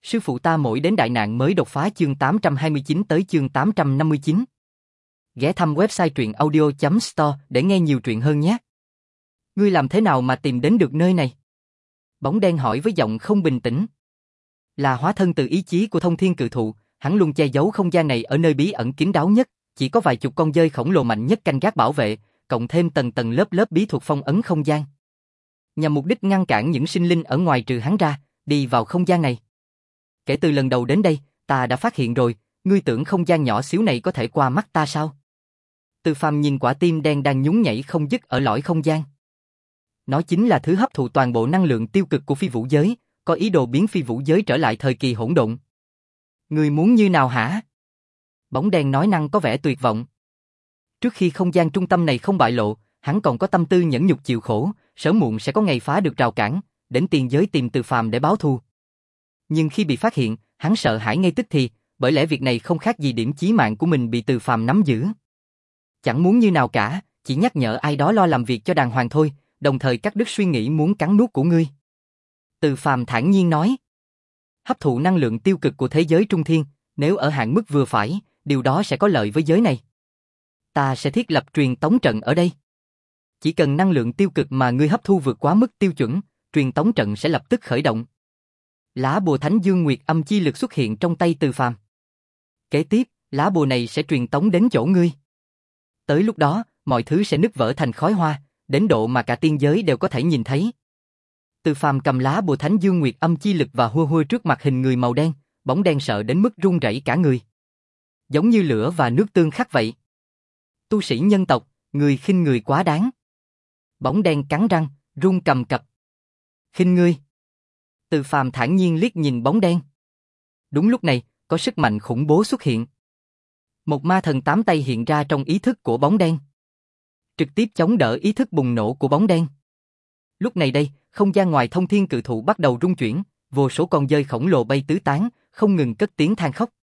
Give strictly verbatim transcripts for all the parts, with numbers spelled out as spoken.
Sư phụ ta mỗi đến đại nạn mới đột phá chương tám trăm hai mươi chín tới chương tám trăm năm mươi chín. Ghé thăm website truyện audio chấm store để nghe nhiều truyện hơn nhé. Ngươi làm thế nào mà tìm đến được nơi này? Bóng đen hỏi với giọng không bình tĩnh. Là hóa thân từ ý chí của thông thiên cự thụ, hắn luôn che giấu không gian này ở nơi bí ẩn kín đáo nhất, chỉ có vài chục con dơi khổng lồ mạnh nhất canh gác bảo vệ, cộng thêm tầng tầng lớp lớp bí thuật phong ấn không gian. Nhằm mục đích ngăn cản những sinh linh ở ngoài trừ hắn ra, đi vào không gian này. Kể từ lần đầu đến đây, ta đã phát hiện rồi, ngươi tưởng không gian nhỏ xíu này có thể qua mắt ta sao? Từ Phàm nhìn quả tim đen đang nhún nhảy không dứt ở lõi không gian. Nó chính là thứ hấp thụ toàn bộ năng lượng tiêu cực của phi vũ giới, có ý đồ biến phi vũ giới trở lại thời kỳ hỗn độn. Ngươi muốn như nào hả? Bóng đen nói năng có vẻ tuyệt vọng. Trước khi không gian trung tâm này không bại lộ, hắn còn có tâm tư nhẫn nhục chịu khổ, sớm muộn sẽ có ngày phá được rào cản, đến tiền giới tìm Từ Phàm để báo thù. Nhưng khi bị phát hiện, hắn sợ hãi ngay tức thì, bởi lẽ việc này không khác gì điểm chí mạng của mình bị Từ Phàm nắm giữ. Chẳng muốn như nào cả, chỉ nhắc nhở ai đó lo làm việc cho đàng hoàng thôi, đồng thời cắt đứt suy nghĩ muốn cắn nuốt của ngươi. Từ Phàm thản nhiên nói. Hấp thụ năng lượng tiêu cực của thế giới trung thiên, nếu ở hạn mức vừa phải, điều đó sẽ có lợi với giới này. Ta sẽ thiết lập truyền tống trận ở đây. Chỉ cần năng lượng tiêu cực mà ngươi hấp thu vượt quá mức tiêu chuẩn, truyền tống trận sẽ lập tức khởi động. Lá bùa Thánh Dương Nguyệt Âm chi lực xuất hiện trong tay Từ Phàm. Kế tiếp, lá bùa này sẽ truyền tống đến chỗ ngươi. Tới lúc đó, mọi thứ sẽ nứt vỡ thành khói hoa, đến độ mà cả tiên giới đều có thể nhìn thấy. Từ Phàm cầm lá bùa Thánh Dương Nguyệt Âm chi lực và hua hua trước mặt hình người màu đen, bóng đen sợ đến mức run rẩy cả người. Giống như lửa và nước tương khắc vậy. Tu sĩ nhân tộc, người khinh người quá đáng. Bóng đen cắn răng, run cầm cập. Khinh ngươi. Từ Phàm thản nhiên liếc nhìn bóng đen. Đúng lúc này, có sức mạnh khủng bố xuất hiện. Một ma thần tám tay hiện ra trong ý thức của bóng đen. Trực tiếp chống đỡ ý thức bùng nổ của bóng đen. Lúc này đây, không gian ngoài thông thiên cự thụ bắt đầu rung chuyển, vô số con dơi khổng lồ bay tứ tán, không ngừng cất tiếng than khóc.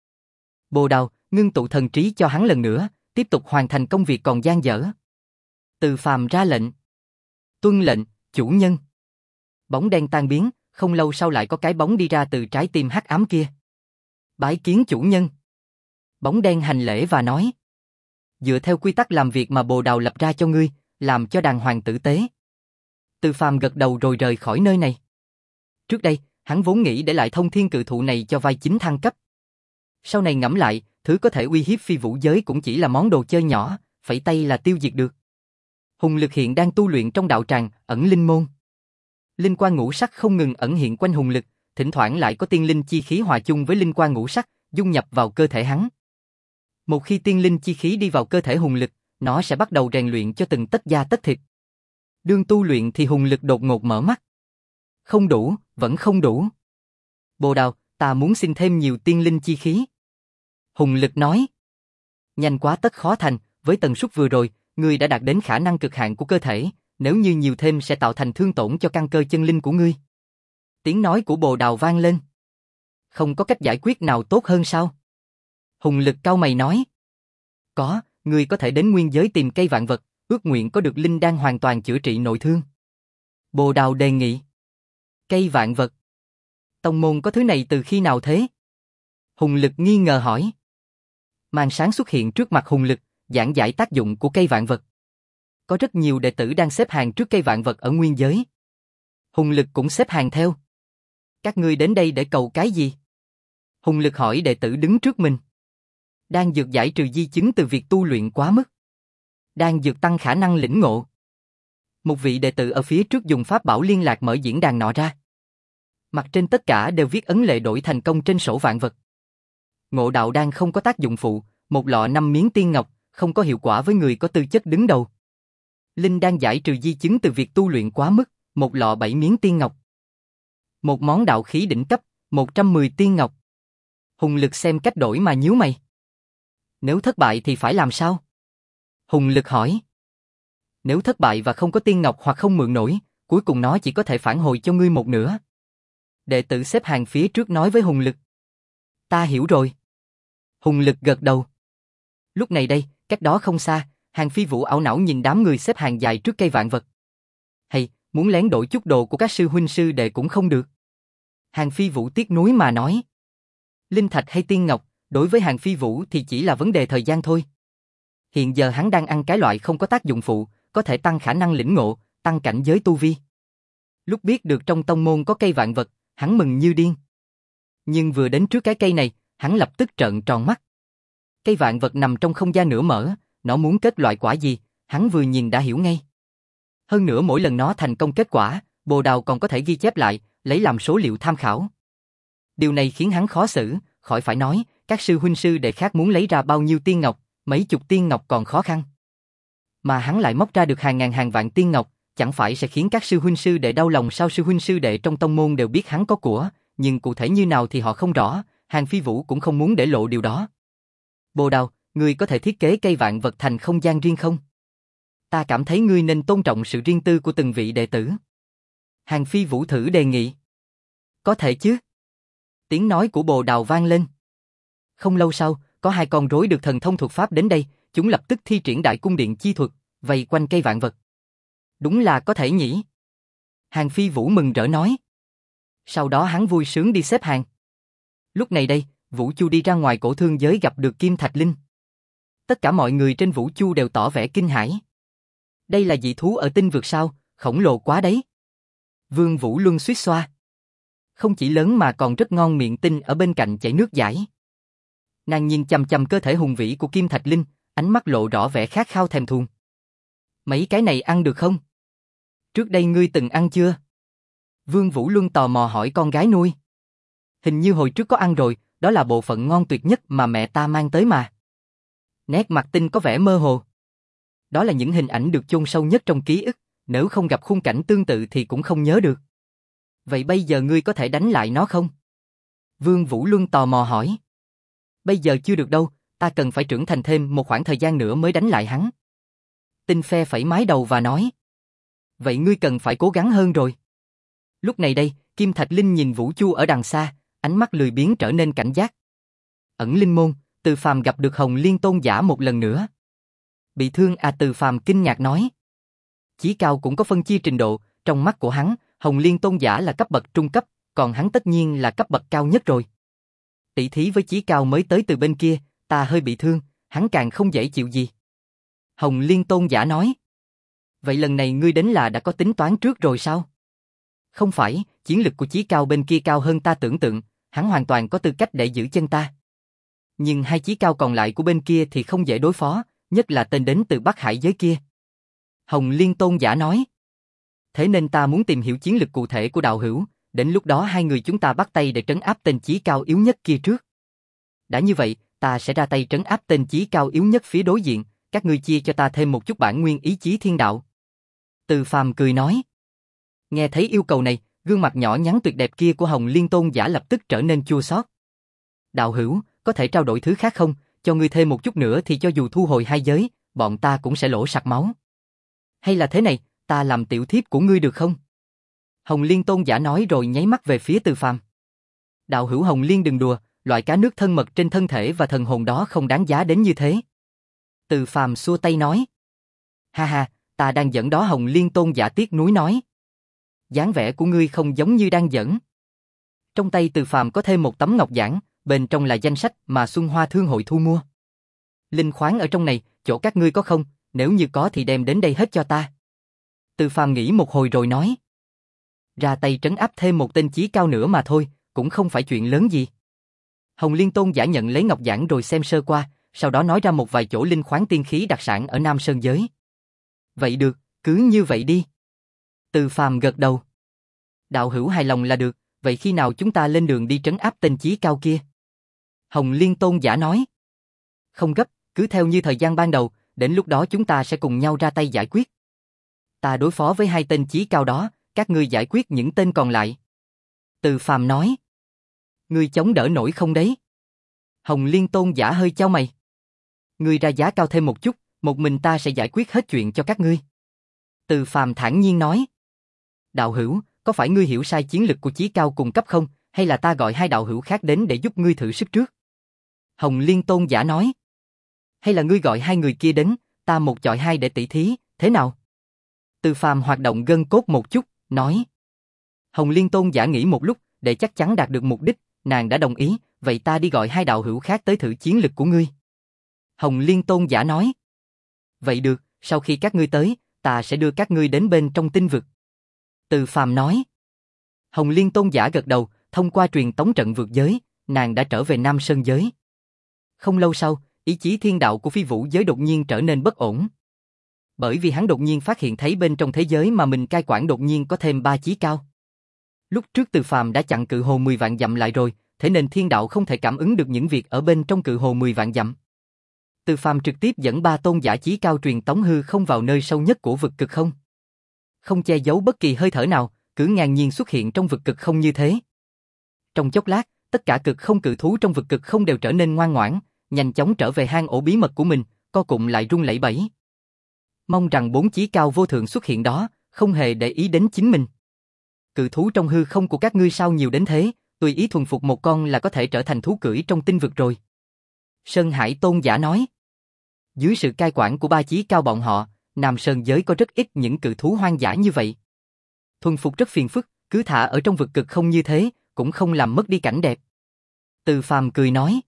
Bồ Đào, ngưng tụ thần trí cho hắn lần nữa, tiếp tục hoàn thành công việc còn dang dở. Từ Phàm ra lệnh. Tuân lệnh, chủ nhân. Bóng đen tan biến, không lâu sau lại có cái bóng đi ra từ trái tim hắc ám kia. Bái kiến chủ nhân. Bóng đen hành lễ và nói. Dựa theo quy tắc làm việc mà Bồ Đào lập ra cho ngươi, làm cho đàng hoàng tử tế. Từ Phàm gật đầu rồi rời khỏi nơi này. Trước đây, hắn vốn nghĩ để lại thông thiên cự thụ này cho vai chính thăng cấp. Sau này ngẫm lại, thứ có thể uy hiếp phi vũ giới cũng chỉ là món đồ chơi nhỏ, phẩy tay là tiêu diệt được. Hùng Lực hiện đang tu luyện trong đạo tràng, ẩn linh môn. Linh quang ngũ sắc không ngừng ẩn hiện quanh Hùng Lực, thỉnh thoảng lại có tiên linh chi khí hòa chung với linh quang ngũ sắc, dung nhập vào cơ thể hắn. Một khi tiên linh chi khí đi vào cơ thể Hùng Lực, nó sẽ bắt đầu rèn luyện cho từng tấc da tấc thịt. Đương tu luyện thì Hùng Lực đột ngột mở mắt. Không đủ, vẫn không đủ. Bồ Đào, ta muốn xin thêm nhiều tiên linh chi khí. Hùng Lực nói. Nhanh quá tất khó thành, với tần suất vừa rồi, ngươi đã đạt đến khả năng cực hạn của cơ thể, nếu như nhiều thêm sẽ tạo thành thương tổn cho căn cơ chân linh của ngươi. Tiếng nói của Bồ Đào vang lên. Không có cách giải quyết nào tốt hơn sao? Hùng Lực cau mày nói. Có, ngươi có thể đến nguyên giới tìm cây vạn vật, ước nguyện có được linh đan hoàn toàn chữa trị nội thương. Bồ Đào đề nghị. Cây vạn vật. Tông môn có thứ này từ khi nào thế? Hùng Lực nghi ngờ hỏi. Màn sáng xuất hiện trước mặt Hùng Lực, giảng giải tác dụng của cây vạn vật. Có rất nhiều đệ tử đang xếp hàng trước cây vạn vật ở nguyên giới. Hùng Lực cũng xếp hàng theo. Các ngươi đến đây để cầu cái gì? Hùng Lực hỏi đệ tử đứng trước mình. Đang dược giải trừ di chứng từ việc tu luyện quá mức. Đang dược tăng khả năng lĩnh ngộ. Một vị đệ tử ở phía trước dùng pháp bảo liên lạc mở diễn đàn nọ ra. Mặt trên tất cả đều viết ấn lệ đổi thành công trên sổ vạn vật. Ngộ đạo đan không có tác dụng phụ, một lọ năm miếng tiên ngọc, không có hiệu quả với người có tư chất đứng đầu. Linh đan giải trừ di chứng từ việc tu luyện quá mức, một lọ bảy miếng tiên ngọc. Một món đạo khí đỉnh cấp, một trăm mười tiên ngọc. Hùng Lực xem cách đổi mà nhíu mày. Nếu thất bại thì phải làm sao? Hùng Lực hỏi. Nếu thất bại và không có tiên ngọc hoặc không mượn nổi, cuối cùng nó chỉ có thể phản hồi cho ngươi một nửa. Đệ tử xếp hàng phía trước nói với Hùng Lực. Ta hiểu rồi. Hùng Lực gật đầu. Lúc này đây, cách đó không xa, Hàng Phi Vũ ảo não nhìn đám người xếp hàng dài trước cây vạn vật. Hay, muốn lén đổi chút đồ của các sư huynh sư đệ cũng không được. Hàng Phi Vũ tiếc nuối mà nói. Linh thạch hay tiên ngọc, đối với Hàng Phi Vũ thì chỉ là vấn đề thời gian thôi. Hiện giờ hắn đang ăn cái loại không có tác dụng phụ, có thể tăng khả năng lĩnh ngộ, tăng cảnh giới tu vi. Lúc biết được trong tông môn có cây vạn vật, hắn mừng như điên. Nhưng vừa đến trước cái cây này, hắn lập tức trợn tròn mắt. Cây vạn vật nằm trong không gian nửa mở, nó muốn kết loại quả gì, hắn vừa nhìn đã hiểu ngay. Hơn nữa mỗi lần nó thành công kết quả, Bồ Đào còn có thể ghi chép lại, lấy làm số liệu tham khảo. Điều này khiến hắn khó xử, khỏi phải nói, các sư huynh sư đệ khác muốn lấy ra bao nhiêu tiên ngọc, mấy chục tiên ngọc còn khó khăn. Mà hắn lại móc ra được hàng ngàn hàng vạn tiên ngọc, chẳng phải sẽ khiến các sư huynh sư đệ đau lòng sao? Sư huynh sư đệ trong tông môn đều biết hắn có của, nhưng cụ thể như nào thì họ không rõ, Hàng Phi Vũ cũng không muốn để lộ điều đó. Bồ Đào, ngươi có thể thiết kế cây vạn vật thành không gian riêng không? Ta cảm thấy ngươi nên tôn trọng sự riêng tư của từng vị đệ tử. Hàng Phi Vũ thử đề nghị. Có thể chứ? Tiếng nói của Bồ Đào vang lên. Không lâu sau, có hai con rối được thần thông thuật pháp đến đây, chúng lập tức thi triển đại cung điện chi thuật, vây quanh cây vạn vật. Đúng là có thể nhỉ? Hàng Phi Vũ mừng rỡ nói. Sau đó hắn vui sướng đi xếp hàng. Lúc này đây, Vũ Chu đi ra ngoài cổ thương giới gặp được Kim Thạch Linh. Tất cả mọi người trên Vũ Chu đều tỏ vẻ kinh hãi. Đây là dị thú ở tinh vực sao, khổng lồ quá đấy. Vương Vũ Luân suýt xoa. Không chỉ lớn mà còn rất ngon miệng, tinh ở bên cạnh chảy nước dãi. Nàng nhìn chằm chằm cơ thể hùng vĩ của Kim Thạch Linh, ánh mắt lộ rõ vẻ khát khao thèm thuồng. Mấy cái này ăn được không? Trước đây ngươi từng ăn chưa? Vương Vũ Luân tò mò hỏi con gái nuôi. Hình như hồi trước có ăn rồi, đó là bộ phận ngon tuyệt nhất mà mẹ ta mang tới mà. Nét mặt Tinh có vẻ mơ hồ. Đó là những hình ảnh được chôn sâu nhất trong ký ức, nếu không gặp khung cảnh tương tự thì cũng không nhớ được. Vậy bây giờ ngươi có thể đánh lại nó không? Vương Vũ Luân tò mò hỏi. Bây giờ chưa được đâu, ta cần phải trưởng thành thêm một khoảng thời gian nữa mới đánh lại hắn. Tinh phe phẩy mái đầu và nói. Vậy ngươi cần phải cố gắng hơn rồi. Lúc này đây, Kim Thạch Linh nhìn Vũ Chu ở đằng xa, ánh mắt lười biếng trở nên cảnh giác. Ẩn Linh môn, Từ Phàm gặp được Hồng Liên Tôn giả một lần nữa. Bị thương à? Từ Phàm kinh ngạc nói. Chí cao cũng có phân chia trình độ, trong mắt của hắn, Hồng Liên Tôn giả là cấp bậc trung cấp, còn hắn tất nhiên là cấp bậc cao nhất rồi. Tỷ thí với Chí cao mới tới từ bên kia, ta hơi bị thương, hắn càng không dễ chịu gì. Hồng Liên Tôn giả nói. Vậy lần này ngươi đến là đã có tính toán trước rồi sao? Không phải, chiến lực của Chí cao bên kia cao hơn ta tưởng tượng, hắn hoàn toàn có tư cách để giữ chân ta. Nhưng hai Chí cao còn lại của bên kia thì không dễ đối phó, nhất là tên đến từ Bắc Hải giới kia. Hồng Liên Tôn giả nói. Thế nên ta muốn tìm hiểu chiến lực cụ thể của đạo hữu, đến lúc đó hai người chúng ta bắt tay để trấn áp tên Chí cao yếu nhất kia trước. Đã như vậy, ta sẽ ra tay trấn áp tên Chí cao yếu nhất phía đối diện, các ngươi chia cho ta thêm một chút bản nguyên ý chí thiên đạo. Từ Phàm cười nói. Nghe thấy yêu cầu này, gương mặt nhỏ nhắn tuyệt đẹp kia của Hồng Liên Tôn giả lập tức trở nên chua xót. Đạo hữu, có thể trao đổi thứ khác không? Cho ngươi thêm một chút nữa thì cho dù thu hồi hai giới, bọn ta cũng sẽ lỗ sặc máu. Hay là thế này, ta làm tiểu thiếp của ngươi được không? Hồng Liên Tôn giả nói rồi nháy mắt về phía Từ Phàm. Đạo hữu Hồng Liên đừng đùa, loại cá nước thân mật trên thân thể và thần hồn đó không đáng giá đến như thế. Từ Phàm xua tay nói. Ha ha, ta đang giỡn đó. Hồng Liên Tôn giả tiếc nuối nói. Dáng vẻ của ngươi không giống như đang giỡn. Trong tay Từ Phàm có thêm một tấm ngọc giản, bên trong là danh sách mà Xuân Hoa Thương hội thu mua. Linh khoáng ở trong này, chỗ các ngươi có không? Nếu như có thì đem đến đây hết cho ta. Từ Phàm nghĩ một hồi rồi nói. Ra tay trấn áp thêm một tên Chí cao nữa mà thôi, cũng không phải chuyện lớn gì. Hồng Liên Tôn giả nhận lấy ngọc giản rồi xem sơ qua, sau đó nói ra một vài chỗ linh khoáng tiên khí đặc sản ở Nam Sơn giới. Vậy được, cứ như vậy đi. Từ Phàm gật đầu. Đạo hữu hài lòng là được, vậy khi nào chúng ta lên đường đi trấn áp tên Chí cao kia? Hồng Liên Tôn giả nói. Không gấp, cứ theo như thời gian ban đầu, đến lúc đó chúng ta sẽ cùng nhau ra tay giải quyết. Ta đối phó với hai tên Chí cao đó, các ngươi giải quyết những tên còn lại. Từ Phàm nói. Ngươi chống đỡ nổi không đấy? Hồng Liên Tôn giả hơi chau mày. Ngươi ra giá cao thêm một chút, một mình ta sẽ giải quyết hết chuyện cho các ngươi. Từ Phàm thản nhiên nói. Đạo hữu, có phải ngươi hiểu sai chiến lực của Chí cao cùng cấp không, hay là ta gọi hai đạo hữu khác đến để giúp ngươi thử sức trước? Hồng Liên Tôn giả nói. Hay là ngươi gọi hai người kia đến, ta một chọi hai để tỷ thí, thế nào? Từ Phàm hoạt động gân cốt một chút, nói. Hồng Liên Tôn giả nghĩ một lúc, để chắc chắn đạt được mục đích, nàng đã đồng ý, vậy ta đi gọi hai đạo hữu khác tới thử chiến lực của ngươi. Hồng Liên Tôn giả nói. Vậy được, sau khi các ngươi tới, ta sẽ đưa các ngươi đến bên trong tinh vực. Từ Phàm nói. Hồng Liên Tôn giả gật đầu, thông qua truyền tống trận vượt giới, nàng đã trở về Nam Sơn giới. Không lâu sau, ý chí thiên đạo của phi vũ giới đột nhiên trở nên bất ổn. Bởi vì hắn đột nhiên phát hiện thấy bên trong thế giới mà mình cai quản đột nhiên có thêm ba chí cao. Lúc trước Từ Phàm đã chặn cự hồ mười vạn dặm lại rồi, thế nên thiên đạo không thể cảm ứng được những việc ở bên trong cự hồ mười vạn dặm. Từ Phàm trực tiếp dẫn ba tôn giả chí cao truyền tống hư không vào nơi sâu nhất của vực cực không. Không che giấu bất kỳ hơi thở nào, cứ ngang nhiên xuất hiện trong vực cực không như thế. Trong chốc lát, tất cả cực không cự thú trong vực cực không đều trở nên ngoan ngoãn, nhanh chóng trở về hang ổ bí mật của mình, co cụm lại rung lẩy bẩy. Mong rằng bốn chí cao vô thượng xuất hiện đó, không hề để ý đến chính mình. Cự thú trong hư không của các ngươi sao nhiều đến thế, tùy ý thuần phục một con là có thể trở thành thú cưỡi trong tinh vực rồi. Sơn Hải Tôn giả nói. Dưới sự cai quản của ba chí cao bọn họ, Nam Sơn giới có rất ít những cự thú hoang dã như vậy. Thuần phục rất phiền phức, cứ thả ở trong vực cực không như thế, cũng không làm mất đi cảnh đẹp. Từ Phàm cười nói.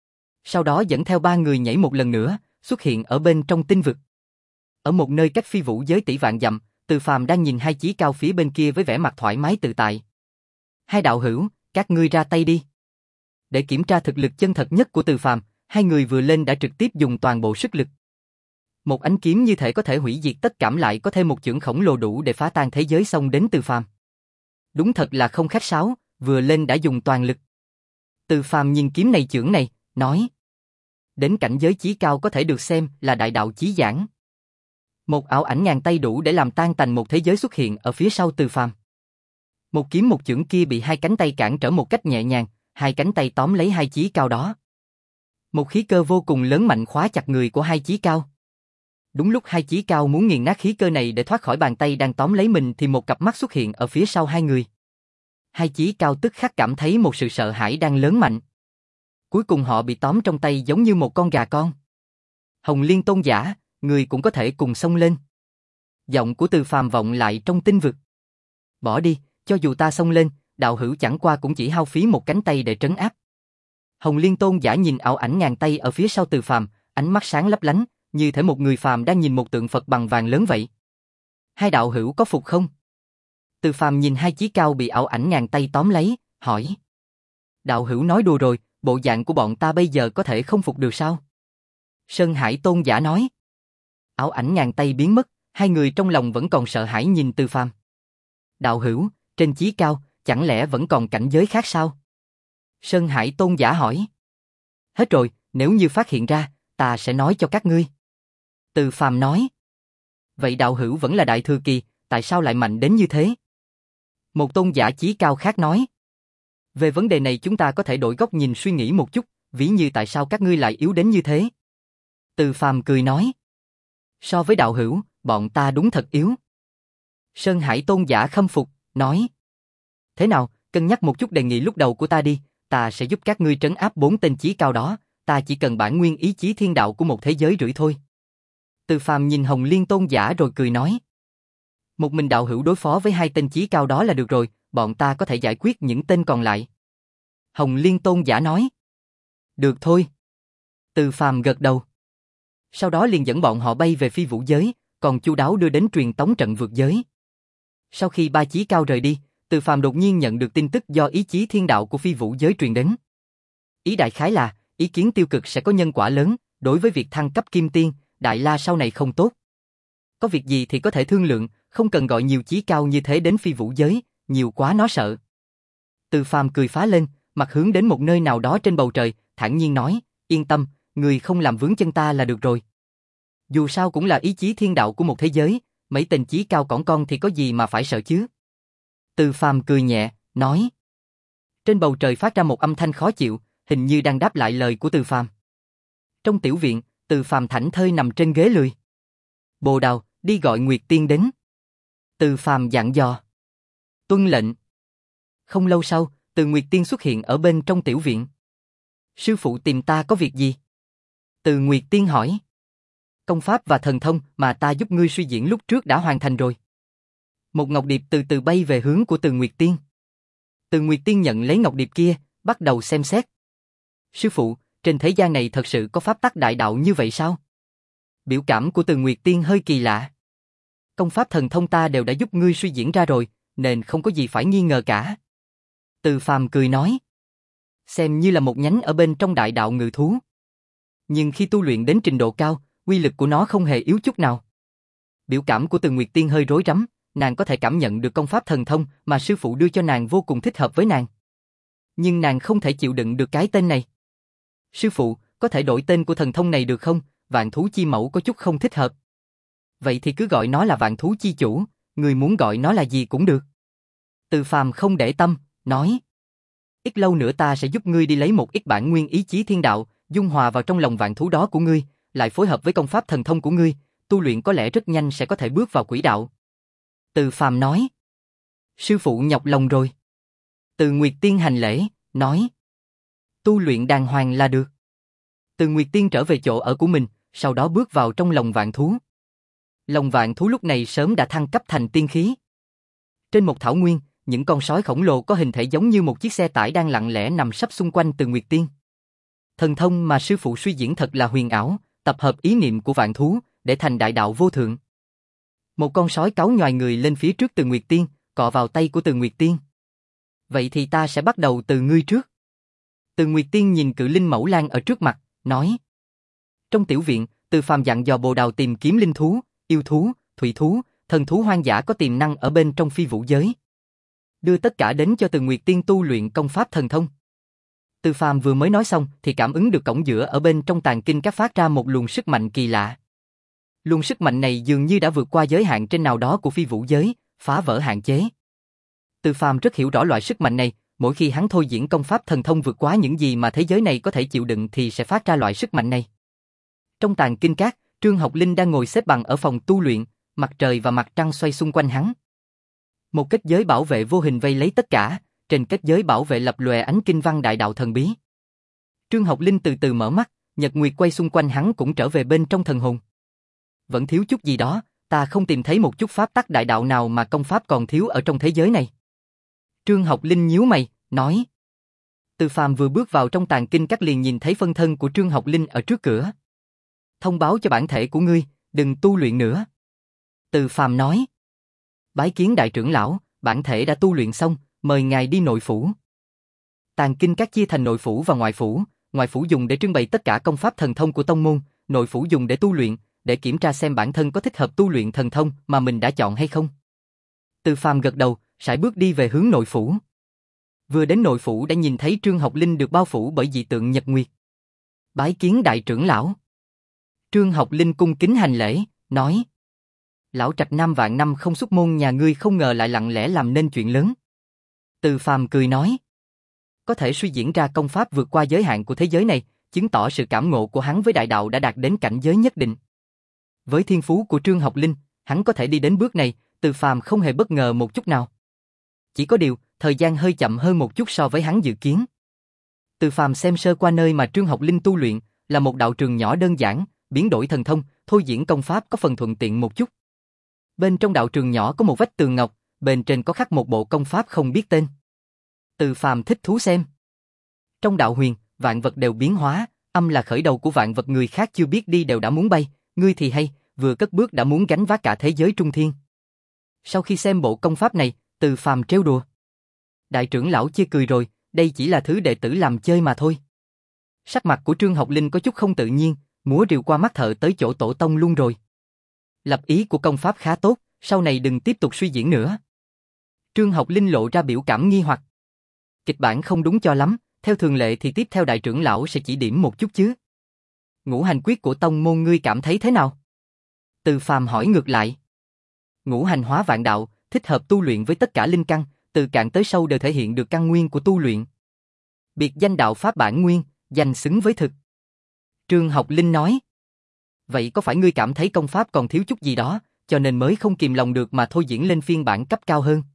Sau đó dẫn theo ba người nhảy một lần nữa, xuất hiện ở bên trong tinh vực. Ở một nơi cách phi vũ giới tỷ vạn dặm, Từ Phàm đang nhìn hai chí cao phía bên kia với vẻ mặt thoải mái tự tại. Hai đạo hữu, các ngươi ra tay đi. Để kiểm tra thực lực chân thật nhất của Từ Phàm, hai người vừa lên đã trực tiếp dùng toàn bộ sức lực. Một ánh kiếm như thể có thể hủy diệt tất cảm lại có thêm một chưởng khổng lồ đủ để phá tan thế giới xông đến Từ Phàm. Đúng thật là không khách sáo, vừa lên đã dùng toàn lực. Từ Phàm nhìn kiếm này chưởng này, nói. Đến cảnh giới chí cao có thể được xem là đại đạo chí giảng. Một ảo ảnh ngàn tay đủ để làm tan tành một thế giới xuất hiện ở phía sau Từ Phàm. Một kiếm một chưởng kia bị hai cánh tay cản trở một cách nhẹ nhàng, hai cánh tay tóm lấy hai chí cao đó. Một khí cơ vô cùng lớn mạnh khóa chặt người của hai chí cao. Đúng lúc hai chí cao muốn nghiền nát khí cơ này để thoát khỏi bàn tay đang tóm lấy mình thì một cặp mắt xuất hiện ở phía sau hai người. Hai chí cao tức khắc cảm thấy một sự sợ hãi đang lớn mạnh. Cuối cùng họ bị tóm trong tay giống như một con gà con. Hồng Liên Tôn giả, người cũng có thể cùng xông lên. Giọng của Từ Phàm vọng lại trong tinh vực. Bỏ đi, cho dù ta xông lên, đạo hữu chẳng qua cũng chỉ hao phí một cánh tay để trấn áp. Hồng Liên Tôn giả nhìn ảo ảnh ngàn tay ở phía sau Từ Phàm, ánh mắt sáng lấp lánh, như thể một người phàm đang nhìn một tượng Phật bằng vàng lớn vậy. Hai đạo hữu có phục không? Từ Phàm nhìn hai chí cao bị ảo ảnh ngàn tay tóm lấy, hỏi. Đạo hữu nói đùa rồi, bộ dạng của bọn ta bây giờ có thể không phục được sao? Sơn Hải Tôn giả nói. Ảo ảnh ngàn tay biến mất, hai người trong lòng vẫn còn sợ hãi nhìn Từ Phàm. Đạo hữu, trên chí cao, chẳng lẽ vẫn còn cảnh giới khác sao? Sơn Hải Tôn giả hỏi. Hết rồi, nếu như phát hiện ra, ta sẽ nói cho các ngươi. Từ Phàm nói. Vậy đạo hữu vẫn là đại thừa kỳ, tại sao lại mạnh đến như thế? Một tôn giả chí cao khác nói. Về vấn đề này chúng ta có thể đổi góc nhìn suy nghĩ một chút, ví như tại sao các ngươi lại yếu đến như thế? Từ Phàm cười nói. So với đạo hữu, bọn ta đúng thật yếu. Sơn Hải Tôn giả khâm phục, nói. Thế nào, cân nhắc một chút đề nghị lúc đầu của ta đi, ta sẽ giúp các ngươi trấn áp bốn tên chí cao đó, ta chỉ cần bản nguyên ý chí thiên đạo của một thế giới rưỡi thôi. Từ Phàm nhìn Hồng Liên Tôn giả rồi cười nói. Một mình đạo hữu đối phó với hai tên chí cao đó là được rồi, bọn ta có thể giải quyết những tên còn lại. Hồng Liên Tôn giả nói. Được thôi. Từ Phàm gật đầu. Sau đó liền dẫn bọn họ bay về phi vũ giới, còn chu đáo đưa đến truyền tống trận vượt giới. Sau khi ba chí cao rời đi, Từ Phàm đột nhiên nhận được tin tức do ý chí thiên đạo của phi vũ giới truyền đến. Ý đại khái là, ý kiến tiêu cực sẽ có nhân quả lớn, đối với việc thăng cấp kim tiên, Đại La sau này không tốt. Có việc gì thì có thể thương lượng, không cần gọi nhiều chí cao như thế đến phi vũ giới, nhiều quá nó sợ. Từ Phàm cười phá lên, mặt hướng đến một nơi nào đó trên bầu trời, thản nhiên nói, yên tâm, người không làm vướng chân ta là được rồi. Dù sao cũng là ý chí thiên đạo của một thế giới, mấy tên chí cao cỏn con thì có gì mà phải sợ chứ. Từ Phàm cười nhẹ, nói. Trên bầu trời phát ra một âm thanh khó chịu, hình như đang đáp lại lời của Từ Phàm. Trong tiểu viện, Từ Phàm thảnh thơi nằm trên ghế lười. Bồ Đào, đi gọi Nguyệt Tiên đến. Từ Phàm dặn dò. Tuân lệnh. Không lâu sau, Từ Nguyệt Tiên xuất hiện ở bên trong tiểu viện. Sư phụ tìm ta có việc gì? Từ Nguyệt Tiên hỏi. Công pháp và thần thông mà ta giúp ngươi suy diễn lúc trước đã hoàn thành rồi. Một ngọc điệp từ từ bay về hướng của Từ Nguyệt Tiên. Từ Nguyệt Tiên nhận lấy ngọc điệp kia, bắt đầu xem xét. Sư phụ, trên thế gian này thật sự có pháp tắc đại đạo như vậy sao? Biểu cảm của Từ Nguyệt Tiên hơi kỳ lạ. Công pháp thần thông ta đều đã giúp ngươi suy diễn ra rồi, nên không có gì phải nghi ngờ cả. Từ Phàm cười nói. Xem như là một nhánh ở bên trong đại đạo ngự thú. Nhưng khi tu luyện đến trình độ cao, uy lực của nó không hề yếu chút nào. Biểu cảm của Từ Nguyệt Tiên hơi rối rắm, nàng có thể cảm nhận được công pháp thần thông mà sư phụ đưa cho nàng vô cùng thích hợp với nàng. Nhưng nàng không thể chịu đựng được cái tên này. Sư phụ, có thể đổi tên của thần thông này được không? Vạn thú chi mẫu có chút không thích hợp. Vậy thì cứ gọi nó là vạn thú chi chủ, người muốn gọi nó là gì cũng được. Từ Phàm không để tâm, nói. Ít lâu nữa ta sẽ giúp ngươi đi lấy một ít bản nguyên ý chí thiên đạo, dung hòa vào trong lòng vạn thú đó của ngươi, lại phối hợp với công pháp thần thông của ngươi, tu luyện có lẽ rất nhanh sẽ có thể bước vào quỹ đạo. Từ Phàm nói. Sư phụ nhọc lòng rồi. Từ Nguyệt Tiên hành lễ, nói. Tu luyện đàng hoàng là được. Từ Nguyệt Tiên trở về chỗ ở của mình, sau đó bước vào trong lòng vạn thú. Lòng vạn thú lúc này sớm đã thăng cấp thành tiên khí. Trên một thảo nguyên, những con sói khổng lồ có hình thể giống như một chiếc xe tải đang lặng lẽ nằm sấp xung quanh Từ Nguyệt Tiên. Thần thông mà sư phụ suy diễn thật là huyền ảo, tập hợp ý niệm của vạn thú để thành đại đạo vô thượng. Một con sói cáu nhoài người lên phía trước Từ Nguyệt Tiên, cọ vào tay của Từ Nguyệt Tiên. Vậy thì ta sẽ bắt đầu từ ngươi trước. Từ Nguyệt Tiên nhìn cự linh mẫu lang ở trước mặt, nói. Trong tiểu viện, Từ Phàm dặn dò Bồ Đào tìm kiếm linh thú, yêu thú, thủy thú, thần thú hoang dã có tiềm năng ở bên trong phi vũ giới. Đưa tất cả đến cho Từ Nguyệt Tiên tu luyện công pháp thần thông. Từ Phàm vừa mới nói xong thì cảm ứng được cổng giữa ở bên trong tàn kinh các phát ra một luồng sức mạnh kỳ lạ. Luồng sức mạnh này dường như đã vượt qua giới hạn trên nào đó của phi vũ giới, phá vỡ hạn chế. Từ Phàm rất hiểu rõ loại sức mạnh này, mỗi khi hắn thôi diễn công pháp thần thông vượt quá những gì mà thế giới này có thể chịu đựng thì sẽ phát ra loại sức mạnh này. Trong tàn kinh các, Trương Học Linh đang ngồi xếp bằng ở phòng tu luyện, mặt trời và mặt trăng xoay xung quanh hắn. Một kết giới bảo vệ vô hình vây lấy tất cả, trên kết giới bảo vệ lập lòe ánh kinh văn đại đạo thần bí. Trương Học Linh từ từ mở mắt, nhật nguyệt quay xung quanh hắn cũng trở về bên trong thần hồn. Vẫn thiếu chút gì đó, ta không tìm thấy một chút pháp tắc đại đạo nào mà công pháp còn thiếu ở trong thế giới này. Trương Học Linh nhíu mày, nói. Từ Phàm vừa bước vào trong tàn kinh các liền nhìn thấy phân thân của Trương Học Linh ở trước cửa. Thông báo cho bản thể của ngươi, đừng tu luyện nữa. Từ Phàm nói. Bái kiến đại trưởng lão, bản thể đã tu luyện xong, mời ngài đi nội phủ. Tàn kinh các chia thành nội phủ và ngoại phủ, ngoại phủ dùng để trưng bày tất cả công pháp thần thông của tông môn, nội phủ dùng để tu luyện, để kiểm tra xem bản thân có thích hợp tu luyện thần thông mà mình đã chọn hay không. Từ Phàm gật đầu, sải bước đi về hướng nội phủ. Vừa đến nội phủ đã nhìn thấy Trương Học Linh được bao phủ bởi dị tượng nhật nguyệt. Bái kiến đại trưởng lão. Trương Học Linh cung kính hành lễ, nói. Lão Trạch Nam vạn năm không xuất môn, nhà ngươi không ngờ lại lặng lẽ làm nên chuyện lớn. Từ Phàm cười nói. Có thể suy diễn ra công pháp vượt qua giới hạn của thế giới này, chứng tỏ sự cảm ngộ của hắn với đại đạo đã đạt đến cảnh giới nhất định. Với thiên phú của Trương Học Linh, hắn có thể đi đến bước này, Từ Phàm không hề bất ngờ một chút nào. Chỉ có điều, thời gian hơi chậm hơn một chút so với hắn dự kiến. Từ Phàm xem sơ qua nơi mà Trương Học Linh tu luyện, là một đạo trường nhỏ đơn giản, biến đổi thần thông, thôi diễn công pháp có phần thuận tiện một chút. Bên trong đạo trường nhỏ có một vách tường ngọc, bên trên có khắc một bộ công pháp không biết tên. Từ Phàm thích thú xem. Trong đạo huyền, vạn vật đều biến hóa, âm là khởi đầu của vạn vật, người khác chưa biết đi đều đã muốn bay, ngươi thì hay, vừa cất bước đã muốn gánh vác cả thế giới trung thiên. Sau khi xem bộ công pháp này, Từ Phàm trêu đùa. Đại trưởng lão chê cười rồi, đây chỉ là thứ đệ tử làm chơi mà thôi. Sắc mặt của Trương Học Linh có chút không tự nhiên, múa rìu qua mắt thợ tới chỗ tổ tông luôn rồi. Lập ý của công pháp khá tốt, sau này đừng tiếp tục suy diễn nữa. Trương Học Linh lộ ra biểu cảm nghi hoặc. Kịch bản không đúng cho lắm, theo thường lệ thì tiếp theo đại trưởng lão sẽ chỉ điểm một chút chứ. Ngũ hành quyết của tông môn ngươi cảm thấy thế nào? Từ Phàm hỏi ngược lại. Ngũ hành hóa vạn đạo, thích hợp tu luyện với tất cả linh căn, từ cạn tới sâu đều thể hiện được căn nguyên của tu luyện. Biệt danh đạo pháp bản nguyên, danh xứng với thực. Trương Học Linh nói. Vậy có phải ngươi cảm thấy công pháp còn thiếu chút gì đó, cho nên mới không kìm lòng được mà thôi diễn lên phiên bản cấp cao hơn?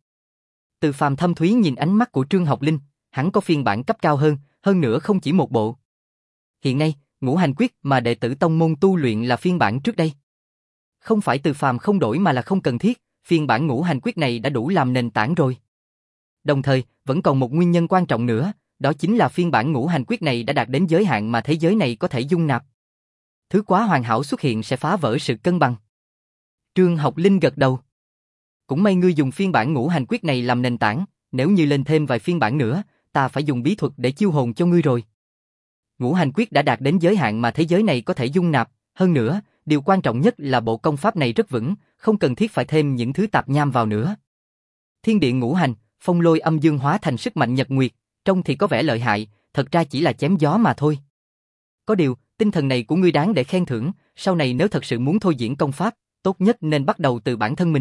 Từ Phàm thâm thúy nhìn ánh mắt của Trương Học Linh, hắn có phiên bản cấp cao hơn, hơn nữa không chỉ một bộ. Hiện nay, ngũ hành quyết mà đệ tử tông môn tu luyện là phiên bản trước đây. Không phải Từ Phàm không đổi mà là không cần thiết, phiên bản ngũ hành quyết này đã đủ làm nền tảng rồi. Đồng thời, vẫn còn một nguyên nhân quan trọng nữa, đó chính là phiên bản ngũ hành quyết này đã đạt đến giới hạn mà thế giới này có thể dung nạp. Thứ quá hoàn hảo xuất hiện sẽ phá vỡ sự cân bằng. Trương Học Linh gật đầu. Cũng may ngươi dùng phiên bản ngũ hành quyết này làm nền tảng, nếu như lên thêm vài phiên bản nữa, ta phải dùng bí thuật để chiêu hồn cho ngươi rồi. Ngũ hành quyết đã đạt đến giới hạn mà thế giới này có thể dung nạp, hơn nữa, điều quan trọng nhất là bộ công pháp này rất vững, không cần thiết phải thêm những thứ tạp nham vào nữa. Thiên địa ngũ hành, phong lôi âm dương hóa thành sức mạnh nhật nguyệt, trông thì có vẻ lợi hại, thật ra chỉ là chém gió mà thôi. Có điều, tinh thần này của ngươi đáng để khen thưởng, sau này nếu thật sự muốn thôi diễn công pháp, tốt nhất nên bắt đầu từ bản thân mình.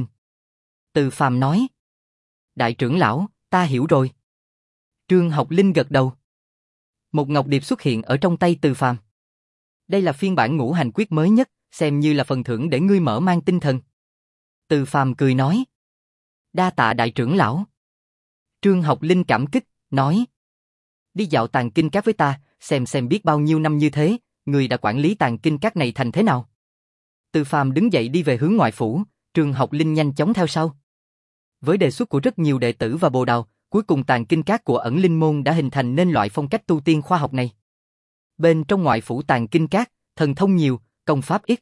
Từ Phàm nói. Đại trưởng lão, ta hiểu rồi. Trương Học Linh gật đầu. Một ngọc điệp xuất hiện ở trong tay Từ Phàm. Đây là phiên bản ngũ hành quyết mới nhất, xem như là phần thưởng để ngươi mở mang tinh thần. Từ Phàm cười nói. Đa tạ đại trưởng lão. Trương Học Linh cảm kích, nói. Đi dạo tàng kinh các với ta, xem xem biết bao nhiêu năm như thế, ngươi đã quản lý tàng kinh các này thành thế nào. Từ Phàm đứng dậy đi về hướng ngoại phủ, Trương Học Linh nhanh chóng theo sau. Với đề xuất của rất nhiều đệ tử và bồ đào, cuối cùng tàng kinh các của ẩn linh môn đã hình thành nên loại phong cách tu tiên khoa học này. Bên trong ngoại phủ tàng kinh các, thần thông nhiều, công pháp ít.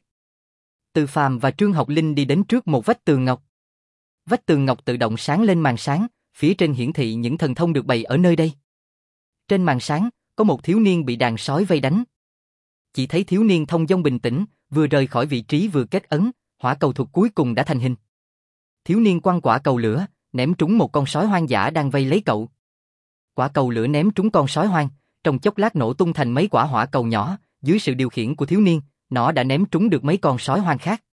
Từ Phàm và Trương Học Linh đi đến trước một vách tường ngọc. Vách tường ngọc tự động sáng lên màn sáng, phía trên hiển thị những thần thông được bày ở nơi đây. Trên màn sáng, có một thiếu niên bị đàn sói vây đánh. Chỉ thấy thiếu niên thông dong bình tĩnh, vừa rời khỏi vị trí vừa kết ấn, hỏa cầu thuật cuối cùng đã thành hình. Thiếu niên quăng quả cầu lửa, ném trúng một con sói hoang dã đang vây lấy cậu. Quả cầu lửa ném trúng con sói hoang, trong chốc lát nổ tung thành mấy quả hỏa cầu nhỏ, dưới sự điều khiển của thiếu niên, nó đã ném trúng được mấy con sói hoang khác.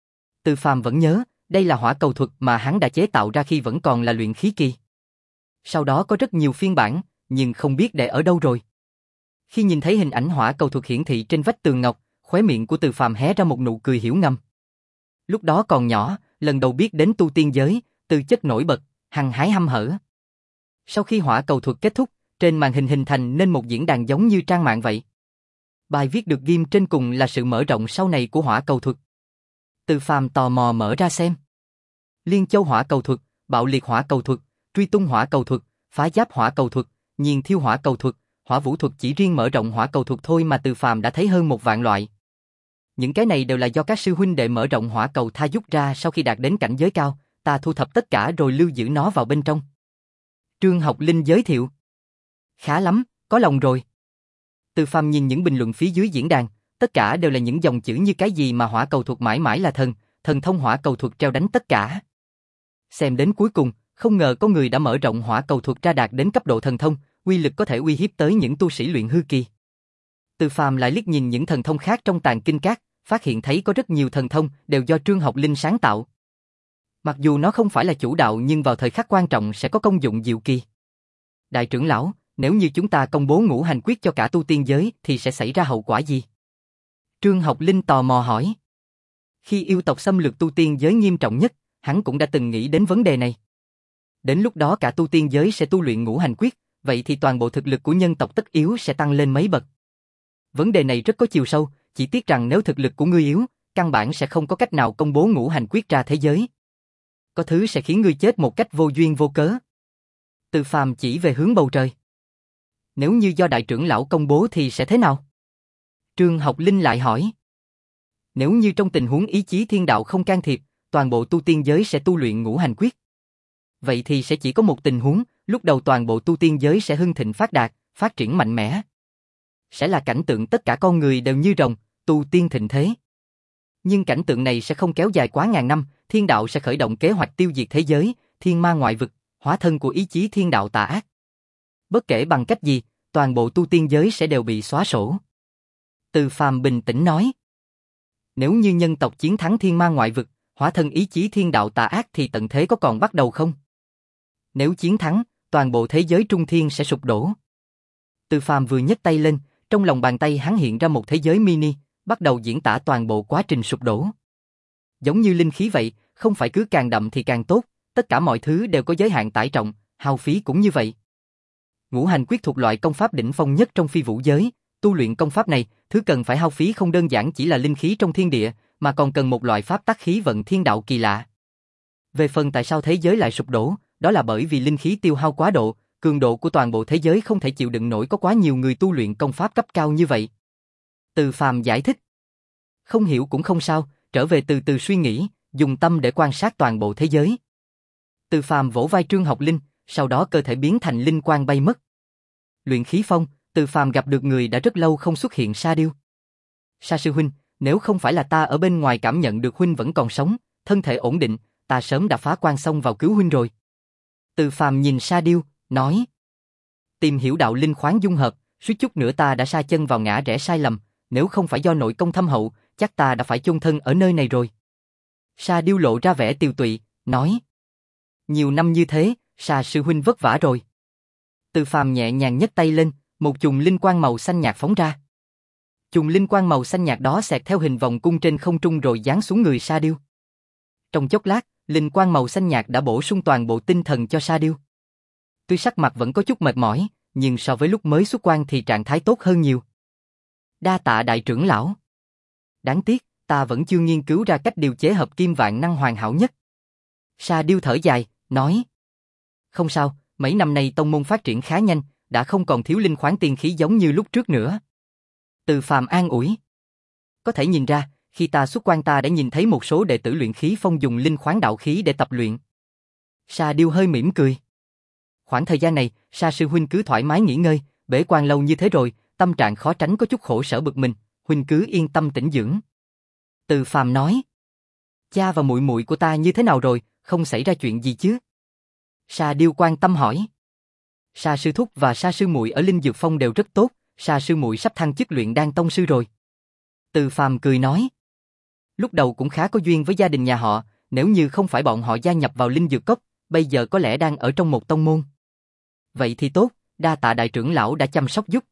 Từ Phàm vẫn nhớ, đây là hỏa cầu thuật mà hắn đã chế tạo ra khi vẫn còn là luyện khí kỳ. Sau đó có rất nhiều phiên bản, nhưng không biết để ở đâu rồi. Khi nhìn thấy hình ảnh hỏa cầu thuật hiển thị trên vách tường ngọc, khóe miệng của Từ Phàm hé ra một nụ cười hiểu ngầm. Lúc đó còn nhỏ, lần đầu biết đến tu tiên giới, tư chất nổi bật, hăng hái hăm hở. Sau khi hỏa cầu thuật kết thúc, trên màn hình hình thành nên một diễn đàn giống như trang mạng vậy. Bài viết được ghim trên cùng là sự mở rộng sau này của hỏa cầu thuật. Từ Phàm tò mò mở ra xem. Liên châu hỏa cầu thuật, bạo liệt hỏa cầu thuật, truy tung hỏa cầu thuật, phá giáp hỏa cầu thuật, nhiên thiêu hỏa cầu thuật, hỏa vũ thuật, chỉ riêng mở rộng hỏa cầu thuật thôi mà Từ Phàm đã thấy hơn một vạn loại. Những cái này đều là do các sư huynh đệ mở rộng hỏa cầu tha giúp ra sau khi đạt đến cảnh giới cao, ta thu thập tất cả rồi lưu giữ nó vào bên trong. Trương Học Linh giới thiệu. Khá lắm, có lòng rồi. Từ Phàm nhìn những bình luận phía dưới diễn đàn, tất cả đều là những dòng chữ như cái gì mà hỏa cầu thuật mãi mãi là thần, thần thông hỏa cầu thuật treo đánh tất cả. Xem đến cuối cùng, không ngờ có người đã mở rộng hỏa cầu thuật ra đạt đến cấp độ thần thông, uy lực có thể uy hiếp tới những tu sĩ luyện hư kỳ. Từ Phàm lại liếc nhìn những thần thông khác trong tàng kinh các, phát hiện thấy có rất nhiều thần thông đều do Trương Học Linh sáng tạo. Mặc dù nó không phải là chủ đạo nhưng vào thời khắc quan trọng sẽ có công dụng diệu kỳ. Đại trưởng lão, nếu như chúng ta công bố ngũ hành quyết cho cả tu tiên giới thì sẽ xảy ra hậu quả gì? Trương Học Linh tò mò hỏi. Khi yêu tộc xâm lược tu tiên giới nghiêm trọng nhất, hắn cũng đã từng nghĩ đến vấn đề này. Đến lúc đó cả tu tiên giới sẽ tu luyện ngũ hành quyết, vậy thì toàn bộ thực lực của nhân tộc tất yếu sẽ tăng lên mấy bậc. Vấn đề này rất có chiều sâu, chỉ tiếc rằng nếu thực lực của ngươi yếu, căn bản sẽ không có cách nào công bố ngũ hành quyết ra thế giới. Có thứ sẽ khiến ngươi chết một cách vô duyên vô cớ. Từ Phàm chỉ về hướng bầu trời. Nếu như do đại trưởng lão công bố thì sẽ thế nào? Trương Học Linh lại hỏi. Nếu như trong tình huống ý chí thiên đạo không can thiệp, toàn bộ tu tiên giới sẽ tu luyện ngũ hành quyết. Vậy thì sẽ chỉ có một tình huống, lúc đầu toàn bộ tu tiên giới sẽ hưng thịnh phát đạt, phát triển mạnh mẽ. Sẽ là cảnh tượng tất cả con người đều như rồng, tu tiên thịnh thế. Nhưng cảnh tượng này sẽ không kéo dài quá ngàn năm, thiên đạo sẽ khởi động kế hoạch tiêu diệt thế giới, thiên ma ngoại vực, hóa thân của ý chí thiên đạo tà ác. Bất kể bằng cách gì, toàn bộ tu tiên giới sẽ đều bị xóa sổ. Từ Phàm bình tĩnh nói. Nếu như nhân tộc chiến thắng thiên ma ngoại vực, hóa thân ý chí thiên đạo tà ác thì tận thế có còn bắt đầu không? Nếu chiến thắng, toàn bộ thế giới trung thiên sẽ sụp đổ. Từ Phàm vừa nhấc tay lên, trong lòng bàn tay hắn hiện ra một thế giới mini, bắt đầu diễn tả toàn bộ quá trình sụp đổ. Giống như linh khí vậy, không phải cứ càng đậm thì càng tốt, tất cả mọi thứ đều có giới hạn tải trọng, hao phí cũng như vậy. Ngũ hành quyết thuộc loại công pháp đỉnh phong nhất trong phi vũ giới, tu luyện công pháp này, thứ cần phải hao phí không đơn giản chỉ là linh khí trong thiên địa, mà còn cần một loại pháp tắc khí vận thiên đạo kỳ lạ. Về phần tại sao thế giới lại sụp đổ, đó là bởi vì linh khí tiêu hao quá độ, cường độ của toàn bộ thế giới không thể chịu đựng nổi có quá nhiều người tu luyện công pháp cấp cao như vậy. Từ Phàm giải thích. Không hiểu cũng không sao, trở về từ từ suy nghĩ, dùng tâm để quan sát toàn bộ thế giới. Từ Phàm vỗ vai Trương Học Linh, sau đó cơ thể biến thành linh quang bay mất. Luyện khí phong, Từ Phàm gặp được người đã rất lâu không xuất hiện. Sa Điêu. Sa sư huynh, nếu không phải là ta ở bên ngoài cảm nhận được huynh vẫn còn sống, thân thể ổn định, ta sớm đã phá quan xông vào cứu huynh rồi. Từ Phàm nhìn Sa Điêu, nói. Tìm hiểu đạo linh khoáng dung hợp, suýt chút nữa ta đã sa chân vào ngã rẽ sai lầm, nếu không phải do nội công thâm hậu, chắc ta đã phải chôn thân ở nơi này rồi. Sa Điêu lộ ra vẻ tiều tụy, nói. Nhiều năm như thế, Sa sư huynh vất vả rồi. Từ Phàm nhẹ nhàng nhấc tay lên, một chùm linh quang màu xanh nhạt phóng ra. Chùm linh quang màu xanh nhạt đó xẹt theo hình vòng cung trên không trung rồi giáng xuống người Sa Điêu. Trong chốc lát, linh quang màu xanh nhạt đã bổ sung toàn bộ tinh thần cho Sa Điêu. Tuy sắc mặt vẫn có chút mệt mỏi, nhưng so với lúc mới xuất quan thì trạng thái tốt hơn nhiều. Đa tạ đại trưởng lão. Đáng tiếc, ta vẫn chưa nghiên cứu ra cách điều chế hợp kim vạn năng hoàn hảo nhất. Sa Điêu thở dài, nói. Không sao, mấy năm nay tông môn phát triển khá nhanh, đã không còn thiếu linh khoáng tiên khí giống như lúc trước nữa. Từ Phàm an ủi. Có thể nhìn ra, khi ta xuất quan ta đã nhìn thấy một số đệ tử luyện khí phong dùng linh khoáng đạo khí để tập luyện. Sa Điêu hơi mỉm cười. Khoảng thời gian này, Sa sư huynh cứ thoải mái nghỉ ngơi, bế quan lâu như thế rồi, tâm trạng khó tránh có chút khổ sở bực mình, huynh cứ yên tâm tĩnh dưỡng. Từ Phàm nói. Cha và muội muội của ta như thế nào rồi, không xảy ra chuyện gì chứ? Sa Điêu quan tâm hỏi. Sa sư thúc và Sa sư muội ở Linh Dược Phong đều rất tốt, Sa sư muội sắp thăng chức luyện đan tông sư rồi. Từ Phàm cười nói. Lúc đầu cũng khá có duyên với gia đình nhà họ, nếu như không phải bọn họ gia nhập vào Linh Dược Cốc, bây giờ có lẽ đang ở trong một tông môn. Vậy thì tốt, đa tạ đại trưởng lão đã chăm sóc giúp.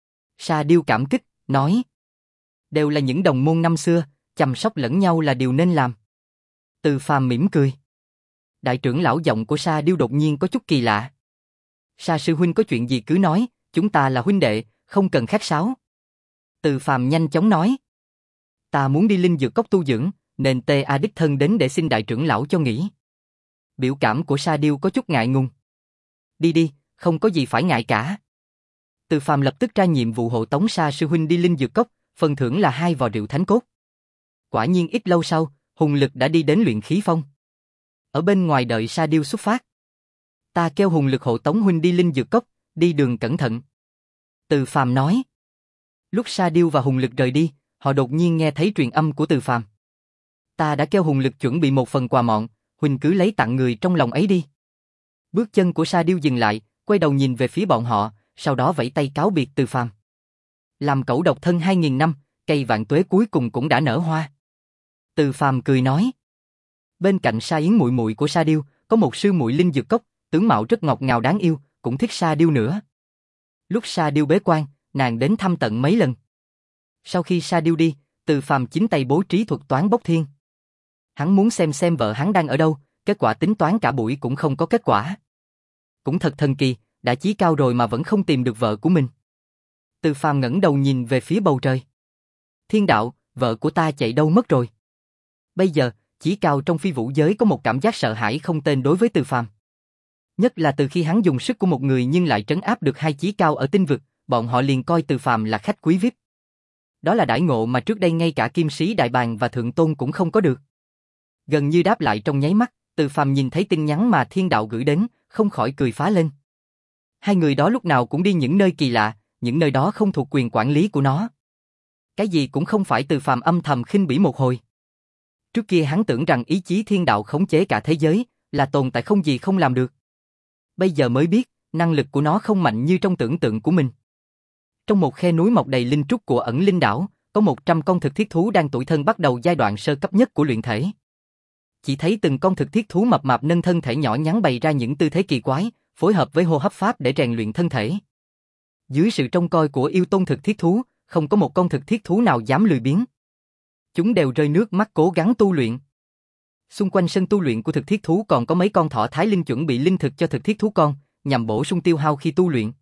Sa Điêu cảm kích, nói. Đều là những đồng môn năm xưa, chăm sóc lẫn nhau là điều nên làm. Từ Phàm mỉm cười. Đại trưởng lão giọng của Sa Điêu đột nhiên có chút kỳ lạ. Sa sư huynh có chuyện gì cứ nói, chúng ta là huynh đệ, không cần khách sáo. Từ Phàm nhanh chóng nói. Ta muốn đi Linh Dược Cốc tu dưỡng, nên tê a đích thân đến để xin đại trưởng lão cho nghỉ. Biểu cảm của Sa Điêu có chút ngại ngùng. Đi đi, không có gì phải ngại cả. Từ Phàm lập tức ra nhiệm vụ hộ tống Sa sư huynh đi Linh Dược Cốc, phần thưởng là hai vò rượu thánh cốt. Quả nhiên ít lâu sau, Hùng Lực đã đi đến luyện khí phong. Ở bên ngoài đợi Sa Điêu xuất phát. Ta kêu Hùng Lực hộ tống huynh đi Linh Dược Cốc, đi đường cẩn thận. Từ Phàm nói. Lúc Sa Điêu và Hùng Lực rời đi, họ đột nhiên nghe thấy truyền âm của Từ Phàm. Ta đã kêu Hùng Lực chuẩn bị một phần quà mọn, huynh cứ lấy tặng người trong lòng ấy đi. Bước chân của Sa Điêu dừng lại, quay đầu nhìn về phía bọn họ, sau đó vẫy tay cáo biệt Từ Phàm. Làm cẩu độc thân hai nghìn năm, cây vạn tuế cuối cùng cũng đã nở hoa. Từ Phàm cười nói. Bên cạnh Sa Yến muội muội của Sa Điêu, có một sư muội Linh Dược Cốc, tướng mạo rất ngọt ngào đáng yêu, cũng thích Sa Điêu nữa. Lúc Sa Điêu bế quan, nàng đến thăm tận mấy lần. Sau khi Sa Điêu đi, Từ Phàm chính tay bố trí thuật toán bốc thiên. Hắn muốn xem xem vợ hắn đang ở đâu, kết quả tính toán cả buổi cũng không có kết quả. Cũng thật thần kỳ, đã chí cao rồi mà vẫn không tìm được vợ của mình. Từ Phàm ngẩng đầu nhìn về phía bầu trời. Thiên đạo, vợ của ta chạy đâu mất rồi? Bây giờ, chí cao trong phi vũ giới có một cảm giác sợ hãi không tên đối với Từ Phàm. Nhất là từ khi hắn dùng sức của một người nhưng lại trấn áp được hai chí cao ở tinh vực, bọn họ liền coi Từ Phàm là khách quý vi ai pi. Đó là đãi ngộ mà trước đây ngay cả Kim Sĩ Đại Bàng và Thượng Tôn cũng không có được. Gần như đáp lại trong nháy mắt, Từ Phàm nhìn thấy tin nhắn mà thiên đạo gửi đến, không khỏi cười phá lên. Hai người đó lúc nào cũng đi những nơi kỳ lạ, những nơi đó không thuộc quyền quản lý của nó. Cái gì cũng không phải. Từ Phàm âm thầm khinh bỉ một hồi. Trước kia hắn tưởng rằng ý chí thiên đạo khống chế cả thế giới, là tồn tại không gì không làm được. Bây giờ mới biết, năng lực của nó không mạnh như trong tưởng tượng của mình. Trong một khe núi mọc đầy linh trúc của ẩn linh đảo, có một trăm con thực thiết thú đang tuổi thân bắt đầu giai đoạn sơ cấp nhất của luyện thể. Chỉ thấy từng con thực thiết thú mập mạp nâng thân thể nhỏ nhắn bày ra những tư thế kỳ quái, phối hợp với hô hấp pháp để rèn luyện thân thể. Dưới sự trông coi của yêu tôn thực thiết thú, không có một con thực thiết thú nào dám lười biếng. Chúng đều rơi nước mắt cố gắng tu luyện. Xung quanh sân tu luyện của thực thiết thú còn có mấy con thỏ thái linh chuẩn bị linh thực cho thực thiết thú con, nhằm bổ sung tiêu hao khi tu luyện.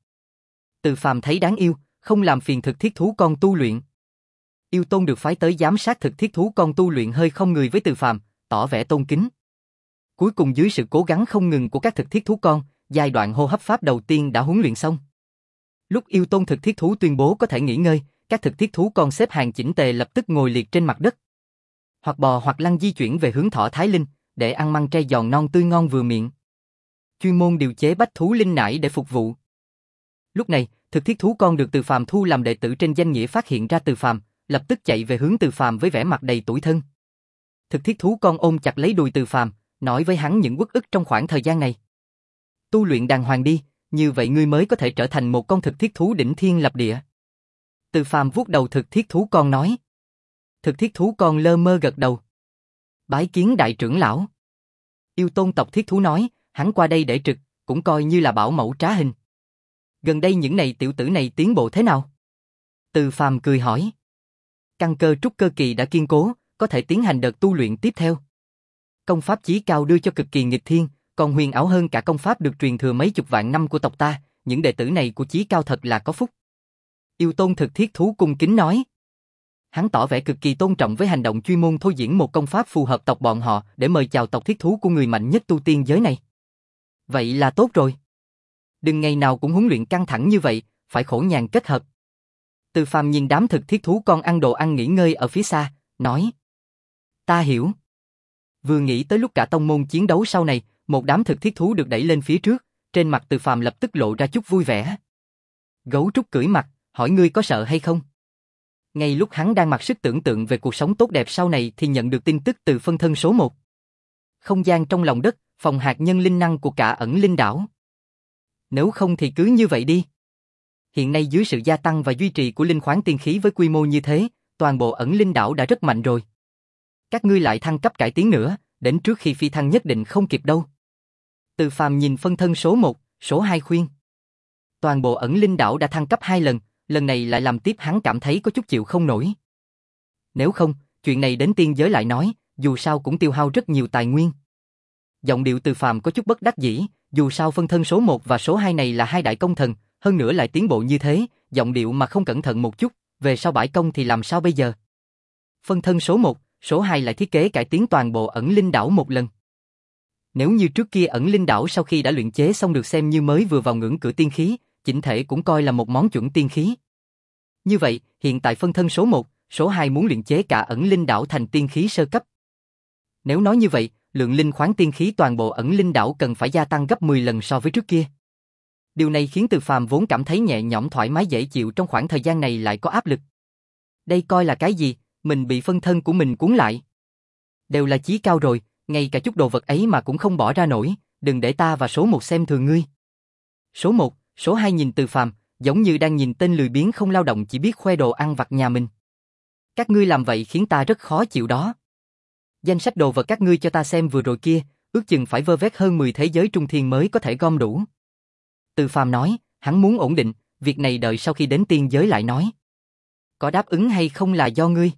Từ Phàm thấy đáng yêu, không làm phiền thực thiết thú con tu luyện. Yêu tôn được phái tới giám sát thực thiết thú con tu luyện hơi không người với Từ Phàm, tỏ vẻ tôn kính. Cuối cùng dưới sự cố gắng không ngừng của các thực thiết thú con, giai đoạn hô hấp pháp đầu tiên đã huấn luyện xong. Lúc yêu tôn thực thiết thú tuyên bố có thể nghỉ ngơi, các thực thiết thú con xếp hàng chỉnh tề lập tức ngồi liệt trên mặt đất. Hoặc bò hoặc lăn di chuyển về hướng Thỏ Thái Linh, để ăn măng tre giòn non tươi ngon vừa miệng. Chuyên môn điều chế bách thú linh nải để phục vụ. Lúc này, thực thiết thú con được Từ Phàm thu làm đệ tử trên danh nghĩa phát hiện ra Từ Phàm, lập tức chạy về hướng Từ Phàm với vẻ mặt đầy tủi thân. Thực thiết thú con ôm chặt lấy đùi Từ Phàm, nói với hắn những uất ức trong khoảng thời gian này. Tu luyện đàng hoàng đi, như vậy ngươi mới có thể trở thành một con thực thiết thú đỉnh thiên lập địa. Từ Phàm vuốt đầu thực thiết thú con nói. Thực thiết thú con lơ mơ gật đầu. Bái kiến đại trưởng lão. Yêu tôn tộc thiết thú nói, hắn qua đây để trực, cũng coi như là bảo mẫu trá hình. Gần đây những này tiểu tử này tiến bộ thế nào? Từ Phàm cười hỏi. Căn cơ trúc cơ kỳ đã kiên cố, có thể tiến hành đợt tu luyện tiếp theo. Công pháp chí cao đưa cho cực kỳ nghịch thiên, còn huyền ảo hơn cả công pháp được truyền thừa mấy chục vạn năm của tộc ta, những đệ tử này của chí cao thật là có phúc. Yêu tôn thực thiết thú cung kính nói. Hắn tỏ vẻ cực kỳ tôn trọng với hành động chuyên môn thôi diễn một công pháp phù hợp tộc bọn họ để mời chào tộc thiết thú của người mạnh nhất tu tiên giới này. Vậy là tốt rồi. Đừng ngày nào cũng huấn luyện căng thẳng như vậy, phải khổ nhàn kết hợp. Từ Phàm nhìn đám thực thiết thú con ăn đồ ăn nghỉ ngơi ở phía xa, nói. Ta hiểu. Vừa nghĩ tới lúc cả tông môn chiến đấu sau này, một đám thực thiết thú được đẩy lên phía trước, trên mặt Từ Phàm lập tức lộ ra chút vui vẻ. Gấu trúc cưỡi mặt, hỏi ngươi có sợ hay không? Ngay lúc hắn đang mặc sức tưởng tượng về cuộc sống tốt đẹp sau này thì nhận được tin tức từ phân thân số một. Không gian trong lòng đất, phòng hạt nhân linh năng của cả ẩn linh đảo. Nếu không thì cứ như vậy đi. Hiện nay dưới sự gia tăng và duy trì của linh khoáng tiên khí với quy mô như thế, toàn bộ ẩn linh đảo đã rất mạnh rồi. Các ngươi lại thăng cấp cải tiến nữa, đến trước khi phi thăng nhất định không kịp đâu. Từ Phàm nhìn phân thân số một, số hai khuyên. Toàn bộ ẩn linh đảo đã thăng cấp hai lần, lần này lại làm tiếp hắn cảm thấy có chút chịu không nổi. Nếu không, chuyện này đến tiên giới lại nói, dù sao cũng tiêu hao rất nhiều tài nguyên. Giọng điệu Từ Phàm có chút bất đắc dĩ, dù sao phân thân số một và số hai này là hai đại công thần, hơn nữa lại tiến bộ như thế, giọng điệu mà không cẩn thận một chút, về sau bãi công thì làm sao bây giờ? Phân thân số một, số hai lại thiết kế cải tiến toàn bộ ẩn linh đảo một lần. Nếu như trước kia ẩn linh đảo sau khi đã luyện chế xong được xem như mới vừa vào ngưỡng cửa tiên khí, chỉnh thể cũng coi là một món chuẩn tiên khí. Như vậy, hiện tại phân thân số một, số hai muốn luyện chế cả ẩn linh đảo thành tiên khí sơ cấp. Nếu nói như vậy, lượng linh khoáng tiên khí toàn bộ ẩn linh đảo cần phải gia tăng gấp mười lần so với trước kia. Điều này khiến Từ Phàm vốn cảm thấy nhẹ nhõm thoải mái dễ chịu trong khoảng thời gian này lại có áp lực. Đây coi là cái gì, mình bị phân thân của mình cuốn lại. Đều là chí cao rồi, ngay cả chút đồ vật ấy mà cũng không bỏ ra nổi, đừng để ta và số một xem thường ngươi. Số một, số hai nhìn Từ Phàm, giống như đang nhìn tên lười biếng không lao động chỉ biết khoe đồ ăn vặt nhà mình. Các ngươi làm vậy khiến ta rất khó chịu đó. Danh sách đồ vật các ngươi cho ta xem vừa rồi kia, ước chừng phải vơ vét hơn mười thế giới trung thiên mới có thể gom đủ. Từ Phàm nói, hắn muốn ổn định, việc này đợi sau khi đến tiên giới lại nói. Có đáp ứng hay không là do ngươi.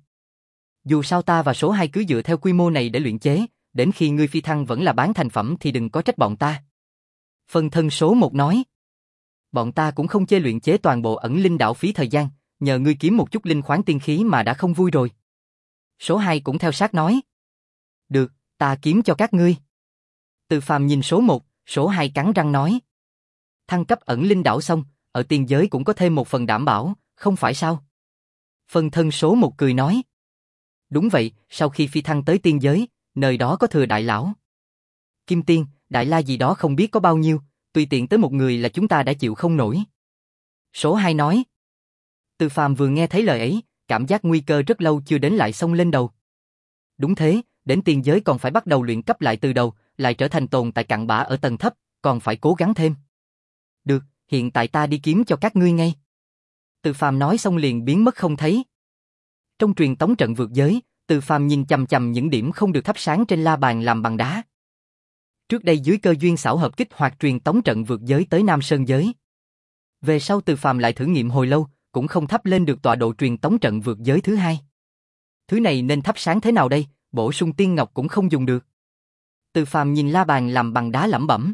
Dù sao ta và số hai cứ dựa theo quy mô này để luyện chế, đến khi ngươi phi thăng vẫn là bán thành phẩm thì đừng có trách bọn ta. Phân thân số một nói. Bọn ta cũng không chê luyện chế toàn bộ ẩn linh đảo phí thời gian, nhờ ngươi kiếm một chút linh khoáng tiên khí mà đã không vui rồi. Số hai cũng theo sát nói. Được, ta kiếm cho các ngươi. Từ Phàm nhìn số một, số hai cắn răng nói. Thăng cấp ẩn linh đảo xong, ở tiên giới cũng có thêm một phần đảm bảo, không phải sao? Phân thân số một cười nói. Đúng vậy, sau khi phi thăng tới tiên giới, nơi đó có thừa đại lão. Kim tiên, đại la gì đó không biết có bao nhiêu, tùy tiện tới một người là chúng ta đã chịu không nổi. Số hai nói. Từ Phàm vừa nghe thấy lời ấy, cảm giác nguy cơ rất lâu chưa đến lại xông lên đầu. Đúng thế, đến tiên giới còn phải bắt đầu luyện cấp lại từ đầu, lại trở thành tồn tại cặn bã ở tầng thấp, còn phải cố gắng thêm. Được, hiện tại ta đi kiếm cho các ngươi ngay. Từ Phàm nói xong liền biến mất không thấy. Trong truyền tống trận vượt giới, Từ Phàm nhìn chằm chằm những điểm không được thắp sáng trên la bàn làm bằng đá. Trước đây dưới cơ duyên xảo hợp kích hoạt truyền tống trận vượt giới tới Nam Sơn giới. Về sau Từ Phàm lại thử nghiệm hồi lâu, cũng không thắp lên được tọa độ truyền tống trận vượt giới thứ hai. Thứ này nên thắp sáng thế nào đây, bổ sung tiên ngọc cũng không dùng được. Từ Phàm nhìn la bàn làm bằng đá lẩm bẩm.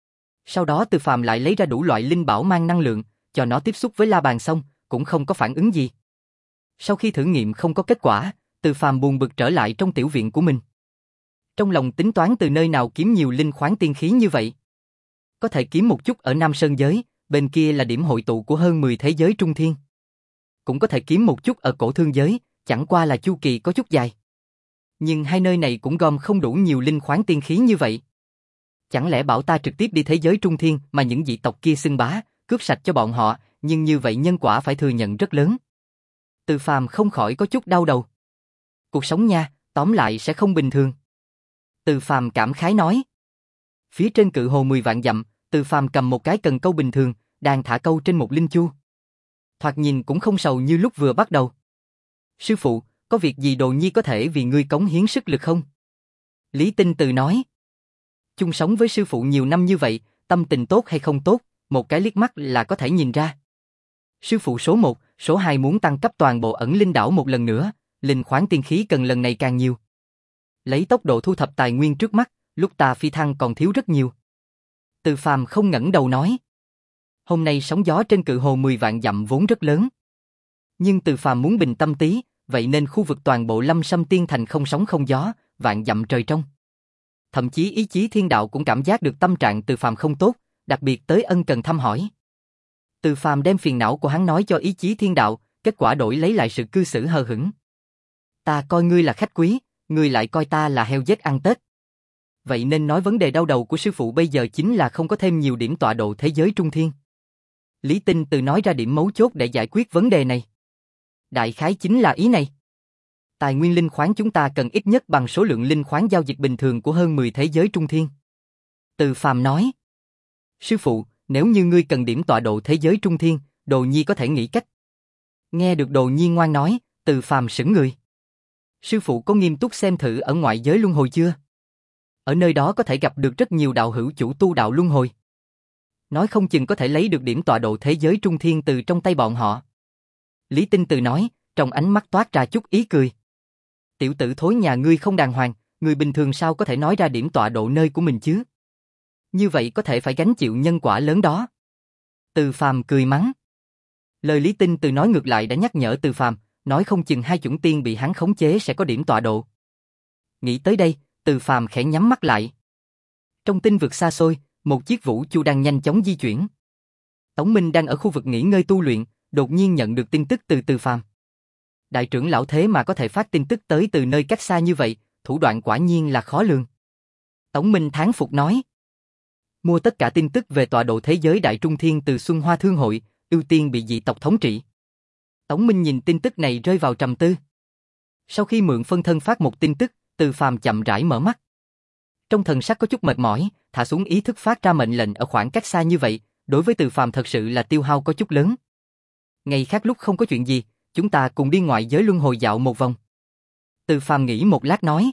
Sau đó Từ Phàm lại lấy ra đủ loại linh bảo mang năng lượng, cho nó tiếp xúc với la bàn xong, cũng không có phản ứng gì. Sau khi thử nghiệm không có kết quả, Từ Phàm buồn bực trở lại trong tiểu viện của mình. Trong lòng tính toán từ nơi nào kiếm nhiều linh khoáng tiên khí như vậy. Có thể kiếm một chút ở Nam Sơn giới, bên kia là điểm hội tụ của hơn mười thế giới trung thiên. Cũng có thể kiếm một chút ở cổ thương giới, chẳng qua là chu kỳ có chút dài. Nhưng hai nơi này cũng gom không đủ nhiều linh khoáng tiên khí như vậy. Chẳng lẽ bảo ta trực tiếp đi thế giới trung thiên mà những dị tộc kia xưng bá, cướp sạch cho bọn họ, nhưng như vậy nhân quả phải thừa nhận rất lớn. Từ Phàm không khỏi có chút đau đầu. Cuộc sống nha, tóm lại sẽ không bình thường. Từ Phàm cảm khái nói. Phía trên cự hồ mười vạn dặm, Từ Phàm cầm một cái cần câu bình thường, đang thả câu trên một linh chu. Thoạt nhìn cũng không sầu như lúc vừa bắt đầu. Sư phụ, có việc gì Đồ Nhi có thể vì ngươi cống hiến sức lực không? Lý Tinh Từ nói. Chung sống với sư phụ nhiều năm như vậy, tâm tình tốt hay không tốt, một cái liếc mắt là có thể nhìn ra. Sư phụ số một, số hai muốn tăng cấp toàn bộ ẩn linh đảo một lần nữa, linh khoáng tiên khí cần lần này càng nhiều. Lấy tốc độ thu thập tài nguyên trước mắt, lúc ta phi thăng còn thiếu rất nhiều. Từ Phàm không ngẩng đầu nói. Hôm nay sóng gió trên cự hồ mười vạn dặm vốn rất lớn. Nhưng Từ Phàm muốn bình tâm tí, vậy nên khu vực toàn bộ Lâm Sâm Tiên Thành không sóng không gió, vạn dặm trời trong. Thậm chí ý chí thiên đạo cũng cảm giác được tâm trạng Từ Phàm không tốt, đặc biệt tới ân cần thăm hỏi. Từ Phàm đem phiền não của hắn nói cho ý chí thiên đạo, kết quả đổi lấy lại sự cư xử hờ hững. Ta coi ngươi là khách quý, ngươi lại coi ta là heo giết ăn Tết. Vậy nên nói vấn đề đau đầu của sư phụ bây giờ chính là không có thêm nhiều điểm tọa độ thế giới trung thiên. Lý Tinh Từ nói ra điểm mấu chốt để giải quyết vấn đề này. Đại khái chính là ý này. Tài nguyên linh khoáng chúng ta cần ít nhất bằng số lượng linh khoáng giao dịch bình thường của hơn mười thế giới trung thiên. Từ Phàm nói. Sư phụ, nếu như ngươi cần điểm tọa độ thế giới trung thiên, Đồ Nhi có thể nghĩ cách. Nghe được Đồ Nhi ngoan nói, Từ Phàm sững người. Sư phụ có nghiêm túc xem thử ở ngoại giới luân hồi chưa? Ở nơi đó có thể gặp được rất nhiều đạo hữu chủ tu đạo luân hồi. Nói không chừng có thể lấy được điểm tọa độ thế giới trung thiên từ trong tay bọn họ. Lý Tinh Từ nói, trong ánh mắt toát ra chút ý cười. Tiểu tử thối nhà ngươi không đàng hoàng, người bình thường sao có thể nói ra điểm tọa độ nơi của mình chứ? Như vậy có thể phải gánh chịu nhân quả lớn đó. Từ Phàm cười mắng. Lời Lý Tinh Từ nói ngược lại đã nhắc nhở Từ Phàm, nói không chừng hai chủng tiên bị hắn khống chế sẽ có điểm tọa độ. Nghĩ tới đây, Từ Phàm khẽ nhắm mắt lại. Trong tinh vực xa xôi, một chiếc vũ chu đang nhanh chóng di chuyển. Tống Minh đang ở khu vực nghỉ ngơi tu luyện, đột nhiên nhận được tin tức từ Từ Phàm. Đại trưởng lão thế mà có thể phát tin tức tới từ nơi cách xa như vậy, thủ đoạn quả nhiên là khó lường. Tống Minh thán phục nói. Mua tất cả tin tức về tọa độ thế giới Đại Trung Thiên từ Xuân Hoa Thương hội, ưu tiên bị dị tộc thống trị. Tống Minh nhìn tin tức này rơi vào trầm tư. Sau khi mượn phân thân phát một tin tức, Từ Phàm chậm rãi mở mắt. Trong thần sắc có chút mệt mỏi, thả xuống ý thức phát ra mệnh lệnh ở khoảng cách xa như vậy, đối với Từ Phàm thật sự là tiêu hao có chút lớn. Ngày khác lúc không có chuyện gì, chúng ta cùng đi ngoại giới luân hồi dạo một vòng. Từ Phàm nghĩ một lát nói.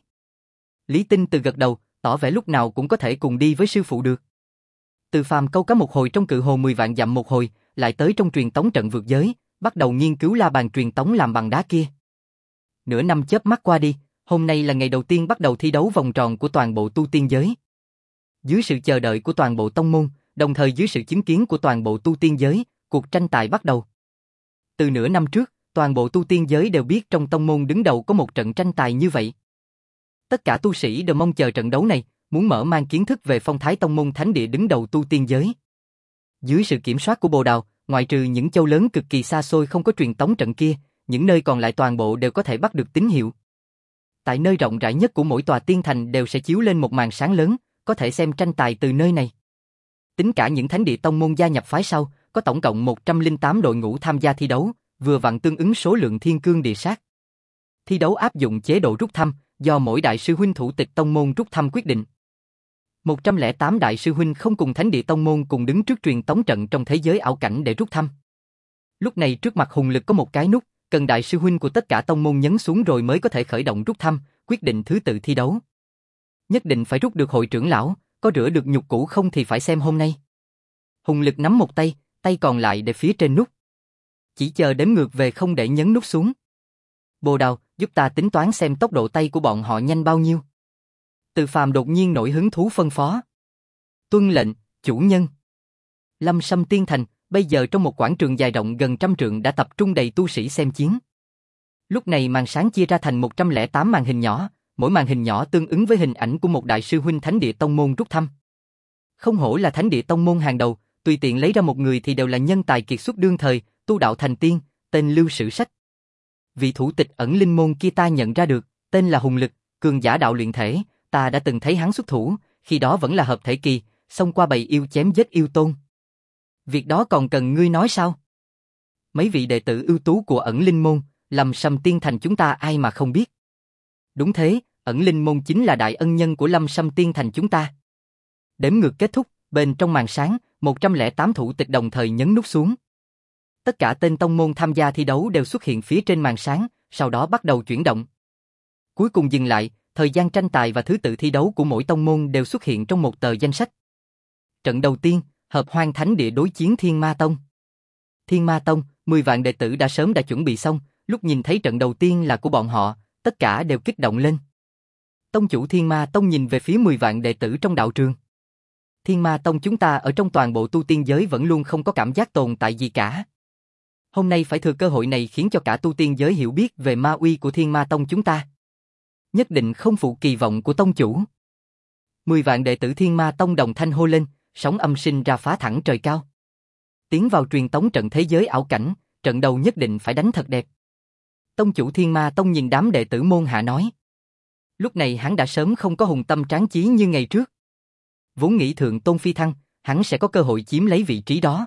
Lý Tinh Từ gật đầu, tỏ vẻ lúc nào cũng có thể cùng đi với sư phụ được. Từ Phàm câu cá một hồi trong cự hồ mười vạn dặm một hồi, lại tới trong truyền tống trận vượt giới, bắt đầu nghiên cứu la bàn truyền tống làm bằng đá kia. Nửa năm chớp mắt qua đi, hôm nay là ngày đầu tiên bắt đầu thi đấu vòng tròn của toàn bộ tu tiên giới. Dưới sự chờ đợi của toàn bộ tông môn, đồng thời dưới sự chứng kiến của toàn bộ tu tiên giới, cuộc tranh tài bắt đầu. Từ nửa năm trước, toàn bộ tu tiên giới đều biết trong tông môn đứng đầu có một trận tranh tài như vậy. Tất cả tu sĩ đều mong chờ trận đấu này, muốn mở mang kiến thức về phong thái tông môn thánh địa đứng đầu tu tiên giới. Dưới sự kiểm soát của Bồ Đào, ngoại trừ những châu lớn cực kỳ xa xôi không có truyền tống trận kia, những nơi còn lại toàn bộ đều có thể bắt được tín hiệu. Tại nơi rộng rãi nhất của mỗi tòa tiên thành đều sẽ chiếu lên một màn sáng lớn, có thể xem tranh tài từ nơi này. Tính cả những thánh địa tông môn gia nhập phái sau, có tổng cộng một trăm lẻ tám đội ngũ tham gia thi đấu, vừa vặn tương ứng số lượng thiên cương địa sát. Thi đấu áp dụng chế độ rút thăm, do mỗi đại sư huynh thủ tịch tông môn rút thăm quyết định. một trăm lẻ tám đại sư huynh không cùng thánh địa tông môn cùng đứng trước truyền tống trận trong thế giới ảo cảnh để rút thăm. Lúc này trước mặt hùng lực có một cái nút, cần đại sư huynh của tất cả tông môn nhấn xuống rồi mới có thể khởi động rút thăm, quyết định thứ tự thi đấu. Nhất định phải rút được hội trưởng lão, có rửa được nhục cũ không thì phải xem hôm nay. Hùng lực nắm một tay, tay còn lại để phía trên nút. Chỉ chờ đếm ngược về không để nhấn nút xuống. Bồ Đào, giúp ta tính toán xem tốc độ tay của bọn họ nhanh bao nhiêu. Từ Phàm đột nhiên nổi hứng thú phân phó. Tuân lệnh, chủ nhân. Lâm Sâm Tiên Thành, bây giờ trong một quảng trường dài rộng gần trăm trượng đã tập trung đầy tu sĩ xem chiến. Lúc này màn sáng chia ra thành một trăm lẻ tám màn hình nhỏ, mỗi màn hình nhỏ tương ứng với hình ảnh của một đại sư huynh Thánh Địa Tông môn rút thăm. Không hổ là Thánh Địa Tông môn hàng đầu, tùy tiện lấy ra một người thì đều là nhân tài kiệt xuất đương thời, tu đạo thành tiên, tên lưu sử sách. Vị thủ tịch ẩn linh môn kia ta nhận ra được, tên là Hùng Lực, cường giả đạo luyện thể, ta đã từng thấy hắn xuất thủ, khi đó vẫn là hợp thể kỳ, xông qua bầy yêu chém giết yêu tôn. Việc đó còn cần ngươi nói sao? Mấy vị đệ tử ưu tú của ẩn linh môn, Lâm Sâm Tiên Thành chúng ta ai mà không biết. Đúng thế, ẩn linh môn chính là đại ân nhân của Lâm Sâm Tiên Thành chúng ta. Đếm ngược kết thúc, bên trong màn sáng, một trăm lẻ tám thủ tịch đồng thời nhấn nút xuống. Tất cả tên tông môn tham gia thi đấu đều xuất hiện phía trên màn sáng, sau đó bắt đầu chuyển động. Cuối cùng dừng lại, thời gian tranh tài và thứ tự thi đấu của mỗi tông môn đều xuất hiện trong một tờ danh sách. Trận đầu tiên, Hợp Hoang Thánh Địa đối chiến Thiên Ma Tông. Thiên Ma Tông, mười vạn đệ tử đã sớm đã chuẩn bị xong, lúc nhìn thấy trận đầu tiên là của bọn họ, tất cả đều kích động lên. Tông chủ Thiên Ma Tông nhìn về phía mười vạn đệ tử trong đạo trường. Thiên Ma Tông chúng ta ở trong toàn bộ tu tiên giới vẫn luôn không có cảm giác tồn tại gì cả. Hôm nay phải thừa cơ hội này khiến cho cả tu tiên giới hiểu biết về ma uy của Thiên Ma Tông chúng ta. Nhất định không phụ kỳ vọng của tông chủ. Mười vạn đệ tử Thiên Ma Tông đồng thanh hô lên, sóng âm sinh ra phá thẳng trời cao. Tiến vào truyền tống trận thế giới ảo cảnh, trận đầu nhất định phải đánh thật đẹp. Tông chủ Thiên Ma Tông nhìn đám đệ tử môn hạ nói. Lúc này hắn đã sớm không có hùng tâm tráng chí như ngày trước. Vốn nghĩ thượng tôn phi thăng, hắn sẽ có cơ hội chiếm lấy vị trí đó.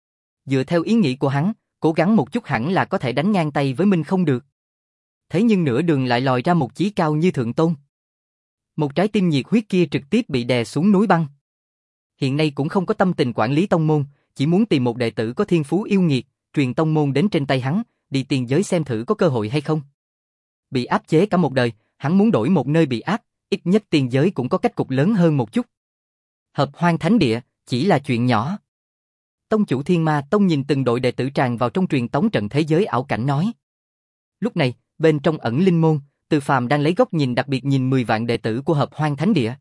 Dựa theo ý nghĩ của hắn, cố gắng một chút hẳn là có thể đánh ngang tay với Minh không được. Thế nhưng nửa đường lại lòi ra một chí cao như thượng tôn. Một trái tim nhiệt huyết kia trực tiếp bị đè xuống núi băng. Hiện nay cũng không có tâm tình quản lý tông môn, chỉ muốn tìm một đệ tử có thiên phú yêu nghiệt, truyền tông môn đến trên tay hắn, đi tiền giới xem thử có cơ hội hay không. Bị áp chế cả một đời, hắn muốn đổi một nơi bị áp, ít nhất tiền giới cũng có cách cục lớn hơn một chút. Hợp Hoang Thánh Địa, chỉ là chuyện nhỏ. Tông chủ Thiên Ma Tông nhìn từng đội đệ tử tràn vào trong truyền tống trận thế giới ảo cảnh nói. Lúc này, bên trong ẩn linh môn, Từ Phàm đang lấy góc nhìn đặc biệt nhìn mười vạn đệ tử của Hợp Hoang Thánh Địa.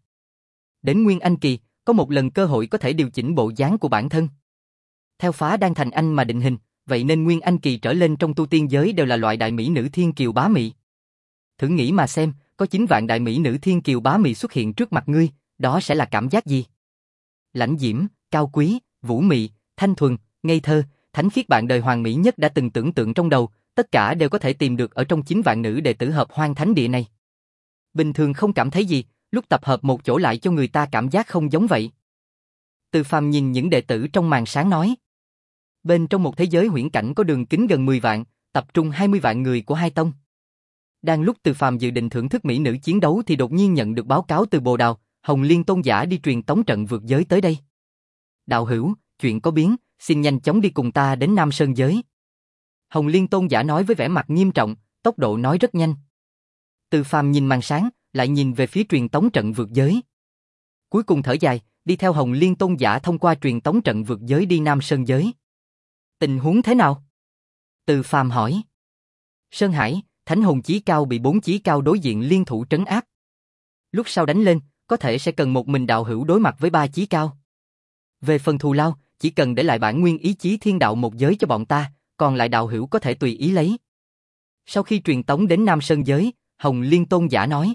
Đến Nguyên Anh Kỳ, có một lần cơ hội có thể điều chỉnh bộ dáng của bản thân. Theo phá đan thành anh mà định hình, vậy nên Nguyên Anh Kỳ trở lên trong tu tiên giới đều là loại đại mỹ nữ thiên kiều bá mị. Thử nghĩ mà xem, có chín vạn đại mỹ nữ thiên kiều bá mị xuất hiện trước mặt ngươi, đó sẽ là cảm giác gì? Lãnh diễm, cao quý, vũ mị, thanh thuần, ngây thơ, thánh khiết bạn đời hoàng mỹ nhất đã từng tưởng tượng trong đầu, tất cả đều có thể tìm được ở trong chín vạn nữ đệ tử Hợp Hoang Thánh Địa này. Bình thường không cảm thấy gì, lúc tập hợp một chỗ lại cho người ta cảm giác không giống vậy. Từ Phàm nhìn những đệ tử trong màn sáng nói. Bên trong một thế giới huyễn cảnh có đường kính gần mười vạn, tập trung hai mươi vạn người của hai tông. Đang lúc Từ Phàm dự định thưởng thức mỹ nữ chiến đấu thì đột nhiên nhận được báo cáo từ Bồ Đào, Hồng Liên Tôn giả đi truyền tống trận vượt giới tới đây. Đạo hữu, chuyện có biến, xin nhanh chóng đi cùng ta đến Nam Sơn giới. Hồng Liên Tôn giả nói với vẻ mặt nghiêm trọng, tốc độ nói rất nhanh. Từ Phàm nhìn màn sáng, lại nhìn về phía truyền tống trận vượt giới. Cuối cùng thở dài, đi theo Hồng Liên Tôn giả thông qua truyền tống trận vượt giới đi Nam Sơn giới. Tình huống thế nào? Từ Phàm hỏi. Sơn Hải, Thánh Hồn Chí Cao bị bốn chí cao đối diện liên thủ trấn áp. Lúc sau đánh lên, có thể sẽ cần một mình đạo hữu đối mặt với ba chí cao. Về phần thù lao, chỉ cần để lại bản nguyên ý chí thiên đạo một giới cho bọn ta, còn lại đạo hữu có thể tùy ý lấy. Sau khi truyền tống đến Nam Sơn giới, Hồng Liên Tôn giả nói.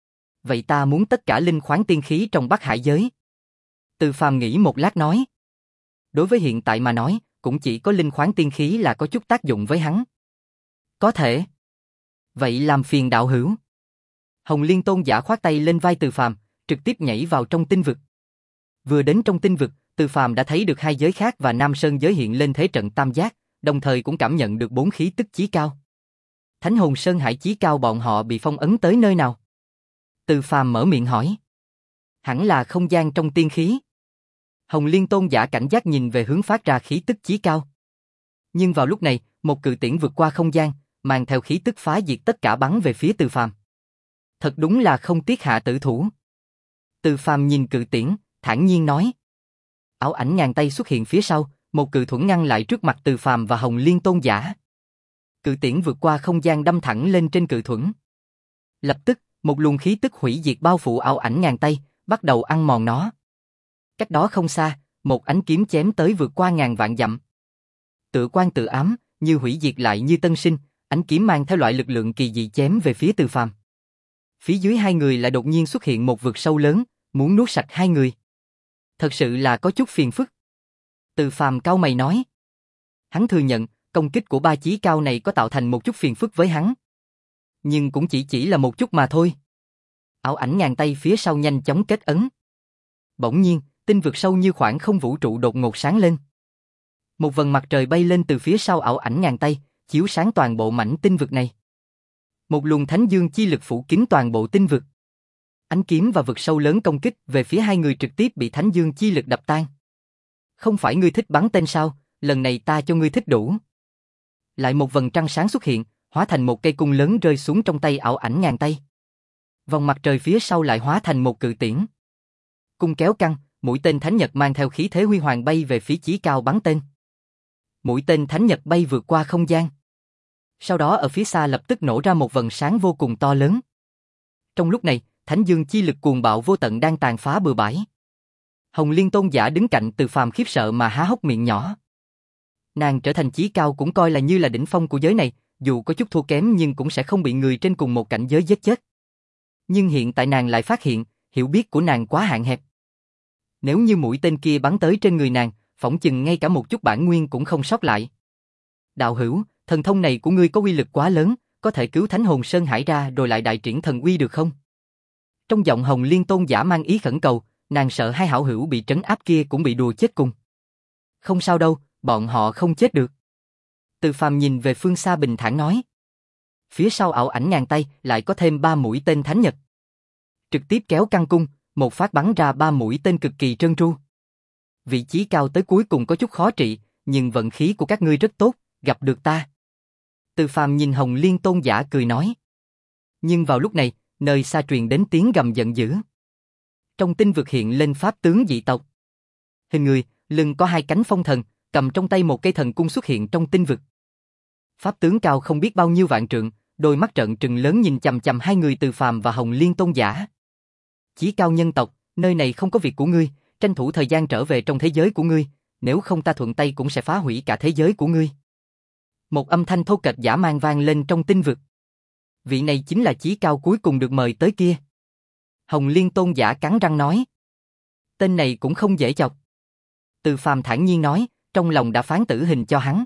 Vậy ta muốn tất cả linh khoáng tiên khí trong Bắc Hải giới. Từ Phàm nghĩ một lát nói. Đối với hiện tại mà nói, cũng chỉ có linh khoáng tiên khí là có chút tác dụng với hắn. Có thể. Vậy làm phiền đạo hữu. Hồng Liên Tôn giả khoát tay lên vai Từ Phàm, trực tiếp nhảy vào trong tinh vực. Vừa đến trong tinh vực, Từ Phàm đã thấy được hai giới khác và Nam Sơn giới hiện lên thế trận tam giác, đồng thời cũng cảm nhận được bốn khí tức chí cao. Thánh Hồn Sơn Hải chí cao bọn họ bị phong ấn tới nơi nào? Từ Phàm mở miệng hỏi. Hẳn là không gian trong tiên khí. Hồng Liên Tôn giả cảnh giác nhìn về hướng phát ra khí tức chí cao. Nhưng vào lúc này, một cự tiễn vượt qua không gian, mang theo khí tức phá diệt tất cả bắn về phía Từ Phàm. Thật đúng là không tiếc hạ tử thủ. Từ Phàm nhìn cự tiễn, thản nhiên nói. Ảo ảnh ngàn tay xuất hiện phía sau, một cự thuẫn ngăn lại trước mặt Từ Phàm và Hồng Liên Tôn giả. Cự tiễn vượt qua không gian đâm thẳng lên trên cự thuẫn. Lập tức, một luồng khí tức hủy diệt bao phủ ảo ảnh ngàn tay, bắt đầu ăn mòn nó. Cách đó không xa, một ánh kiếm chém tới vượt qua ngàn vạn dặm. Tự quan tự ám, như hủy diệt lại như tân sinh, ánh kiếm mang theo loại lực lượng kỳ dị chém về phía Từ Phàm. Phía dưới hai người lại đột nhiên xuất hiện một vực sâu lớn, muốn nuốt sạch hai người. Thật sự là có chút phiền phức. Từ Phàm cau mày nói. Hắn thừa nhận, công kích của ba chí cao này có tạo thành một chút phiền phức với hắn. Nhưng cũng chỉ chỉ là một chút mà thôi. Ảo ảnh ngàn tay phía sau nhanh chóng kết ấn. Bỗng nhiên, tinh vực sâu như khoảng không vũ trụ đột ngột sáng lên. Một vầng mặt trời bay lên từ phía sau ảo ảnh ngàn tay, chiếu sáng toàn bộ mảnh tinh vực này. Một luồng thánh dương chi lực phủ kín toàn bộ tinh vực. Ánh kiếm và vực sâu lớn công kích về phía hai người trực tiếp bị thánh dương chi lực đập tan. Không phải ngươi thích bắn tên sao, lần này ta cho ngươi thích đủ. Lại một vầng trăng sáng xuất hiện, hóa thành một cây cung lớn rơi xuống trong tay ảo ảnh ngàn tay. Vòng mặt trời phía sau lại hóa thành một cự tiễn. Cung kéo căng, mũi tên thánh nhật mang theo khí thế huy hoàng bay về phía chí cao bắn tên. Mũi tên thánh nhật bay vượt qua không gian. Sau đó ở phía xa lập tức nổ ra một vầng sáng vô cùng to lớn. Trong lúc này, thánh dương chi lực cuồng bạo vô tận đang tàn phá bừa bãi. Hồng Liên Tôn giả đứng cạnh Từ Phàm khiếp sợ mà há hốc miệng nhỏ. Nàng trở thành chí cao cũng coi là như là đỉnh phong của giới này, dù có chút thua kém nhưng cũng sẽ không bị người trên cùng một cảnh giới giết chết. Nhưng hiện tại nàng lại phát hiện, hiểu biết của nàng quá hạn hẹp. Nếu như mũi tên kia bắn tới trên người nàng, phỏng chừng ngay cả một chút bản nguyên cũng không sót lại. Đạo hữu, thần thông này của ngươi có uy lực quá lớn, có thể cứu thánh hồn Sơn Hải ra rồi lại đại triển thần uy được không? Trong giọng Hồng Liên Tôn giả mang ý khẩn cầu, nàng sợ hai hảo hữu bị trấn áp kia cũng bị đùa chết cùng. Không sao đâu, bọn họ không chết được. Từ Phàm nhìn về phương xa bình thản nói. Phía sau ảo ảnh ngàn tay lại có thêm ba mũi tên thánh nhật. Trực tiếp kéo căng cung, một phát bắn ra ba mũi tên cực kỳ trơn tru. Vị trí cao tới cuối cùng có chút khó trị, nhưng vận khí của các ngươi rất tốt, gặp được ta. Từ Phàm nhìn Hồng Liên Tôn giả cười nói. Nhưng vào lúc này, nơi xa truyền đến tiếng gầm giận dữ. Trong tinh vực hiện lên pháp tướng dị tộc. Hình người, lưng có hai cánh phong thần, cầm trong tay một cây thần cung xuất hiện trong tinh vực. Pháp tướng cao không biết bao nhiêu vạn trượng, đôi mắt trợn trừng lớn nhìn chằm chằm hai người Từ Phàm và Hồng Liên Tôn giả. Chí cao nhân tộc, nơi này không có việc của ngươi, tranh thủ thời gian trở về trong thế giới của ngươi, nếu không ta thuận tay cũng sẽ phá hủy cả thế giới của ngươi. Một âm thanh thô kệch dã man vang lên trong tinh vực. Vị này chính là chí cao cuối cùng được mời tới kia. Hồng Liên Tôn giả cắn răng nói. Tên này cũng không dễ chọc. Từ Phàm thản nhiên nói, trong lòng đã phán tử hình cho hắn.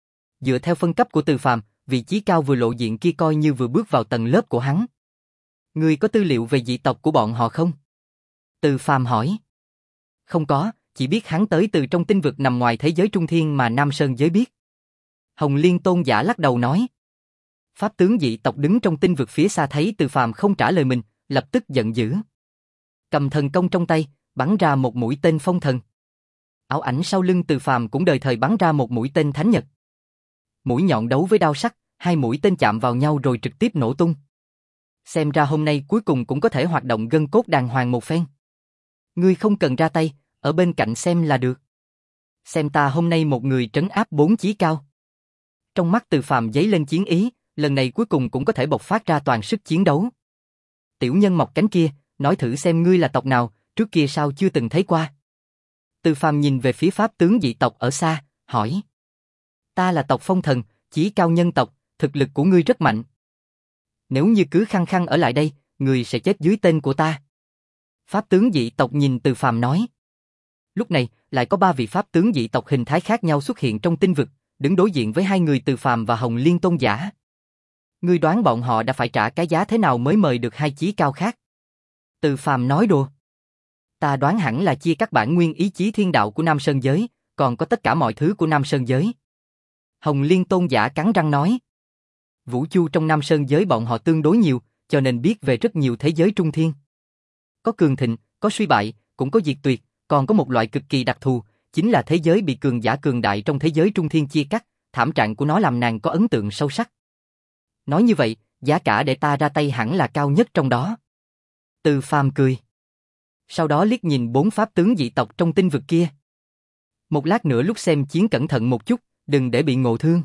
Dựa theo phân cấp của Từ Phàm, vị chí cao vừa lộ diện kia coi như vừa bước vào tầng lớp của hắn. Ngươi có tư liệu về dị tộc của bọn họ không? Từ Phàm hỏi. Không có, chỉ biết hắn tới từ trong tinh vực nằm ngoài thế giới trung thiên mà Nam Sơn giới biết. Hồng Liên Tôn giả lắc đầu nói. Pháp tướng dị tộc đứng trong tinh vực phía xa thấy Từ Phàm không trả lời mình, lập tức giận dữ. Cầm thần công trong tay, bắn ra một mũi tên phong thần. Ảo ảnh sau lưng Từ Phàm cũng đời thời bắn ra một mũi tên thánh nhật. Mũi nhọn đấu với đao sắc, hai mũi tên chạm vào nhau rồi trực tiếp nổ tung. Xem ra hôm nay cuối cùng cũng có thể hoạt động gân cốt đàng hoàng một phen. Ngươi không cần ra tay, ở bên cạnh xem là được. Xem ta hôm nay một người trấn áp bốn chí cao. Trong mắt Từ Phàm dấy lên chiến ý, lần này cuối cùng cũng có thể bộc phát ra toàn sức chiến đấu. Tiểu nhân mọc cánh kia, nói thử xem ngươi là tộc nào, trước kia sao chưa từng thấy qua. Từ Phàm nhìn về phía pháp tướng dị tộc ở xa, hỏi. Ta là tộc Phong Thần, chí cao nhân tộc, thực lực của ngươi rất mạnh. Nếu như cứ khăng khăng ở lại đây, ngươi sẽ chết dưới tên của ta. Pháp tướng dị tộc nhìn Từ Phàm nói. Lúc này, lại có ba vị pháp tướng dị tộc hình thái khác nhau xuất hiện trong tinh vực, đứng đối diện với hai người Từ Phàm và Hồng Liên Tôn giả. Ngươi đoán bọn họ đã phải trả cái giá thế nào mới mời được hai chí cao khác? Từ Phàm nói đùa. Ta đoán hẳn là chia các bản nguyên ý chí thiên đạo của Nam Sơn giới, còn có tất cả mọi thứ của Nam Sơn giới. Hồng Liên Tôn giả cắn răng nói. Vũ chu trong Nam Sơn giới bọn họ tương đối nhiều, cho nên biết về rất nhiều thế giới trung thiên. Có cường thịnh, có suy bại, cũng có diệt tuyệt, còn có một loại cực kỳ đặc thù, chính là thế giới bị cường giả cường đại trong thế giới trung thiên chia cắt, thảm trạng của nó làm nàng có ấn tượng sâu sắc. Nói như vậy, giá cả để ta ra tay hẳn là cao nhất trong đó. Từ Phàm cười. Sau đó liếc nhìn bốn pháp tướng dị tộc trong tinh vực kia. Một lát nữa lúc xem chiến cẩn thận một chút, đừng để bị ngộ thương.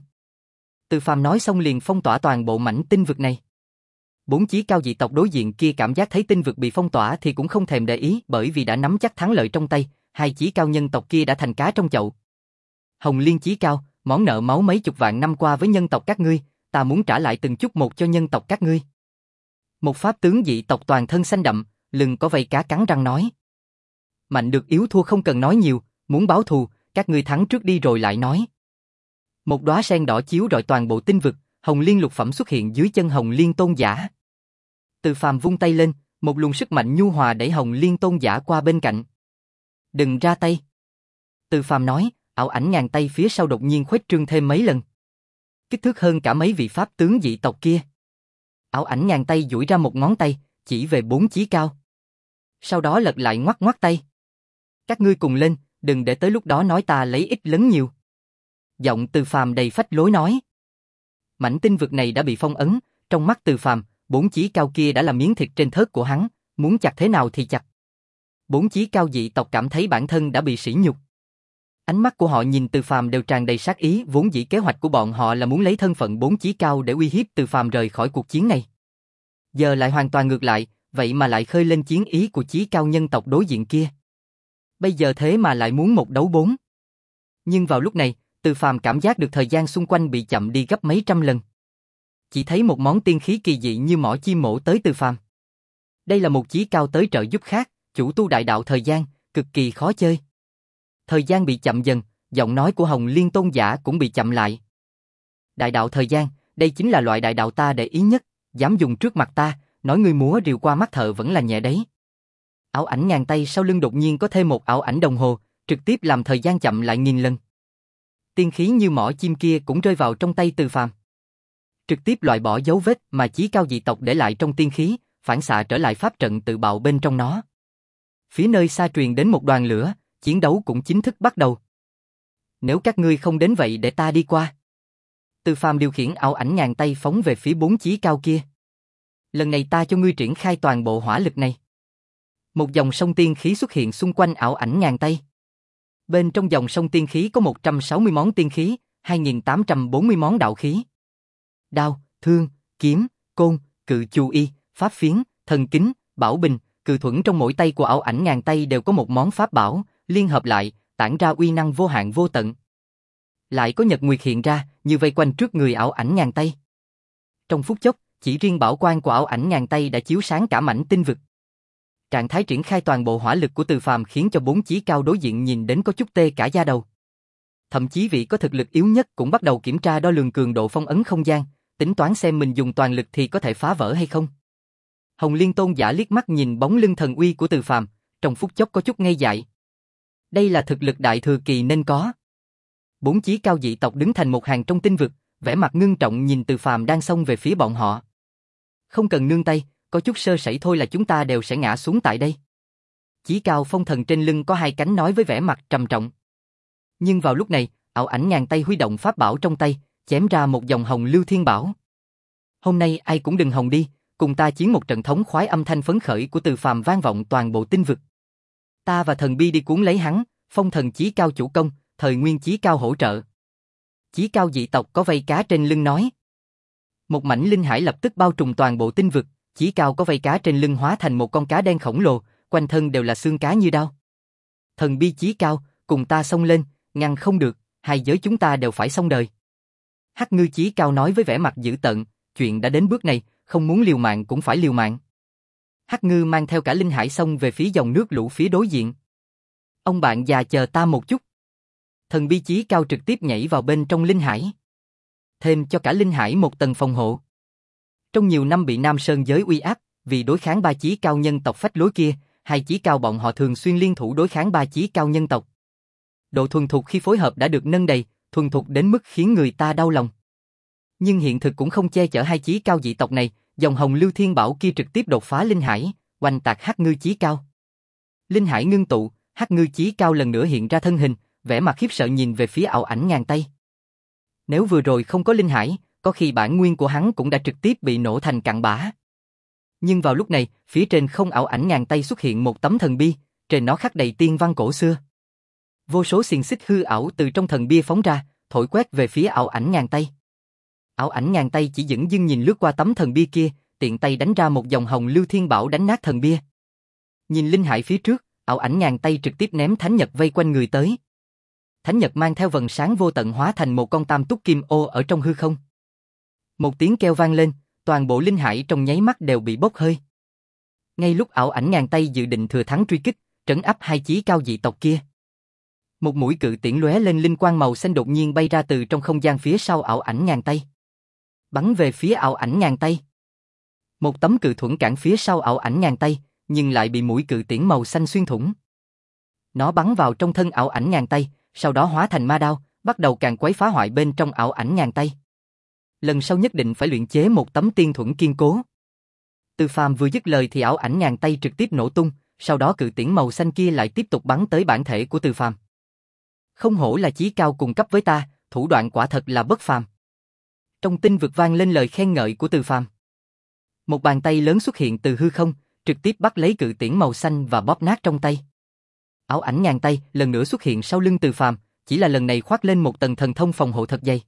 Từ Phàm nói xong liền phong tỏa toàn bộ mảnh tinh vực này. Bốn chí cao dị tộc đối diện kia cảm giác thấy tinh vực bị phong tỏa thì cũng không thèm để ý, bởi vì đã nắm chắc thắng lợi trong tay, hai chí cao nhân tộc kia đã thành cá trong chậu. Hồng Liên chí cao, món nợ máu mấy chục vạn năm qua với nhân tộc các ngươi, ta muốn trả lại từng chút một cho nhân tộc các ngươi. Một pháp tướng dị tộc toàn thân xanh đậm, lưng có vây cá cắn răng nói. Mạnh được yếu thua không cần nói nhiều, muốn báo thù, các ngươi thắng trước đi rồi lại nói. Một đóa sen đỏ chiếu rọi toàn bộ tinh vực, Hồng Liên lục phẩm xuất hiện dưới chân Hồng Liên tôn giả. Từ Phàm vung tay lên, một luồng sức mạnh nhu hòa đẩy Hồng Liên tôn giả qua bên cạnh. Đừng ra tay. Từ Phàm nói, ảo ảnh ngàn tay phía sau đột nhiên khuếch trương thêm mấy lần. Kích thước hơn cả mấy vị pháp tướng dị tộc kia. Ảo ảnh ngàn tay duỗi ra một ngón tay, chỉ về bốn chí cao. Sau đó lật lại ngoắc ngoắc tay. Các ngươi cùng lên, đừng để tới lúc đó nói ta lấy ít lấn nhiều. Giọng Từ Phàm đầy phách lối nói. Mảnh tinh vực này đã bị phong ấn, trong mắt Từ Phàm, bốn chí cao kia đã là miếng thịt trên thớt của hắn, muốn chặt thế nào thì chặt. Bốn chí cao dị tộc cảm thấy bản thân đã bị sỉ nhục. Ánh mắt của họ nhìn Từ Phàm đều tràn đầy sát ý, vốn dĩ kế hoạch của bọn họ là muốn lấy thân phận bốn chí cao để uy hiếp Từ Phàm rời khỏi cuộc chiến này. Giờ lại hoàn toàn ngược lại, vậy mà lại khơi lên chiến ý của chí cao nhân tộc đối diện kia. Bây giờ thế mà lại muốn một đấu bốn. Nhưng vào lúc này, Từ Phàm cảm giác được thời gian xung quanh bị chậm đi gấp mấy trăm lần. Chỉ thấy một món tiên khí kỳ dị như mỏ chim mổ tới Từ Phàm. Đây là một chí cao tới trợ giúp khác, chủ tu đại đạo thời gian, cực kỳ khó chơi. Thời gian bị chậm dần, giọng nói của Hồng Liên tôn giả cũng bị chậm lại. Đại đạo thời gian, đây chính là loại đại đạo ta để ý nhất, dám dùng trước mặt ta, nói người múa rìu qua mắt thợ vẫn là nhẹ đấy. Ảo ảnh ngàn tay sau lưng đột nhiên có thêm một ảo ảnh đồng hồ, trực tiếp làm thời gian chậm lại nghìn lần. Tiên khí như mỏ chim kia cũng rơi vào trong tay Từ Phàm. Trực tiếp loại bỏ dấu vết mà chí cao dị tộc để lại trong tiên khí, phản xạ trở lại pháp trận tự bạo bên trong nó. Phía nơi xa truyền đến một đoàn lửa, chiến đấu cũng chính thức bắt đầu. Nếu các ngươi không đến vậy để ta đi qua. Từ Phàm điều khiển ảo ảnh ngàn tay phóng về phía bốn chí cao kia. Lần này ta cho ngươi triển khai toàn bộ hỏa lực này. Một dòng sông tiên khí xuất hiện xung quanh ảo ảnh ngàn tay. Bên trong dòng sông tiên khí có một trăm sáu mươi món tiên khí, hai nghìn tám trăm bốn mươi món đạo khí. Đao, thương, kiếm, côn, cự chu y, pháp phiến, thần kính, bảo bình, cự thuẫn trong mỗi tay của ảo ảnh ngàn tay đều có một món pháp bảo, liên hợp lại, tản ra uy năng vô hạn vô tận. Lại có nhật nguyệt hiện ra, như vây quanh trước người ảo ảnh ngàn tay. Trong phút chốc, chỉ riêng bảo quang của ảo ảnh ngàn tay đã chiếu sáng cả mảnh tinh vực. Trạng thái triển khai toàn bộ hỏa lực của Từ Phàm khiến cho bốn chí cao đối diện nhìn đến có chút tê cả da đầu. Thậm chí vị có thực lực yếu nhất cũng bắt đầu kiểm tra đo lường cường độ phong ấn không gian, tính toán xem mình dùng toàn lực thì có thể phá vỡ hay không. Hồng Liên tôn giả liếc mắt nhìn bóng lưng thần uy của Từ Phàm, trong phút chốc có chút ngây dại. Đây là thực lực đại thừa kỳ nên có. Bốn chí cao dị tộc đứng thành một hàng trong tinh vực, vẻ mặt ngưng trọng nhìn Từ Phàm đang xông về phía bọn họ. Không cần nương tay, có chút sơ sẩy thôi là chúng ta đều sẽ ngã xuống tại đây. Chí cao phong thần trên lưng có hai cánh nói với vẻ mặt trầm trọng. Nhưng vào lúc này, ảo ảnh ngàn tay huy động pháp bảo trong tay, chém ra một dòng hồng lưu thiên bảo. Hôm nay ai cũng đừng hòng đi, cùng ta chiến một trận thống khoái, âm thanh phấn khởi của Từ Phàm vang vọng toàn bộ tinh vực. Ta và thần bi đi cuốn lấy hắn, phong thần chí cao chủ công, thời nguyên chí cao hỗ trợ. Chí cao dị tộc có vây cá trên lưng nói. Một mảnh linh hải lập tức bao trùm toàn bộ tinh vực, chí cao có vây cá trên lưng hóa thành một con cá đen khổng lồ, quanh thân đều là xương cá như đao. Thần bi chí cao, cùng ta xông lên, ngăn không được, hai giới chúng ta đều phải xong đời. Hắc ngư chí cao nói với vẻ mặt dữ tợn, chuyện đã đến bước này, không muốn liều mạng cũng phải liều mạng. Hắc ngư mang theo cả linh hải xông về phía dòng nước lũ phía đối diện. Ông bạn già chờ ta một chút. Thần bi chí cao trực tiếp nhảy vào bên trong linh hải. Thêm cho cả linh hải một tầng phòng hộ. Trong nhiều năm bị Nam Sơn giới uy áp, vì đối kháng ba chí cao nhân tộc phách lối kia, hai chí cao bọn họ thường xuyên liên thủ đối kháng ba chí cao nhân tộc. Độ thuần thục khi phối hợp đã được nâng đầy, thuần thục đến mức khiến người ta đau lòng. Nhưng hiện thực cũng không che chở hai chí cao dị tộc này, dòng hồng lưu thiên bảo kia trực tiếp đột phá linh hải, oanh tạc hắc ngư chí cao. Linh hải ngưng tụ, hắc ngư chí cao lần nữa hiện ra thân hình, vẻ mặt khiếp sợ nhìn về phía ảo ảnh ngàn tay. Nếu vừa rồi không có linh hải, có khi bản nguyên của hắn cũng đã trực tiếp bị nổ thành cặn bã. Nhưng vào lúc này, phía trên không ảo ảnh ngàn tay xuất hiện một tấm thần bia, trên nó khắc đầy tiên văn cổ xưa. Vô số xiềng xích hư ảo từ trong thần bia phóng ra, thổi quét về phía ảo ảnh ngàn tay. Ảo ảnh ngàn tay chỉ dửng dưng nhìn lướt qua tấm thần bia kia, tiện tay đánh ra một dòng hồng lưu thiên bảo đánh nát thần bia. Nhìn linh hải phía trước, ảo ảnh ngàn tay trực tiếp ném thánh nhật vây quanh người tới. Thánh nhật mang theo vầng sáng vô tận hóa thành một con tam túc kim ô ở trong hư không. Một tiếng kêu vang lên, toàn bộ linh hải trong nháy mắt đều bị bốc hơi. Ngay lúc ảo ảnh ngàn tay dự định thừa thắng truy kích, trấn áp hai chí cao dị tộc kia, một mũi cự tiễn lóe lên linh quang màu xanh đột nhiên bay ra từ trong không gian phía sau ảo ảnh ngàn tay, bắn về phía ảo ảnh ngàn tay. Một tấm cự thuẫn cản phía sau ảo ảnh ngàn tay, nhưng lại bị mũi cự tiễn màu xanh xuyên thủng. Nó bắn vào trong thân ảo ảnh ngàn tay, sau đó hóa thành ma đao, bắt đầu càn quấy phá hoại bên trong ảo ảnh ngàn tay. Lần sau nhất định phải luyện chế một tấm tiên thuẫn kiên cố. Từ Phàm vừa dứt lời thì ảo ảnh ngàn tay trực tiếp nổ tung, sau đó cự tiễn màu xanh kia lại tiếp tục bắn tới bản thể của Từ Phàm. Không hổ là chí cao cùng cấp với ta, thủ đoạn quả thật là bất phàm. Trong tinh vực vang lên lời khen ngợi của Từ Phàm. Một bàn tay lớn xuất hiện từ hư không, trực tiếp bắt lấy cự tiễn màu xanh và bóp nát trong tay. Ảo ảnh ngàn tay lần nữa xuất hiện sau lưng Từ Phàm, chỉ là lần này khoác lên một tầng thần thông phòng hộ thật dày.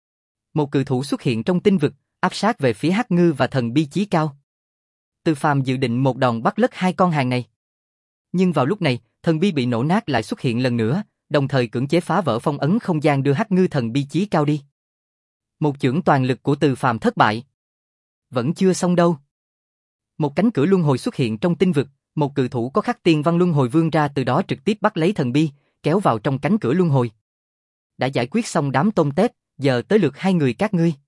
Một cự thủ xuất hiện trong tinh vực, áp sát về phía Hắc Ngư và thần bi chí cao. Từ Phàm dự định một đòn bắt lất hai con hàng này. Nhưng vào lúc này, thần bi bị nổ nát lại xuất hiện lần nữa, đồng thời cưỡng chế phá vỡ phong ấn không gian đưa Hắc Ngư thần bi chí cao đi. Một chưởng toàn lực của Từ Phàm thất bại. Vẫn chưa xong đâu. Một cánh cửa luân hồi xuất hiện trong tinh vực, một cự thủ có khắc tiên văn luân hồi vươn ra từ đó trực tiếp bắt lấy thần bi, kéo vào trong cánh cửa luân hồi. Đã giải quyết xong đám tôm tép, giờ tới lượt hai người các ngươi.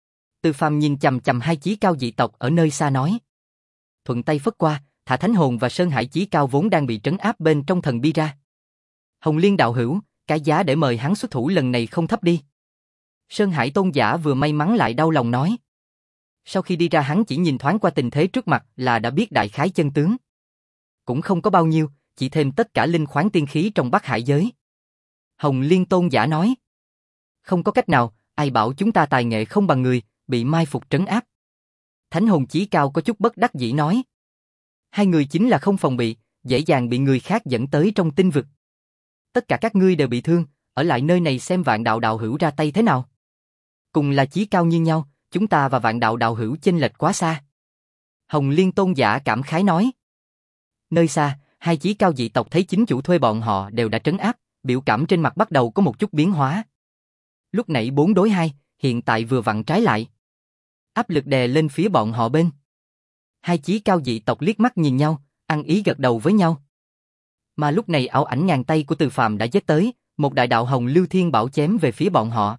Từ Phàm nhìn chằm chằm hai chí cao dị tộc ở nơi xa nói. Thuận tay phất qua, thả Thánh Hồn và Sơn Hải chí cao vốn đang bị trấn áp bên trong thần bi ra. Hồng Liên đạo hữu, cái giá để mời hắn xuất thủ lần này không thấp đi. Sơn Hải tôn giả vừa may mắn lại đau lòng nói. Sau khi đi ra hắn chỉ nhìn thoáng qua tình thế trước mặt là đã biết đại khái chân tướng. Cũng không có bao nhiêu, chỉ thêm tất cả linh khoáng tiên khí trong Bắc Hải giới. Hồng Liên tôn giả nói. Không có cách nào, ai bảo chúng ta tài nghệ không bằng người, bị mai phục trấn áp. Thánh Hồn chí cao có chút bất đắc dĩ nói. Hai người chính là không phòng bị, dễ dàng bị người khác dẫn tới trong tinh vực. Tất cả các ngươi đều bị thương, ở lại nơi này xem Vạn Đạo đạo hữu ra tay thế nào. Cùng là chí cao như nhau, chúng ta và Vạn Đạo đạo hữu chênh lệch quá xa. Hồng Liên tôn giả cảm khái nói. Nơi xa, hai chí cao dị tộc thấy chính chủ thuê bọn họ đều đã trấn áp, biểu cảm trên mặt bắt đầu có một chút biến hóa. Lúc nãy bốn đối hai, hiện tại vừa vặn trái lại. Áp lực đè lên phía bọn họ bên. Hai chí cao dị tộc liếc mắt nhìn nhau, ăn ý gật đầu với nhau. Mà lúc này ảo ảnh ngàn tay của Từ Phàm đã giết tới, một đại đạo hồng lưu thiên bảo chém về phía bọn họ.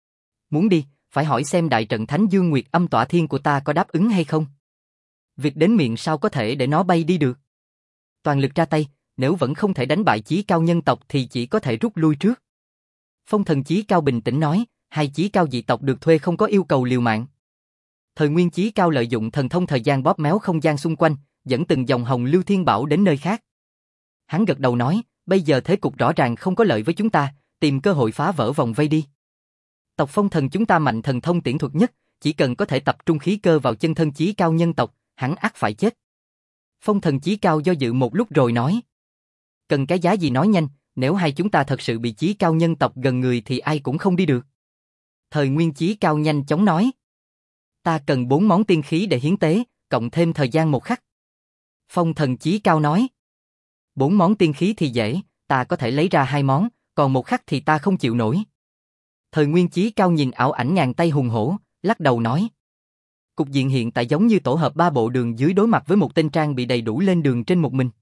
Muốn đi, phải hỏi xem đại trận Thánh Dương Nguyệt Âm Tỏa Thiên của ta có đáp ứng hay không. Việc đến miệng sao có thể để nó bay đi được. Toàn lực ra tay, nếu vẫn không thể đánh bại chí cao nhân tộc thì chỉ có thể rút lui trước. Phong thần chí cao bình tĩnh nói, hai chí cao dị tộc được thuê không có yêu cầu liều mạng. Thời Nguyên chí cao lợi dụng thần thông thời gian bóp méo không gian xung quanh, dẫn từng dòng hồng lưu thiên bảo đến nơi khác. Hắn gật đầu nói, bây giờ thế cục rõ ràng không có lợi với chúng ta, tìm cơ hội phá vỡ vòng vây đi. Tộc Phong thần chúng ta mạnh thần thông tiễn thuật nhất, chỉ cần có thể tập trung khí cơ vào chân thân chí cao nhân tộc, hắn ắt phải chết. Phong thần chí cao do dự một lúc rồi nói. Cần cái giá gì nói nhanh, nếu hai chúng ta thật sự bị chí cao nhân tộc gần người thì ai cũng không đi được. Thời Nguyên chí cao nhanh chóng nói. Ta cần bốn món tiên khí để hiến tế, cộng thêm thời gian một khắc. Phong thần chí cao nói. Bốn món tiên khí thì dễ, ta có thể lấy ra hai món, còn một khắc thì ta không chịu nổi. Thời Nguyên chí cao nhìn ảo ảnh ngàn tay hùng hổ, lắc đầu nói. Cục diện hiện tại giống như tổ hợp ba bộ đường dưới đối mặt với một tên trang bị đầy đủ lên đường trên một mình.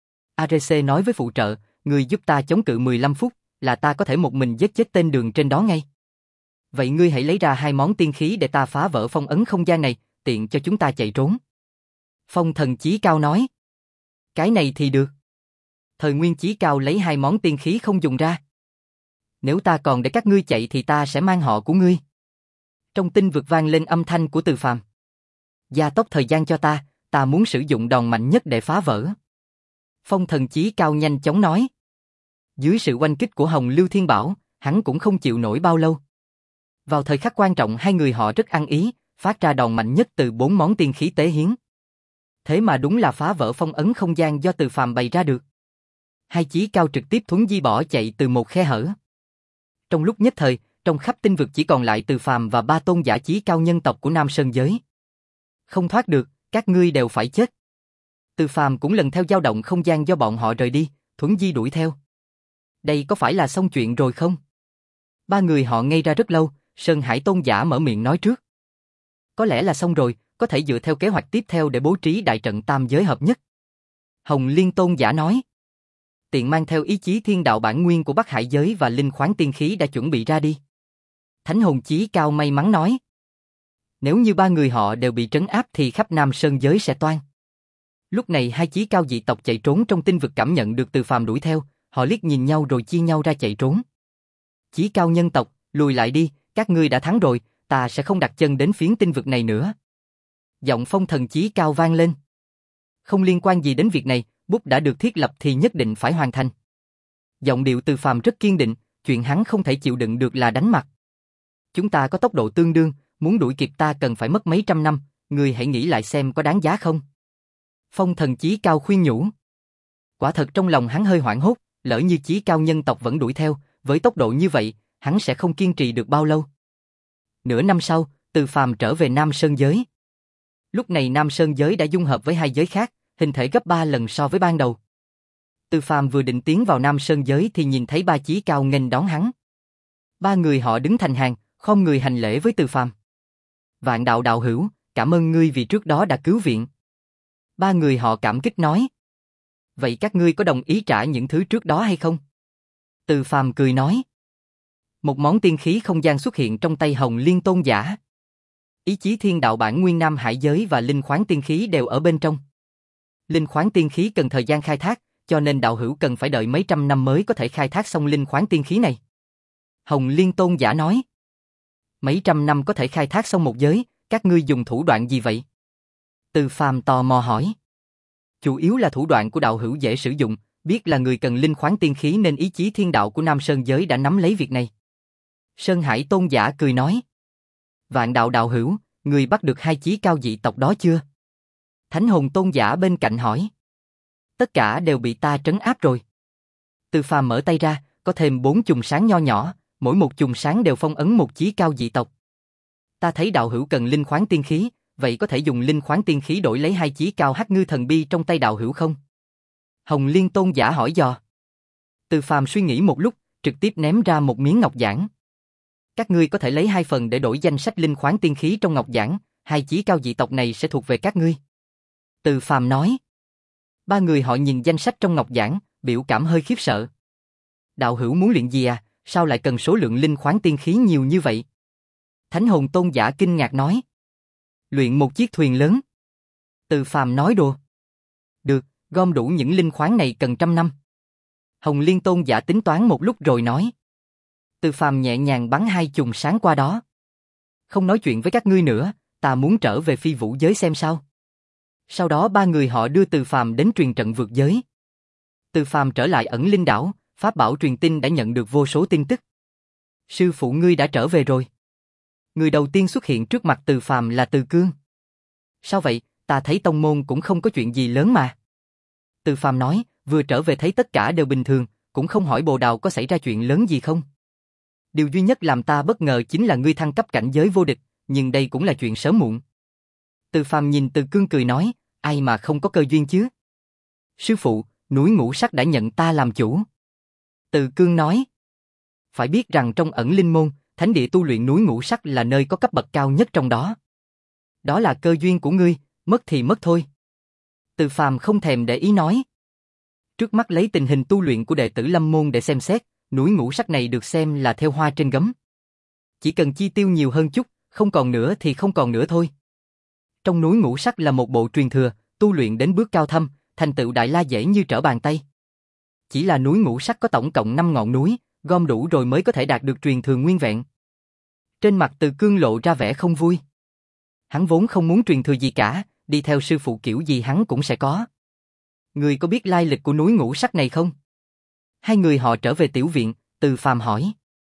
a rờ xê nói với phụ trợ, người giúp ta chống cự mười lăm phút, là ta có thể một mình giết chết tên đường trên đó ngay. Vậy ngươi hãy lấy ra hai món tiên khí để ta phá vỡ phong ấn không gian này, tiện cho chúng ta chạy trốn. Phong thần chí cao nói. Cái này thì được. Thời Nguyên chí cao lấy hai món tiên khí không dùng ra. Nếu ta còn để các ngươi chạy thì ta sẽ mang họ của ngươi. Trong tinh vực vang lên âm thanh của Từ Phàm. Gia tốc thời gian cho ta, ta muốn sử dụng đòn mạnh nhất để phá vỡ. Phong thần chí cao nhanh chóng nói. Dưới sự oanh kích của Hồng Lưu Thiên Bảo, hắn cũng không chịu nổi bao lâu. Vào thời khắc quan trọng hai người họ rất ăn ý, phát ra đòn mạnh nhất từ bốn món tiên khí tế hiến. Thế mà đúng là phá vỡ phong ấn không gian do Từ Phàm bày ra được. Hai chí cao trực tiếp thuấn di bỏ chạy từ một khe hở. Trong lúc nhất thời, trong khắp tinh vực chỉ còn lại Từ Phàm và ba tôn giả chí cao nhân tộc của Nam Sơn giới. Không thoát được, các ngươi đều phải chết. Từ Phàm cũng lần theo dao động không gian do bọn họ rời đi, thuấn di đuổi theo. Đây có phải là xong chuyện rồi không? Ba người họ ngây ra rất lâu, Sơn Hải tôn giả mở miệng nói trước. Có lẽ là xong rồi, có thể dựa theo kế hoạch tiếp theo để bố trí đại trận tam giới hợp nhất. Hồng Liên Tôn giả nói. Tiện mang theo ý chí thiên đạo bản nguyên của Bắc Hải giới và linh khoáng tiên khí đã chuẩn bị ra đi. Thánh hồn chí cao may mắn nói. Nếu như ba người họ đều bị trấn áp thì khắp Nam Sơn giới sẽ toang. Lúc này hai chí cao dị tộc chạy trốn trong tinh vực cảm nhận được Từ Phàm đuổi theo, họ liếc nhìn nhau rồi chia nhau ra chạy trốn. Chí cao nhân tộc, lùi lại đi, các ngươi đã thắng rồi, ta sẽ không đặt chân đến phiến tinh vực này nữa. Giọng phong thần chí cao vang lên. Không liên quan gì đến việc này, bút đã được thiết lập thì nhất định phải hoàn thành. Giọng điệu Từ Phàm rất kiên định, chuyện hắn không thể chịu đựng được là đánh mặt. Chúng ta có tốc độ tương đương, muốn đuổi kịp ta cần phải mất mấy trăm năm, ngươi hãy nghĩ lại xem có đáng giá không? Phong thần chí cao khuyên nhủ. Quả thật trong lòng hắn hơi hoảng hốt, lỡ như chí cao nhân tộc vẫn đuổi theo, với tốc độ như vậy, hắn sẽ không kiên trì được bao lâu. Nửa năm sau, Từ Phàm trở về Nam Sơn giới. Lúc này Nam Sơn giới đã dung hợp với hai giới khác, hình thể gấp ba lần so với ban đầu. Từ Phàm vừa định tiến vào Nam Sơn giới thì nhìn thấy ba chí cao nghênh đón hắn. Ba người họ đứng thành hàng, khom người hành lễ với Từ Phàm. Vạn đạo đạo hữu, cảm ơn ngươi vì trước đó đã cứu viện. Ba người họ cảm kích nói. Vậy các ngươi có đồng ý trả những thứ trước đó hay không? Từ Phàm cười nói. Một món tiên khí không gian xuất hiện trong tay Hồng Liên Tôn giả. Ý chí thiên đạo bản nguyên Nam Hải giới và linh khoáng tiên khí đều ở bên trong. Linh khoáng tiên khí cần thời gian khai thác, cho nên đạo hữu cần phải đợi mấy trăm năm mới có thể khai thác xong linh khoáng tiên khí này. Hồng Liên Tôn giả nói. Mấy trăm năm có thể khai thác xong một giới, các ngươi dùng thủ đoạn gì vậy? Từ Phàm tò mò hỏi. Chủ yếu là thủ đoạn của đạo hữu dễ sử dụng, biết là người cần linh khoáng tiên khí nên ý chí thiên đạo của Nam Sơn giới đã nắm lấy việc này. Sơn Hải Tôn giả cười nói. Vạn đạo đạo hữu, người bắt được hai chí cao dị tộc đó chưa? Thánh hồn Tôn giả bên cạnh hỏi. Tất cả đều bị ta trấn áp rồi. Từ Phàm mở tay ra, có thêm bốn chùm sáng nho nhỏ, mỗi một chùm sáng đều phong ấn một chí cao dị tộc. Ta thấy đạo hữu cần linh khoáng tiên khí, vậy có thể dùng linh khoáng tiên khí đổi lấy hai chí cao hắc ngư thần bi trong tay đạo hữu không? Hồng Liên Tôn giả hỏi dò. Từ Phàm suy nghĩ một lúc, trực tiếp ném ra một miếng ngọc giản. Các ngươi có thể lấy hai phần để đổi danh sách linh khoáng tiên khí trong ngọc giản, hai chí cao dị tộc này sẽ thuộc về các ngươi. Từ Phàm nói. Ba người họ nhìn danh sách trong ngọc giản, biểu cảm hơi khiếp sợ. Đạo hữu muốn luyện gì à, sao lại cần số lượng linh khoáng tiên khí nhiều như vậy? Thánh hồn Tôn giả kinh ngạc nói. Luyện một chiếc thuyền lớn. Từ Phàm nói đùa. Được, gom đủ những linh khoáng này cần trăm năm. Hồng Liên Tôn giả tính toán một lúc rồi nói. Từ Phàm nhẹ nhàng bắn hai chùm sáng qua đó. Không nói chuyện với các ngươi nữa, ta muốn trở về phi vũ giới xem sao. Sau đó ba người họ đưa Từ Phàm đến truyền trận vượt giới. Từ Phàm trở lại ẩn linh đảo, pháp bảo truyền tin đã nhận được vô số tin tức. Sư phụ ngươi đã trở về rồi. Người đầu tiên xuất hiện trước mặt Từ Phàm là Từ Cương. Sao vậy, ta thấy tông môn cũng không có chuyện gì lớn mà. Từ Phàm nói, vừa trở về thấy tất cả đều bình thường, cũng không hỏi Bồ Đào có xảy ra chuyện lớn gì không. Điều duy nhất làm ta bất ngờ chính là ngươi thăng cấp cảnh giới vô địch, nhưng đây cũng là chuyện sớm muộn. Từ Phàm nhìn Từ Cương cười nói, ai mà không có cơ duyên chứ. Sư phụ, núi Ngũ Sắc đã nhận ta làm chủ. Từ Cương nói. Phải biết rằng trong ẩn linh môn, thánh địa tu luyện núi Ngũ Sắc là nơi có cấp bậc cao nhất trong đó. Đó là cơ duyên của ngươi, mất thì mất thôi. Từ Phàm không thèm để ý nói. Trước mắt lấy tình hình tu luyện của đệ tử Lâm môn để xem xét, núi Ngũ Sắc này được xem là theo hoa trên gấm. Chỉ cần chi tiêu nhiều hơn chút, không còn nữa thì không còn nữa thôi. Trong núi Ngũ Sắc là một bộ truyền thừa, tu luyện đến bước cao thâm, thành tựu đại la dễ như trở bàn tay. Chỉ là núi Ngũ Sắc có tổng cộng năm ngọn núi, gom đủ rồi mới có thể đạt được truyền thừa nguyên vẹn. Trên mặt Từ Cương lộ ra vẻ không vui. Hắn vốn không muốn truyền thừa gì cả, đi theo sư phụ kiểu gì hắn cũng sẽ có. Người có biết lai lịch của núi Ngũ Sắc này không? Hai người họ trở về tiểu viện, Từ Phàm hỏi.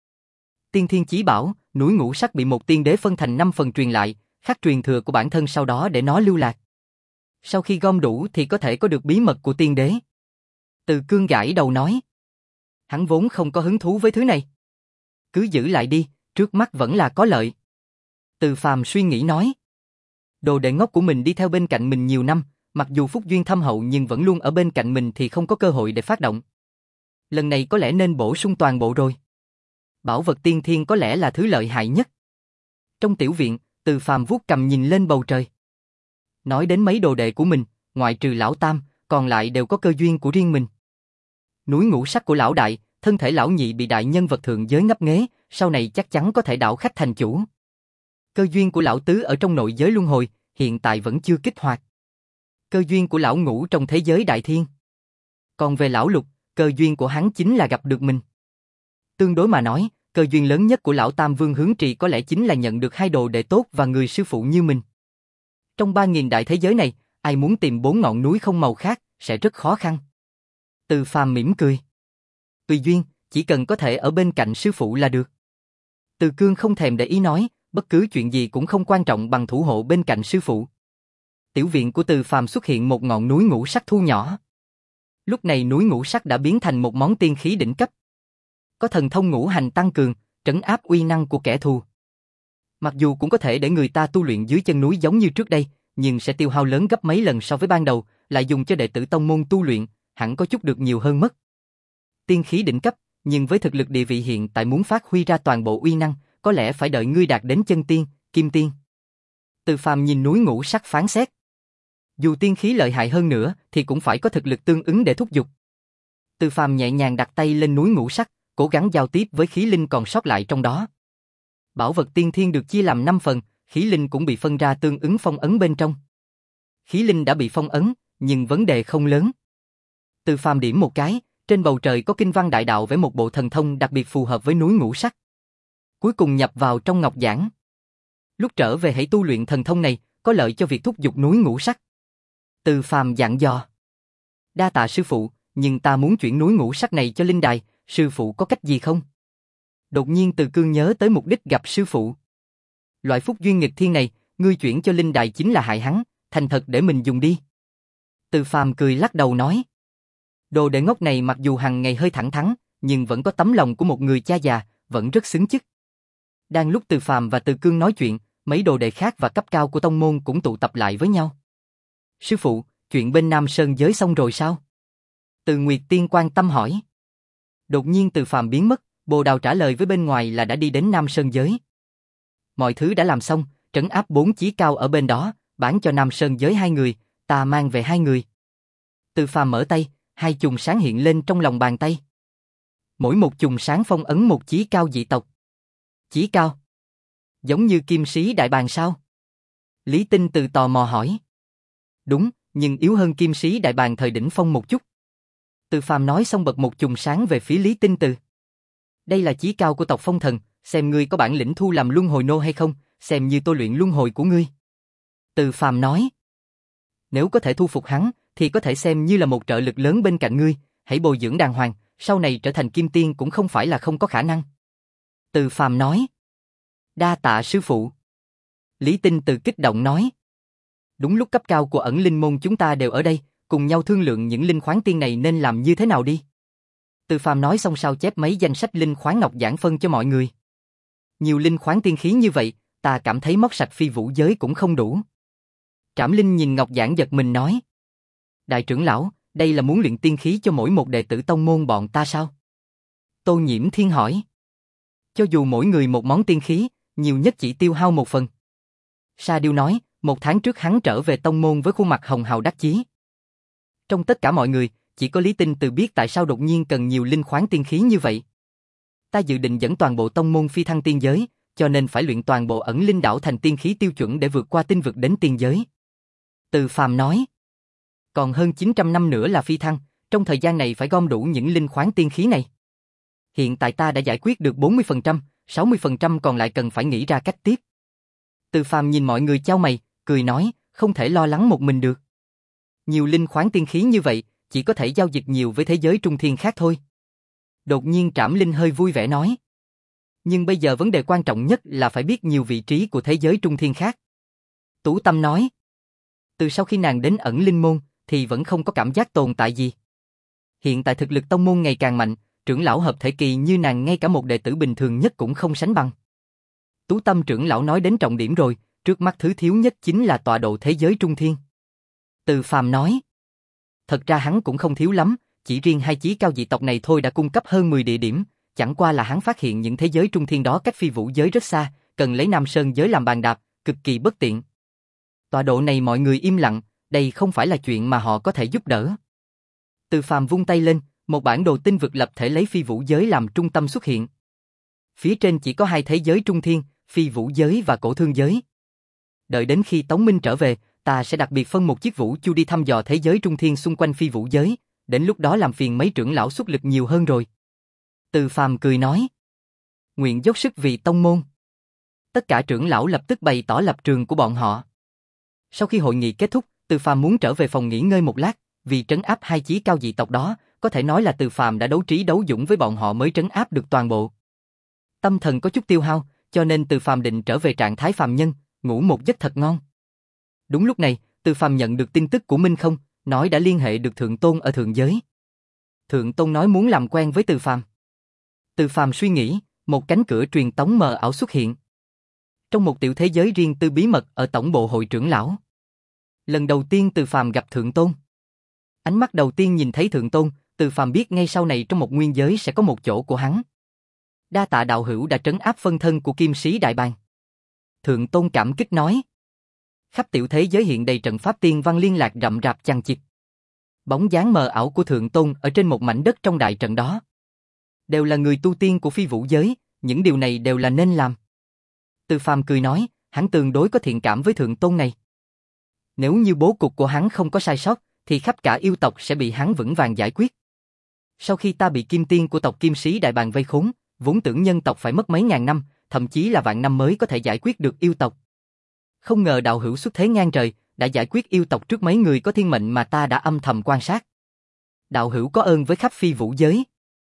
Tiên Thiên Chí bảo, núi Ngũ Sắc bị một tiên đế phân thành năm phần truyền lại, khắc truyền thừa của bản thân sau đó để nó lưu lạc. Sau khi gom đủ thì có thể có được bí mật của tiên đế. Từ Cương gãi đầu nói. Hắn vốn không có hứng thú với thứ này. Cứ giữ lại đi, trước mắt vẫn là có lợi. Từ Phàm suy nghĩ nói. Đồ đệ ngốc của mình đi theo bên cạnh mình nhiều năm, mặc dù phúc duyên thâm hậu nhưng vẫn luôn ở bên cạnh mình thì không có cơ hội để phát động. Lần này có lẽ nên bổ sung toàn bộ rồi. Bảo vật tiên thiên có lẽ là thứ lợi hại nhất. Trong tiểu viện, Từ Phàm vuốt cầm nhìn lên bầu trời. Nói đến mấy đồ đệ của mình, ngoại trừ lão Tam, còn lại đều có cơ duyên của riêng mình. Núi ngũ sắc của lão đại, thân thể lão nhị bị đại nhân vật thượng giới ngấp nghé, sau này chắc chắn có thể đảo khách thành chủ. Cơ duyên của lão tứ ở trong nội giới luân hồi, hiện tại vẫn chưa kích hoạt. Cơ duyên của lão ngũ trong thế giới đại thiên. Còn về lão lục, cơ duyên của hắn chính là gặp được mình. Tương đối mà nói, cơ duyên lớn nhất của lão Tam Vương Hướng Trì có lẽ chính là nhận được hai đồ đệ tốt và người sư phụ như mình. Trong ba nghìn đại thế giới này, ai muốn tìm bốn ngọn núi không màu khác, sẽ rất khó khăn. Từ Phàm mỉm cười. Tùy duyên, chỉ cần có thể ở bên cạnh sư phụ là được. Từ Cương không thèm để ý nói, bất cứ chuyện gì cũng không quan trọng bằng thủ hộ bên cạnh sư phụ. Tiểu viện của Từ Phàm xuất hiện một ngọn núi ngũ sắc thu nhỏ. Lúc này núi ngũ sắc đã biến thành một món tiên khí đỉnh cấp. Có thần thông ngũ hành tăng cường, trấn áp uy năng của kẻ thù. Mặc dù cũng có thể để người ta tu luyện dưới chân núi giống như trước đây, nhưng sẽ tiêu hao lớn gấp mấy lần so với ban đầu, lại dùng cho đệ tử tông môn tu luyện, hẳn có chút được nhiều hơn mất. Tiên khí đỉnh cấp, nhưng với thực lực địa vị hiện tại muốn phát huy ra toàn bộ uy năng, có lẽ phải đợi ngươi đạt đến chân tiên, kim tiên. Từ Phàm nhìn núi ngũ sắc phán xét. Dù tiên khí lợi hại hơn nữa, thì cũng phải có thực lực tương ứng để thúc giục. Từ Phàm nhẹ nhàng đặt tay lên núi ngũ sắc, cố gắng giao tiếp với khí linh còn sót lại trong đó. Bảo vật tiên thiên được chia làm năm phần, khí linh cũng bị phân ra tương ứng phong ấn bên trong. Khí linh đã bị phong ấn, nhưng vấn đề không lớn. Từ Phàm điểm một cái, trên bầu trời có kinh văn đại đạo vẽ một bộ thần thông đặc biệt phù hợp với núi ngũ sắc. Cuối cùng nhập vào trong ngọc giản. Lúc trở về hãy tu luyện thần thông này, có lợi cho việc thúc giục núi ngũ sắc. Từ Phàm dặn dò. Đa tạ sư phụ, nhưng ta muốn chuyển núi ngũ sắc này cho linh đài, sư phụ có cách gì không? Đột nhiên Từ Cương nhớ tới mục đích gặp sư phụ. Loại phúc duyên nghịch thiên này, ngươi chuyển cho linh đài chính là hại hắn, thành thật để mình dùng đi. Từ Phàm cười lắc đầu nói. Đồ đệ ngốc này mặc dù hằng ngày hơi thẳng thắn, nhưng vẫn có tấm lòng của một người cha già, vẫn rất xứng chức. Đang lúc Từ Phàm và Từ Cương nói chuyện, mấy đồ đệ khác và cấp cao của tông môn cũng tụ tập lại với nhau. Sư phụ, chuyện bên Nam Sơn giới xong rồi sao? Từ Nguyệt Tiên quan tâm hỏi. Đột nhiên Từ Phàm biến mất, Bồ Đào trả lời với bên ngoài là đã đi đến Nam Sơn giới. Mọi thứ đã làm xong, trấn áp bốn chí cao ở bên đó, bán cho Nam Sơn giới hai người, ta mang về hai người. Từ Phàm mở tay, hai chùm sáng hiện lên trong lòng bàn tay. Mỗi một chùm sáng phong ấn một chí cao dị tộc. Chí cao? Giống như kim sĩ đại bàng sao? Lý Tinh Từ tò mò hỏi. Đúng, nhưng yếu hơn kim sĩ đại bàng thời đỉnh phong một chút. Từ Phàm nói xong bật một chùm sáng về phía Lý Tinh Từ. Đây là chí cao của tộc Phong Thần, xem ngươi có bản lĩnh thu làm luân hồi nô hay không, xem như tôi luyện luân hồi của ngươi. Từ Phàm nói. Nếu có thể thu phục hắn, thì có thể xem như là một trợ lực lớn bên cạnh ngươi, hãy bồi dưỡng đàng hoàng, sau này trở thành kim tiên cũng không phải là không có khả năng. Từ Phàm nói. Đa tạ sư phụ. Lý Tinh Từ kích động nói. Đúng lúc cấp cao của ẩn linh môn chúng ta đều ở đây, cùng nhau thương lượng những linh khoáng tiên này nên làm như thế nào đi. Từ Phàm nói xong sao chép mấy danh sách linh khoáng ngọc giản phân cho mọi người. Nhiều linh khoáng tiên khí như vậy, ta cảm thấy móc sạch phi vũ giới cũng không đủ. Trảm Linh nhìn ngọc giản giật mình nói. Đại trưởng lão, đây là muốn luyện tiên khí cho mỗi một đệ tử tông môn bọn ta sao? Tô Nhiễm Thiên hỏi. Cho dù mỗi người một món tiên khí, nhiều nhất chỉ tiêu hao một phần. Sa Điêu nói, một tháng trước hắn trở về tông môn với khuôn mặt hồng hào đắc chí. Trong tất cả mọi người, chỉ có Lý Tinh Từ biết tại sao đột nhiên cần nhiều linh khoáng tiên khí như vậy. Ta dự định dẫn toàn bộ tông môn phi thăng tiên giới, cho nên phải luyện toàn bộ ẩn linh đảo thành tiên khí tiêu chuẩn để vượt qua tinh vực đến tiên giới. Từ Phàm nói. Còn hơn chín trăm năm nữa là phi thăng, trong thời gian này phải gom đủ những linh khoáng tiên khí này. Hiện tại ta đã giải quyết được bốn mươi phần trăm, sáu mươi phần trăm còn lại cần phải nghĩ ra cách tiếp. Từ Phàm nhìn mọi người chau mày, cười nói, không thể lo lắng một mình được. Nhiều linh khoáng tiên khí như vậy, chỉ có thể giao dịch nhiều với thế giới trung thiên khác thôi. Đột nhiên Trảm Linh hơi vui vẻ nói. Nhưng bây giờ vấn đề quan trọng nhất là phải biết nhiều vị trí của thế giới trung thiên khác. Tú Tâm nói. Từ sau khi nàng đến ẩn linh môn, thì vẫn không có cảm giác tồn tại gì. Hiện tại thực lực tông môn ngày càng mạnh, trưởng lão hợp thể kỳ như nàng ngay cả một đệ tử bình thường nhất cũng không sánh bằng. Tú Tâm trưởng lão nói đến trọng điểm rồi, trước mắt thứ thiếu nhất chính là tọa độ thế giới trung thiên. Từ Phàm nói. Thật ra hắn cũng không thiếu lắm, chỉ riêng hai chí cao dị tộc này thôi đã cung cấp hơn mười địa điểm, chẳng qua là hắn phát hiện những thế giới trung thiên đó cách phi vũ giới rất xa, cần lấy Nam Sơn giới làm bàn đạp, cực kỳ bất tiện. Tọa độ này mọi người im lặng, đây không phải là chuyện mà họ có thể giúp đỡ. Từ Phàm vung tay lên, một bản đồ tinh vực lập thể lấy phi vũ giới làm trung tâm xuất hiện. Phía trên chỉ có hai thế giới trung thiên, phi vũ giới và cổ thương giới. Đợi đến khi Tống Minh trở về, ta sẽ đặc biệt phân một chiếc vũ chu đi thăm dò thế giới trung thiên xung quanh phi vũ giới, đến lúc đó làm phiền mấy trưởng lão xuất lực nhiều hơn rồi. Từ Phàm cười nói. Nguyện dốc sức vì tông môn. Tất cả trưởng lão lập tức bày tỏ lập trường của bọn họ. Sau khi hội nghị kết thúc, Từ Phàm muốn trở về phòng nghỉ ngơi một lát, vì trấn áp hai chí cao dị tộc đó, có thể nói là Từ Phàm đã đấu trí đấu dũng với bọn họ mới trấn áp được toàn bộ. Tâm thần có chút tiêu hao, cho nên Từ Phàm định trở về trạng thái phàm nhân, ngủ một giấc thật ngon. Đúng lúc này, Từ Phàm nhận được tin tức của Minh Không, nói đã liên hệ được Thượng Tôn ở thượng giới. Thượng Tôn nói muốn làm quen với Từ Phàm. Từ Phàm suy nghĩ, một cánh cửa truyền tống mờ ảo xuất hiện. Trong một tiểu thế giới riêng tư bí mật ở tổng bộ hội trưởng lão. Lần đầu tiên Từ Phàm gặp Thượng Tôn. Ánh mắt đầu tiên nhìn thấy Thượng Tôn, Từ Phàm biết ngay sau này trong một nguyên giới sẽ có một chỗ của hắn. Đa tạ đạo hữu đã trấn áp phân thân của Kim Sĩ Đại Bàng. Thượng Tôn cảm kích nói. Khắp tiểu thế giới hiện đầy trận pháp tiên văn liên lạc rậm rạp chằng chịt. Bóng dáng mờ ảo của Thượng Tôn ở trên một mảnh đất trong đại trận đó. Đều là người tu tiên của phi vũ giới, những điều này đều là nên làm. Từ Phàm cười nói, hắn tương đối có thiện cảm với Thượng Tôn này. Nếu như bố cục của hắn không có sai sót, thì khắp cả yêu tộc sẽ bị hắn vững vàng giải quyết. Sau khi ta bị kim tiên của tộc Kim Sĩ Đại Bàng vây khốn, vốn tưởng nhân tộc phải mất mấy ngàn năm, thậm chí là vạn năm mới có thể giải quyết được yêu tộc. Không ngờ đạo hữu xuất thế ngang trời, đã giải quyết yêu tộc trước mấy người có thiên mệnh mà ta đã âm thầm quan sát. Đạo hữu có ơn với khắp phi vũ giới.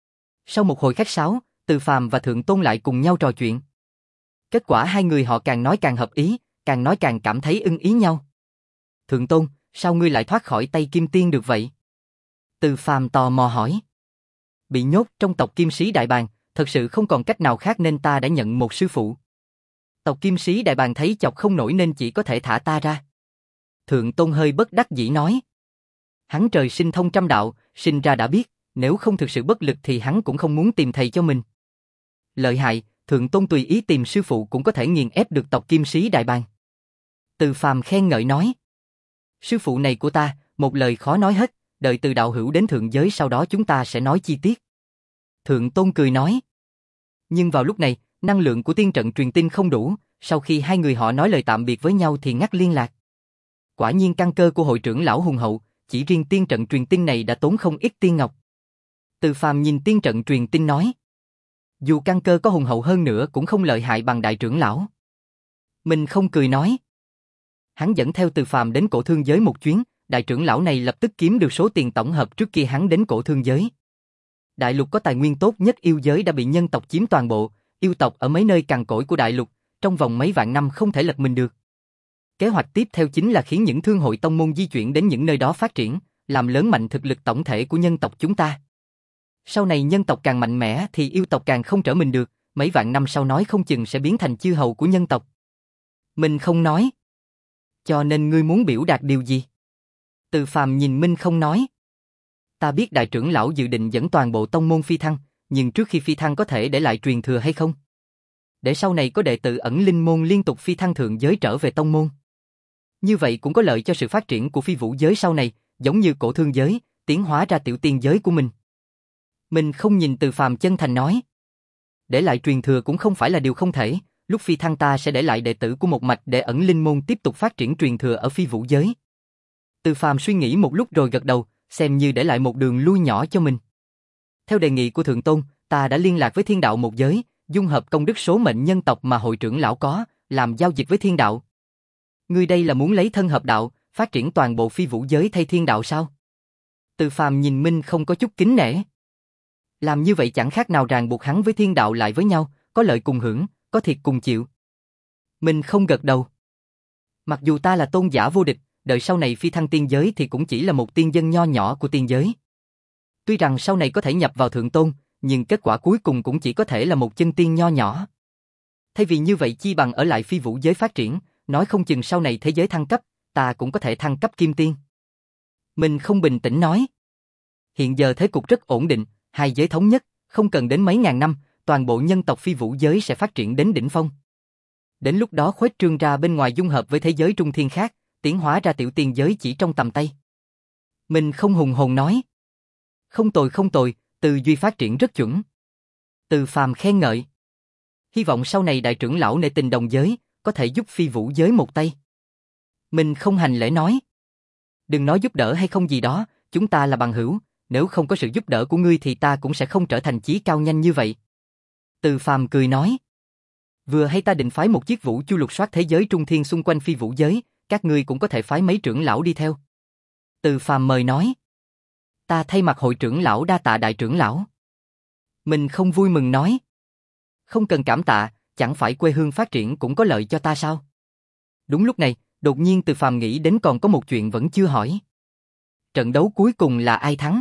Sau một hồi khách sáo, Từ Phàm và Thượng Tôn lại cùng nhau trò chuyện. Kết quả hai người họ càng nói càng hợp ý, càng nói càng cảm thấy ưng ý nhau. Thượng Tôn, sao ngươi lại thoát khỏi tay Kim Tiên được vậy? Từ Phàm tò mò hỏi. Bị nhốt trong tộc Kim Sĩ Đại Bàng, thật sự không còn cách nào khác nên ta đã nhận một sư phụ. Tộc Kim Sĩ Đại Bàng thấy chọc không nổi nên chỉ có thể thả ta ra. Thượng Tôn hơi bất đắc dĩ nói. Hắn trời sinh thông trăm đạo, sinh ra đã biết, nếu không thực sự bất lực thì hắn cũng không muốn tìm thầy cho mình. Lợi hại, Thượng Tôn tùy ý tìm sư phụ cũng có thể nghiền ép được tộc Kim Sĩ Đại Bàng. Từ Phàm khen ngợi nói. Sư phụ này của ta, một lời khó nói hết, đợi từ đạo hữu đến thượng giới sau đó chúng ta sẽ nói chi tiết. Thượng Tôn cười nói. Nhưng vào lúc này, năng lượng của tiên trận truyền tin không đủ, sau khi hai người họ nói lời tạm biệt với nhau thì ngắt liên lạc. Quả nhiên căn cơ của hội trưởng lão hùng hậu, chỉ riêng tiên trận truyền tin này đã tốn không ít tiên ngọc. Từ Phàm nhìn tiên trận truyền tin nói. Dù căn cơ có hùng hậu hơn nữa cũng không lợi hại bằng đại trưởng lão. Mình không cười nói. Hắn dẫn theo Từ Phàm đến cổ thương giới một chuyến, đại trưởng lão này lập tức kiếm được số tiền tổng hợp trước kia hắn đến cổ thương giới. Đại lục có tài nguyên tốt nhất yêu giới đã bị nhân tộc chiếm toàn bộ, yêu tộc ở mấy nơi cằn cỗi của đại lục, trong vòng mấy vạn năm không thể lật mình được. Kế hoạch tiếp theo chính là khiến những thương hội tông môn di chuyển đến những nơi đó phát triển, làm lớn mạnh thực lực tổng thể của nhân tộc chúng ta. Sau này nhân tộc càng mạnh mẽ thì yêu tộc càng không trở mình được, mấy vạn năm sau nói không chừng sẽ biến thành chư hầu của nhân tộc. Mình không nói. Cho nên ngươi muốn biểu đạt điều gì? Từ Phàm nhìn Minh không nói. Ta biết đại trưởng lão dự định dẫn toàn bộ tông môn phi thăng, nhưng trước khi phi thăng có thể để lại truyền thừa hay không? Để sau này có đệ tử ẩn linh môn liên tục phi thăng thượng giới trở về tông môn. Như vậy cũng có lợi cho sự phát triển của phi vũ giới sau này, giống như cổ thương giới, tiến hóa ra tiểu tiên giới của mình. Mình không nhìn Từ Phàm chân thành nói. Để lại truyền thừa cũng không phải là điều không thể, lúc phi thăng ta sẽ để lại đệ tử của một mạch để ẩn linh môn tiếp tục phát triển truyền thừa ở phi vũ giới. Từ Phàm suy nghĩ một lúc rồi gật đầu, xem như để lại một đường lui nhỏ cho mình. Theo đề nghị của Thượng Tôn, ta đã liên lạc với thiên đạo một giới, dung hợp công đức số mệnh nhân tộc mà hội trưởng lão có, làm giao dịch với thiên đạo. Ngươi đây là muốn lấy thân hợp đạo, phát triển toàn bộ phi vũ giới thay thiên đạo sao? Từ Phàm nhìn Minh không có chút kính nể. Làm như vậy chẳng khác nào ràng buộc hắn với thiên đạo lại với nhau, có lợi cùng hưởng, có thiệt cùng chịu. Minh không gật đầu. Mặc dù ta là tôn giả vô địch, đợi sau này phi thăng tiên giới thì cũng chỉ là một tiên dân nho nhỏ của tiên giới. Tuy rằng sau này có thể nhập vào Thượng Tôn, nhưng kết quả cuối cùng cũng chỉ có thể là một chân tiên nho nhỏ. Thay vì như vậy chi bằng ở lại phi vũ giới phát triển, nói không chừng sau này thế giới thăng cấp, ta cũng có thể thăng cấp kim tiên. Mình không bình tĩnh nói. Hiện giờ thế cục rất ổn định, hai giới thống nhất, không cần đến mấy ngàn năm, toàn bộ nhân tộc phi vũ giới sẽ phát triển đến đỉnh phong. Đến lúc đó khuếch trương ra bên ngoài dung hợp với thế giới trung thiên khác, tiến hóa ra tiểu tiên giới chỉ trong tầm tay. Mình không hùng hồn nói. Không tồi không tồi, tư duy phát triển rất chuẩn. Từ Phàm khen ngợi. Hy vọng sau này đại trưởng lão nể tình đồng giới, có thể giúp phi vũ giới một tay. Mình không hành lễ nói. Đừng nói giúp đỡ hay không gì đó, chúng ta là bằng hữu, nếu không có sự giúp đỡ của ngươi thì ta cũng sẽ không trở thành chí cao nhanh như vậy. Từ Phàm cười nói. Vừa hay ta định phái một chiếc vũ chu lục soát thế giới trung thiên xung quanh phi vũ giới, các ngươi cũng có thể phái mấy trưởng lão đi theo. Từ Phàm mời nói. Ta thay mặt hội trưởng lão đa tạ đại trưởng lão. Mình không vui mừng nói. Không cần cảm tạ, chẳng phải quê hương phát triển cũng có lợi cho ta sao? Đúng lúc này, đột nhiên Từ Phàm nghĩ đến còn có một chuyện vẫn chưa hỏi. Trận đấu cuối cùng là ai thắng?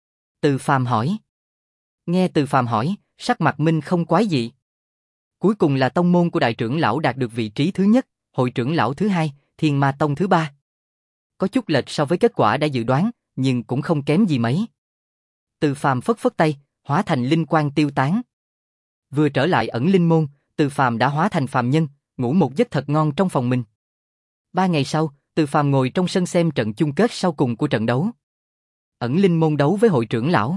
Từ Phàm hỏi. Nghe Từ Phàm hỏi, sắc mặt Minh không quái dị. Cuối cùng là tông môn của đại trưởng lão đạt được vị trí thứ nhất, hội trưởng lão thứ hai, Thiên Ma Tông thứ ba. Có chút lệch so với kết quả đã dự đoán, nhưng cũng không kém gì mấy. Từ Phàm phất phất tay, hóa thành linh quang tiêu tán. Vừa trở lại ẩn linh môn, Từ Phàm đã hóa thành phàm nhân, ngủ một giấc thật ngon trong phòng mình. Ba ngày sau, Từ Phàm ngồi trong sân xem trận chung kết sau cùng của trận đấu. Ẩn linh môn đấu với hội trưởng lão.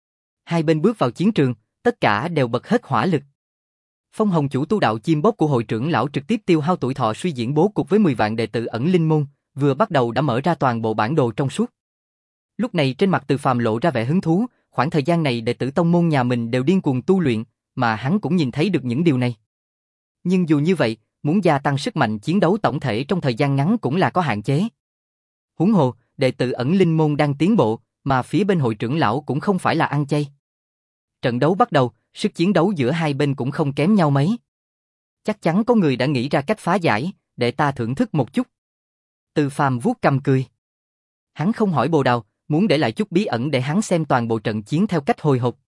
Hai bên bước vào chiến trường, tất cả đều bật hết hỏa lực. Phong Hồng chủ tu đạo chim bốc của hội trưởng lão trực tiếp tiêu hao tuổi thọ suy diễn bố cục với mười vạn đệ tử ẩn linh môn, vừa bắt đầu đã mở ra toàn bộ bản đồ trong suốt. Lúc này trên mặt Từ Phàm lộ ra vẻ hứng thú, khoảng thời gian này đệ tử tông môn nhà mình đều điên cuồng tu luyện, mà hắn cũng nhìn thấy được những điều này. Nhưng dù như vậy, muốn gia tăng sức mạnh chiến đấu tổng thể trong thời gian ngắn cũng là có hạn chế. Huống hồ, đệ tử ẩn linh môn đang tiến bộ, mà phía bên hội trưởng lão cũng không phải là ăn chay. Trận đấu bắt đầu, sức chiến đấu giữa hai bên cũng không kém nhau mấy. Chắc chắn có người đã nghĩ ra cách phá giải, để ta thưởng thức một chút. Từ Phàm vuốt cằm cười. Hắn không hỏi Bồ Đào, muốn để lại chút bí ẩn để hắn xem toàn bộ trận chiến theo cách hồi hộp.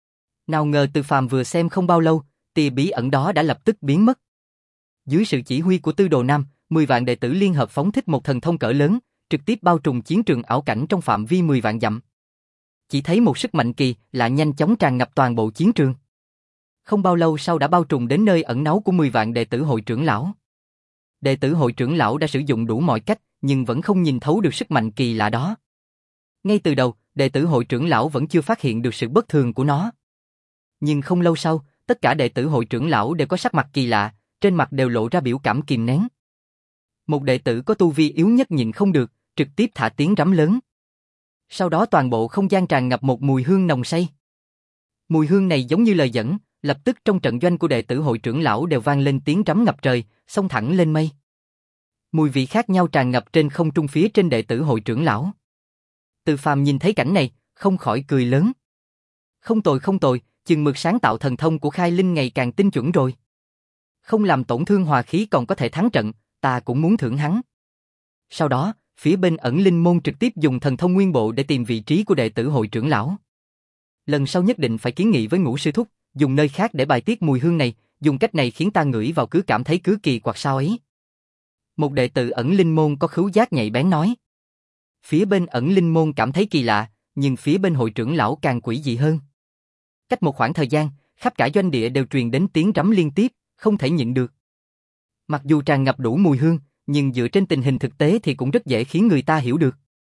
Nào ngờ Từ Phàm vừa xem không bao lâu, tia bí ẩn đó đã lập tức biến mất. Dưới sự chỉ huy của Tư Đồ Nam, mười vạn đệ tử liên hợp phóng thích một thần thông cỡ lớn, trực tiếp bao trùm chiến trường ảo cảnh trong phạm vi mười vạn dặm. Chỉ thấy một sức mạnh kỳ lạ nhanh chóng tràn ngập toàn bộ chiến trường. Không bao lâu sau đã bao trùm đến nơi ẩn náu của mười vạn đệ tử hội trưởng lão. Đệ tử hội trưởng lão đã sử dụng đủ mọi cách, nhưng vẫn không nhìn thấu được sức mạnh kỳ lạ đó. Ngay từ đầu, đệ tử hội trưởng lão vẫn chưa phát hiện được sự bất thường của nó. Nhưng không lâu sau, tất cả đệ tử hội trưởng lão đều có sắc mặt kỳ lạ, trên mặt đều lộ ra biểu cảm kìm nén. Một đệ tử có tu vi yếu nhất nhịn không được, trực tiếp thả tiếng rắm lớn. Sau đó toàn bộ không gian tràn ngập một mùi hương nồng say. Mùi hương này giống như lời dẫn, lập tức trong trận doanh của đệ tử hội trưởng lão đều vang lên tiếng rắm ngập trời, xông thẳng lên mây. Mùi vị khác nhau tràn ngập trên không trung phía trên đệ tử hội trưởng lão. Từ Phàm nhìn thấy cảnh này, không khỏi cười lớn. Không tồi không tồi, chừng mực sáng tạo thần thông của Khai Linh ngày càng tinh chuẩn rồi. Không làm tổn thương hòa khí còn có thể thắng trận, ta cũng muốn thưởng hắn. Sau đó, phía bên ẩn linh môn trực tiếp dùng thần thông nguyên bộ để tìm vị trí của đệ tử hội trưởng lão. Lần sau nhất định phải kiến nghị với Ngũ sư thúc, dùng nơi khác để bài tiết mùi hương này, dùng cách này khiến ta ngửi vào cứ cảm thấy cứ kỳ quặc sao ấy. Một đệ tử ẩn linh môn có khứu giác nhạy bén nói. Phía bên ẩn linh môn cảm thấy kỳ lạ, nhưng phía bên hội trưởng lão càng quỷ dị hơn. Cách một khoảng thời gian, khắp cả doanh địa đều truyền đến tiếng rắm liên tiếp, không thể nhịn được. Mặc dù tràn ngập đủ mùi hương, nhưng dựa trên tình hình thực tế thì cũng rất dễ khiến người ta hiểu được.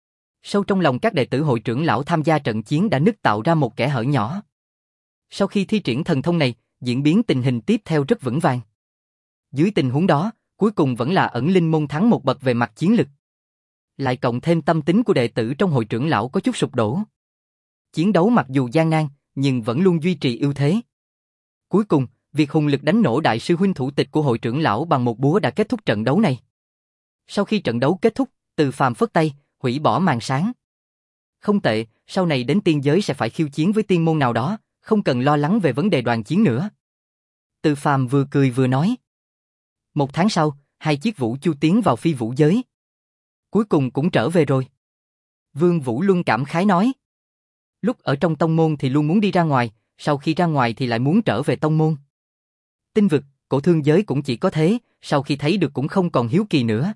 Sâu trong lòng các đệ tử hội trưởng lão tham gia trận chiến đã nứt tạo ra một kẽ hở nhỏ. Sau khi thi triển thần thông này, diễn biến tình hình tiếp theo rất vững vàng. Dưới tình huống đó, cuối cùng vẫn là ẩn linh môn thắng một bậc về mặt chiến lực. Lại cộng thêm tâm tính của đệ tử trong hội trưởng lão có chút sụp đổ. Chiến đấu mặc dù gian nan, nhưng vẫn luôn duy trì ưu thế. Cuối cùng, việc hùng lực đánh nổ đại sư huynh thủ tịch của hội trưởng lão bằng một búa đã kết thúc trận đấu này. Sau khi trận đấu kết thúc, Từ Phàm phất tay, hủy bỏ màn sáng. Không tệ, sau này đến tiên giới sẽ phải khiêu chiến với tiên môn nào đó, không cần lo lắng về vấn đề đoàn chiến nữa. Từ Phàm vừa cười vừa nói. Một tháng sau, hai chiếc vũ chu tiến vào phi vũ giới. Cuối cùng cũng trở về rồi. Vương Vũ Luân cảm khái nói. Lúc ở trong tông môn thì luôn muốn đi ra ngoài, sau khi ra ngoài thì lại muốn trở về tông môn. Tinh vực, cổ thương giới cũng chỉ có thế, sau khi thấy được cũng không còn hiếu kỳ nữa.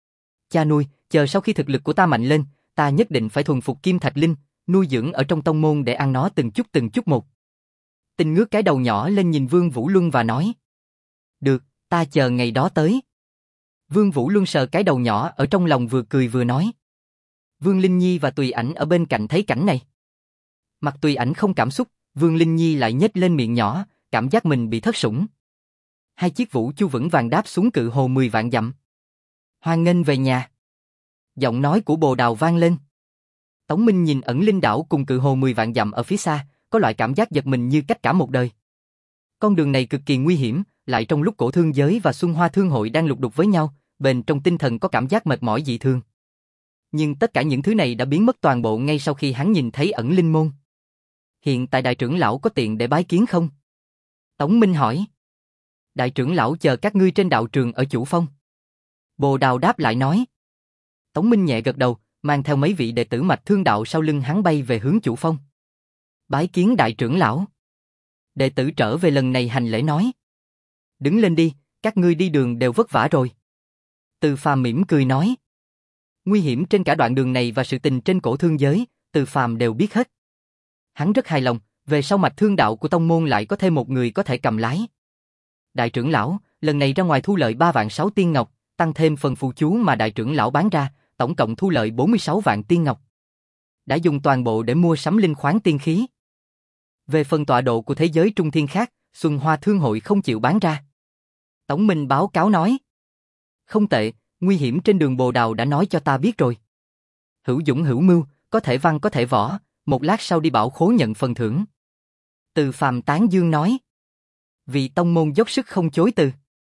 Cha nuôi, chờ sau khi thực lực của ta mạnh lên, ta nhất định phải thuần phục Kim Thạch Linh, nuôi dưỡng ở trong tông môn để ăn nó từng chút từng chút một. Tinh ngước cái đầu nhỏ lên nhìn Vương Vũ Luân và nói. Được, ta chờ ngày đó tới. Vương Vũ Luân sờ cái đầu nhỏ ở trong lòng vừa cười vừa nói. Vương Linh Nhi và Tùy Ảnh ở bên cạnh thấy cảnh này. Mặt Tùy Ảnh không cảm xúc, Vương Linh Nhi lại nhếch lên miệng nhỏ, cảm giác mình bị thất sủng. Hai chiếc vũ chu vững vàng đáp xuống cự hồ mười vạn dặm. Hoan nghênh về nhà. Giọng nói của Bồ Đào vang lên. Tống Minh nhìn ẩn linh đảo cùng cự hồ mười vạn dặm ở phía xa, có loại cảm giác giật mình như cách cả một đời. Con đường này cực kỳ nguy hiểm, lại trong lúc cổ thương giới và Xuân Hoa Thương hội đang lục đục với nhau, bên trong tinh thần có cảm giác mệt mỏi dị thường. Nhưng tất cả những thứ này đã biến mất toàn bộ ngay sau khi hắn nhìn thấy ẩn linh môn. Hiện tại đại trưởng lão có tiện để bái kiến không? Tống Minh hỏi. Đại trưởng lão chờ các ngươi trên đạo trường ở Chủ Phong. Bồ Đào đáp lại nói. Tống Minh nhẹ gật đầu, mang theo mấy vị đệ tử Mạch Thương đạo sau lưng hắn bay về hướng Chủ Phong. Bái kiến đại trưởng lão. Đệ tử trở về lần này hành lễ nói. Đứng lên đi, các ngươi đi đường đều vất vả rồi. Từ Phàm mỉm cười nói. Nguy hiểm trên cả đoạn đường này và sự tình trên cổ thương giới, Từ Phàm đều biết hết. Hắn rất hài lòng, về sau Mạch Thương đạo của tông môn lại có thêm một người có thể cầm lái. Đại trưởng lão, lần này ra ngoài thu lợi ba vạn sáu tiên ngọc, tăng thêm phần phù chú mà đại trưởng lão bán ra, tổng cộng thu lợi bốn mươi sáu vạn tiên ngọc. Đã dùng toàn bộ để mua sắm linh khoáng tiên khí. Về phần tọa độ của thế giới trung thiên khác, Xuân Hoa Thương hội không chịu bán ra. Tống Minh báo cáo nói. Không tệ, nguy hiểm trên đường Bồ Đào đã nói cho ta biết rồi. Hữu dũng hữu mưu, có thể văn có thể võ, một lát sau đi bảo khố nhận phần thưởng. Từ Phàm tán dương nói. Vì tông môn dốc sức không chối từ.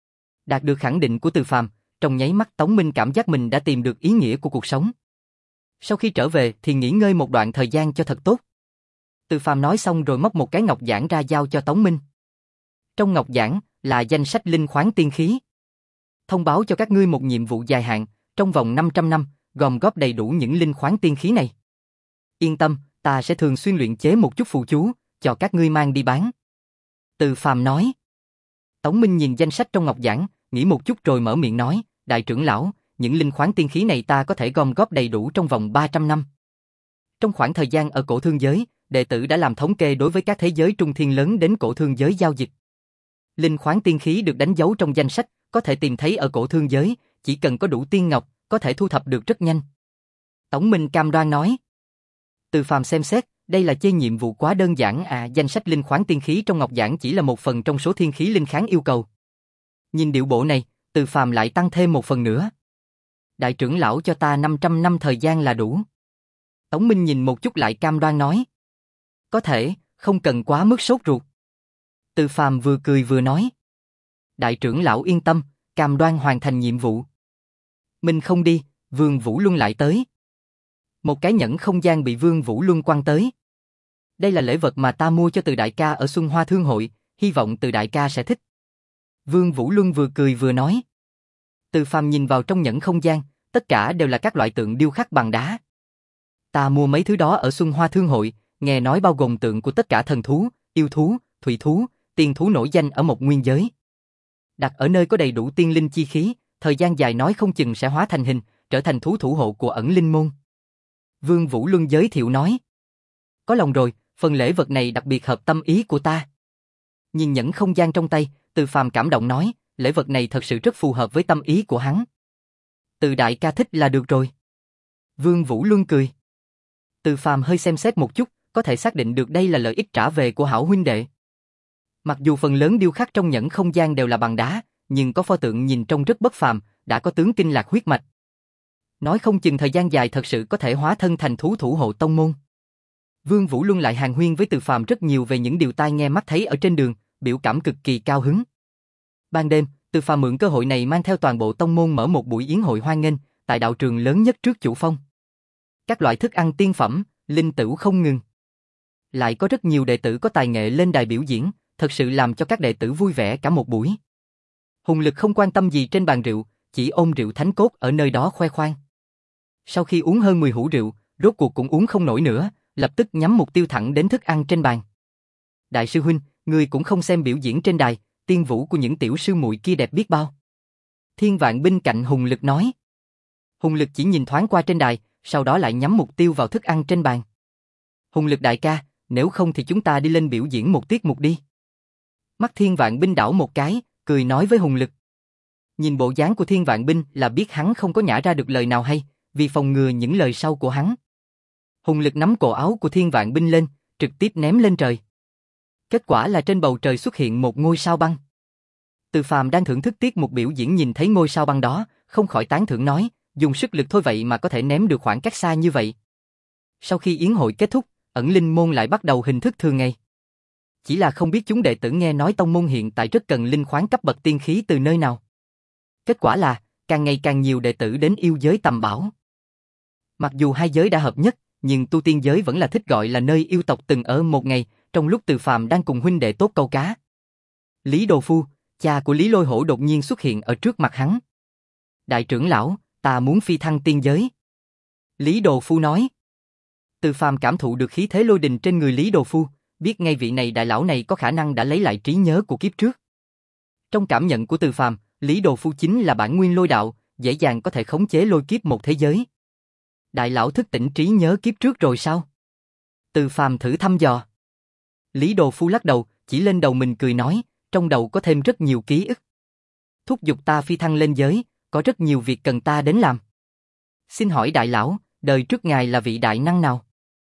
Đạt được khẳng định của Từ Phàm, trong nháy mắt Tống Minh cảm giác mình đã tìm được ý nghĩa của cuộc sống. Sau khi trở về thì nghỉ ngơi một đoạn thời gian cho thật tốt. Từ Phàm nói xong rồi móc một cái ngọc giản ra giao cho Tống Minh. Trong ngọc giản là danh sách linh khoáng tiên khí. Thông báo cho các ngươi một nhiệm vụ dài hạn, trong vòng năm trăm năm, gom góp đầy đủ những linh khoáng tiên khí này. Yên tâm, ta sẽ thường xuyên luyện chế một chút phù chú, cho các ngươi mang đi bán. Từ Phàm nói. Tống Minh nhìn danh sách trong ngọc giản, nghĩ một chút rồi mở miệng nói, đại trưởng lão, những linh khoáng tiên khí này ta có thể gom góp đầy đủ trong vòng ba trăm năm. Trong khoảng thời gian ở cổ thương giới, đệ tử đã làm thống kê đối với các thế giới trung thiên lớn đến cổ thương giới giao dịch. Linh khoáng tiên khí được đánh dấu trong danh sách, có thể tìm thấy ở cổ thương giới, chỉ cần có đủ tiên ngọc, có thể thu thập được rất nhanh. Tống Minh cam đoan nói. Từ Phàm xem xét, đây là chê nhiệm vụ quá đơn giản à, danh sách linh khoáng tiên khí trong ngọc giản chỉ là một phần trong số thiên khí linh kháng yêu cầu. Nhìn điệu bộ này, Từ Phàm lại tăng thêm một phần nữa. Đại trưởng lão cho ta năm trăm năm thời gian là đủ. Tống Minh nhìn một chút lại cam đoan nói. Có thể, không cần quá mức sốt ruột. Từ Phàm vừa cười vừa nói. Đại trưởng lão yên tâm, cam đoan hoàn thành nhiệm vụ. Mình không đi, Vương Vũ Luân lại tới. Một cái nhẫn không gian bị Vương Vũ Luân quăng tới. Đây là lễ vật mà ta mua cho Từ đại ca ở Xuân Hoa Thương hội, hy vọng Từ đại ca sẽ thích. Vương Vũ Luân vừa cười vừa nói. Từ Phàm nhìn vào trong nhẫn không gian, tất cả đều là các loại tượng điêu khắc bằng đá. Ta mua mấy thứ đó ở Xuân Hoa Thương hội, nghe nói bao gồm tượng của tất cả thần thú, yêu thú, thủy thú, tiên thú nổi danh ở một nguyên giới. Đặt ở nơi có đầy đủ tiên linh chi khí, thời gian dài nói không chừng sẽ hóa thành hình, trở thành thú thủ hộ của ẩn linh môn. Vương Vũ Luân giới thiệu nói. Có lòng rồi, phần lễ vật này đặc biệt hợp tâm ý của ta. Nhìn nhẫn không gian trong tay, Từ Phàm cảm động nói, lễ vật này thật sự rất phù hợp với tâm ý của hắn. Từ đại ca thích là được rồi. Vương Vũ Luân cười. Từ Phàm hơi xem xét một chút, có thể xác định được đây là lợi ích trả về của hảo huynh đệ. Mặc dù phần lớn điêu khắc trong nhẫn không gian đều là bằng đá, nhưng có pho tượng nhìn trông rất bất phàm, đã có tướng kinh lạc huyết mạch. Nói không chừng thời gian dài thật sự có thể hóa thân thành thú thủ hộ tông môn. Vương Vũ Luân lại hàn huyên với Từ Phàm rất nhiều về những điều tai nghe mắt thấy ở trên đường, biểu cảm cực kỳ cao hứng. Ban đêm, Từ Phàm mượn cơ hội này mang theo toàn bộ tông môn mở một buổi yến hội hoan nghênh tại đạo trường lớn nhất trước Chủ Phong. Các loại thức ăn tiên phẩm, linh tửu không ngừng. Lại có rất nhiều đệ tử có tài nghệ lên đài biểu diễn, thật sự làm cho các đệ tử vui vẻ cả một buổi. Hùng Lực không quan tâm gì trên bàn rượu, chỉ ôm rượu thánh cốt ở nơi đó khoe khoang. Sau khi uống hơn mười hũ rượu, rốt cuộc cũng uống không nổi nữa, lập tức nhắm mục tiêu thẳng đến thức ăn trên bàn. Đại sư huynh, người cũng không xem biểu diễn trên đài, tiên vũ của những tiểu sư muội kia đẹp biết bao. Thiên Vạn bên cạnh Hùng Lực nói. Hùng Lực chỉ nhìn thoáng qua trên đài, sau đó lại nhắm mục tiêu vào thức ăn trên bàn. Hùng Lực đại ca, nếu không thì chúng ta đi lên biểu diễn một tiết mục đi. Mắt Thiên Vạn binh đảo một cái, cười nói với Hùng Lực. Nhìn bộ dáng của Thiên Vạn Binh là biết hắn không có nhả ra được lời nào hay, vì phòng ngừa những lời sau của hắn. Hùng lực nắm cổ áo của Thiên Vạn Binh lên, trực tiếp ném lên trời. Kết quả là trên bầu trời xuất hiện một ngôi sao băng. Từ Phàm đang thưởng thức tiết mục biểu diễn nhìn thấy ngôi sao băng đó, không khỏi tán thưởng nói, dùng sức lực thôi vậy mà có thể ném được khoảng cách xa như vậy. Sau khi yến hội kết thúc, ẩn linh môn lại bắt đầu hình thức thường ngày. Chỉ là không biết chúng đệ tử nghe nói tông môn hiện tại rất cần linh khoáng cấp bậc tiên khí từ nơi nào. Kết quả là, càng ngày càng nhiều đệ tử đến yêu giới tầm bảo. Mặc dù hai giới đã hợp nhất, nhưng tu tiên giới vẫn là thích gọi là nơi yêu tộc từng ở một ngày, trong lúc Từ Phàm đang cùng huynh đệ tốt câu cá. Lý Đồ Phu, cha của Lý Lôi Hổ đột nhiên xuất hiện ở trước mặt hắn. Đại trưởng lão, ta muốn phi thăng tiên giới. Lý Đồ Phu nói. Từ Phàm cảm thụ được khí thế lôi đình trên người Lý Đồ Phu, biết ngay vị này đại lão này có khả năng đã lấy lại trí nhớ của kiếp trước. Trong cảm nhận của Từ Phàm, Lý Đồ Phu chính là bản nguyên lôi đạo, dễ dàng có thể khống chế lôi kiếp một thế giới. Đại lão thức tỉnh trí nhớ kiếp trước rồi sao? Từ Phàm thử thăm dò. Lý Đồ Phu lắc đầu, chỉ lên đầu mình cười nói, trong đầu có thêm rất nhiều ký ức. Thúc giục ta phi thăng lên giới, có rất nhiều việc cần ta đến làm. Xin hỏi đại lão, đời trước ngài là vị đại năng nào?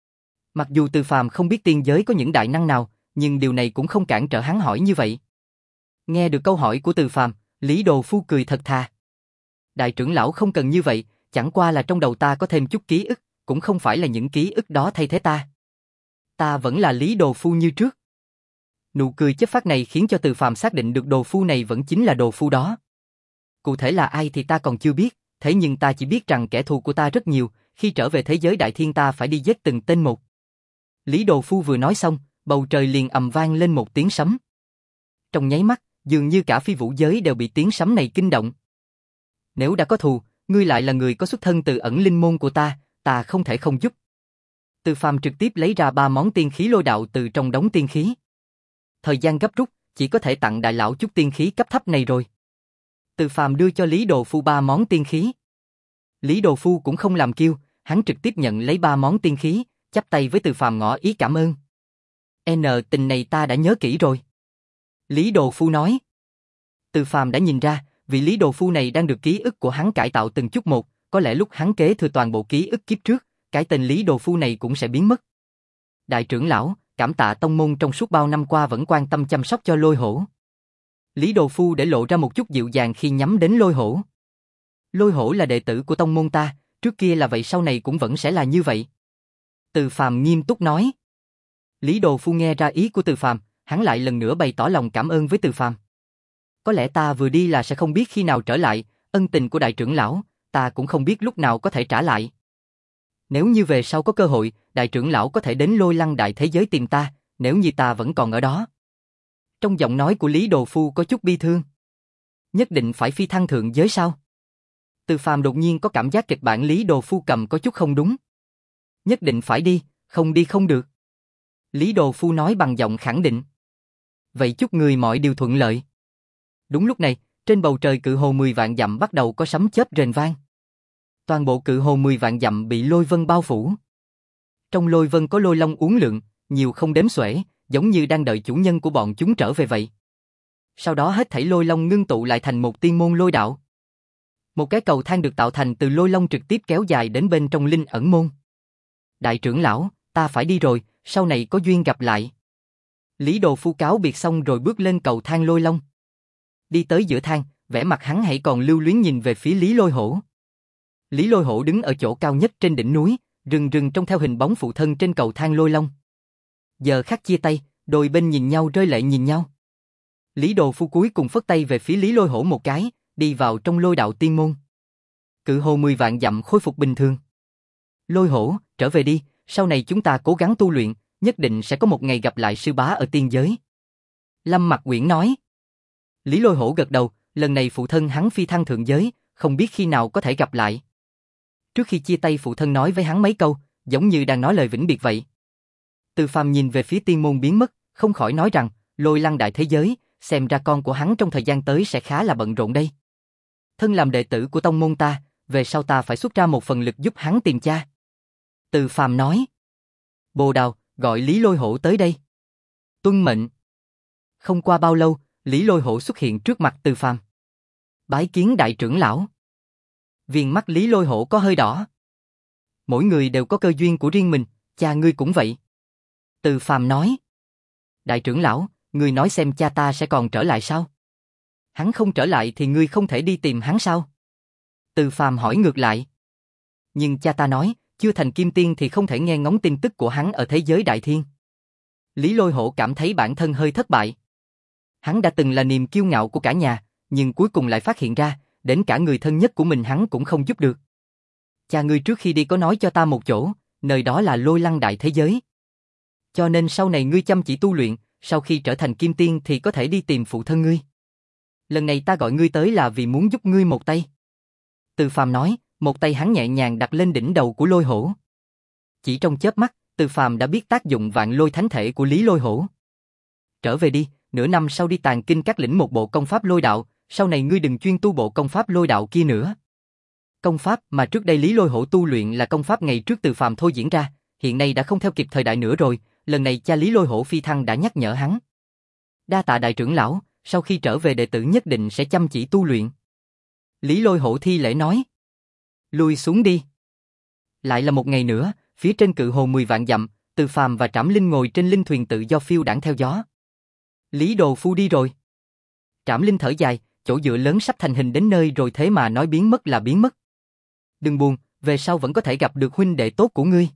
Mặc dù Từ Phàm không biết tiên giới có những đại năng nào, nhưng điều này cũng không cản trở hắn hỏi như vậy. Nghe được câu hỏi của Từ Phàm, Lý Đồ Phu cười thật thà. Đại trưởng lão không cần như vậy, chẳng qua là trong đầu ta có thêm chút ký ức, cũng không phải là những ký ức đó thay thế ta. Ta vẫn là Lý Đồ Phu như trước. Nụ cười chất phác này khiến cho Từ Phàm xác định được Đồ Phu này vẫn chính là Đồ Phu đó. Cụ thể là ai thì ta còn chưa biết, thế nhưng ta chỉ biết rằng kẻ thù của ta rất nhiều, khi trở về thế giới đại thiên ta phải đi giết từng tên một. Lý Đồ Phu vừa nói xong, bầu trời liền ầm vang lên một tiếng sấm. Trong nháy mắt, dường như cả phi vũ giới đều bị tiếng sấm này kinh động. Nếu đã có thù, ngươi lại là người có xuất thân từ ẩn linh môn của ta, ta không thể không giúp. Từ Phàm trực tiếp lấy ra ba món tiên khí lôi đạo từ trong đống tiên khí. Thời gian gấp rút, chỉ có thể tặng đại lão chút tiên khí cấp thấp này rồi. Từ Phàm đưa cho Lý Đồ Phu ba món tiên khí. Lý Đồ Phu cũng không làm kiêu, hắn trực tiếp nhận lấy ba món tiên khí, chắp tay với Từ Phàm ngỏ ý cảm ơn. N tình này ta đã nhớ kỹ rồi. Lý Đồ Phu nói. Từ Phàm đã nhìn ra, vị Lý Đồ Phu này đang được ký ức của hắn cải tạo từng chút một, có lẽ lúc hắn kế thừa toàn bộ ký ức kiếp trước, cái tên Lý Đồ Phu này cũng sẽ biến mất. Đại trưởng lão, cảm tạ tông môn trong suốt bao năm qua vẫn quan tâm chăm sóc cho Lôi Hổ. Lý Đồ Phu để lộ ra một chút dịu dàng khi nhắm đến Lôi Hổ. Lôi Hổ là đệ tử của tông môn ta, trước kia là vậy sau này cũng vẫn sẽ là như vậy. Từ Phàm nghiêm túc nói. Lý Đồ Phu nghe ra ý của Từ Phàm, hắn lại lần nữa bày tỏ lòng cảm ơn với Từ Phàm. Có lẽ ta vừa đi là sẽ không biết khi nào trở lại, ân tình của đại trưởng lão, ta cũng không biết lúc nào có thể trả lại. Nếu như về sau có cơ hội, đại trưởng lão có thể đến Lôi Lăng đại thế giới tìm ta, nếu như ta vẫn còn ở đó. Trong giọng nói của Lý Đồ Phu có chút bi thương. Nhất định phải phi thăng thượng giới sao? Từ Phàm đột nhiên có cảm giác kịch bản Lý Đồ Phu cầm có chút không đúng. Nhất định phải đi, không đi không được. Lý Đồ Phu nói bằng giọng khẳng định. Vậy chúc người mọi điều thuận lợi. Đúng lúc này, trên bầu trời cự hồ mười vạn dặm bắt đầu có sấm chớp rền vang. Toàn bộ cự hồ mười vạn dặm bị lôi vân bao phủ. Trong lôi vân có lôi long uốn lượn, nhiều không đếm xuể, giống như đang đợi chủ nhân của bọn chúng trở về vậy. Sau đó hết thảy lôi long ngưng tụ lại thành một tiên môn lôi đạo. Một cái cầu thang được tạo thành từ lôi long trực tiếp kéo dài đến bên trong linh ẩn môn. Đại trưởng lão, ta phải đi rồi, sau này có duyên gặp lại. Lý Đồ Phu cáo biệt xong rồi bước lên cầu thang lôi long. Đi tới giữa thang, vẻ mặt hắn hãy còn lưu luyến nhìn về phía Lý Lôi Hổ. Lý Lôi Hổ đứng ở chỗ cao nhất trên đỉnh núi, rừng rừng trông theo hình bóng phụ thân trên cầu thang lôi long. Giờ khắc chia tay, đôi bên nhìn nhau rơi lệ nhìn nhau. Lý Đồ Phu cuối cùng phất tay về phía Lý Lôi Hổ một cái, đi vào trong lôi đạo tiên môn. Cự hồ mười vạn dặm khôi phục bình thường. Lôi Hổ, trở về đi, sau này chúng ta cố gắng tu luyện, nhất định sẽ có một ngày gặp lại sư bá ở tiên giới. Lâm Mặc Uyển nói. Lý Lôi Hổ gật đầu, lần này phụ thân hắn phi thăng thượng giới, không biết khi nào có thể gặp lại. Trước khi chia tay phụ thân nói với hắn mấy câu, giống như đang nói lời vĩnh biệt vậy. Từ Phàm nhìn về phía tiên môn biến mất, không khỏi nói rằng, Lôi Lăng đại thế giới, xem ra con của hắn trong thời gian tới sẽ khá là bận rộn đây. Thân làm đệ tử của tông môn ta, về sau ta phải xuất ra một phần lực giúp hắn tìm cha. Từ Phàm nói. Bồ Đào, gọi Lý Lôi Hổ tới đây. Tuân mệnh. Không qua bao lâu, Lý Lôi Hổ xuất hiện trước mặt Từ Phàm. Bái kiến đại trưởng lão. Viền mắt Lý Lôi Hổ có hơi đỏ. Mỗi người đều có cơ duyên của riêng mình, cha ngươi cũng vậy. Từ Phàm nói. Đại trưởng lão, ngươi nói xem cha ta sẽ còn trở lại sao? Hắn không trở lại thì ngươi không thể đi tìm hắn sao? Từ Phàm hỏi ngược lại. Nhưng cha ta nói, chưa thành kim tiên thì không thể nghe ngóng tin tức của hắn ở thế giới đại thiên. Lý Lôi Hổ cảm thấy bản thân hơi thất bại. Hắn đã từng là niềm kiêu ngạo của cả nhà, nhưng cuối cùng lại phát hiện ra, đến cả người thân nhất của mình hắn cũng không giúp được. Cha ngươi trước khi đi có nói cho ta một chỗ, nơi đó là Lôi Lăng đại thế giới. Cho nên sau này ngươi chăm chỉ tu luyện, sau khi trở thành kim tiên thì có thể đi tìm phụ thân ngươi. Lần này ta gọi ngươi tới là vì muốn giúp ngươi một tay. Từ Phàm nói, một tay hắn nhẹ nhàng đặt lên đỉnh đầu của Lôi Hổ. Chỉ trong chớp mắt, Từ Phàm đã biết tác dụng vạn lôi thánh thể của Lý Lôi Hổ. Trở về đi, nửa năm sau đi Tàng Kinh Các lĩnh một bộ công pháp lôi đạo, sau này ngươi đừng chuyên tu bộ công pháp lôi đạo kia nữa. Công pháp mà trước đây Lý Lôi Hổ tu luyện là công pháp ngày trước Từ Phàm thôi diễn ra, hiện nay đã không theo kịp thời đại nữa rồi, lần này cha Lý Lôi Hổ phi thăng đã nhắc nhở hắn. Đa tạ đại trưởng lão, sau khi trở về đệ tử nhất định sẽ chăm chỉ tu luyện. Lý Lôi Hổ thi lễ nói. Lui xuống đi. Lại là một ngày nữa, phía trên cự hồ mười vạn dặm, Từ Phàm và Trảm Linh ngồi trên linh thuyền tự do phiêu đãng theo gió. Lý Đồ Phu đi rồi. Trảm Linh thở dài, chỗ dựa lớn sắp thành hình đến nơi rồi thế mà nói biến mất là biến mất. Đừng buồn, về sau vẫn có thể gặp được huynh đệ tốt của ngươi.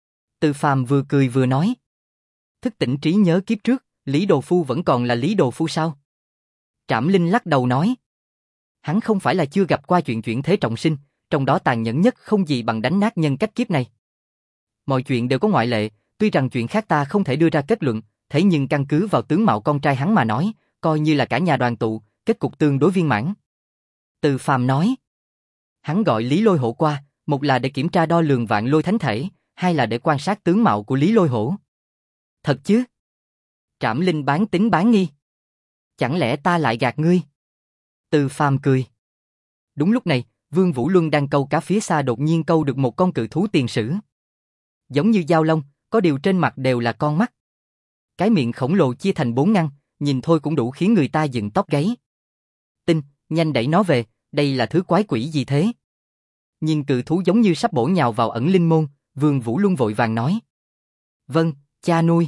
Từ Phàm vừa cười vừa nói. Thức tỉnh trí nhớ kiếp trước, Lý Đồ Phu vẫn còn là Lý Đồ Phu sao? Trảm Linh lắc đầu nói. Hắn không phải là chưa gặp qua chuyện chuyển thế trọng sinh, trong đó tàn nhẫn nhất không gì bằng đánh nát nhân cách kiếp này. Mọi chuyện đều có ngoại lệ, tuy rằng chuyện khác ta không thể đưa ra kết luận, thế nhưng căn cứ vào tướng mạo con trai hắn mà nói, coi như là cả nhà đoàn tụ, kết cục tương đối viên mãn. Từ Phàm nói. Hắn gọi Lý Lôi Hổ qua, một là để kiểm tra đo lường vạn lôi thánh thể, hai là để quan sát tướng mạo của Lý Lôi Hổ. Thật chứ? Trảm Linh bán tính bán nghi. Chẳng lẽ ta lại gạt ngươi? Từ Phàm cười. Đúng lúc này, Vương Vũ Luân đang câu cá phía xa đột nhiên câu được một con cự thú tiền sử. Giống như dao long, có điều trên mặt đều là con mắt. Cái miệng khổng lồ chia thành bốn ngăn, nhìn thôi cũng đủ khiến người ta dựng tóc gáy. Tinh, nhanh đẩy nó về, đây là thứ quái quỷ gì thế? Nhìn cự thú giống như sắp bổ nhào vào ẩn linh môn, Vương Vũ Luân vội vàng nói. Vâng, cha nuôi.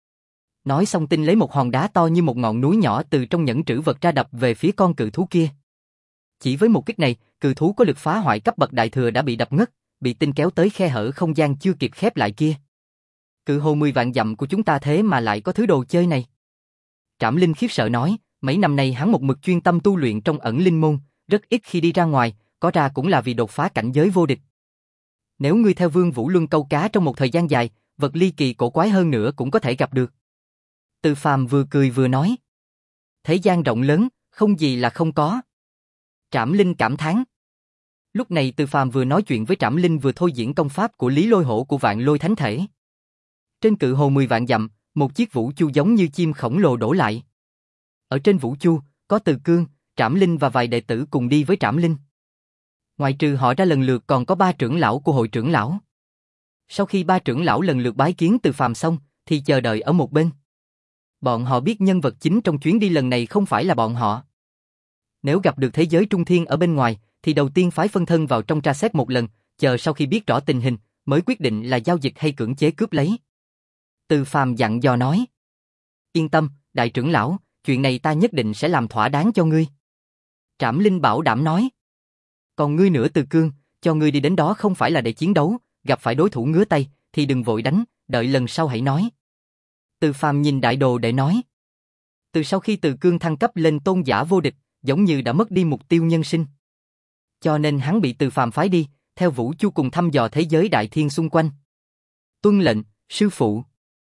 Nói xong Tinh lấy một hòn đá to như một ngọn núi nhỏ từ trong nhẫn trữ vật ra đập về phía con cự thú kia. Chỉ với một kích này, cự thú có lực phá hoại cấp bậc đại thừa đã bị đập ngất, bị Tinh kéo tới khe hở không gian chưa kịp khép lại kia. Cự hồ mười vạn dặm của chúng ta thế mà lại có thứ đồ chơi này. Trảm Linh khiếp sợ nói, mấy năm nay hắn một mực chuyên tâm tu luyện trong ẩn linh môn, rất ít khi đi ra ngoài, có ra cũng là vì đột phá cảnh giới vô địch. Nếu ngươi theo Vương Vũ Luân câu cá trong một thời gian dài, vật ly kỳ cổ quái hơn nữa cũng có thể gặp được. Từ Phàm vừa cười vừa nói. Thế gian rộng lớn, không gì là không có. Trảm Linh cảm thán. Lúc này Từ Phàm vừa nói chuyện với Trảm Linh vừa thôi diễn công pháp của Lý Lôi Hổ của vạn lôi thánh thể. Trên cự hồ mười vạn dặm, một chiếc vũ chu giống như chim khổng lồ đổ lại. Ở trên vũ chu, có Từ Cương, Trảm Linh và vài đệ tử cùng đi với Trảm Linh. Ngoài trừ họ ra lần lượt còn có ba trưởng lão của hội trưởng lão. Sau khi ba trưởng lão lần lượt bái kiến Từ Phàm xong, thì chờ đợi ở một bên. Bọn họ biết nhân vật chính trong chuyến đi lần này không phải là bọn họ. Nếu gặp được thế giới trung thiên ở bên ngoài, thì đầu tiên phái phân thân vào trong tra xét một lần, chờ sau khi biết rõ tình hình, mới quyết định là giao dịch hay cưỡng chế cướp lấy. Từ Phàm dặn dò nói. Yên tâm, đại trưởng lão, chuyện này ta nhất định sẽ làm thỏa đáng cho ngươi. Trảm Linh bảo đảm nói. Còn ngươi nữa Từ Cương, cho ngươi đi đến đó không phải là để chiến đấu, gặp phải đối thủ ngứa tay, thì đừng vội đánh, đợi lần sau hãy nói. Từ Phàm nhìn đại đồ để nói. Từ sau khi Từ Cương thăng cấp lên tôn giả vô địch, giống như đã mất đi mục tiêu nhân sinh. Cho nên hắn bị Từ Phàm phái đi, theo Vũ Chu cùng thăm dò thế giới đại thiên xung quanh. Tuân lệnh, sư phụ.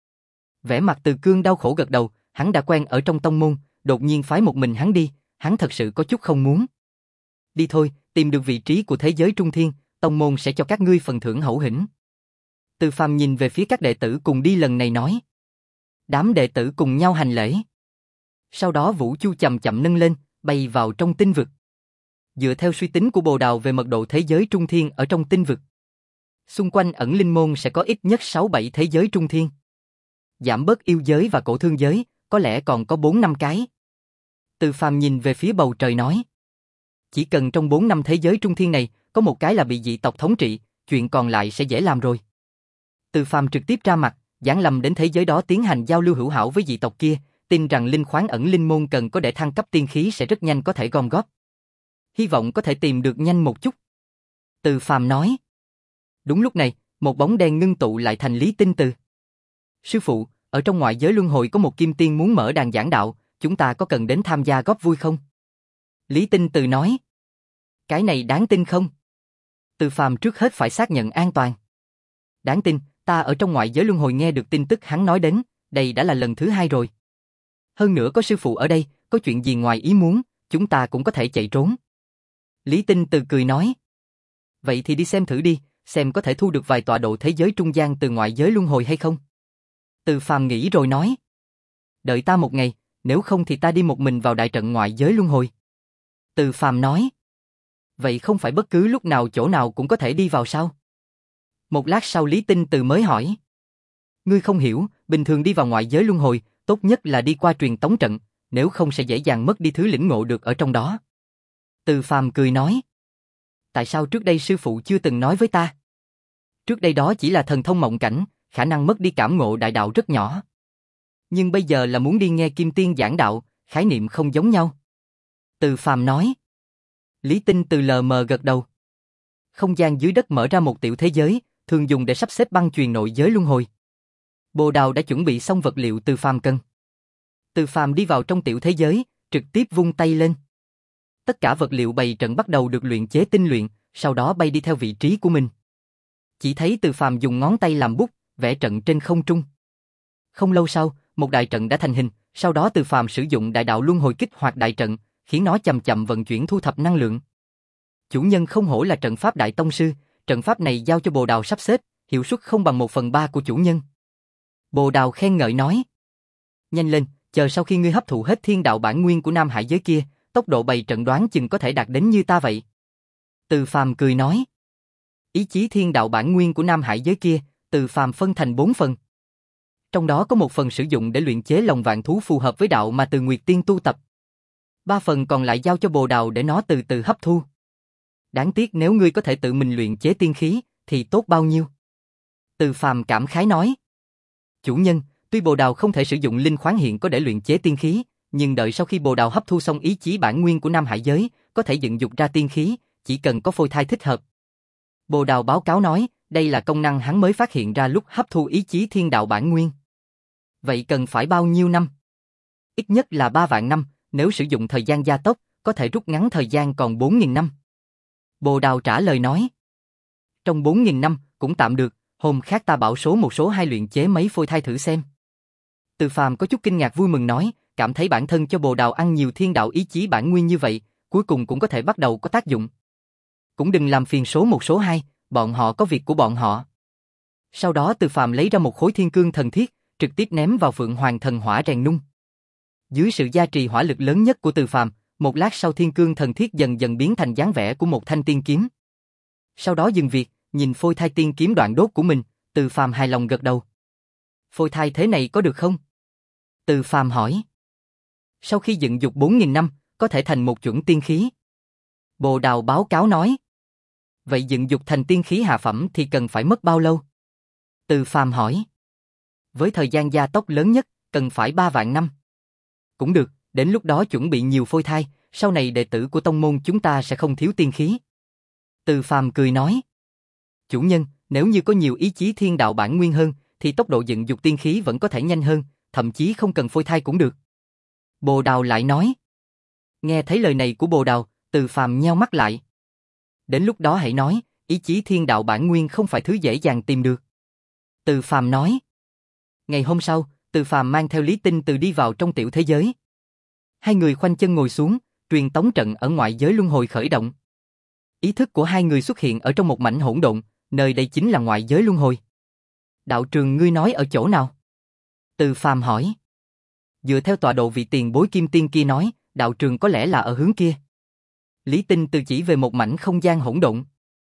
Vẻ mặt Từ Cương đau khổ gật đầu, hắn đã quen ở trong tông môn, đột nhiên phái một mình hắn đi, hắn thật sự có chút không muốn. Đi thôi, tìm được vị trí của thế giới trung thiên, tông môn sẽ cho các ngươi phần thưởng hậu hĩnh. Từ Phàm nhìn về phía các đệ tử cùng đi lần này nói. Đám đệ tử cùng nhau hành lễ. Sau đó Vũ Chu chậm chậm nâng lên, bay vào trong tinh vực. Dựa theo suy tính của Bồ Đào về mật độ thế giới trung thiên ở trong tinh vực, xung quanh ẩn linh môn sẽ có ít nhất sáu bảy thế giới trung thiên. Giảm bớt yêu giới và cổ thương giới, có lẽ còn có bốn năm cái. Từ Phàm nhìn về phía bầu trời nói. Chỉ cần trong bốn năm thế giới trung thiên này, có một cái là bị dị tộc thống trị, chuyện còn lại sẽ dễ làm rồi. Từ Phàm trực tiếp ra mặt, giáng lâm đến thế giới đó tiến hành giao lưu hữu hảo với dị tộc kia, tin rằng linh khoáng ẩn linh môn cần có để thăng cấp tiên khí sẽ rất nhanh có thể gom góp. Hy vọng có thể tìm được nhanh một chút. Từ Phàm nói. Đúng lúc này, một bóng đen ngưng tụ lại thành Lý Tinh Từ. Sư phụ, ở trong ngoại giới luân hồi có một kim tiên muốn mở đàn giảng đạo, chúng ta có cần đến tham gia góp vui không? Lý Tinh Từ nói. Cái này đáng tin không? Từ Phàm trước hết phải xác nhận an toàn. Đáng tin, ta ở trong ngoại giới luân hồi nghe được tin tức hắn nói đến, đây đã là lần thứ hai rồi. Hơn nữa có sư phụ ở đây, có chuyện gì ngoài ý muốn, chúng ta cũng có thể chạy trốn. Lý Tinh Từ cười nói. Vậy thì đi xem thử đi, xem có thể thu được vài tọa độ thế giới trung gian từ ngoại giới luân hồi hay không. Từ Phàm nghĩ rồi nói. Đợi ta một ngày, nếu không thì ta đi một mình vào đại trận ngoại giới luân hồi. Từ Phàm nói. Vậy không phải bất cứ lúc nào chỗ nào cũng có thể đi vào sao? Một lát sau Lý Tinh Từ mới hỏi. Ngươi không hiểu, bình thường đi vào ngoại giới luân hồi, tốt nhất là đi qua truyền tống trận, nếu không sẽ dễ dàng mất đi thứ lĩnh ngộ được ở trong đó. Từ Phàm cười nói. Tại sao trước đây sư phụ chưa từng nói với ta? Trước đây đó chỉ là thần thông mộng cảnh, khả năng mất đi cảm ngộ đại đạo rất nhỏ. Nhưng bây giờ là muốn đi nghe Kim Tiên giảng đạo, khái niệm không giống nhau. Từ Phàm nói. Lý Tinh Từ lờ mờ gật đầu. Không gian dưới đất mở ra một tiểu thế giới, thường dùng để sắp xếp băng chuyền nội giới luân hồi. Bồ Đào đã chuẩn bị xong vật liệu Từ Phàm cần. Từ Phàm đi vào trong tiểu thế giới, trực tiếp vung tay lên. Tất cả vật liệu bày trận bắt đầu được luyện chế tinh luyện, sau đó bay đi theo vị trí của mình. Chỉ thấy Từ Phàm dùng ngón tay làm bút, vẽ trận trên không trung. Không lâu sau, một đại trận đã thành hình, sau đó Từ Phàm sử dụng đại đạo luân hồi kích hoạt đại trận, khiến nó chậm chậm vận chuyển thu thập năng lượng. Chủ nhân không hổ là trận pháp đại tông sư, trận pháp này giao cho Bồ Đào sắp xếp, hiệu suất không bằng một phần ba của chủ nhân. Bồ Đào khen ngợi nói. Nhanh lên, chờ sau khi ngươi hấp thụ hết thiên đạo bản nguyên của Nam Hải giới kia, tốc độ bày trận đoán chừng có thể đạt đến như ta vậy. Từ Phàm cười nói. Ý chí thiên đạo bản nguyên của Nam Hải giới kia, Từ Phàm phân thành bốn phần. Trong đó có một phần sử dụng để luyện chế lòng vạn thú phù hợp với đạo mà Từ Nguyệt Tiên tu tập. Ba phần còn lại giao cho Bồ Đào để nó từ từ hấp thu. Đáng tiếc nếu ngươi có thể tự mình luyện chế tiên khí, thì tốt bao nhiêu. Từ Phàm cảm khái nói. Chủ nhân, tuy Bồ Đào không thể sử dụng linh khoáng hiện có để luyện chế tiên khí, nhưng đợi sau khi Bồ Đào hấp thu xong ý chí bản nguyên của Nam Hải giới, có thể dựng dục ra tiên khí, chỉ cần có phôi thai thích hợp. Bồ Đào báo cáo nói, đây là công năng hắn mới phát hiện ra lúc hấp thu ý chí thiên đạo bản nguyên. Vậy cần phải bao nhiêu năm? Ít nhất là ba vạn năm, nếu sử dụng thời gian gia tốc, có thể rút ngắn thời gian còn bốn nghìn năm. Bồ Đào trả lời nói. Trong bốn nghìn năm, cũng tạm được, hôm khác ta bảo số một số hai luyện chế mấy phôi thai thử xem. Từ Phàm có chút kinh ngạc vui mừng nói, cảm thấy bản thân cho Bồ Đào ăn nhiều thiên đạo ý chí bản nguyên như vậy, cuối cùng cũng có thể bắt đầu có tác dụng. Cũng đừng làm phiền số một số hai, bọn họ có việc của bọn họ. Sau đó Từ Phàm lấy ra một khối thiên cương thần thiết, trực tiếp ném vào Phượng Hoàng thần hỏa rèn nung. Dưới sự gia trì hỏa lực lớn nhất của Từ Phàm, một lát sau thiên cương thần thiết dần dần biến thành dáng vẻ của một thanh tiên kiếm. Sau đó dừng việc, nhìn phôi thai tiên kiếm đoạn đốt của mình, Từ Phàm hài lòng gật đầu. Phôi thai thế này có được không? Từ Phàm hỏi. Sau khi dựng dục bốn nghìn năm, có thể thành một chuẩn tiên khí. Bồ Đào báo cáo nói. Vậy dựng dục thành tiên khí hạ phẩm thì cần phải mất bao lâu? Từ Phàm hỏi. Với thời gian gia tốc lớn nhất, cần phải ba vạn năm. Cũng được, đến lúc đó chuẩn bị nhiều phôi thai, sau này đệ tử của tông môn chúng ta sẽ không thiếu tiên khí. Từ Phàm cười nói. Chủ nhân, nếu như có nhiều ý chí thiên đạo bản nguyên hơn, thì tốc độ dựng dục tiên khí vẫn có thể nhanh hơn, thậm chí không cần phôi thai cũng được. Bồ Đào lại nói. Nghe thấy lời này của Bồ Đào, Từ Phàm nheo mắt lại. Đến lúc đó hãy nói, ý chí thiên đạo bản nguyên không phải thứ dễ dàng tìm được. Từ Phàm nói. Ngày hôm sau, Từ Phàm mang theo Lý Tinh Từ đi vào trong tiểu thế giới. Hai người khoanh chân ngồi xuống, truyền tống trận ở ngoại giới luân hồi khởi động. Ý thức của hai người xuất hiện ở trong một mảnh hỗn độn, nơi đây chính là ngoại giới luân hồi. Đạo trường ngươi nói ở chỗ nào? Từ Phàm hỏi. Dựa theo tọa độ vị tiền bối kim tiên kia nói, đạo trường có lẽ là ở hướng kia. Lý Tinh Từ chỉ về một mảnh không gian hỗn độn.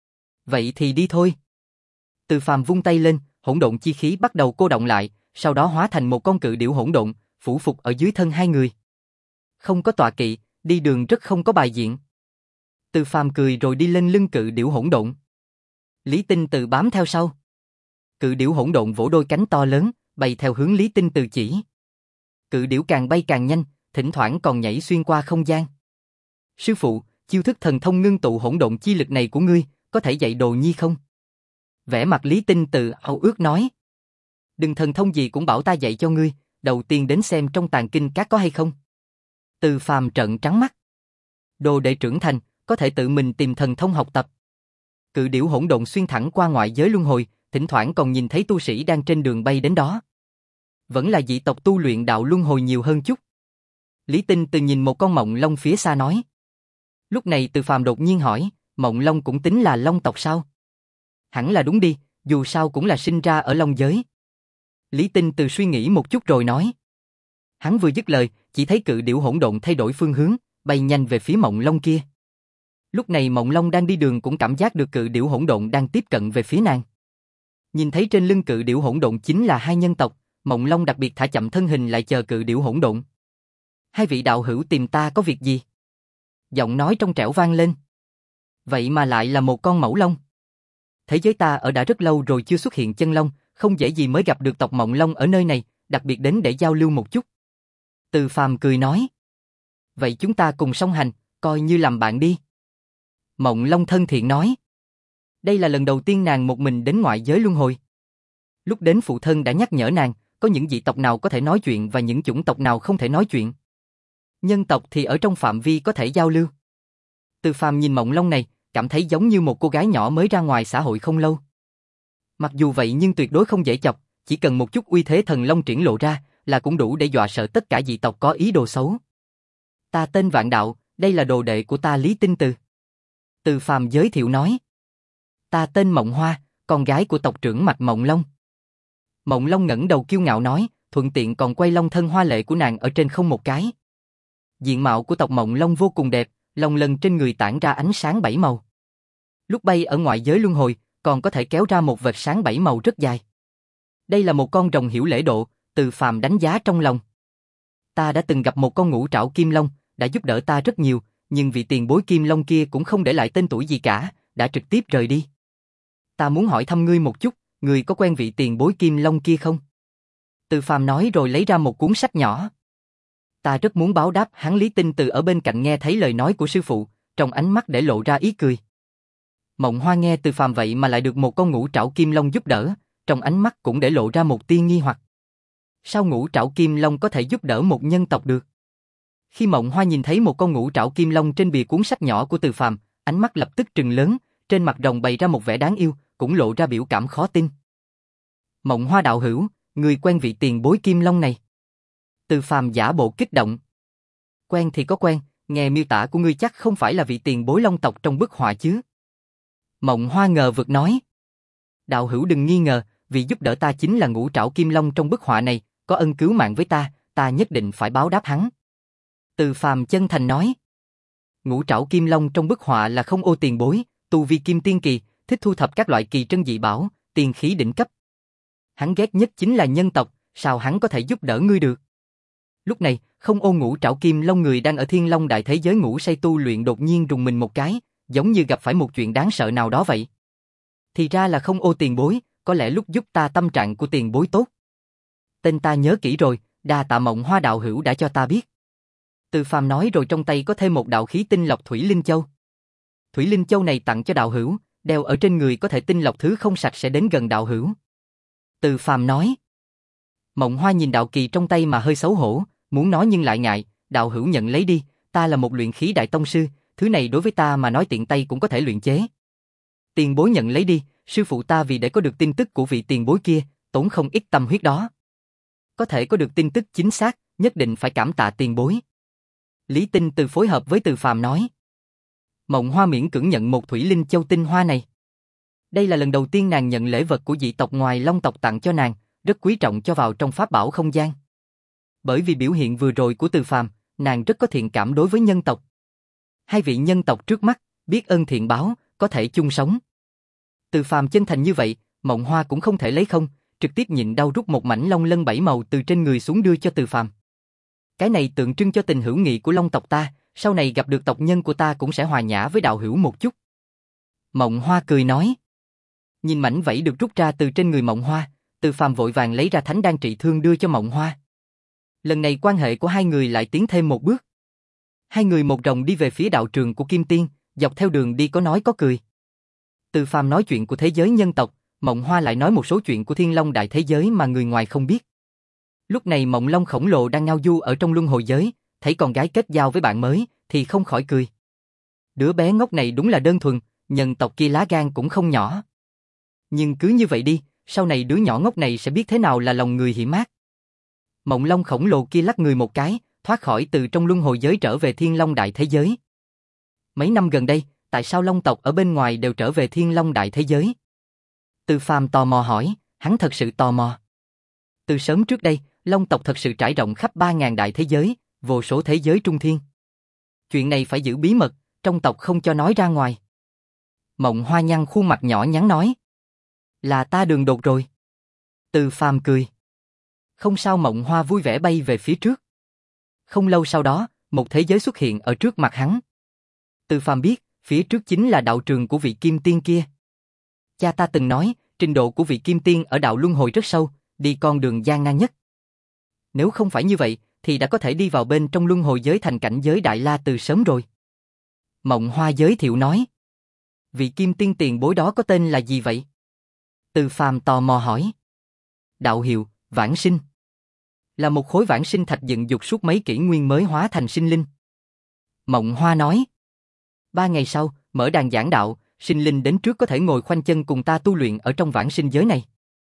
Vậy thì đi thôi. Từ Phàm vung tay lên, hỗn độn chi khí bắt đầu cô động lại, sau đó hóa thành một con cự điểu hỗn độn, phủ phục ở dưới thân hai người. Không có tọa kỵ, đi đường rất không có bài diện. Từ Phàm cười rồi đi lên lưng cự điểu hỗn độn. Lý Tinh Từ bám theo sau. Cự điểu hỗn độn vỗ đôi cánh to lớn, bay theo hướng Lý Tinh Từ chỉ. Cự điểu càng bay càng nhanh, thỉnh thoảng còn nhảy xuyên qua không gian. Sư phụ, chiêu thức thần thông ngưng tụ hỗn độn chi lực này của ngươi, có thể dạy đồ nhi không? Vẻ mặt Lý Tinh Từ ao ước nói. Đừng thần thông gì cũng bảo ta dạy cho ngươi, đầu tiên đến xem trong tàng kinh các có hay không. Từ Phàm trợn trắng mắt. Đồ đệ trưởng thành, có thể tự mình tìm thần thông học tập. Cự điểu hỗn độn xuyên thẳng qua ngoại giới luân hồi, thỉnh thoảng còn nhìn thấy tu sĩ đang trên đường bay đến đó. Vẫn là dị tộc tu luyện đạo luân hồi nhiều hơn chút. Lý Tinh Từ nhìn một con mộng long phía xa nói. Lúc này Từ Phàm đột nhiên hỏi, mộng long cũng tính là long tộc sao? Hẳn là đúng đi, dù sao cũng là sinh ra ở long giới. Lý Tinh Từ suy nghĩ một chút rồi nói. Hắn vừa dứt lời, chỉ thấy cự điểu hỗn độn thay đổi phương hướng, bay nhanh về phía mộng long kia. Lúc này mộng long đang đi đường cũng cảm giác được cự điểu hỗn độn đang tiếp cận về phía nàng. Nhìn thấy trên lưng cự điểu hỗn độn chính là hai nhân tộc, mộng long đặc biệt thả chậm thân hình lại chờ cự điểu hỗn độn. Hai vị đạo hữu tìm ta có việc gì? Giọng nói trong trẻo vang lên. Vậy mà lại là một con mẫu long. Thế giới ta ở đã rất lâu rồi chưa xuất hiện chân long, không dễ gì mới gặp được tộc mộng long ở nơi này, đặc biệt đến để giao lưu một chút. Từ Phàm cười nói. Vậy chúng ta cùng song hành, coi như làm bạn đi. Mộng long thân thiện nói. Đây là lần đầu tiên nàng một mình đến ngoại giới luân hồi. Lúc đến phụ thân đã nhắc nhở nàng, có những dị tộc nào có thể nói chuyện và những chủng tộc nào không thể nói chuyện. Nhân tộc thì ở trong phạm vi có thể giao lưu. Từ Phàm nhìn mộng long này, cảm thấy giống như một cô gái nhỏ mới ra ngoài xã hội không lâu. Mặc dù vậy nhưng tuyệt đối không dễ chọc, chỉ cần một chút uy thế thần long triển lộ ra là cũng đủ để dọa sợ tất cả dị tộc có ý đồ xấu. Ta tên Vạn Đạo, đây là đồ đệ của ta Lý Tinh Từ. Từ Phàm giới thiệu nói. Ta tên Mộng Hoa, con gái của tộc trưởng Mạch Mộng Long. Mộng Long ngẩng đầu kiêu ngạo nói, thuận tiện còn quay long thân hoa lệ của nàng ở trên không một cái. Diện mạo của tộc Mộng Long vô cùng đẹp, long lân trên người tản ra ánh sáng bảy màu. Lúc bay ở ngoại giới luân hồi, còn có thể kéo ra một vệt sáng bảy màu rất dài. Đây là một con rồng hiểu lễ độ, Từ Phàm đánh giá trong lòng. Ta đã từng gặp một con ngũ trảo kim long, đã giúp đỡ ta rất nhiều, nhưng vị tiền bối kim long kia cũng không để lại tên tuổi gì cả, đã trực tiếp rời đi. Ta muốn hỏi thăm ngươi một chút, ngươi có quen vị tiền bối kim long kia không? Từ Phàm nói rồi lấy ra một cuốn sách nhỏ. Ta rất muốn báo đáp hắn. Lý Tinh Từ ở bên cạnh nghe thấy lời nói của sư phụ, trong ánh mắt để lộ ra ý cười. Mộng Hoa nghe Từ Phàm vậy mà lại được một con ngũ trảo kim long giúp đỡ, trong ánh mắt cũng để lộ ra một tia nghi hoặc. Sao ngũ trảo kim long có thể giúp đỡ một nhân tộc được? Khi Mộng Hoa nhìn thấy một con ngũ trảo kim long trên bìa cuốn sách nhỏ của Từ Phàm, ánh mắt lập tức trừng lớn, trên mặt rồng bày ra một vẻ đáng yêu, cũng lộ ra biểu cảm khó tin. Mộng Hoa đạo hữu, người quen vị tiền bối kim long này? Từ Phàm giả bộ kích động. Quen thì có quen, nghe miêu tả của ngươi chắc không phải là vị tiền bối long tộc trong bức họa chứ? Mộng Hoa ngờ vực nói. Đạo hữu đừng nghi ngờ, vì giúp đỡ ta chính là ngũ trảo kim long trong bức họa này, có ân cứu mạng với ta, ta nhất định phải báo đáp hắn. Từ Phàm chân thành nói. Ngũ trảo kim long trong bức họa là Không Ô tiền bối, tu vi kim tiên kỳ, thích thu thập các loại kỳ trân dị bảo, tiền khí đỉnh cấp. Hắn ghét nhất chính là nhân tộc, sao hắn có thể giúp đỡ ngươi được? Lúc này, Không Ô ngũ trảo kim long người đang ở Thiên Long đại thế giới ngủ say tu luyện đột nhiên rùng mình một cái, giống như gặp phải một chuyện đáng sợ nào đó vậy. Thì ra là Không Ô tiền bối, có lẽ lúc giúp ta tâm trạng của tiền bối tốt. Tên ta nhớ kỹ rồi, đa tạ Mộng Hoa đạo hữu đã cho ta biết. Từ Phàm nói rồi trong tay có thêm một đạo khí tinh lọc Thủy Linh Châu. Thủy Linh Châu này tặng cho đạo hữu, đeo ở trên người có thể tinh lọc thứ không sạch sẽ đến gần đạo hữu. Từ Phàm nói. Mộng Hoa nhìn đạo kỳ trong tay mà hơi xấu hổ, muốn nói nhưng lại ngại, đạo hữu nhận lấy đi, ta là một luyện khí đại tông sư, thứ này đối với ta mà nói tiện tay cũng có thể luyện chế. Tiền bối nhận lấy đi, sư phụ ta vì để có được tin tức của vị tiền bối kia, tốn không ít tâm huyết đó. Có thể có được tin tức chính xác, nhất định phải cảm tạ tiền bối. Lý Tinh Từ phối hợp với Từ Phàm nói. Mộng Hoa miễn cưỡng nhận một Thủy Linh Châu tinh hoa này. Đây là lần đầu tiên nàng nhận lễ vật của dị tộc ngoài Long tộc tặng cho nàng, rất quý trọng cho vào trong pháp bảo không gian. Bởi vì biểu hiện vừa rồi của Từ Phàm, nàng rất có thiện cảm đối với nhân tộc. Hai vị nhân tộc trước mắt, biết ơn thiện báo, có thể chung sống. Từ Phàm chân thành như vậy, Mộng Hoa cũng không thể lấy không, trực tiếp nhịn đau rút một mảnh long lân bảy màu từ trên người xuống đưa cho Từ Phàm. Cái này tượng trưng cho tình hữu nghị của Long tộc ta, Sau này gặp được tộc nhân của ta cũng sẽ hòa nhã với đạo hữu một chút. Mộng Hoa cười nói. Nhìn mảnh vảy được rút ra từ trên người Mộng Hoa, Từ Phàm vội vàng lấy ra thánh đan trị thương đưa cho Mộng Hoa. Lần này quan hệ của hai người lại tiến thêm một bước. Hai người một rồng đi về phía đạo trường của Kim Tiên, dọc theo đường đi có nói có cười. Từ Phàm nói chuyện của thế giới nhân tộc, Mộng Hoa lại nói một số chuyện của Thiên Long đại thế giới mà người ngoài không biết. Lúc này Mộng Long khổng lồ đang ngao du ở trong luân hồi giới, thấy con gái kết giao với bạn mới, thì không khỏi cười. Đứa bé ngốc này đúng là đơn thuần, nhân tộc kia lá gan cũng không nhỏ. Nhưng cứ như vậy đi, sau này đứa nhỏ ngốc này sẽ biết thế nào là lòng người hiểm ác. Mộng Long khổng lồ kia lắc người một cái, thoát khỏi từ trong luân hồi giới trở về Thiên Long đại thế giới. Mấy năm gần đây, tại sao Long tộc ở bên ngoài đều trở về Thiên Long đại thế giới? Từ Phàm tò mò hỏi, hắn thật sự tò mò. Từ sớm trước đây, Long tộc thật sự trải rộng khắp ba ngàn đại thế giới, vô số thế giới trung thiên. Chuyện này phải giữ bí mật, trong tộc không cho nói ra ngoài. Mộng Hoa nhăn khuôn mặt nhỏ nhắn nói. Là ta đường đột rồi. Từ Phàm cười. Không sao. Mộng Hoa vui vẻ bay về phía trước. Không lâu sau đó, một thế giới xuất hiện ở trước mặt hắn. Từ Phàm biết, phía trước chính là đạo trường của vị Kim Tiên kia. Cha ta từng nói, trình độ của vị Kim Tiên ở đạo luân hồi rất sâu, đi con đường gian nan nhất. Nếu không phải như vậy, thì đã có thể đi vào bên trong luân hồi giới thành cảnh giới Đại La từ sớm rồi. Mộng Hoa giới thiệu nói. Vị Kim Tiên tiền bối đó có tên là gì vậy? Từ Phàm tò mò hỏi. Đạo hiệu, Vãng Sinh. Là một khối vãng sinh thạch dựng dục suốt mấy kỷ nguyên mới hóa thành sinh linh. Mộng Hoa nói. Ba ngày sau, mở đàn giảng đạo, sinh linh đến trước có thể ngồi khoanh chân cùng ta tu luyện ở trong vãng sinh giới này.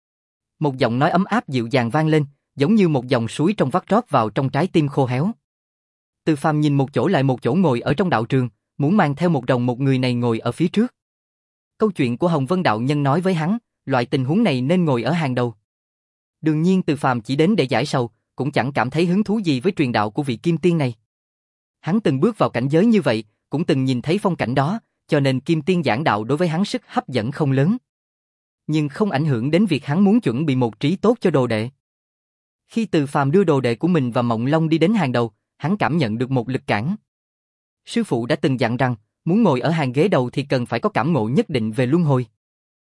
Một giọng nói ấm áp dịu dàng vang lên, giống như một dòng suối trong vắt rót vào trong trái tim khô héo. Từ Phàm nhìn một chỗ lại một chỗ ngồi ở trong đạo trường, muốn mang theo một rồng một người này ngồi ở phía trước. Câu chuyện của Hồng Vân đạo nhân nói với hắn, loại tình huống này nên ngồi ở hàng đầu. Đương nhiên Từ Phàm chỉ đến để giải sầu, cũng chẳng cảm thấy hứng thú gì với truyền đạo của vị Kim Tiên này. Hắn từng bước vào cảnh giới như vậy, cũng từng nhìn thấy phong cảnh đó, cho nên Kim Tiên giảng đạo đối với hắn sức hấp dẫn không lớn. Nhưng không ảnh hưởng đến việc hắn muốn chuẩn bị một trí tốt cho đồ đệ. Khi Từ Phàm đưa đồ đệ của mình và Mộng Long đi đến hàng đầu, hắn cảm nhận được một lực cản. Sư phụ đã từng dặn rằng, muốn ngồi ở hàng ghế đầu thì cần phải có cảm ngộ nhất định về luân hồi.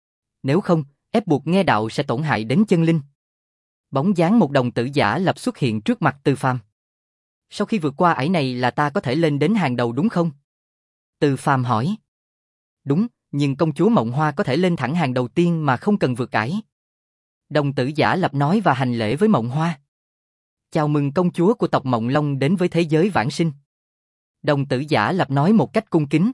Nếu không, ép buộc nghe đạo sẽ tổn hại đến chân linh. Bóng dáng một đồng tử giả lập xuất hiện trước mặt Từ Phàm. Sau khi vượt qua ải này là ta có thể lên đến hàng đầu đúng không? Từ Phàm hỏi. Đúng, nhưng công chúa Mộng Hoa có thể lên thẳng hàng đầu tiên mà không cần vượt ải. Đồng tử giả lập nói và hành lễ với Mộng Hoa. Chào mừng công chúa của tộc Mộng Long đến với thế giới vãng sinh. Đồng tử giả lập nói một cách cung kính.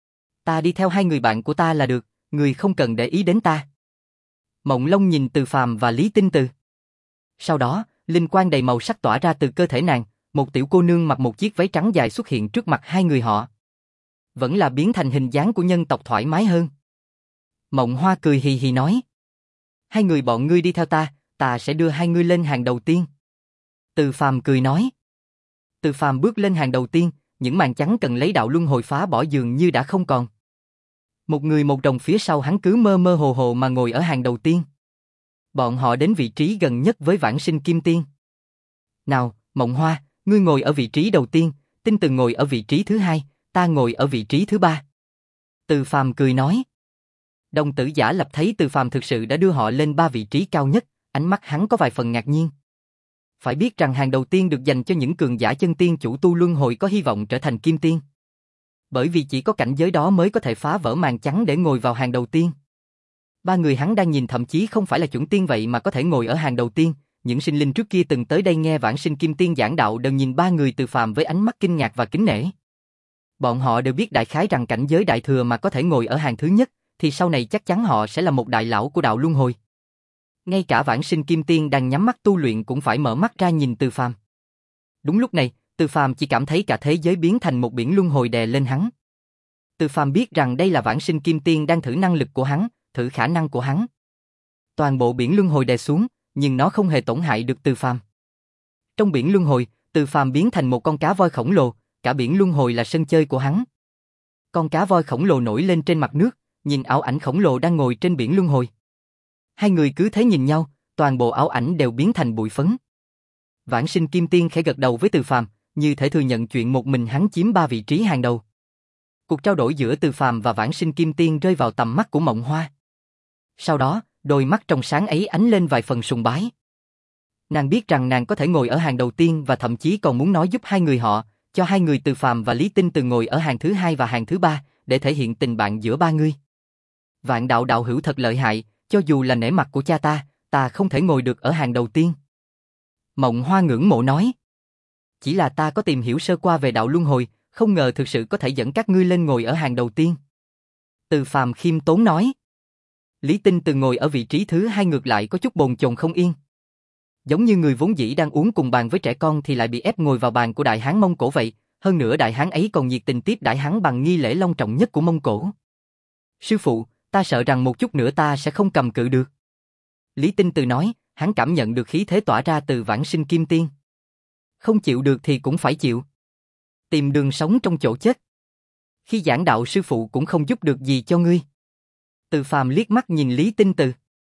Ta đi theo hai người bạn của ta là được, người không cần để ý đến ta. Mộng Long nhìn Từ Phàm và Lý Tinh Từ. Sau đó, linh quang đầy màu sắc tỏa ra từ cơ thể nàng, một tiểu cô nương mặc một chiếc váy trắng dài xuất hiện trước mặt hai người họ. Vẫn là biến thành hình dáng của nhân tộc thoải mái hơn. Mộng Hoa cười hì hì nói. Hai người bọn ngươi đi theo ta, ta sẽ đưa hai ngươi lên hàng đầu tiên. Từ Phàm cười nói. Từ Phàm bước lên hàng đầu tiên, những màn trắng cần lấy đạo luân hồi phá bỏ dường như đã không còn. Một người một rồng phía sau hắn cứ mơ mơ hồ hồ mà ngồi ở hàng đầu tiên. Bọn họ đến vị trí gần nhất với vãng sinh Kim Tiên. Nào, Mộng Hoa, ngươi ngồi ở vị trí đầu tiên, Tinh Từ ngồi ở vị trí thứ hai, ta ngồi ở vị trí thứ ba. Từ Phàm cười nói. Đồng tử giả lập thấy Từ Phàm thực sự đã đưa họ lên ba vị trí cao nhất, ánh mắt hắn có vài phần ngạc nhiên. Phải biết rằng hàng đầu tiên được dành cho những cường giả chân tiên chủ tu luân hồi có hy vọng trở thành Kim Tiên. Bởi vì chỉ có cảnh giới đó mới có thể phá vỡ màn trắng để ngồi vào hàng đầu tiên. Ba người hắn đang nhìn thậm chí không phải là chuẩn tiên vậy mà có thể ngồi ở hàng đầu tiên. Những sinh linh trước kia từng tới đây nghe vãng sinh Kim Tiên giảng đạo đều nhìn ba người Từ Phàm với ánh mắt kinh ngạc và kính nể. Bọn họ đều biết đại khái rằng cảnh giới đại thừa mà có thể ngồi ở hàng thứ nhất, thì sau này chắc chắn họ sẽ là một đại lão của đạo luân hồi. Ngay cả vãng sinh Kim Tiên đang nhắm mắt tu luyện cũng phải mở mắt ra nhìn Từ Phàm. Đúng lúc này, Từ Phàm chỉ cảm thấy cả thế giới biến thành một biển luân hồi đè lên hắn. Từ Phàm biết rằng đây là vãng sinh Kim Tiên đang thử năng lực của hắn, thử khả năng của hắn. Toàn bộ biển luân hồi đè xuống, nhưng nó không hề tổn hại được Từ Phàm. Trong biển luân hồi, Từ Phàm biến thành một con cá voi khổng lồ, cả biển luân hồi là sân chơi của hắn. Con cá voi khổng lồ nổi lên trên mặt nước, nhìn ảo ảnh khổng lồ đang ngồi trên biển luân hồi. Hai người cứ thế nhìn nhau, toàn bộ ảo ảnh đều biến thành bụi phấn. Vãng sinh Kim Tiên khẽ gật đầu với Từ Phàm, như thể thừa nhận chuyện một mình hắn chiếm ba vị trí hàng đầu. Cuộc trao đổi giữa Từ Phàm và Vãng Sinh Kim Tiên rơi vào tầm mắt của Mộng Hoa. Sau đó, đôi mắt trong sáng ấy ánh lên vài phần sùng bái. Nàng biết rằng nàng có thể ngồi ở hàng đầu tiên và thậm chí còn muốn nói giúp hai người họ, cho hai người Từ Phàm và Lý Tinh Từ ngồi ở hàng thứ hai và hàng thứ ba, để thể hiện tình bạn giữa ba người. Vạn đạo đạo hữu thật lợi hại, cho dù là nể mặt của cha ta, ta không thể ngồi được ở hàng đầu tiên. Mộng Hoa ngưỡng mộ nói. Chỉ là ta có tìm hiểu sơ qua về đạo luân hồi, không ngờ thực sự có thể dẫn các ngươi lên ngồi ở hàng đầu tiên. Từ Phàm khiêm tốn nói. Lý Tinh Từ ngồi ở vị trí thứ hai ngược lại có chút bồn chồn không yên. Giống như người vốn dĩ đang uống cùng bàn với trẻ con thì lại bị ép ngồi vào bàn của đại hán Mông Cổ vậy, hơn nữa đại hán ấy còn nhiệt tình tiếp đãi hắn bằng nghi lễ long trọng nhất của Mông Cổ. Sư phụ, ta sợ rằng một chút nữa ta sẽ không cầm cự được. Lý Tinh Từ nói, hắn cảm nhận được khí thế tỏa ra từ Vãng Sinh Kim Tiên. Không chịu được thì cũng phải chịu. Tìm đường sống trong chỗ chết. Khi giảng đạo sư phụ cũng không giúp được gì cho ngươi. Từ Phàm liếc mắt nhìn Lý Tinh Từ.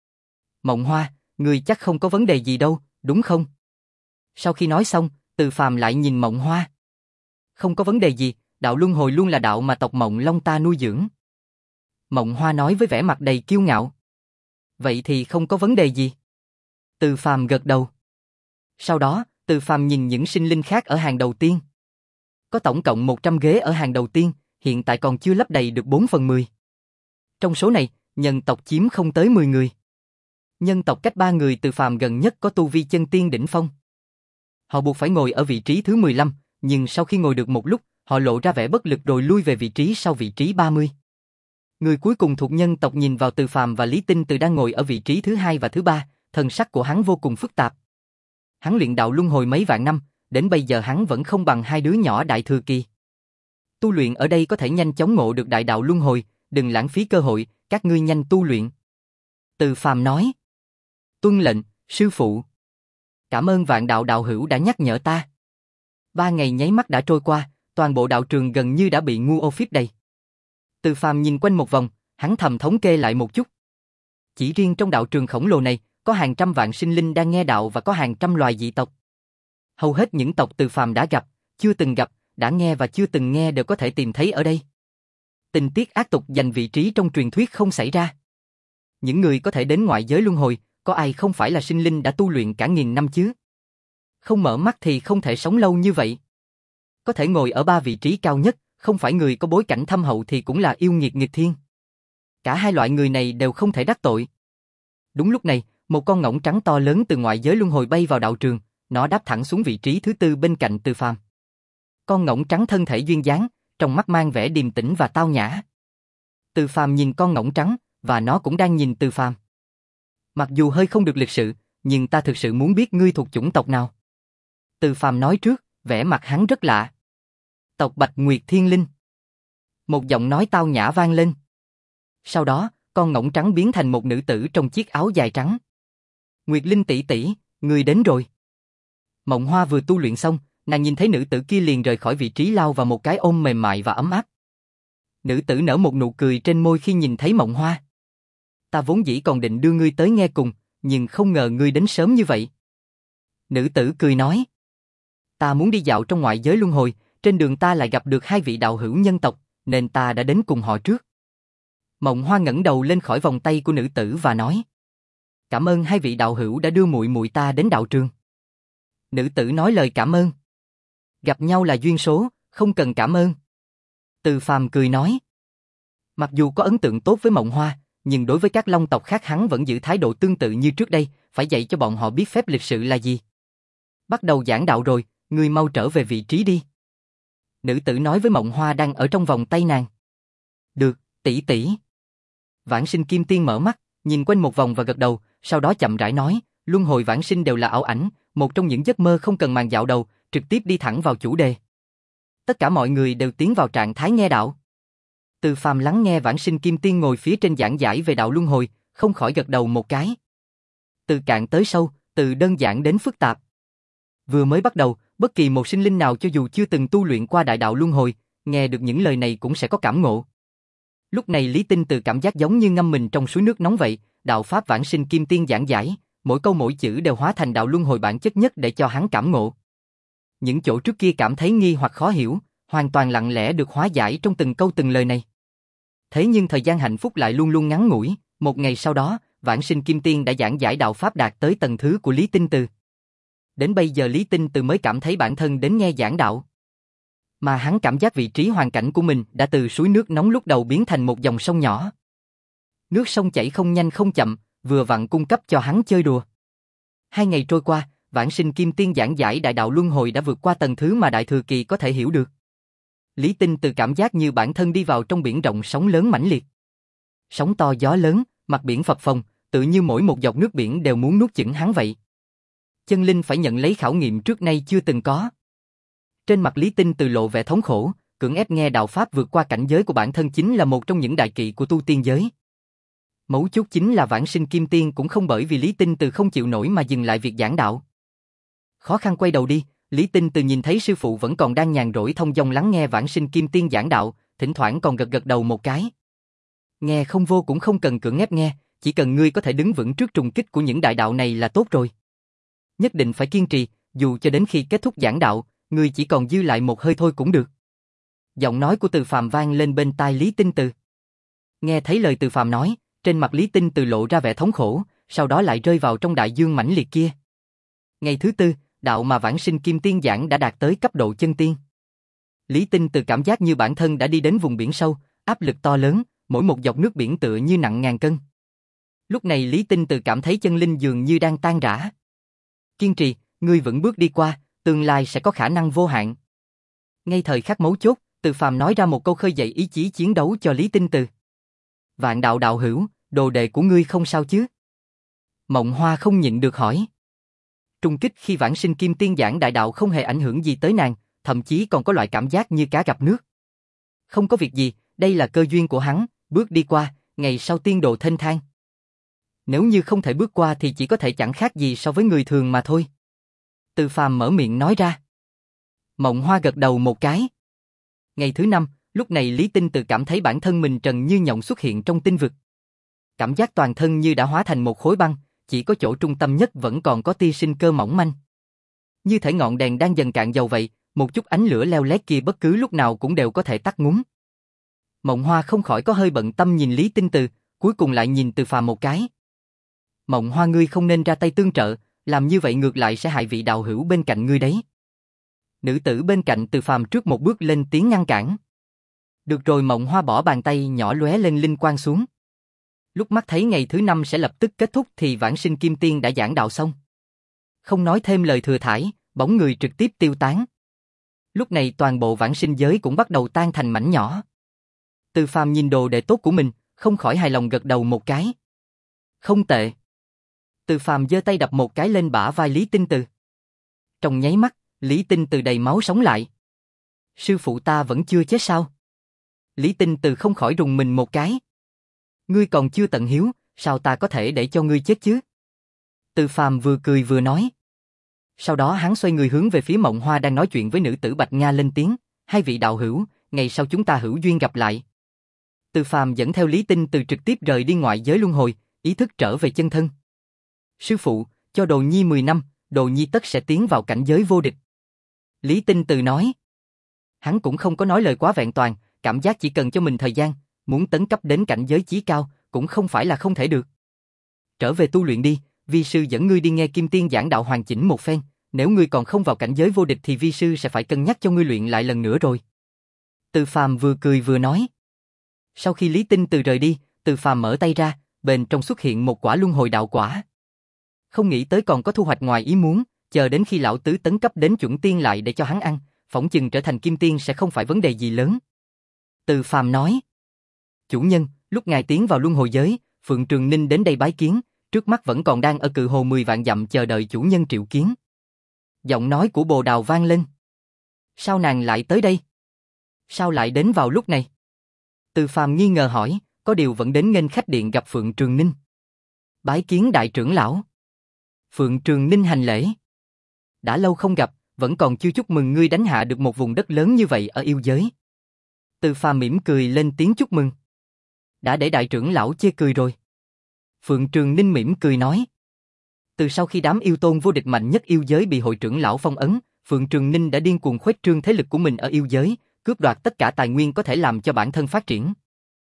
Mộng Hoa, ngươi chắc không có vấn đề gì đâu, đúng không? Sau khi nói xong, Từ Phàm lại nhìn Mộng Hoa. Không có vấn đề gì, đạo luân hồi luôn là đạo mà tộc Mộng Long ta nuôi dưỡng. Mộng Hoa nói với vẻ mặt đầy kiêu ngạo. Vậy thì không có vấn đề gì. Từ Phàm gật đầu. Sau đó, Từ Phàm nhìn những sinh linh khác ở hàng đầu tiên. Có tổng cộng một trăm ghế ở hàng đầu tiên, hiện tại còn chưa lấp đầy được bốn phần mười. Trong số này, nhân tộc chiếm không tới mười người. Nhân tộc cách ba người Từ Phàm gần nhất có tu vi chân tiên đỉnh phong. Họ buộc phải ngồi ở vị trí thứ mười lăm, nhưng sau khi ngồi được một lúc, họ lộ ra vẻ bất lực rồi lui về vị trí sau vị trí ba mươi. Người cuối cùng thuộc nhân tộc nhìn vào Từ Phàm và Lý Tinh Từ đang ngồi ở vị trí thứ hai và thứ ba, thần sắc của hắn vô cùng phức tạp. Hắn luyện đạo luân hồi mấy vạn năm, đến bây giờ hắn vẫn không bằng hai đứa nhỏ đại thừa kỳ. Tu luyện ở đây có thể nhanh chóng ngộ được đại đạo luân hồi, đừng lãng phí cơ hội, các ngươi nhanh tu luyện. Từ Phàm nói. Tuân lệnh, sư phụ. Cảm ơn vạn đạo đạo hữu đã nhắc nhở ta. Ba ngày nháy mắt đã trôi qua, toàn bộ đạo trường gần như đã bị ngu ô phiếp đầy. Từ Phàm nhìn quanh một vòng, hắn thầm thống kê lại một chút. Chỉ riêng trong đạo trường khổng lồ này, có hàng trăm vạn sinh linh đang nghe đạo và có hàng trăm loài dị tộc. Hầu hết những tộc Từ Phàm đã gặp, chưa từng gặp, đã nghe và chưa từng nghe đều có thể tìm thấy ở đây. Tình tiết ác tục giành vị trí trong truyền thuyết không xảy ra. Những người có thể đến ngoại giới luân hồi, có ai không phải là sinh linh đã tu luyện cả nghìn năm chứ? Không mở mắt thì không thể sống lâu như vậy. Có thể ngồi ở ba vị trí cao nhất, không phải người có bối cảnh thâm hậu thì cũng là yêu nghiệt nghịch thiên. Cả hai loại người này đều không thể đắc tội. Đúng lúc này, một con ngỗng trắng to lớn từ ngoại giới luân hồi bay vào đạo trường, nó đáp thẳng xuống vị trí thứ tư bên cạnh Từ Phàm. Con ngỗng trắng thân thể duyên dáng, trong mắt mang vẻ điềm tĩnh và tao nhã. Từ Phàm nhìn con ngỗng trắng, và nó cũng đang nhìn Từ Phàm. Mặc dù hơi không được lịch sự, nhưng ta thực sự muốn biết ngươi thuộc chủng tộc nào. Từ Phàm nói trước, vẻ mặt hắn rất lạ. Tộc Bạch Nguyệt Thiên Linh. Một giọng nói tao nhã vang lên. Sau đó, con ngỗng trắng biến thành một nữ tử trong chiếc áo dài trắng. Nguyệt Linh tỷ tỷ, ngươi đến rồi. Mộng Hoa vừa tu luyện xong, nàng nhìn thấy nữ tử kia liền rời khỏi vị trí lao vào một cái ôm mềm mại và ấm áp. Nữ tử nở một nụ cười trên môi khi nhìn thấy Mộng Hoa. Ta vốn dĩ còn định đưa ngươi tới nghe cùng, nhưng không ngờ ngươi đến sớm như vậy. Nữ tử cười nói. Ta muốn đi dạo trong ngoại giới luân hồi, trên đường ta lại gặp được hai vị đạo hữu nhân tộc, nên ta đã đến cùng họ trước. Mộng Hoa ngẩng đầu lên khỏi vòng tay của nữ tử và nói. Cảm ơn hai vị đạo hữu đã đưa muội muội ta đến đạo trường. Nữ tử nói lời cảm ơn. Gặp nhau là duyên số, không cần cảm ơn. Từ Phàm cười nói. Mặc dù có ấn tượng tốt với Mộng Hoa, nhưng đối với các long tộc khác hắn vẫn giữ thái độ tương tự như trước đây, phải dạy cho bọn họ biết phép lịch sự là gì. Bắt đầu giảng đạo rồi, ngươi mau trở về vị trí đi. Nữ tử nói với Mộng Hoa đang ở trong vòng tay nàng. Được, tỷ tỷ. Vãng Sinh Kim Tiên mở mắt, nhìn quanh một vòng và gật đầu, sau đó chậm rãi nói, luân hồi vãng sinh đều là ảo ảnh, một trong những giấc mơ không cần màn dạo đầu, trực tiếp đi thẳng vào chủ đề. Tất cả mọi người đều tiến vào trạng thái nghe đạo. Từ Phàm lắng nghe Vãng Sinh Kim Tiên ngồi phía trên giảng giải về đạo luân hồi, không khỏi gật đầu một cái. Từ cạn tới sâu, từ đơn giản đến phức tạp. Vừa mới bắt đầu, bất kỳ một sinh linh nào cho dù chưa từng tu luyện qua đại đạo luân hồi, nghe được những lời này cũng sẽ có cảm ngộ. Lúc này Lý Tinh Từ cảm giác giống như ngâm mình trong suối nước nóng vậy, đạo pháp Vãng Sinh Kim Tiên giảng giải, mỗi câu mỗi chữ đều hóa thành đạo luân hồi bản chất nhất để cho hắn cảm ngộ. Những chỗ trước kia cảm thấy nghi hoặc khó hiểu, hoàn toàn lặng lẽ được hóa giải trong từng câu từng lời này. Thế nhưng thời gian hạnh phúc lại luôn luôn ngắn ngủi, một ngày sau đó, Vãng Sinh Kim Tiên đã giảng giải đạo pháp đạt tới tầng thứ của Lý Tinh Từ. Đến bây giờ Lý Tinh Từ mới cảm thấy bản thân đến nghe giảng đạo. Mà hắn cảm giác vị trí hoàn cảnh của mình đã từ suối nước nóng lúc đầu biến thành một dòng sông nhỏ. Nước sông chảy không nhanh không chậm, vừa vặn cung cấp cho hắn chơi đùa. Hai ngày trôi qua, Vãng Sinh Kim Tiên giảng giải đại đạo luân hồi đã vượt qua tầng thứ mà Đại Thừa Kỳ có thể hiểu được. Lý Tinh Từ cảm giác như bản thân đi vào trong biển rộng sóng lớn mãnh liệt. Sóng to gió lớn, mặt biển phập phồng, tự như mỗi một giọt nước biển đều muốn nuốt chửng hắn vậy. Chân linh phải nhận lấy khảo nghiệm trước nay chưa từng có. Trên mặt Lý Tinh Từ lộ vẻ thống khổ, cưỡng ép nghe đạo pháp vượt qua cảnh giới của bản thân chính là một trong những đại kỵ của tu tiên giới. Mấu chốt chính là Vãng Sinh Kim Tiên cũng không bởi vì Lý Tinh Từ không chịu nổi mà dừng lại việc giảng đạo. Khó khăn quay đầu đi, Lý Tinh Từ nhìn thấy sư phụ vẫn còn đang nhàn rỗi thông dong lắng nghe Vãng Sinh Kim Tiên giảng đạo, thỉnh thoảng còn gật gật đầu một cái. Nghe không vô cũng không cần cưỡng ép nghe, chỉ cần ngươi có thể đứng vững trước trùng kích của những đại đạo này là tốt rồi. Nhất định phải kiên trì, dù cho đến khi kết thúc giảng đạo, ngươi chỉ còn dư lại một hơi thôi cũng được. Giọng nói của Từ Phàm vang lên bên tai Lý Tinh Từ. Nghe thấy lời Từ Phàm nói, trên mặt Lý Tinh Từ lộ ra vẻ thống khổ, sau đó lại rơi vào trong đại dương mãnh liệt kia. Ngày thứ tư, đạo mà Vãng Sinh Kim Tiên giảng đã đạt tới cấp độ chân tiên. Lý Tinh Từ cảm giác như bản thân đã đi đến vùng biển sâu, áp lực to lớn, mỗi một giọt nước biển tựa như nặng ngàn cân. Lúc này Lý Tinh Từ cảm thấy chân linh dường như đang tan rã. Kiên trì, ngươi vững bước đi qua, tương lai sẽ có khả năng vô hạn. Ngay thời khắc mấu chốt, Từ Phàm nói ra một câu khơi dậy ý chí chiến đấu cho Lý Tinh Từ. Vạn đạo đạo hữu, đồ đệ của ngươi không sao chứ? Mộng Hoa không nhịn được hỏi. Trung kích khi Vãng Sinh Kim Tiên giảng đại đạo không hề ảnh hưởng gì tới nàng, thậm chí còn có loại cảm giác như cá gặp nước. Không có việc gì, đây là cơ duyên của hắn, bước đi qua, ngày sau tiên đồ thênh thang. Nếu như không thể bước qua thì chỉ có thể chẳng khác gì so với người thường mà thôi. Từ Phàm mở miệng nói ra. Mộng Hoa gật đầu một cái. Ngày thứ năm, lúc này Lý Tinh Từ cảm thấy bản thân mình trần như nhộng xuất hiện trong tinh vực. Cảm giác toàn thân như đã hóa thành một khối băng, chỉ có chỗ trung tâm nhất vẫn còn có tia sinh cơ mỏng manh. Như thể ngọn đèn đang dần cạn dầu vậy, một chút ánh lửa leo lét kia bất cứ lúc nào cũng đều có thể tắt ngúm. Mộng Hoa không khỏi có hơi bận tâm nhìn Lý Tinh Từ, cuối cùng lại nhìn Từ Phàm một cái. Mộng Hoa, ngươi không nên ra tay tương trợ, làm như vậy ngược lại sẽ hại vị đạo hữu bên cạnh ngươi đấy. Nữ tử bên cạnh Từ Phàm trước một bước lên tiếng ngăn cản. Được rồi. Mộng Hoa bỏ bàn tay nhỏ lóe lên linh quang xuống. Lúc mắt thấy ngày thứ năm sẽ lập tức kết thúc thì Vãng Sinh Kim Tiên đã giảng đạo xong. Không nói thêm lời thừa thãi, bóng người trực tiếp tiêu tán. Lúc này toàn bộ vãng sinh giới cũng bắt đầu tan thành mảnh nhỏ. Từ Phàm nhìn đồ đệ tốt của mình, không khỏi hài lòng gật đầu một cái. Không tệ. Từ Phàm giơ tay đập một cái lên bả vai Lý Tinh Từ. Trong nháy mắt, Lý Tinh Từ đầy máu sống lại. Sư phụ ta vẫn chưa chết sao? Lý Tinh Từ không khỏi rùng mình một cái. Ngươi còn chưa tận hiếu, sao ta có thể để cho ngươi chết chứ? Từ Phàm vừa cười vừa nói. Sau đó hắn xoay người hướng về phía Mộng Hoa đang nói chuyện với nữ tử Bạch Nga lên tiếng, hai vị đạo hữu, ngày sau chúng ta hữu duyên gặp lại. Từ Phàm dẫn theo Lý Tinh Từ trực tiếp rời đi ngoại giới luân hồi, ý thức trở về chân thân. Sư phụ, cho Đồ Nhi mười năm, Đồ Nhi tất sẽ tiến vào cảnh giới vô địch. Lý Tinh Từ nói. Hắn cũng không có nói lời quá vẹn toàn, cảm giác chỉ cần cho mình thời gian, muốn tấn cấp đến cảnh giới chí cao, cũng không phải là không thể được. Trở về tu luyện đi, vi sư dẫn ngươi đi nghe Kim Tiên giảng đạo hoàn chỉnh một phen, nếu ngươi còn không vào cảnh giới vô địch thì vi sư sẽ phải cân nhắc cho ngươi luyện lại lần nữa rồi. Từ Phàm vừa cười vừa nói. Sau khi Lý Tinh Từ rời đi, Từ Phàm mở tay ra, bên trong xuất hiện một quả luân hồi đạo quả. Không nghĩ tới còn có thu hoạch ngoài ý muốn, chờ đến khi lão tứ tấn cấp đến chuẩn tiên lại để cho hắn ăn, phỏng chừng trở thành kim tiên sẽ không phải vấn đề gì lớn. Từ Phàm nói. Chủ nhân, lúc ngài tiến vào luân hồi giới, Phượng Trường Ninh đến đây bái kiến, trước mắt vẫn còn đang ở cự hồ mười vạn dặm chờ đợi chủ nhân triệu kiến. Giọng nói của Bồ Đào vang lên. Sao nàng lại tới đây? Sao lại đến vào lúc này? Từ Phàm nghi ngờ hỏi, có điều vẫn đến nghênh khách điện gặp Phượng Trường Ninh. Bái kiến đại trưởng lão. Phượng Trường Ninh hành lễ. Đã lâu không gặp, vẫn còn chưa chúc mừng ngươi đánh hạ được một vùng đất lớn như vậy ở yêu giới. Từ Phàm mỉm cười lên tiếng chúc mừng. Đã để đại trưởng lão chê cười rồi. Phượng Trường Ninh mỉm cười nói. Từ sau khi đám yêu tôn vô địch mạnh nhất yêu giới bị hội trưởng lão phong ấn, Phượng Trường Ninh đã điên cuồng khuếch trương thế lực của mình ở yêu giới, cướp đoạt tất cả tài nguyên có thể làm cho bản thân phát triển.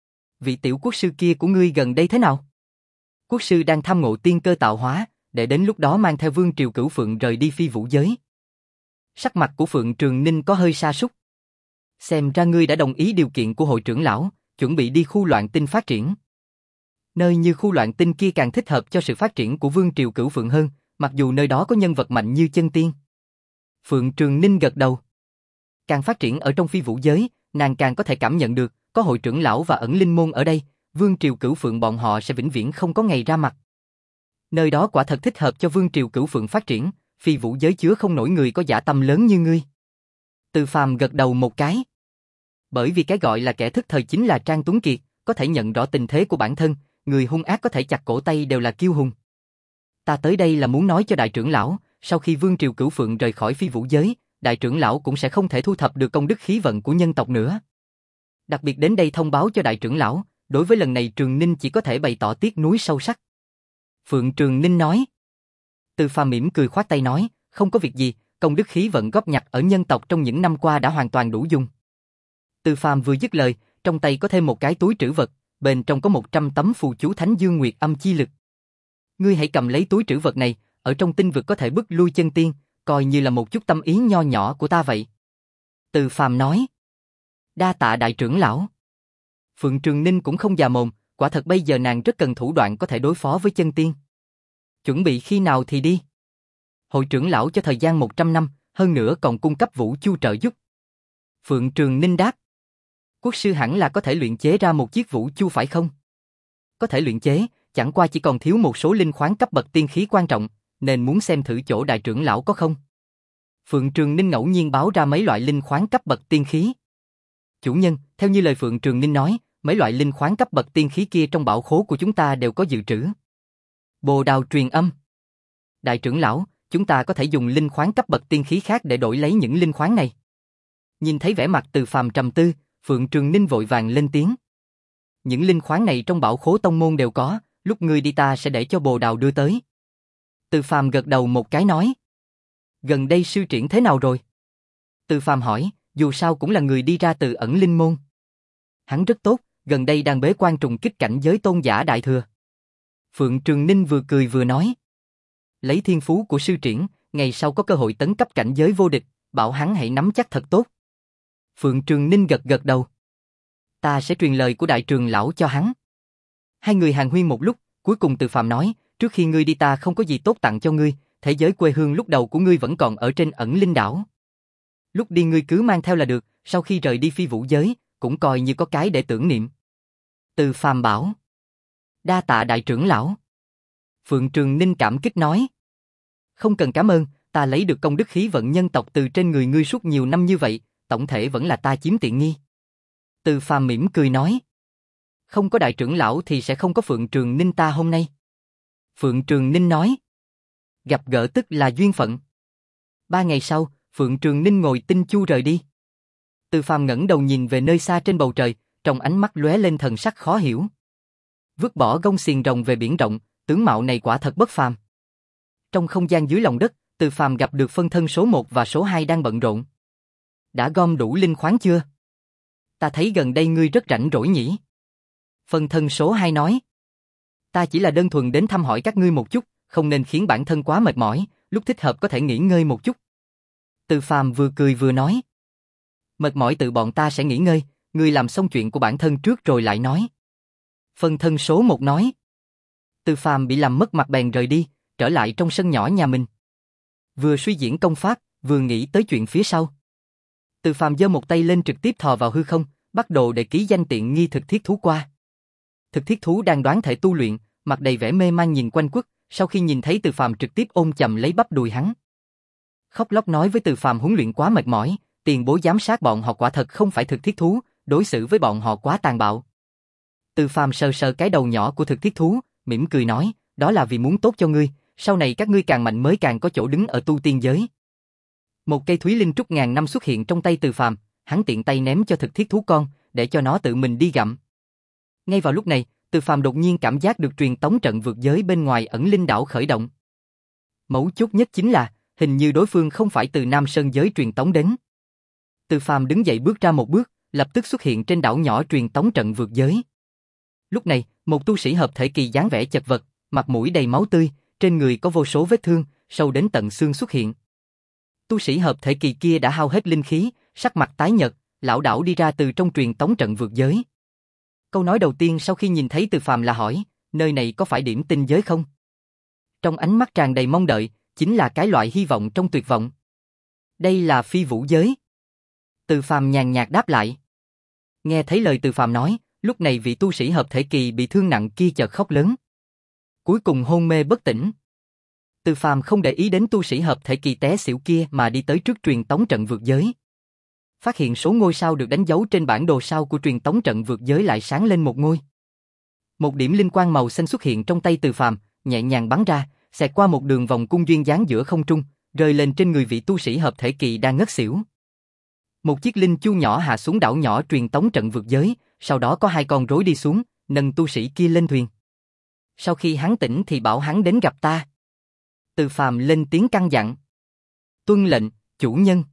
Vị tiểu quốc sư kia của ngươi gần đây thế nào? Quốc sư đang tham ngộ tiên cơ tạo hóa, để đến lúc đó mang theo Vương Triều Cửu Phượng rời đi phi vũ giới. Sắc mặt của Phượng Trường Ninh có hơi sa sút. Xem ra ngươi đã đồng ý điều kiện của hội trưởng lão, chuẩn bị đi khu loạn tinh phát triển. Nơi như khu loạn tinh kia càng thích hợp cho sự phát triển của Vương Triều Cửu Phượng hơn, mặc dù nơi đó có nhân vật mạnh như chân tiên. Phượng Trường Ninh gật đầu. Càng phát triển ở trong phi vũ giới, nàng càng có thể cảm nhận được, có hội trưởng lão và ẩn linh môn ở đây, Vương Triều Cửu Phượng bọn họ sẽ vĩnh viễn không có ngày ra mặt. Nơi đó quả thật thích hợp cho Vương Triều Cửu Phượng phát triển, phi vũ giới chứa không nổi người có dã tâm lớn như ngươi. Từ Phàm gật đầu một cái. Bởi vì cái gọi là kẻ thức thời chính là Trang Tuấn Kiệt, có thể nhận rõ tình thế của bản thân, người hung ác có thể chặt cổ tay đều là kiêu hùng. Ta tới đây là muốn nói cho đại trưởng lão, sau khi Vương Triều Cửu Phượng rời khỏi phi vũ giới, đại trưởng lão cũng sẽ không thể thu thập được công đức khí vận của nhân tộc nữa. Đặc biệt đến đây thông báo cho đại trưởng lão, đối với lần này Trường Ninh chỉ có thể bày tỏ tiếc nuối sâu sắc. Phượng Trường Ninh nói. Từ Phàm mỉm cười khoát tay nói, không có việc gì, công đức khí vận góp nhặt ở nhân tộc trong những năm qua đã hoàn toàn đủ dùng. Từ Phàm vừa dứt lời, trong tay có thêm một cái túi trữ vật, bên trong có một trăm tấm phù chú Thánh Dương Nguyệt Âm chi lực. Ngươi hãy cầm lấy túi trữ vật này, ở trong tinh vực có thể bức lui chân tiên, coi như là một chút tâm ý nho nhỏ của ta vậy. Từ Phàm nói. Đa tạ đại trưởng lão. Phượng Trường Ninh cũng không già mồm, quả thật bây giờ nàng rất cần thủ đoạn có thể đối phó với chân tiên. Chuẩn bị khi nào thì đi. Hội trưởng lão cho thời gian một trăm năm, hơn nữa còn cung cấp vũ chu trợ giúp. Phượng Trường Ninh đáp. Quốc sư hẳn là có thể luyện chế ra một chiếc vũ chu phải không? Có thể luyện chế, chẳng qua chỉ còn thiếu một số linh khoáng cấp bậc tiên khí quan trọng, nên muốn xem thử chỗ đại trưởng lão có không. Phượng Trường Ninh ngẫu nhiên báo ra mấy loại linh khoáng cấp bậc tiên khí. Chủ nhân, theo như lời Phượng Trường Ninh nói, mấy loại linh khoáng cấp bậc tiên khí kia trong bảo khố của chúng ta đều có dự trữ. Bồ đào truyền âm. Đại trưởng lão, chúng ta có thể dùng linh khoáng cấp bậc tiên khí khác để đổi lấy những linh khoáng này. Nhìn thấy vẻ mặt Từ Phàm trầm tư, Phượng Trường Ninh vội vàng lên tiếng. Những linh khoáng này trong bảo khố tông môn đều có, lúc ngươi đi ta sẽ để cho bồ đào đưa tới. Từ Phàm gật đầu một cái nói. Gần đây sư triển thế nào rồi? Từ Phàm hỏi, dù sao cũng là người đi ra từ ẩn linh môn. Hắn rất tốt, gần đây đang bế quan trùng kích cảnh giới tôn giả đại thừa. Phượng Trường Ninh vừa cười vừa nói. Lấy thiên phú của sư triển, ngày sau có cơ hội tấn cấp cảnh giới vô địch, bảo hắn hãy nắm chắc thật tốt. Phượng Trường Ninh gật gật đầu. Ta sẽ truyền lời của đại trường lão cho hắn. Hai người hàn huyên một lúc, cuối cùng Từ Phàm nói, trước khi ngươi đi ta không có gì tốt tặng cho ngươi, thế giới quê hương lúc đầu của ngươi vẫn còn ở trên ẩn linh đảo. Lúc đi ngươi cứ mang theo là được, sau khi rời đi phi vũ giới, cũng coi như có cái để tưởng niệm. Từ Phàm bảo. Đa tạ đại trưởng lão. Phượng Trường Ninh cảm kích nói. Không cần cảm ơn, ta lấy được công đức khí vận nhân tộc từ trên người ngươi suốt nhiều năm như vậy, tổng thể vẫn là ta chiếm tiện nghi. Từ Phàm mỉm cười nói. Không có đại trưởng lão thì sẽ không có Phượng Trường Ninh ta hôm nay. Phượng Trường Ninh nói. Gặp gỡ tức là duyên phận. Ba ngày sau, Phượng Trường Ninh ngồi tinh chu rời đi. Từ Phàm ngẩng đầu nhìn về nơi xa trên bầu trời, trong ánh mắt lóe lên thần sắc khó hiểu. Vứt bỏ gông xiềng rồng về biển rộng, tướng mạo này quả thật bất phàm. Trong không gian dưới lòng đất, Từ Phàm gặp được phân thân số một và số hai đang bận rộn. Đã gom đủ linh khoáng chưa? Ta thấy gần đây ngươi rất rảnh rỗi nhỉ? Phân thân số hai nói. Ta chỉ là đơn thuần đến thăm hỏi các ngươi một chút, không nên khiến bản thân quá mệt mỏi, lúc thích hợp có thể nghỉ ngơi một chút. Từ Phàm vừa cười vừa nói. Mệt mỏi tự bọn ta sẽ nghỉ ngơi, ngươi làm xong chuyện của bản thân trước rồi lại nói. Phân thân số một nói. Từ Phàm bị làm mất mặt bèn rời đi, trở lại trong sân nhỏ nhà mình. Vừa suy diễn công pháp, vừa nghĩ tới chuyện phía sau. Từ Phàm giơ một tay lên trực tiếp thò vào hư không, bắt đồ để ký danh tiện nghi thực thiết thú qua. Thực thiết thú đang đoán thể tu luyện, mặt đầy vẻ mê man nhìn quanh quất, sau khi nhìn thấy Từ Phàm trực tiếp ôm chầm lấy bắp đùi hắn. Khóc lóc nói với Từ Phàm huấn luyện quá mệt mỏi, tiền bối giám sát bọn họ quả thật không phải thực thiết thú, đối xử với bọn họ quá tàn bạo. Từ Phàm sờ sờ cái đầu nhỏ của thực thiết thú, mỉm cười nói, đó là vì muốn tốt cho ngươi, sau này các ngươi càng mạnh mới càng có chỗ đứng ở tu tiên giới. Một cây thúy linh trúc ngàn năm xuất hiện trong tay Từ Phàm, hắn tiện tay ném cho thực thiết thú con, để cho nó tự mình đi gặm. Ngay vào lúc này, Từ Phàm đột nhiên cảm giác được truyền tống trận vượt giới bên ngoài ẩn linh đảo khởi động. Mấu chốt nhất chính là, hình như đối phương không phải từ Nam Sơn giới truyền tống đến. Từ Phàm đứng dậy bước ra một bước, lập tức xuất hiện trên đảo nhỏ truyền tống trận vượt giới. Lúc này, một tu sĩ hợp thể kỳ dáng vẻ chật vật, mặt mũi đầy máu tươi, trên người có vô số vết thương, sâu đến tận xương xuất hiện. Tu sĩ hợp thể kỳ kia đã hao hết linh khí, sắc mặt tái nhợt, lảo đảo đi ra từ trong truyền tống trận vượt giới. Câu nói đầu tiên sau khi nhìn thấy Từ Phàm là hỏi, nơi này có phải điểm tinh giới không? Trong ánh mắt tràn đầy mong đợi, chính là cái loại hy vọng trong tuyệt vọng. Đây là phi vũ giới. Từ Phàm nhàn nhạt đáp lại. Nghe thấy lời Từ Phàm nói, lúc này vị tu sĩ hợp thể kỳ bị thương nặng kia chợt khóc lớn. Cuối cùng hôn mê bất tỉnh. Từ Phàm không để ý đến tu sĩ hợp thể kỳ té xỉu kia mà đi tới trước truyền tống trận vượt giới. Phát hiện số ngôi sao được đánh dấu trên bản đồ sao của truyền tống trận vượt giới lại sáng lên một ngôi. Một điểm linh quang màu xanh xuất hiện trong tay Từ Phàm, nhẹ nhàng bắn ra, xẹt qua một đường vòng cung duyên dáng giữa không trung, rơi lên trên người vị tu sĩ hợp thể kỳ đang ngất xỉu. Một chiếc linh chu nhỏ hạ xuống đảo nhỏ truyền tống trận vượt giới, sau đó có hai con rối đi xuống, nâng tu sĩ kia lên thuyền. Sau khi hắn tỉnh thì bảo hắn đến gặp ta. Từ Phàm lên tiếng căn dặn. Tuân lệnh, chủ nhân.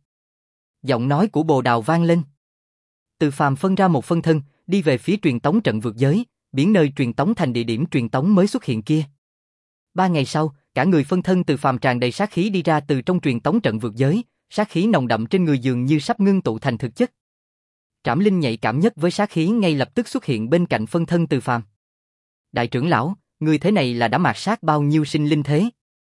Giọng nói của Bồ Đào vang lên. Từ Phàm phân ra một phân thân, đi về phía truyền tống trận vượt giới, biến nơi truyền tống thành địa điểm truyền tống mới xuất hiện kia. Ba ngày sau, cả người phân thân Từ Phàm tràn đầy sát khí đi ra từ trong truyền tống trận vượt giới, sát khí nồng đậm trên người dường như sắp ngưng tụ thành thực chất. Trảm Linh nhạy cảm nhất với sát khí ngay lập tức xuất hiện bên cạnh phân thân Từ Phàm. Đại trưởng lão, người thế này là đã mạt sát bao nhiêu sinh linh thế?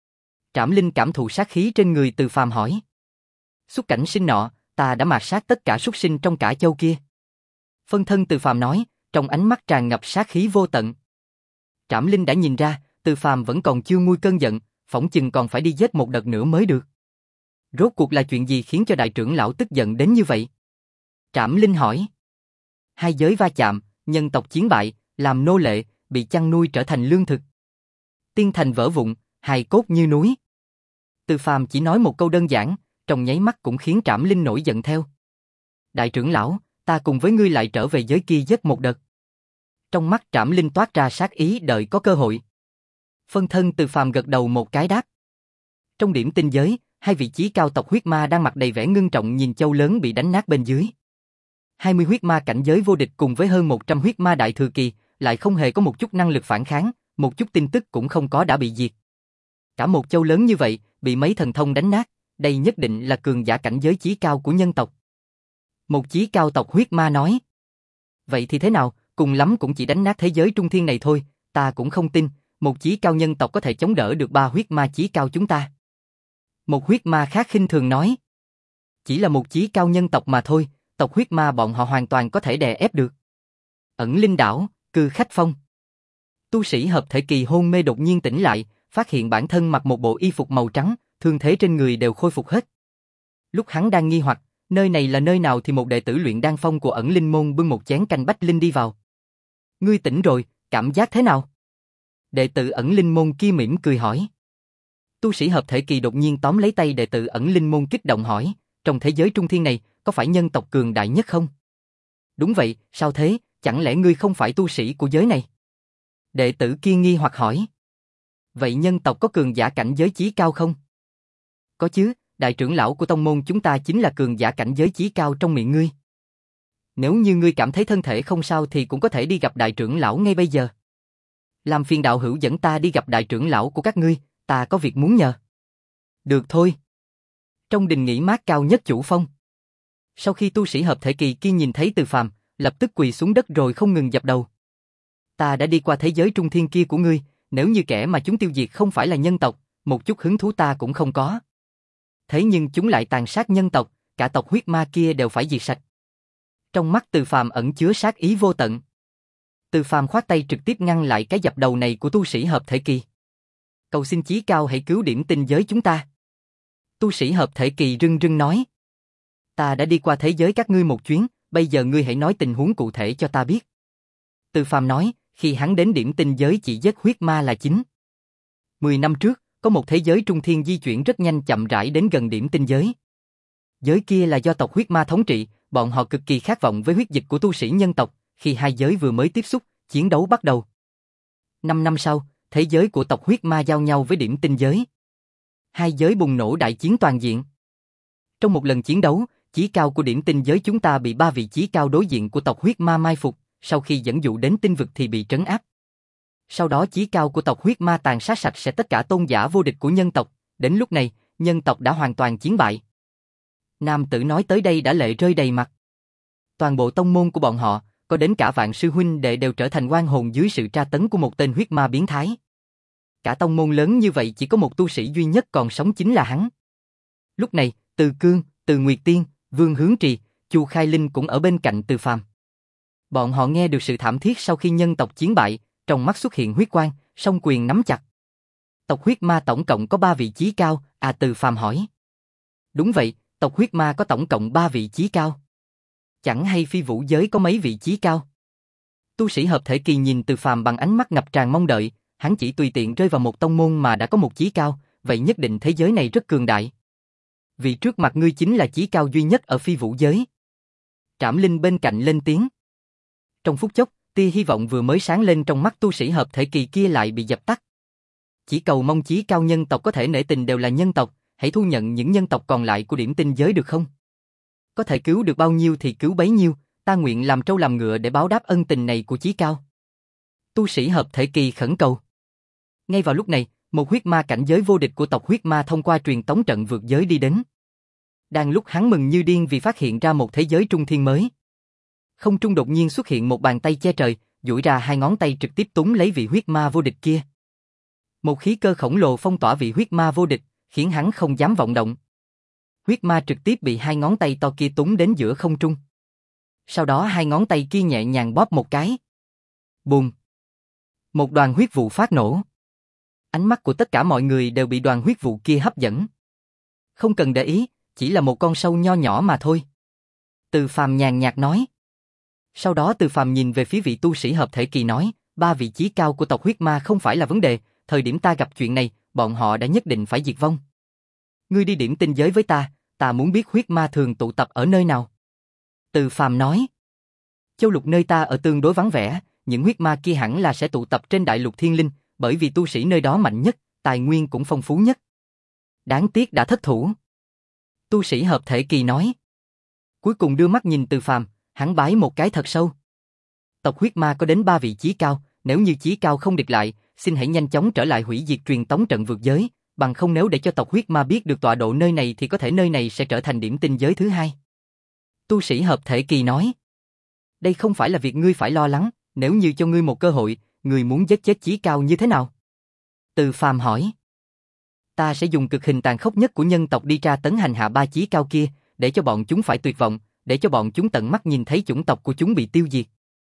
Trảm Linh cảm thụ sát khí trên người Từ Phàm hỏi. Xuất cảnh sinh nọ, ta đã mạt sát tất cả súc sinh trong cả châu kia. Phân thân Từ Phàm nói, trong ánh mắt tràn ngập sát khí vô tận. Trảm Linh đã nhìn ra, Từ Phàm vẫn còn chưa nguôi cơn giận, phỏng chừng còn phải đi giết một đợt nữa mới được. Rốt cuộc là chuyện gì khiến cho đại trưởng lão tức giận đến như vậy? Trảm Linh hỏi. Hai giới va chạm, nhân tộc chiến bại, làm nô lệ, bị chăn nuôi trở thành lương thực. Tiên thành vỡ vụn, hài cốt như núi. Từ Phàm chỉ nói một câu đơn giản, trong nháy mắt cũng khiến Trảm Linh nổi giận theo. Đại trưởng lão, ta cùng với ngươi lại trở về giới kia giết một đợt. Trong mắt Trảm Linh toát ra sát ý đợi có cơ hội. Phân thân Từ Phàm gật đầu một cái đáp. Trong điểm tinh giới, hai vị chí cao tộc huyết ma đang mặt đầy vẻ ngưng trọng nhìn châu lớn bị đánh nát bên dưới. hai mươi huyết ma cảnh giới vô địch cùng với hơn một trăm huyết ma đại thừa kỳ, lại không hề có một chút năng lực phản kháng, một chút tin tức cũng không có đã bị diệt. Cả một châu lớn như vậy, bị mấy thần thông đánh nát, đây nhất định là cường giả cảnh giới chí cao của nhân tộc. Một chí cao tộc huyết ma nói. Vậy thì thế nào, cùng lắm cũng chỉ đánh nát thế giới trung thiên này thôi, ta cũng không tin, một chí cao nhân tộc có thể chống đỡ được ba huyết ma chí cao chúng ta. Một huyết ma khác khinh thường nói. Chỉ là một chí cao nhân tộc mà thôi, tộc huyết ma bọn họ hoàn toàn có thể đè ép được. Ẩn linh đảo, cư khách phong. Tu sĩ hợp thể kỳ hôn mê đột nhiên tỉnh lại, phát hiện bản thân mặc một bộ y phục màu trắng, thương thế trên người đều khôi phục hết. Lúc hắn đang nghi hoặc, nơi này là nơi nào thì một đệ tử luyện đan phong của ẩn linh môn bưng một chén canh bách linh đi vào. Ngươi tỉnh rồi, cảm giác thế nào? Đệ tử ẩn linh môn kia mỉm cười hỏi. Tu sĩ hợp thể kỳ đột nhiên tóm lấy tay đệ tử ẩn linh môn kích động hỏi, trong thế giới trung thiên này, có phải nhân tộc cường đại nhất không? Đúng vậy, sao thế, chẳng lẽ ngươi không phải tu sĩ của giới này? Đệ tử kia nghi hoặc hỏi. Vậy nhân tộc có cường giả cảnh giới chí cao không? Có chứ, đại trưởng lão của tông môn chúng ta chính là cường giả cảnh giới chí cao trong miệng ngươi. Nếu như ngươi cảm thấy thân thể không sao thì cũng có thể đi gặp đại trưởng lão ngay bây giờ. Làm phiền đạo hữu dẫn ta đi gặp đại trưởng lão của các ngươi, ta có việc muốn nhờ. Được thôi. Trong đình nghỉ mát cao nhất chủ phong. Sau khi tu sĩ hợp thể kỳ kia nhìn thấy Từ Phàm, lập tức quỳ xuống đất rồi không ngừng dập đầu. Ta đã đi qua thế giới trung thiên kia của ngươi, nếu như kẻ mà chúng tiêu diệt không phải là nhân tộc, một chút hứng thú ta cũng không có. Thế nhưng chúng lại tàn sát nhân tộc, cả tộc huyết ma kia đều phải diệt sạch. Trong mắt Từ Phàm ẩn chứa sát ý vô tận. Từ Phàm khoát tay trực tiếp ngăn lại cái dập đầu này của tu sĩ hợp thể kỳ. Cầu xin chí cao hãy cứu điểm tinh giới chúng ta. Tu sĩ hợp thể kỳ rưng rưng nói. Ta đã đi qua thế giới các ngươi một chuyến, bây giờ ngươi hãy nói tình huống cụ thể cho ta biết. Từ Phàm nói, khi hắn đến điểm tinh giới chỉ giết huyết ma là chính. Mười năm trước, có một thế giới trung thiên di chuyển rất nhanh chậm rãi đến gần điểm tinh giới. Giới kia là do tộc huyết ma thống trị, bọn họ cực kỳ khát vọng với huyết dịch của tu sĩ nhân tộc, khi hai giới vừa mới tiếp xúc, chiến đấu bắt đầu. Năm năm sau, thế giới của tộc huyết ma giao nhau với điểm tinh giới. Hai giới bùng nổ đại chiến toàn diện. Trong một lần chiến đấu, chí cao của điểm tinh giới chúng ta bị ba vị chí cao đối diện của tộc huyết ma mai phục, sau khi dẫn dụ đến tinh vực thì bị trấn áp. Sau đó chí cao của tộc huyết ma tàn sát sạch sẽ tất cả tôn giả vô địch của nhân tộc, đến lúc này, nhân tộc đã hoàn toàn chiến bại. Nam tử nói tới đây đã lệ rơi đầy mặt. Toàn bộ tông môn của bọn họ, có đến cả vạn sư huynh đệ đều trở thành oan hồn dưới sự tra tấn của một tên huyết ma biến thái. Cả tông môn lớn như vậy chỉ có một tu sĩ duy nhất còn sống chính là hắn. Lúc này, Từ Cương, Từ Nguyệt Tiên, Vương Hướng Trì, Chu Khai Linh cũng ở bên cạnh Từ Phàm. Bọn họ nghe được sự thảm thiết sau khi nhân tộc chiến bại, trong mắt xuất hiện huyết quang, song quyền nắm chặt. Tộc huyết ma tổng cộng có ba vị chí cao, à Từ Phàm hỏi. Đúng vậy, tộc huyết ma có tổng cộng ba vị chí cao. Chẳng hay phi vũ giới có mấy vị chí cao? Tu sĩ hợp thể kỳ nhìn Từ Phàm bằng ánh mắt ngập tràn mong đợi, hắn chỉ tùy tiện rơi vào một tông môn mà đã có một chí cao, vậy nhất định thế giới này rất cường đại. Vì trước mặt ngươi chính là chí cao duy nhất ở phi vũ giới. Trảm Linh bên cạnh lên tiếng. Trong phút chốc, tia hy vọng vừa mới sáng lên trong mắt tu sĩ hợp thể kỳ kia lại bị dập tắt. Chỉ cầu mong chí cao nhân tộc có thể nể tình đều là nhân tộc, hãy thu nhận những nhân tộc còn lại của điểm tinh giới được không? Có thể cứu được bao nhiêu thì cứu bấy nhiêu, ta nguyện làm trâu làm ngựa để báo đáp ân tình này của chí cao. Tu sĩ hợp thể kỳ khẩn cầu. Ngay vào lúc này, một huyết ma cảnh giới vô địch của tộc huyết ma thông qua truyền tống trận vượt giới đi đến. Đang lúc hắn mừng như điên vì phát hiện ra một thế giới trung thiên mới. Không trung đột nhiên xuất hiện một bàn tay che trời, duỗi ra hai ngón tay trực tiếp túm lấy vị huyết ma vô địch kia. Một khí cơ khổng lồ phong tỏa vị huyết ma vô địch, khiến hắn không dám vọng động. Huyết ma trực tiếp bị hai ngón tay to kia túm đến giữa không trung. Sau đó hai ngón tay kia nhẹ nhàng bóp một cái. Bùm! Một đoàn huyết vụ phát nổ. Ánh mắt của tất cả mọi người đều bị đoàn huyết vụ kia hấp dẫn. Không cần để ý, chỉ là một con sâu nho nhỏ mà thôi. Từ Phàm nhàn nhạt nói. Sau đó Từ Phàm nhìn về phía vị tu sĩ hợp thể kỳ nói, ba vị chí cao của tộc huyết ma không phải là vấn đề, thời điểm ta gặp chuyện này, bọn họ đã nhất định phải diệt vong. Ngươi đi điểm tinh giới với ta, ta muốn biết huyết ma thường tụ tập ở nơi nào. Từ Phàm nói. Châu lục nơi ta ở tương đối vắng vẻ, những huyết ma kia hẳn là sẽ tụ tập trên đại lục thiên linh, bởi vì tu sĩ nơi đó mạnh nhất, tài nguyên cũng phong phú nhất. Đáng tiếc đã thất thủ. Tu sĩ hợp thể kỳ nói. Cuối cùng đưa mắt nhìn Từ Phàm, hắn bái một cái thật sâu. Tộc huyết ma có đến ba vị chí cao, nếu như chí cao không địch lại, xin hãy nhanh chóng trở lại hủy diệt truyền tống trận vượt giới, bằng không nếu để cho tộc huyết ma biết được tọa độ nơi này thì có thể nơi này sẽ trở thành điểm tinh giới thứ hai. Tu sĩ hợp thể kỳ nói. Đây không phải là việc ngươi phải lo lắng, nếu như cho ngươi một cơ hội, ngươi muốn giết chết chí cao như thế nào? Từ Phàm hỏi. Ta sẽ dùng cực hình tàn khốc nhất của nhân tộc đi tra tấn hành hạ ba chí cao kia, để cho bọn chúng phải tuyệt vọng, để cho bọn chúng tận mắt nhìn thấy chủng tộc của chúng bị tiêu diệt.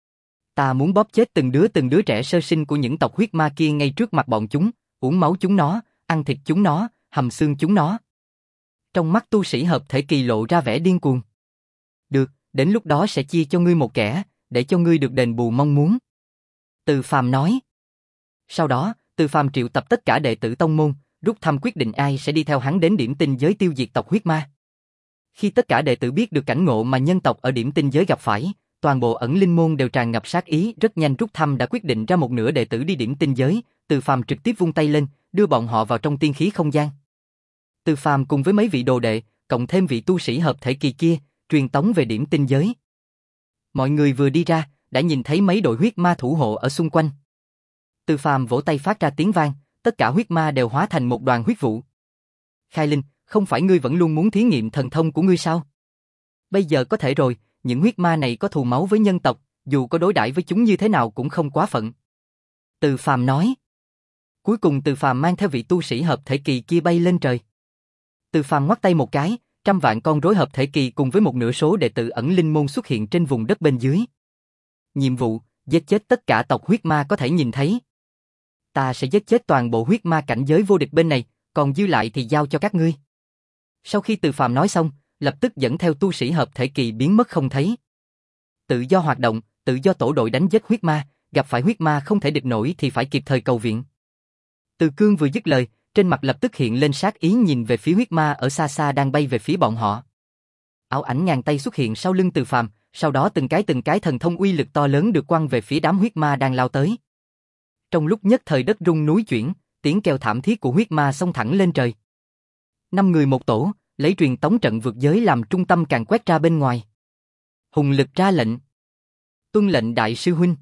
Ta muốn bóp chết từng đứa từng đứa trẻ sơ sinh của những tộc huyết ma kia ngay trước mặt bọn chúng, uống máu chúng nó, ăn thịt chúng nó, hầm xương chúng nó. Trong mắt tu sĩ hợp thể kỳ lộ ra vẻ điên cuồng. Được, đến lúc đó sẽ chia cho ngươi một kẻ, để cho ngươi được đền bù mong muốn. Từ Phàm nói. Sau đó, Từ Phàm triệu tập tất cả đệ tử tông môn, rút thăm quyết định ai sẽ đi theo hắn đến điểm tinh giới tiêu diệt tộc huyết ma. Khi tất cả đệ tử biết được cảnh ngộ mà nhân tộc ở điểm tinh giới gặp phải, toàn bộ ẩn linh môn đều tràn ngập sát ý, rất nhanh rút thăm đã quyết định ra một nửa đệ tử đi điểm tinh giới, Từ Phàm trực tiếp vung tay lên, đưa bọn họ vào trong tiên khí không gian. Từ Phàm cùng với mấy vị đồ đệ, cộng thêm vị tu sĩ hợp thể kỳ kia, truyền tống về điểm tinh giới. Mọi người vừa đi ra, đã nhìn thấy mấy đội huyết ma thủ hộ ở xung quanh. Từ Phàm vỗ tay phát ra tiếng vang, tất cả huyết ma đều hóa thành một đoàn huyết vụ. Khai Linh, không phải ngươi vẫn luôn muốn thí nghiệm thần thông của ngươi sao? Bây giờ có thể rồi, những huyết ma này có thù máu với nhân tộc, dù có đối đãi với chúng như thế nào cũng không quá phận. Từ Phàm nói. Cuối cùng Từ Phàm mang theo vị tu sĩ hợp thể kỳ kia bay lên trời. Từ Phàm ngoắt tay một cái, trăm vạn con rối hợp thể kỳ cùng với một nửa số đệ tử ẩn linh môn xuất hiện trên vùng đất bên dưới. Nhiệm vụ, giết chết tất cả tộc huyết ma có thể nhìn thấy. Ta sẽ giết chết toàn bộ huyết ma cảnh giới vô địch bên này, còn dư lại thì giao cho các ngươi. Sau khi Từ Phàm nói xong, lập tức dẫn theo tu sĩ hợp thể kỳ biến mất không thấy. Tự do hoạt động, tự do tổ đội đánh giết huyết ma, gặp phải huyết ma không thể địch nổi thì phải kịp thời cầu viện. Từ Cương vừa dứt lời, trên mặt lập tức hiện lên sát ý nhìn về phía huyết ma ở xa xa đang bay về phía bọn họ. Ảo ảnh ngàn tay xuất hiện sau lưng Từ Phàm, sau đó từng cái từng cái thần thông uy lực to lớn được quăng về phía đám huyết ma đang lao tới. Trong lúc nhất thời đất rung núi chuyển, tiếng kêu thảm thiết của huyết ma xông thẳng lên trời. Năm người một tổ, lấy truyền tống trận vượt giới làm trung tâm càn quét ra bên ngoài. Hùng Lực ra lệnh. Tuân lệnh đại sư huynh.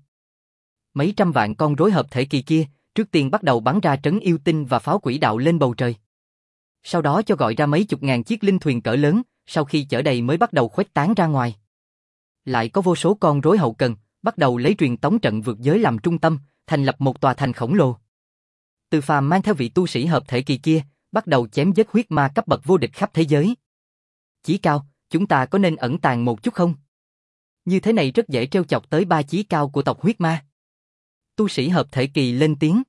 Mấy trăm vạn con rối hợp thể kỳ kia, trước tiên bắt đầu bắn ra trấn yêu tinh và pháo quỷ đạo lên bầu trời. Sau đó cho gọi ra mấy chục ngàn chiếc linh thuyền cỡ lớn, sau khi chở đầy mới bắt đầu khuếch tán ra ngoài. Lại có vô số con rối hậu cần, bắt đầu lấy truyền tống trận vượt giới làm trung tâm, thành lập một tòa thành khổng lồ. Từ Phàm mang theo vị tu sĩ hợp thể kỳ kia, bắt đầu chém giết huyết ma cấp bậc vô địch khắp thế giới. Chí Cao, chúng ta có nên ẩn tàng một chút không? Như thế này rất dễ trêu chọc tới ba chí cao của tộc huyết ma. Tu sĩ hợp thể kỳ lên tiếng.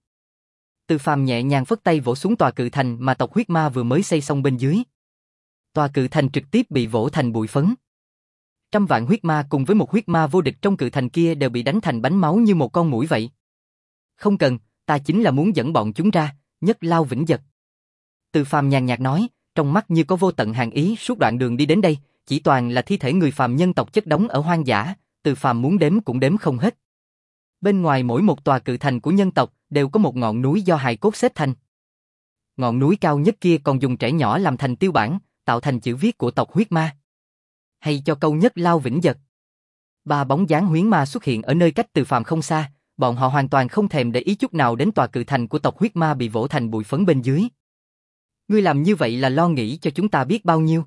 Từ Phàm nhẹ nhàng phất tay vỗ xuống tòa cự thành mà tộc huyết ma vừa mới xây xong bên dưới. Tòa cự thành trực tiếp bị vỗ thành bụi phấn. Trăm vạn huyết ma cùng với một huyết ma vô địch trong cự thành kia đều bị đánh thành bánh máu như một con muỗi vậy. Không cần, ta chính là muốn dẫn bọn chúng ra, nhất lao vĩnh giật. Từ Phàm nhàn nhạt nói, trong mắt như có vô tận hàn ý. Suốt đoạn đường đi đến đây, chỉ toàn là thi thể người phàm nhân tộc chất đống ở hoang dã, Từ Phàm muốn đếm cũng đếm không hết. Bên ngoài mỗi một tòa cự thành của nhân tộc đều có một ngọn núi do hài cốt xếp thành. Ngọn núi cao nhất kia còn dùng trẻ nhỏ làm thành tiêu bản, tạo thành chữ viết của tộc huyết ma. Hay cho câu nhất lao vĩnh giật. Ba bóng dáng huyễn ma xuất hiện ở nơi cách Từ Phàm không xa, bọn họ hoàn toàn không thèm để ý chút nào đến tòa cự thành của tộc huyết ma bị vỗ thành bụi phấn bên dưới. Ngươi làm như vậy là lo nghĩ cho chúng ta biết bao nhiêu.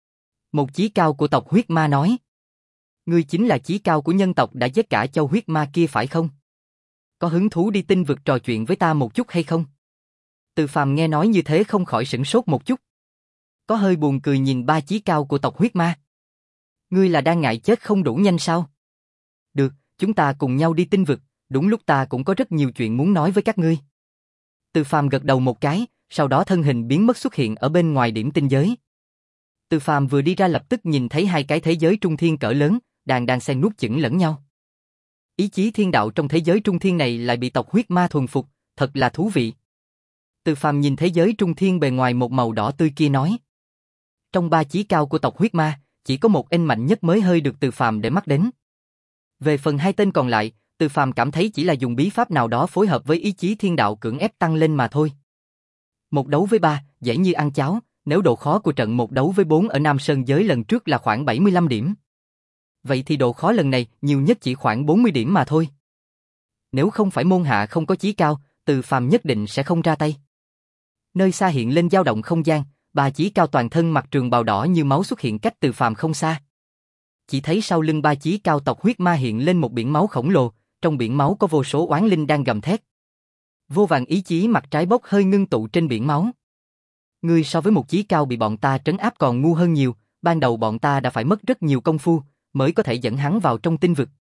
Một chí cao của tộc huyết ma nói. Ngươi chính là chí cao của nhân tộc đã giết cả châu huyết ma kia phải không? Có hứng thú đi tinh vực trò chuyện với ta một chút hay không? Từ Phàm nghe nói như thế không khỏi sửng sốt một chút. Có hơi buồn cười nhìn ba chí cao của tộc huyết ma. Ngươi là đang ngại chết không đủ nhanh sao? Được, chúng ta cùng nhau đi tinh vực, đúng lúc ta cũng có rất nhiều chuyện muốn nói với các ngươi. Từ Phàm gật đầu một cái, sau đó thân hình biến mất xuất hiện ở bên ngoài điểm tinh giới. Từ Phàm vừa đi ra lập tức nhìn thấy hai cái thế giới trung thiên cỡ lớn, đang đang xen nuốt chửng lẫn nhau. Ý chí thiên đạo trong thế giới trung thiên này lại bị tộc huyết ma thuần phục, thật là thú vị. Từ Phàm nhìn thế giới trung thiên bề ngoài một màu đỏ tươi kia nói. Trong ba chí cao của tộc huyết ma, chỉ có một anh mạnh nhất mới hơi được Từ Phàm để mắt đến. Về phần hai tên còn lại, Từ Phàm cảm thấy chỉ là dùng bí pháp nào đó phối hợp với ý chí thiên đạo cưỡng ép tăng lên mà thôi. Một đấu với ba, dễ như ăn cháo, nếu độ khó của trận một đấu với bốn ở Nam Sơn giới lần trước là khoảng bảy mươi lăm điểm. Vậy thì độ khó lần này nhiều nhất chỉ khoảng bốn mươi điểm mà thôi. Nếu không phải môn hạ không có chí cao, Từ Phàm nhất định sẽ không ra tay. Nơi xa hiện lên dao động không gian, ba chí cao toàn thân mặc trường bào đỏ như máu xuất hiện cách Từ Phàm không xa. Chỉ thấy sau lưng ba chí cao tộc huyết ma hiện lên một biển máu khổng lồ, trong biển máu có vô số oán linh đang gầm thét. Vô vàn ý chí mặt trái bốc hơi ngưng tụ trên biển máu. Ngươi so với một chí cao bị bọn ta trấn áp còn ngu hơn nhiều, ban đầu bọn ta đã phải mất rất nhiều công phu, mới có thể dẫn hắn vào trong tinh vực.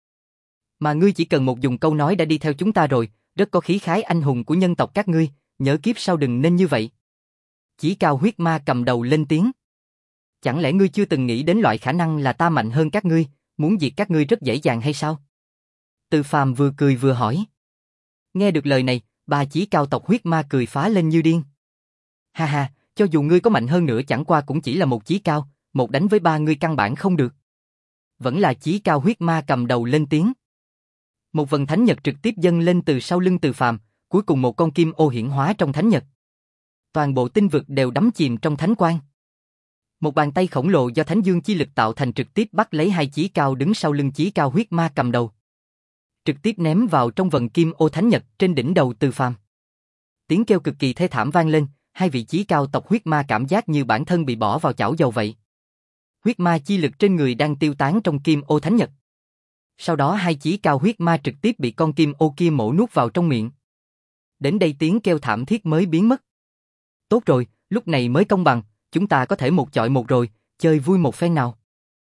Mà ngươi chỉ cần một dùng câu nói đã đi theo chúng ta rồi, rất có khí khái anh hùng của nhân tộc các ngươi, nhớ kiếp sau đừng nên như vậy. Chí cao huyết ma cầm đầu lên tiếng. Chẳng lẽ ngươi chưa từng nghĩ đến loại khả năng là ta mạnh hơn các ngươi, muốn diệt các ngươi rất dễ dàng hay sao? Từ Phàm vừa cười vừa hỏi. Nghe được lời này, ba chí cao tộc huyết ma cười phá lên như điên. Ha ha, cho dù ngươi có mạnh hơn nữa chẳng qua cũng chỉ là một chí cao, một đánh với ba ngươi căn bản không được. Vẫn là chí cao huyết ma cầm đầu lên tiếng. Một vần thánh nhật trực tiếp dâng lên từ sau lưng Từ Phàm, cuối cùng một con kim ô hiển hóa trong thánh nhật. Toàn bộ tinh vực đều đắm chìm trong thánh quang. Một bàn tay khổng lồ do thánh dương chi lực tạo thành trực tiếp bắt lấy hai chí cao đứng sau lưng chí cao huyết ma cầm đầu. Trực tiếp ném vào trong vần kim ô thánh nhật trên đỉnh đầu Từ Phàm. Tiếng kêu cực kỳ thê thảm vang lên, hai vị chí cao tộc huyết ma cảm giác như bản thân bị bỏ vào chảo dầu vậy. Huyết ma chi lực trên người đang tiêu tán trong kim ô thánh nhật. Sau đó hai chí cao huyết ma trực tiếp bị con kim ô kia mổ nuốt vào trong miệng. Đến đây tiếng kêu thảm thiết mới biến mất. Tốt rồi, lúc này mới công bằng, chúng ta có thể một chọi một rồi, chơi vui một phen nào.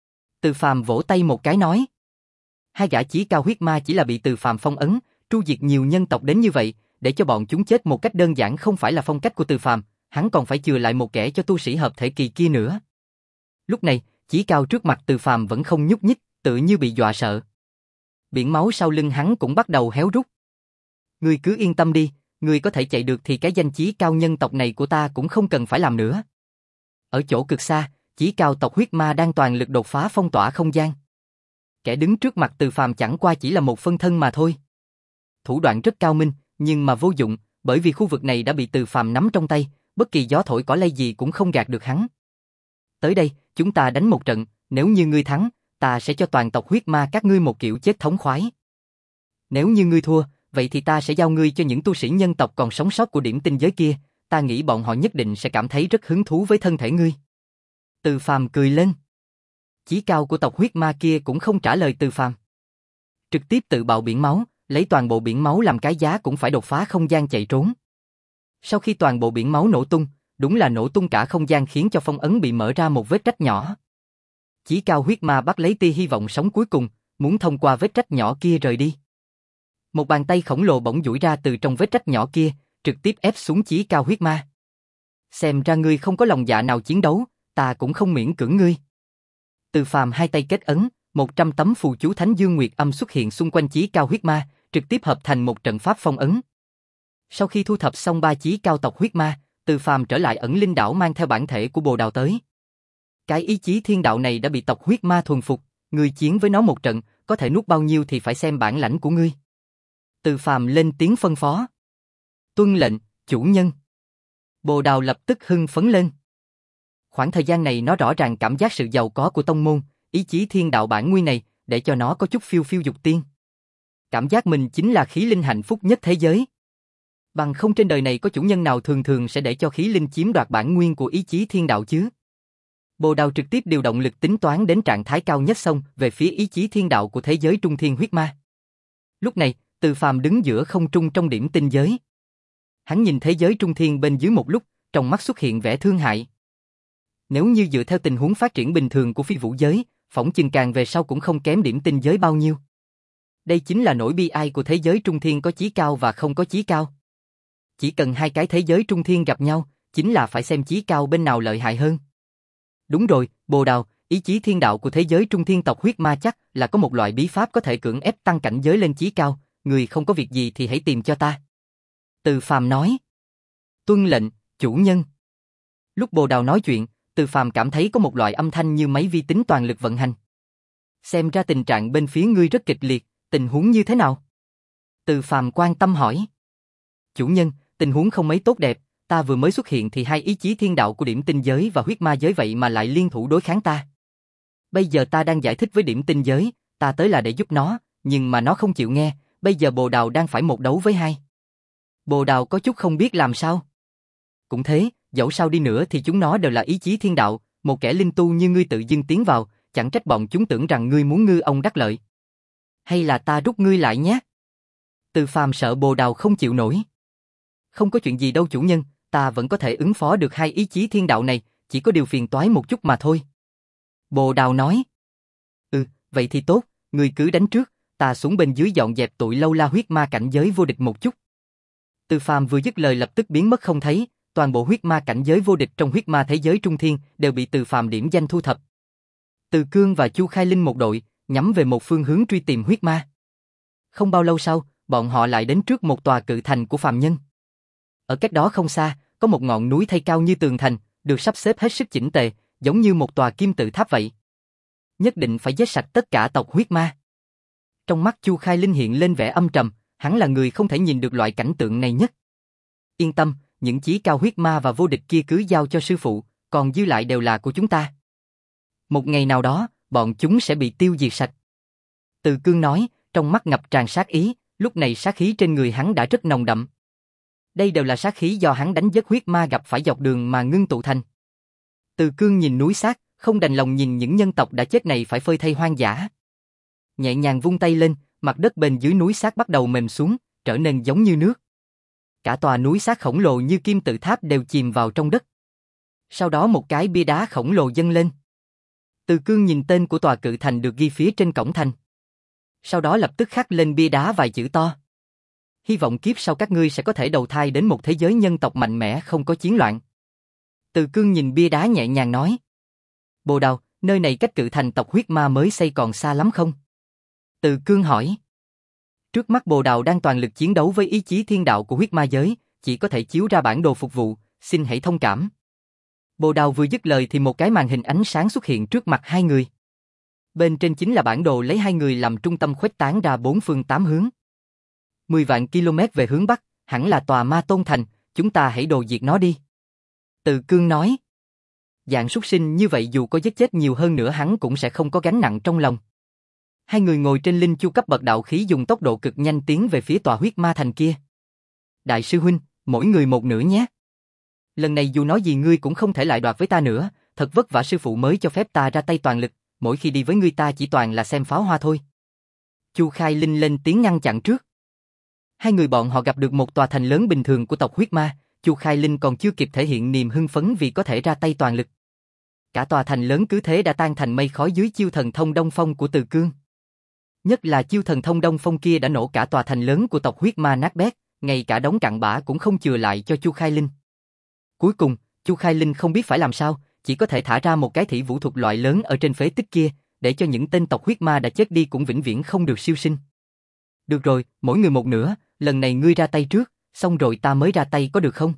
Từ Phàm vỗ tay một cái nói. Hai gã chí cao huyết ma chỉ là bị Từ Phàm phong ấn, tru diệt nhiều nhân tộc đến như vậy, để cho bọn chúng chết một cách đơn giản không phải là phong cách của Từ Phàm, hắn còn phải chừa lại một kẻ cho tu sĩ hợp thể kỳ kia nữa. Lúc này, chí cao trước mặt Từ Phàm vẫn không nhúc nhích, tự như bị dọa sợ. Biển máu sau lưng hắn cũng bắt đầu héo rút. Ngươi cứ yên tâm đi, ngươi có thể chạy được thì cái danh chí cao nhân tộc này của ta cũng không cần phải làm nữa. Ở chỗ cực xa, chí cao tộc huyết ma đang toàn lực đột phá phong tỏa không gian. Kẻ đứng trước mặt Từ Phàm chẳng qua chỉ là một phân thân mà thôi. Thủ đoạn rất cao minh, nhưng mà vô dụng, bởi vì khu vực này đã bị Từ Phàm nắm trong tay, bất kỳ gió thổi cỏ lay gì cũng không gạt được hắn. Tới đây, chúng ta đánh một trận, nếu như ngươi thắng, ta sẽ cho toàn tộc huyết ma các ngươi một kiểu chết thống khoái. Nếu như ngươi thua, vậy thì ta sẽ giao ngươi cho những tu sĩ nhân tộc còn sống sót của điểm tinh giới kia, ta nghĩ bọn họ nhất định sẽ cảm thấy rất hứng thú với thân thể ngươi. Từ Phàm cười lên. Chí cao của tộc huyết ma kia cũng không trả lời Từ Phàm. Trực tiếp tự bạo biển máu, lấy toàn bộ biển máu làm cái giá cũng phải đột phá không gian chạy trốn. Sau khi toàn bộ biển máu nổ tung, đúng là nổ tung cả không gian khiến cho phong ấn bị mở ra một vết rách nhỏ. Chí cao huyết ma bắt lấy tia hy vọng sống cuối cùng, muốn thông qua vết rách nhỏ kia rời đi. Một bàn tay khổng lồ bỗng duỗi ra từ trong vết rách nhỏ kia, trực tiếp ép xuống chí cao huyết ma. Xem ra ngươi không có lòng dạ nào chiến đấu, ta cũng không miễn cưỡng ngươi. Từ Phàm hai tay kết ấn, một trăm tấm phù chú Thánh Dương Nguyệt Âm xuất hiện xung quanh chí cao huyết ma, trực tiếp hợp thành một trận pháp phong ấn. Sau khi thu thập xong ba chí cao tộc huyết ma, Từ Phàm trở lại ẩn linh đảo mang theo bản thể của Bồ Đào tới. Cái ý chí thiên đạo này đã bị tộc huyết ma thuần phục, ngươi chiến với nó một trận, có thể nuốt bao nhiêu thì phải xem bản lãnh của ngươi. Từ Phàm lên tiếng phân phó. Tuân lệnh, chủ nhân. Bồ Đào lập tức hưng phấn lên. Khoảng thời gian này nó rõ ràng cảm giác sự giàu có của tông môn, ý chí thiên đạo bản nguyên này, để cho nó có chút phiêu phiêu dục tiên. Cảm giác mình chính là khí linh hạnh phúc nhất thế giới. Bằng không trên đời này có chủ nhân nào thường thường sẽ để cho khí linh chiếm đoạt bản nguyên của ý chí thiên đạo chứ. Bồ Đào trực tiếp điều động lực tính toán đến trạng thái cao nhất xông về phía ý chí thiên đạo của thế giới trung thiên huyết ma. Lúc này, Từ Phàm đứng giữa không trung trong điểm tinh giới. Hắn nhìn thế giới trung thiên bên dưới một lúc, trong mắt xuất hiện vẻ thương hại. Nếu như dựa theo tình huống phát triển bình thường của phi vũ giới, phỏng chừng càng về sau cũng không kém điểm tinh giới bao nhiêu. Đây chính là nỗi bi ai của thế giới trung thiên có chí cao và không có chí cao. Chỉ cần hai cái thế giới trung thiên gặp nhau, chính là phải xem chí cao bên nào lợi hại hơn. Đúng rồi, Bồ Đào, ý chí thiên đạo của thế giới trung thiên tộc huyết ma chắc là có một loại bí pháp có thể cưỡng ép tăng cảnh giới lên chí cao, người không có việc gì thì hãy tìm cho ta. Từ Phàm nói. Tuân lệnh, chủ nhân. Lúc Bồ Đào nói chuyện, Từ Phàm cảm thấy có một loại âm thanh như máy vi tính toàn lực vận hành. Xem ra tình trạng bên phía ngươi rất kịch liệt, tình huống như thế nào? Từ Phàm quan tâm hỏi. Chủ nhân, tình huống không mấy tốt đẹp, ta vừa mới xuất hiện thì hai ý chí thiên đạo của điểm tinh giới và huyết ma giới vậy mà lại liên thủ đối kháng ta. Bây giờ ta đang giải thích với điểm tinh giới, ta tới là để giúp nó, nhưng mà nó không chịu nghe, bây giờ Bồ Đào đang phải một đấu với hai. Bồ Đào có chút không biết làm sao. Cũng thế, dẫu sao đi nữa thì chúng nó đều là ý chí thiên đạo, một kẻ linh tu như ngươi tự dưng tiến vào, chẳng trách bọn chúng tưởng rằng ngươi muốn ngư ông đắc lợi. Hay là ta rút ngươi lại nhé? Từ Phàm sợ Bồ Đào không chịu nổi. Không có chuyện gì đâu chủ nhân, ta vẫn có thể ứng phó được hai ý chí thiên đạo này, chỉ có điều phiền toái một chút mà thôi. Bồ Đào nói. Ừ, vậy thì tốt, ngươi cứ đánh trước, ta xuống bên dưới dọn dẹp tụi lâu la huyết ma cảnh giới vô địch một chút. Từ Phàm vừa dứt lời lập tức biến mất không thấy, toàn bộ huyết ma cảnh giới vô địch trong huyết ma thế giới trung thiên đều bị Từ Phàm điểm danh thu thập. Từ Cương và Chu Khai Linh một đội, nhắm về một phương hướng truy tìm huyết ma. Không bao lâu sau, bọn họ lại đến trước một tòa cự thành của phàm nhân. Ở cách đó không xa, có một ngọn núi thay cao như tường thành, được sắp xếp hết sức chỉnh tề, giống như một tòa kim tự tháp vậy. Nhất định phải giết sạch tất cả tộc huyết ma. Trong mắt Chu Khai Linh hiện lên vẻ âm trầm, hắn là người không thể nhìn được loại cảnh tượng này nhất. Yên tâm, những chí cao huyết ma và vô địch kia cứ giao cho sư phụ, còn dư lại đều là của chúng ta. Một ngày nào đó, bọn chúng sẽ bị tiêu diệt sạch. Từ Cương nói, trong mắt ngập tràn sát ý, lúc này sát khí trên người hắn đã rất nồng đậm. Đây đều là sát khí do hắn đánh giết huyết ma gặp phải dọc đường mà ngưng tụ thành. Từ Cương nhìn núi xác, không đành lòng nhìn những nhân tộc đã chết này phải phơi thây hoang dã. Nhẹ nhàng vung tay lên, mặt đất bên dưới núi xác bắt đầu mềm xuống, trở nên giống như nước. Cả tòa núi xác khổng lồ như kim tự tháp đều chìm vào trong đất. Sau đó một cái bia đá khổng lồ dâng lên. Từ Cương nhìn tên của tòa cự thành được ghi phía trên cổng thành. Sau đó lập tức khắc lên bia đá vài chữ to. Hy vọng kiếp sau các ngươi sẽ có thể đầu thai đến một thế giới nhân tộc mạnh mẽ không có chiến loạn. Từ Cương nhìn bia đá nhẹ nhàng nói. Bồ Đào, nơi này cách cự thành tộc huyết ma mới xây còn xa lắm không? Từ Cương hỏi. Trước mắt Bồ Đào đang toàn lực chiến đấu với ý chí thiên đạo của huyết ma giới, chỉ có thể chiếu ra bản đồ phục vụ, xin hãy thông cảm. Bồ Đào vừa dứt lời thì một cái màn hình ánh sáng xuất hiện trước mặt hai người. Bên trên chính là bản đồ lấy hai người làm trung tâm khuếch tán ra bốn phương tám hướng. Mười vạn km về hướng Bắc, hẳn là tòa Ma Tôn Thành, chúng ta hãy đồ diệt nó đi. Từ Cương nói. Dạng súc sinh như vậy dù có giết chết nhiều hơn nữa hắn cũng sẽ không có gánh nặng trong lòng. Hai người ngồi trên linh chu cấp bậc đạo khí dùng tốc độ cực nhanh tiến về phía tòa huyết ma thành kia. Đại sư huynh, mỗi người một nửa nhé. Lần này dù nói gì ngươi cũng không thể lại đoạt với ta nữa, thật vất vả sư phụ mới cho phép ta ra tay toàn lực, mỗi khi đi với ngươi ta chỉ toàn là xem pháo hoa thôi. Chu Khai Linh lên tiếng ngăn chặn trước. Hai người bọn họ gặp được một tòa thành lớn bình thường của tộc huyết ma, Chu Khai Linh còn chưa kịp thể hiện niềm hưng phấn vì có thể ra tay toàn lực. Cả tòa thành lớn cứ thế đã tan thành mây khói dưới chiêu thần thông Đông Phong của Từ Cương. Nhất là chiêu thần thông Đông Phong kia đã nổ cả tòa thành lớn của tộc huyết ma nát bét, ngay cả đống cặn bã cũng không chừa lại cho Chu Khai Linh. Cuối cùng, Chu Khai Linh không biết phải làm sao, chỉ có thể thả ra một cái thủy vũ thuật loại lớn ở trên phế tích kia, để cho những tên tộc huyết ma đã chết đi cũng vĩnh viễn không được siêu sinh. Được rồi, mỗi người một nửa, lần này ngươi ra tay trước, xong rồi ta mới ra tay có được không?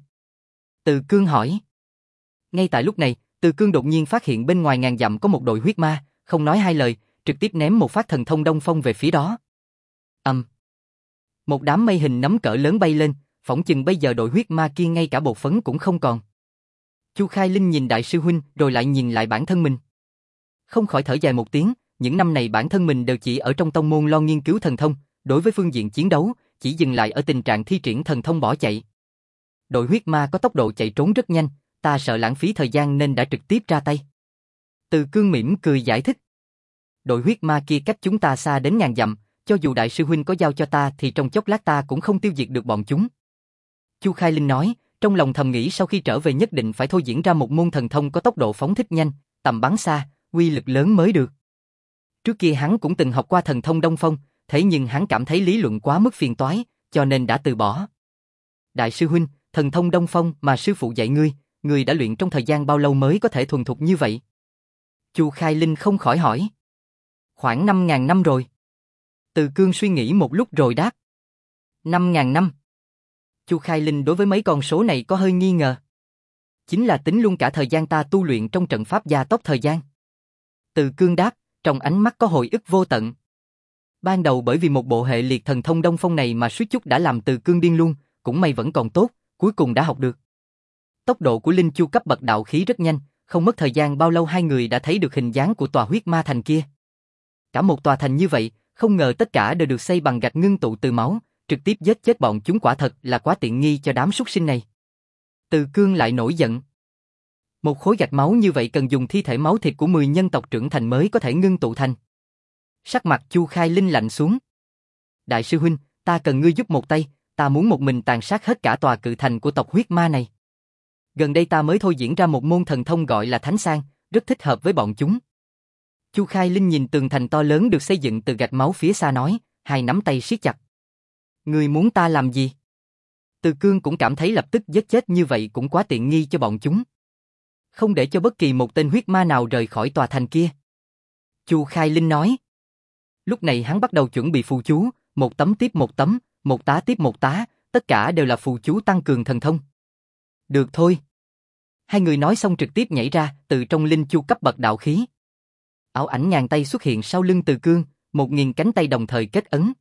Từ Cương hỏi. Ngay tại lúc này, Từ Cương đột nhiên phát hiện bên ngoài ngàn dặm có một đội huyết ma, không nói hai lời, trực tiếp ném một phát thần thông Đông Phong về phía đó. Ầm. Um. Một đám mây hình nắm cỡ lớn bay lên, phỏng chừng bây giờ đội huyết ma kia ngay cả bột phấn cũng không còn. Chu Khai Linh nhìn đại sư huynh rồi lại nhìn lại bản thân mình. Không khỏi thở dài một tiếng, những năm này bản thân mình đều chỉ ở trong tông môn lo nghiên cứu thần thông, đối với phương diện chiến đấu, chỉ dừng lại ở tình trạng thi triển thần thông bỏ chạy. Đội huyết ma có tốc độ chạy trốn rất nhanh, ta sợ lãng phí thời gian nên đã trực tiếp ra tay. Từ Cương mỉm cười giải thích. Đội huyết ma kia cách chúng ta xa đến ngàn dặm, cho dù đại sư huynh có giao cho ta thì trong chốc lát ta cũng không tiêu diệt được bọn chúng. Chu Khai Linh nói, trong lòng thầm nghĩ sau khi trở về nhất định phải thôi diễn ra một môn thần thông có tốc độ phóng thích nhanh, tầm bắn xa, uy lực lớn mới được. Trước kia hắn cũng từng học qua thần thông Đông Phong, thế nhưng hắn cảm thấy lý luận quá mức phiền toái, cho nên đã từ bỏ. Đại sư huynh, thần thông Đông Phong mà sư phụ dạy ngươi, ngươi đã luyện trong thời gian bao lâu mới có thể thuần thục như vậy? Chu Khai Linh không khỏi hỏi. Khoảng năm ngàn năm rồi. Từ Cương suy nghĩ một lúc rồi đáp. năm ngàn năm. Chu Khai Linh đối với mấy con số này có hơi nghi ngờ. Chính là tính luôn cả thời gian ta tu luyện trong trận pháp gia tốc thời gian. Từ Cương đáp, trong ánh mắt có hồi ức vô tận. Ban đầu bởi vì một bộ hệ liệt thần thông Đông Phong này mà suýt chút đã làm Từ Cương điên luôn, cũng may vẫn còn tốt, cuối cùng đã học được. Tốc độ của Linh Chu cấp bậc đạo khí rất nhanh, không mất thời gian bao lâu hai người đã thấy được hình dáng của tòa huyết ma thành kia. Cả một tòa thành như vậy, không ngờ tất cả đều được xây bằng gạch ngưng tụ từ máu, trực tiếp giết chết bọn chúng quả thật là quá tiện nghi cho đám súc sinh này. Từ Cương lại nổi giận. Một khối gạch máu như vậy cần dùng thi thể máu thịt của mười nhân tộc trưởng thành mới có thể ngưng tụ thành. Sắc mặt Chu Khai Linh lạnh xuống. Đại sư huynh, ta cần ngươi giúp một tay, ta muốn một mình tàn sát hết cả tòa cự thành của tộc huyết ma này. Gần đây ta mới thôi diễn ra một môn thần thông gọi là Thánh Sang, rất thích hợp với bọn chúng. Chu Khai Linh nhìn tường thành to lớn được xây dựng từ gạch máu phía xa nói, hai nắm tay siết chặt. Ngươi muốn ta làm gì? Từ Cương cũng cảm thấy lập tức giết chết như vậy cũng quá tiện nghi cho bọn chúng. Không để cho bất kỳ một tên huyết ma nào rời khỏi tòa thành kia. Chu Khai Linh nói. Lúc này hắn bắt đầu chuẩn bị phù chú, một tấm tiếp một tấm, một tá tiếp một tá, tất cả đều là phù chú tăng cường thần thông. Được thôi. Hai người nói xong trực tiếp nhảy ra, từ trong linh chu cấp bậc đạo khí. Ảo ảnh ngàn tay xuất hiện sau lưng Từ Cương, một nghìn cánh tay đồng thời kết ấn.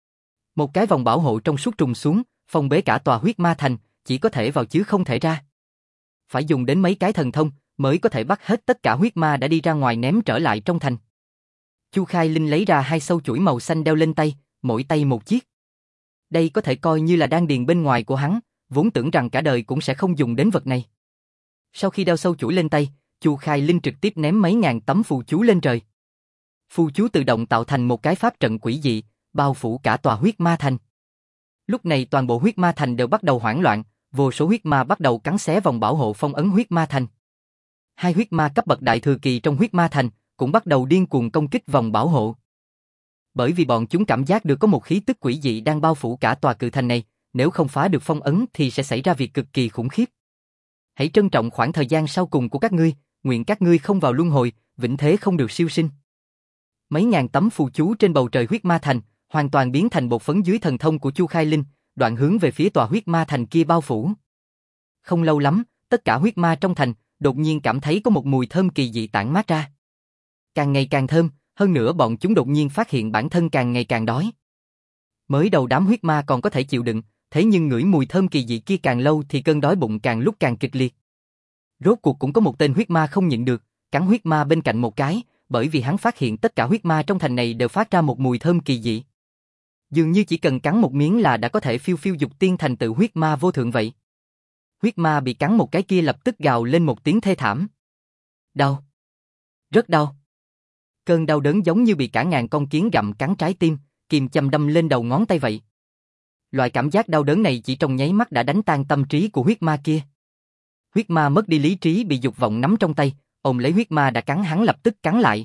Một cái vòng bảo hộ trong suốt trùng xuống, phong bế cả tòa huyết ma thành, chỉ có thể vào chứ không thể ra. Phải dùng đến mấy cái thần thông, mới có thể bắt hết tất cả huyết ma đã đi ra ngoài ném trở lại trong thành. Chu Khai Linh lấy ra hai sâu chuỗi màu xanh đeo lên tay, mỗi tay một chiếc. Đây có thể coi như là đan điền bên ngoài của hắn, vốn tưởng rằng cả đời cũng sẽ không dùng đến vật này. Sau khi đeo sâu chuỗi lên tay, Chu Khai Linh trực tiếp ném mấy ngàn tấm phù chú lên trời. Phù chú tự động tạo thành một cái pháp trận quỷ dị, bao phủ cả tòa huyết ma thành. Lúc này toàn bộ huyết ma thành đều bắt đầu hoảng loạn, vô số huyết ma bắt đầu cắn xé vòng bảo hộ phong ấn huyết ma thành. Hai huyết ma cấp bậc đại thừa kỳ trong huyết ma thành cũng bắt đầu điên cuồng công kích vòng bảo hộ. Bởi vì bọn chúng cảm giác được có một khí tức quỷ dị đang bao phủ cả tòa cự thành này, nếu không phá được phong ấn thì sẽ xảy ra việc cực kỳ khủng khiếp. Hãy trân trọng khoảng thời gian sau cùng của các ngươi, nguyện các ngươi không vào luân hồi, vĩnh thế không được siêu sinh. Mấy ngàn tấm phù chú trên bầu trời huyết ma thành hoàn toàn biến thành bột phấn dưới thần thông của Chu Khai Linh, đoạn hướng về phía tòa huyết ma thành kia bao phủ. Không lâu lắm, tất cả huyết ma trong thành đột nhiên cảm thấy có một mùi thơm kỳ dị tản mát ra. Càng ngày càng thơm, hơn nữa bọn chúng đột nhiên phát hiện bản thân càng ngày càng đói. Mới đầu đám huyết ma còn có thể chịu đựng, thế nhưng ngửi mùi thơm kỳ dị kia càng lâu thì cơn đói bụng càng lúc càng kịch liệt. Rốt cuộc cũng có một tên huyết ma không nhịn được, cắn huyết ma bên cạnh một cái, bởi vì hắn phát hiện tất cả huyết ma trong thành này đều phát ra một mùi thơm kỳ dị. Dường như chỉ cần cắn một miếng là đã có thể phiêu phiêu dục tiên thành tựu huyết ma vô thượng vậy. Huyết ma bị cắn một cái kia lập tức gào lên một tiếng thê thảm. Đau. Rất đau. Cơn đau đớn giống như bị cả ngàn con kiến gặm cắn trái tim, kìm châm đâm lên đầu ngón tay vậy. Loại cảm giác đau đớn này chỉ trong nháy mắt đã đánh tan tâm trí của huyết ma kia. Huyết ma mất đi lý trí bị dục vọng nắm trong tay, ôm lấy huyết ma đã cắn hắn lập tức cắn lại.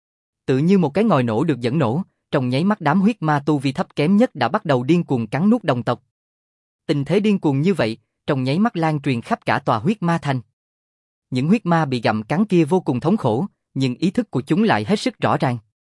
Tự như một cái ngòi nổ được dẫn nổ, trong nháy mắt đám huyết ma tu vi thấp kém nhất đã bắt đầu điên cuồng cắn nuốt đồng tộc. Tình thế điên cuồng như vậy, trong nháy mắt lan truyền khắp cả tòa huyết ma thành. Những huyết ma bị gặm cắn kia vô cùng thống khổ, nhưng ý thức của chúng lại hết sức rõ ràng.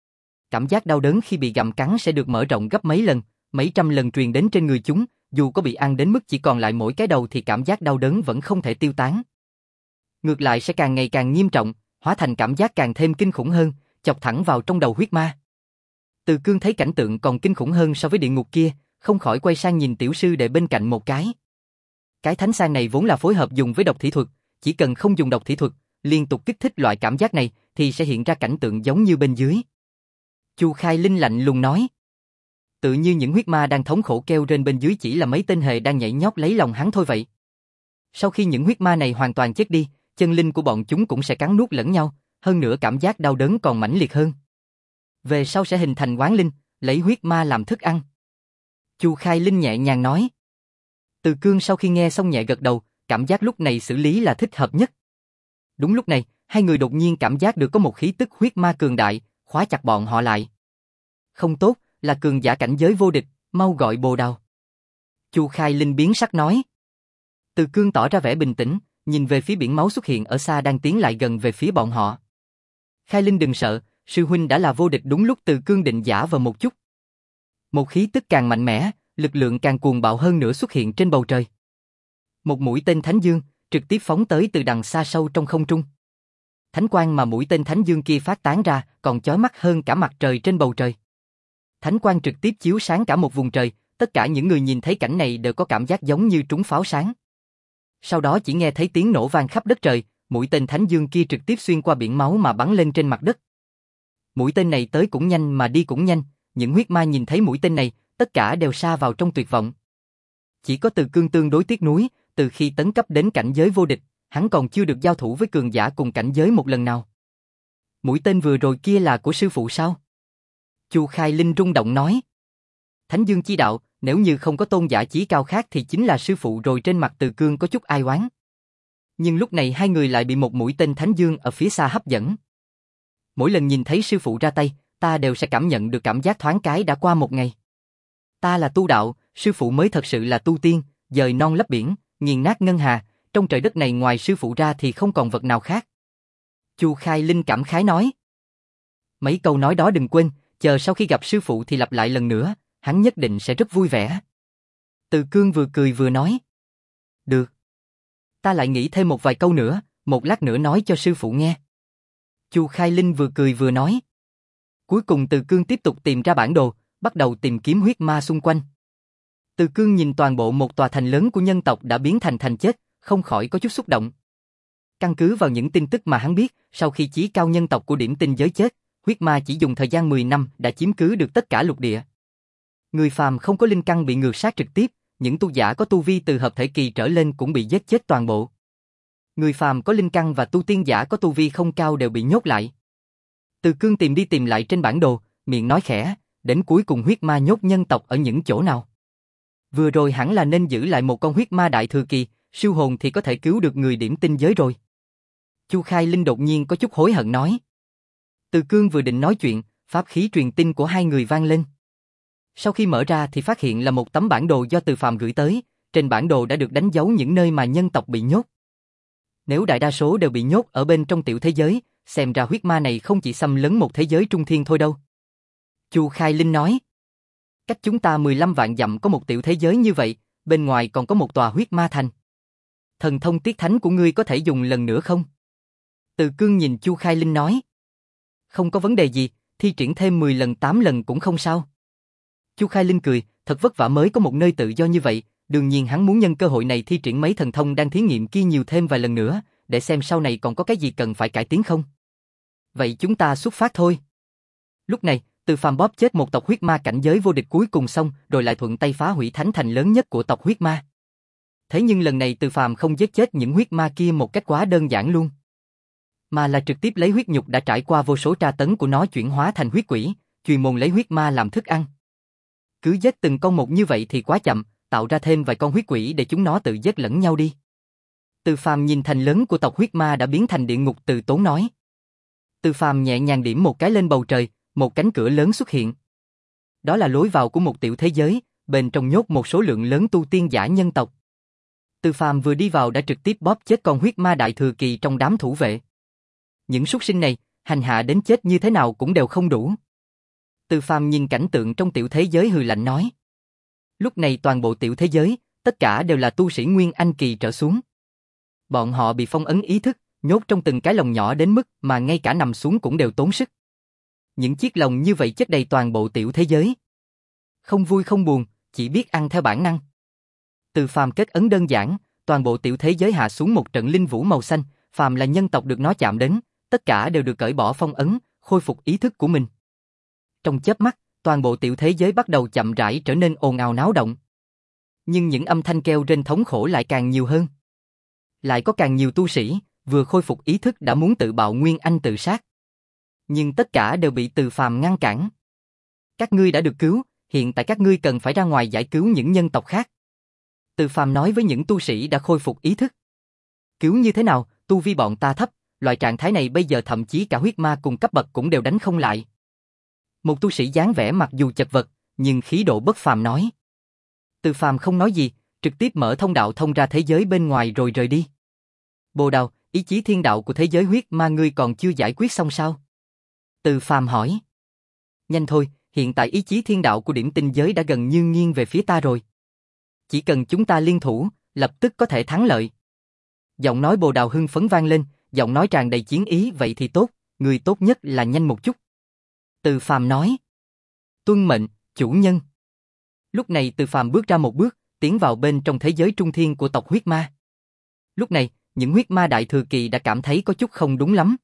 Cảm giác đau đớn khi bị gặm cắn sẽ được mở rộng gấp mấy lần, mấy trăm lần truyền đến trên người chúng, dù có bị ăn đến mức chỉ còn lại mỗi cái đầu thì cảm giác đau đớn vẫn không thể tiêu tán. Ngược lại sẽ càng ngày càng nghiêm trọng, hóa thành cảm giác càng thêm kinh khủng hơn, chọc thẳng vào trong đầu huyết ma. Từ Cương thấy cảnh tượng còn kinh khủng hơn so với địa ngục kia, không khỏi quay sang nhìn tiểu sư đệ bên cạnh một cái. Cái thánh sang này vốn là phối hợp dùng với độc thủy thuật, chỉ cần không dùng độc thủy thuật, liên tục kích thích loại cảm giác này thì sẽ hiện ra cảnh tượng giống như bên dưới. Chu Khai Linh lạnh lùng nói. Tự như những huyết ma đang thống khổ kêu trên bên dưới chỉ là mấy tên hề đang nhảy nhót lấy lòng hắn thôi vậy. Sau khi những huyết ma này hoàn toàn chết đi, chân linh của bọn chúng cũng sẽ cắn nuốt lẫn nhau, hơn nữa cảm giác đau đớn còn mãnh liệt hơn. Về sau sẽ hình thành oán linh, lấy huyết ma làm thức ăn. Chu Khai Linh nhẹ nhàng nói. Từ Cương sau khi nghe xong nhẹ gật đầu, cảm giác lúc này xử lý là thích hợp nhất. Đúng lúc này, hai người đột nhiên cảm giác được có một khí tức huyết ma cường đại, khóa chặt bọn họ lại. Không tốt, là cường giả cảnh giới vô địch, mau gọi Bồ Đào. Chu Khai Linh biến sắc nói. Từ Cương tỏ ra vẻ bình tĩnh, nhìn về phía biển máu xuất hiện ở xa đang tiến lại gần về phía bọn họ. Khai Linh đừng sợ, sư huynh đã là vô địch. Đúng lúc Từ Cương định giả vờ một chút. Một khí tức càng mạnh mẽ, lực lượng càng cuồng bạo hơn nữa xuất hiện trên bầu trời. Một mũi tên Thánh Dương trực tiếp phóng tới từ đằng xa sâu trong không trung. Thánh quang mà mũi tên Thánh Dương kia phát tán ra còn chói mắt hơn cả mặt trời trên bầu trời. Thánh quang trực tiếp chiếu sáng cả một vùng trời, tất cả những người nhìn thấy cảnh này đều có cảm giác giống như trúng pháo sáng. Sau đó chỉ nghe thấy tiếng nổ vang khắp đất trời, mũi tên Thánh Dương kia trực tiếp xuyên qua biển máu mà bắn lên trên mặt đất. Mũi tên này tới cũng nhanh mà đi cũng nhanh, những huyết ma nhìn thấy mũi tên này, tất cả đều sa vào trong tuyệt vọng. Chỉ có Từ Cương tương đối tiếc nuối, từ khi tấn cấp đến cảnh giới vô địch, hắn còn chưa được giao thủ với cường giả cùng cảnh giới một lần nào. Mũi tên vừa rồi kia là của sư phụ sao? Chu Khai Linh rung động nói. Thánh Dương chi đạo, nếu như không có tôn giả chí cao khác thì chính là sư phụ rồi. Trên mặt Từ Cương có chút ai oán. Nhưng lúc này hai người lại bị một mũi tên Thánh Dương ở phía xa hấp dẫn. Mỗi lần nhìn thấy sư phụ ra tay, ta đều sẽ cảm nhận được cảm giác thoáng cái đã qua một ngày. Ta là tu đạo, sư phụ mới thật sự là tu tiên, dời non lấp biển, nghiền nát ngân hà, trong trời đất này ngoài sư phụ ra thì không còn vật nào khác. Chu Khai Linh cảm khái nói. Mấy câu nói đó đừng quên, chờ sau khi gặp sư phụ thì lặp lại lần nữa, hắn nhất định sẽ rất vui vẻ. Từ Cương vừa cười vừa nói. Được. Ta lại nghĩ thêm một vài câu nữa, một lát nữa nói cho sư phụ nghe. Chu Khai Linh vừa cười vừa nói. Cuối cùng Từ Cương tiếp tục tìm ra bản đồ, bắt đầu tìm kiếm huyết ma xung quanh. Từ Cương nhìn toàn bộ một tòa thành lớn của nhân tộc đã biến thành thành chết, không khỏi có chút xúc động. Căn cứ vào những tin tức mà hắn biết, sau khi chí cao nhân tộc của điểm tinh giới chết, huyết ma chỉ dùng thời gian mười năm đã chiếm cứ được tất cả lục địa. Người phàm không có linh căn bị ngược sát trực tiếp, những tu giả có tu vi từ hợp thể kỳ trở lên cũng bị giết chết toàn bộ. Người phàm có linh căn và tu tiên giả có tu vi không cao đều bị nhốt lại. Từ Cương tìm đi tìm lại trên bản đồ, miệng nói khẽ, đến cuối cùng huyết ma nhốt nhân tộc ở những chỗ nào. Vừa rồi hẳn là nên giữ lại một con huyết ma đại thừa kỳ, siêu hồn thì có thể cứu được người điểm tinh giới rồi. Chu Khai Linh đột nhiên có chút hối hận nói. Từ Cương vừa định nói chuyện, pháp khí truyền tin của hai người vang lên. Sau khi mở ra thì phát hiện là một tấm bản đồ do Từ Phàm gửi tới, trên bản đồ đã được đánh dấu những nơi mà nhân tộc bị nhốt. Nếu đại đa số đều bị nhốt ở bên trong tiểu thế giới, xem ra huyết ma này không chỉ xâm lấn một thế giới trung thiên thôi đâu. Chu Khai Linh nói. Cách chúng ta mười lăm vạn dặm có một tiểu thế giới như vậy, bên ngoài còn có một tòa huyết ma thành. Thần thông tiết thánh của ngươi có thể dùng lần nữa không? Từ Cương nhìn Chu Khai Linh nói. Không có vấn đề gì, thi triển thêm mười lần tám lần cũng không sao. Chu Khai Linh cười, thật vất vả mới có một nơi tự do như vậy, đương nhiên hắn muốn nhân cơ hội này thi triển mấy thần thông đang thí nghiệm kia nhiều thêm vài lần nữa, để để xem sau này còn có cái gì cần phải cải tiến không. Vậy chúng ta xuất phát thôi. Lúc này, Từ Phàm bóp chết một tộc huyết ma cảnh giới vô địch cuối cùng xong, rồi lại thuận tay phá hủy thánh thành lớn nhất của tộc huyết ma. Thế nhưng lần này Từ Phàm không giết chết những huyết ma kia một cách quá đơn giản luôn, mà là trực tiếp lấy huyết nhục đã trải qua vô số tra tấn của nó chuyển hóa thành huyết quỷ, chuyên môn lấy huyết ma làm thức ăn. Cứ giết từng con một như vậy thì quá chậm, tạo ra thêm vài con huyết quỷ để chúng nó tự giết lẫn nhau đi. Từ Phàm nhìn thành lớn của tộc huyết ma đã biến thành địa ngục, từ tốn nói. Từ Phàm nhẹ nhàng điểm một cái lên bầu trời, một cánh cửa lớn xuất hiện. Đó là lối vào của một tiểu thế giới, bên trong nhốt một số lượng lớn tu tiên giả nhân tộc. Từ Phàm vừa đi vào đã trực tiếp bóp chết con huyết ma đại thừa kỳ trong đám thủ vệ. Những súc sinh này, hành hạ đến chết như thế nào cũng đều không đủ. Từ Phàm nhìn cảnh tượng trong tiểu thế giới hừ lạnh nói. Lúc này toàn bộ tiểu thế giới, tất cả đều là tu sĩ Nguyên Anh kỳ trở xuống. Bọn họ bị phong ấn ý thức, nhốt trong từng cái lồng nhỏ đến mức mà ngay cả nằm xuống cũng đều tốn sức. Những chiếc lồng như vậy chất đầy toàn bộ tiểu thế giới. Không vui không buồn, chỉ biết ăn theo bản năng. Từ Phàm kết ấn đơn giản, toàn bộ tiểu thế giới hạ xuống một trận linh vũ màu xanh, phàm là nhân tộc được nó chạm đến, tất cả đều được cởi bỏ phong ấn, khôi phục ý thức của mình. Trong chớp mắt, toàn bộ tiểu thế giới bắt đầu chậm rãi trở nên ồn ào náo động. Nhưng những âm thanh kêu rên thống khổ lại càng nhiều hơn. Lại có càng nhiều tu sĩ, vừa khôi phục ý thức đã muốn tự bạo Nguyên Anh tự sát. Nhưng tất cả đều bị Từ Phàm ngăn cản. Các ngươi đã được cứu, hiện tại các ngươi cần phải ra ngoài giải cứu những nhân tộc khác. Từ Phàm nói với những tu sĩ đã khôi phục ý thức. Cứu như thế nào, tu vi bọn ta thấp, loại trạng thái này bây giờ thậm chí cả huyết ma cùng cấp bậc cũng đều đánh không lại. Một tu sĩ dáng vẻ mặc dù chật vật, nhưng khí độ bất phàm nói. Từ Phàm không nói gì, trực tiếp mở thông đạo thông ra thế giới bên ngoài rồi rời đi. Bồ Đào, ý chí thiên đạo của thế giới huyết ma ngươi còn chưa giải quyết xong sao? Từ Phàm hỏi. Nhanh thôi, hiện tại ý chí thiên đạo của điểm tinh giới đã gần như nghiêng về phía ta rồi. Chỉ cần chúng ta liên thủ, lập tức có thể thắng lợi. Giọng nói Bồ Đào hưng phấn vang lên, giọng nói tràn đầy chiến ý. Vậy thì tốt, người tốt nhất là nhanh một chút. Từ Phàm nói. Tuân mệnh, chủ nhân. Lúc này Từ Phàm bước ra một bước, tiến vào bên trong thế giới trung thiên của tộc huyết ma. Lúc này, những huyết ma đại thừa kỳ đã cảm thấy có chút không đúng lắm.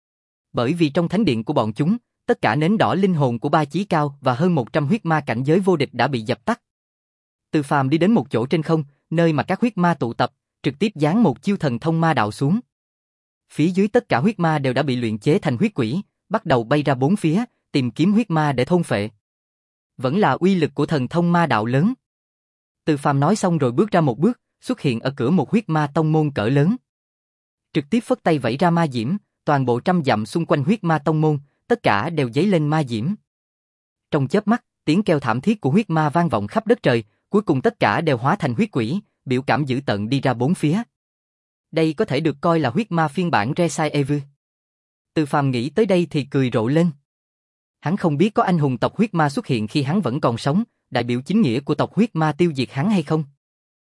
Bởi vì trong thánh điện của bọn chúng, tất cả nến đỏ linh hồn của Ba Chí Cao và hơn một trăm huyết ma cảnh giới vô địch đã bị dập tắt. Từ Phàm đi đến một chỗ trên không, nơi mà các huyết ma tụ tập, trực tiếp giáng một chiêu thần thông ma đạo xuống. Phía dưới tất cả huyết ma đều đã bị luyện chế thành huyết quỷ, bắt đầu bay ra bốn phía, tìm kiếm huyết ma để thôn phệ. Vẫn là uy lực của thần thông ma đạo lớn. Từ Phàm nói xong rồi bước ra một bước, xuất hiện ở cửa một huyết ma tông môn cỡ lớn. Trực tiếp phất tay vẫy ra ma diễm, toàn bộ trăm dặm xung quanh huyết ma tông môn, tất cả đều dấy lên ma diễm. Trong chớp mắt, tiếng kêu thảm thiết của huyết ma vang vọng khắp đất trời, cuối cùng tất cả đều hóa thành huyết quỷ, biểu cảm dữ tợn đi ra bốn phía. Đây có thể được coi là huyết ma phiên bản Resident Evil. Từ Phàm nghĩ tới đây thì cười rộ lên. Hắn không biết có anh hùng tộc huyết ma xuất hiện khi hắn vẫn còn sống, đại biểu chính nghĩa của tộc huyết ma tiêu diệt hắn hay không.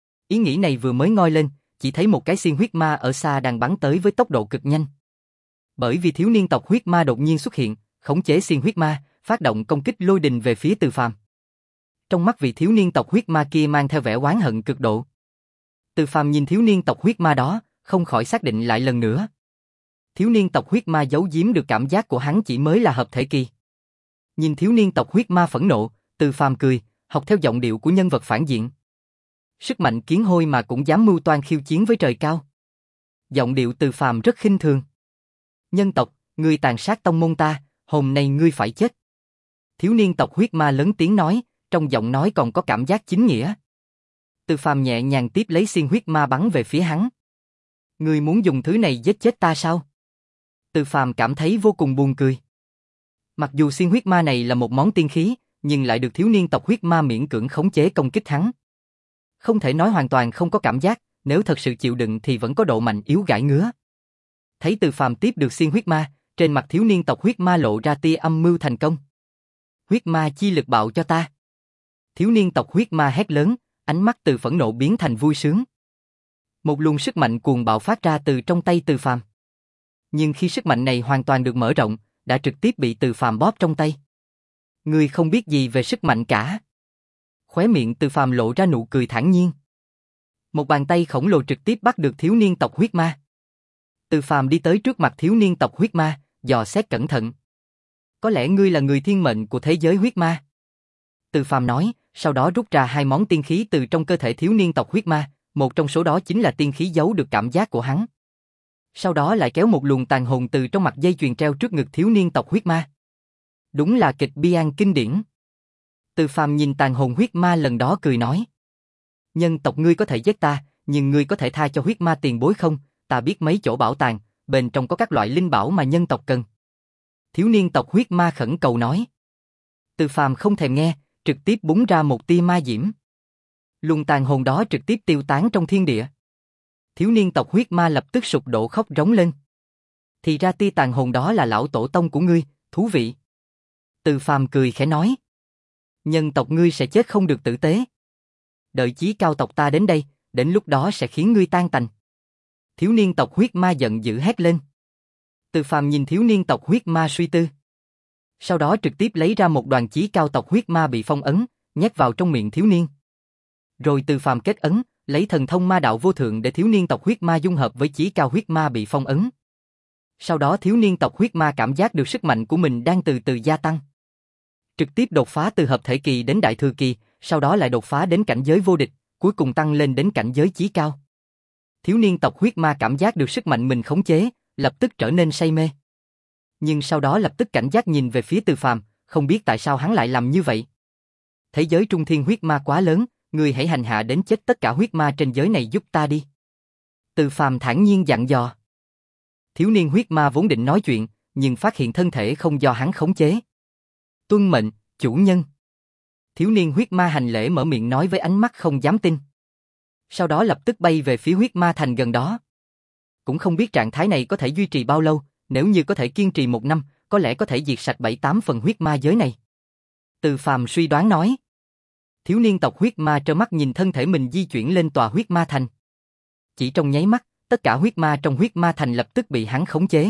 Ý nghĩ này vừa mới ngoi lên, chỉ thấy một cái xiên huyết ma ở xa đang bắn tới với tốc độ cực nhanh. Bởi vì thiếu niên tộc huyết ma đột nhiên xuất hiện, khống chế xiên huyết ma, phát động công kích lôi đình về phía Từ Phàm. Trong mắt vị thiếu niên tộc huyết ma kia mang theo vẻ oán hận cực độ. Từ Phàm nhìn thiếu niên tộc huyết ma đó, không khỏi xác định lại lần nữa. Thiếu niên tộc huyết ma giấu giếm được cảm giác của hắn chỉ mới là hợp thể kỳ. Nhìn thiếu niên tộc huyết ma phẫn nộ, Từ Phàm cười, học theo giọng điệu của nhân vật phản diện. Sức mạnh kiến hôi mà cũng dám mưu toan khiêu chiến với trời cao. Giọng điệu Từ Phàm rất khinh thường. Nhân tộc, ngươi tàn sát tông môn ta, hôm nay ngươi phải chết. Thiếu niên tộc huyết ma lớn tiếng nói, trong giọng nói còn có cảm giác chính nghĩa. Từ Phàm nhẹ nhàng tiếp lấy xiên huyết ma bắn về phía hắn. Ngươi muốn dùng thứ này giết chết ta sao? Từ Phàm cảm thấy vô cùng buồn cười. Mặc dù xiên huyết ma này là một món tiên khí, nhưng lại được thiếu niên tộc huyết ma miễn cưỡng khống chế công kích hắn. Không thể nói hoàn toàn không có cảm giác, nếu thật sự chịu đựng thì vẫn có độ mạnh yếu gãi ngứa. Thấy Từ Phàm tiếp được xiên huyết ma, trên mặt thiếu niên tộc huyết ma lộ ra tia âm mưu thành công. Huyết ma chi lực bạo cho ta. Thiếu niên tộc huyết ma hét lớn, ánh mắt từ phẫn nộ biến thành vui sướng. Một luồng sức mạnh cuồng bạo phát ra từ trong tay Từ Phàm. Nhưng khi sức mạnh này hoàn toàn được mở rộng, đã trực tiếp bị Từ Phàm bóp trong tay. Ngươi không biết gì về sức mạnh cả. Khóe miệng Từ Phàm lộ ra nụ cười thản nhiên. Một bàn tay khổng lồ trực tiếp bắt được thiếu niên tộc huyết ma. Từ Phàm đi tới trước mặt thiếu niên tộc huyết ma, dò xét cẩn thận. Có lẽ ngươi là người thiên mệnh của thế giới huyết ma. Từ Phàm nói, sau đó rút ra hai món tiên khí từ trong cơ thể thiếu niên tộc huyết ma, một trong số đó chính là tiên khí giấu được cảm giác của hắn. Sau đó lại kéo một luồng tàn hồn từ trong mặt dây chuyền treo trước ngực thiếu niên tộc huyết ma. Đúng là kịch bi an kinh điển. Từ Phàm nhìn tàn hồn huyết ma lần đó cười nói. Nhân tộc ngươi có thể giết ta, nhưng ngươi có thể tha cho huyết ma tiền bối không? Ta biết mấy chỗ bảo tàng, bên trong có các loại linh bảo mà nhân tộc cần. Thiếu niên tộc huyết ma khẩn cầu nói. Từ Phàm không thèm nghe, trực tiếp búng ra một tia ma diễm. Luồng tàn hồn đó trực tiếp tiêu tán trong thiên địa. Thiếu niên tộc huyết ma lập tức sụp đổ khóc rống lên. Thì ra tia tàn hồn đó là lão tổ tông của ngươi, thú vị. Từ Phàm cười khẽ nói. Nhân tộc ngươi sẽ chết không được tử tế. Đợi chí cao tộc ta đến đây, đến lúc đó sẽ khiến ngươi tan tành. Thiếu niên tộc huyết ma giận dữ hét lên. Từ Phàm nhìn thiếu niên tộc huyết ma suy tư. Sau đó trực tiếp lấy ra một đoàn chí cao tộc huyết ma bị phong ấn, nhét vào trong miệng thiếu niên. Rồi Từ Phàm kết ấn, lấy thần thông ma đạo vô thượng để thiếu niên tộc huyết ma dung hợp với chí cao huyết ma bị phong ấn. Sau đó thiếu niên tộc huyết ma cảm giác được sức mạnh của mình đang từ từ gia tăng. Trực tiếp đột phá từ hợp thể kỳ đến đại thừa kỳ, sau đó lại đột phá đến cảnh giới vô địch, cuối cùng tăng lên đến cảnh giới chí cao. Thiếu niên tộc huyết ma cảm giác được sức mạnh mình khống chế, lập tức trở nên say mê. Nhưng sau đó lập tức cảnh giác nhìn về phía Từ Phàm, không biết tại sao hắn lại làm như vậy. Thế giới trung thiên huyết ma quá lớn, ngươi hãy hành hạ đến chết tất cả huyết ma trên giới này giúp ta đi. Từ Phàm thản nhiên dặn dò. Thiếu niên huyết ma vốn định nói chuyện, nhưng phát hiện thân thể không do hắn khống chế. Tuân mệnh, chủ nhân. Thiếu niên huyết ma hành lễ mở miệng nói với ánh mắt không dám tin. Sau đó lập tức bay về phía huyết ma thành gần đó. Cũng không biết trạng thái này có thể duy trì bao lâu, nếu như có thể kiên trì một năm, có lẽ có thể diệt sạch bảy tám phần huyết ma giới này. Từ Phàm suy đoán nói. Thiếu niên tộc huyết ma trơ mắt nhìn thân thể mình di chuyển lên tòa huyết ma thành. Chỉ trong nháy mắt, tất cả huyết ma trong huyết ma thành lập tức bị hắn khống chế.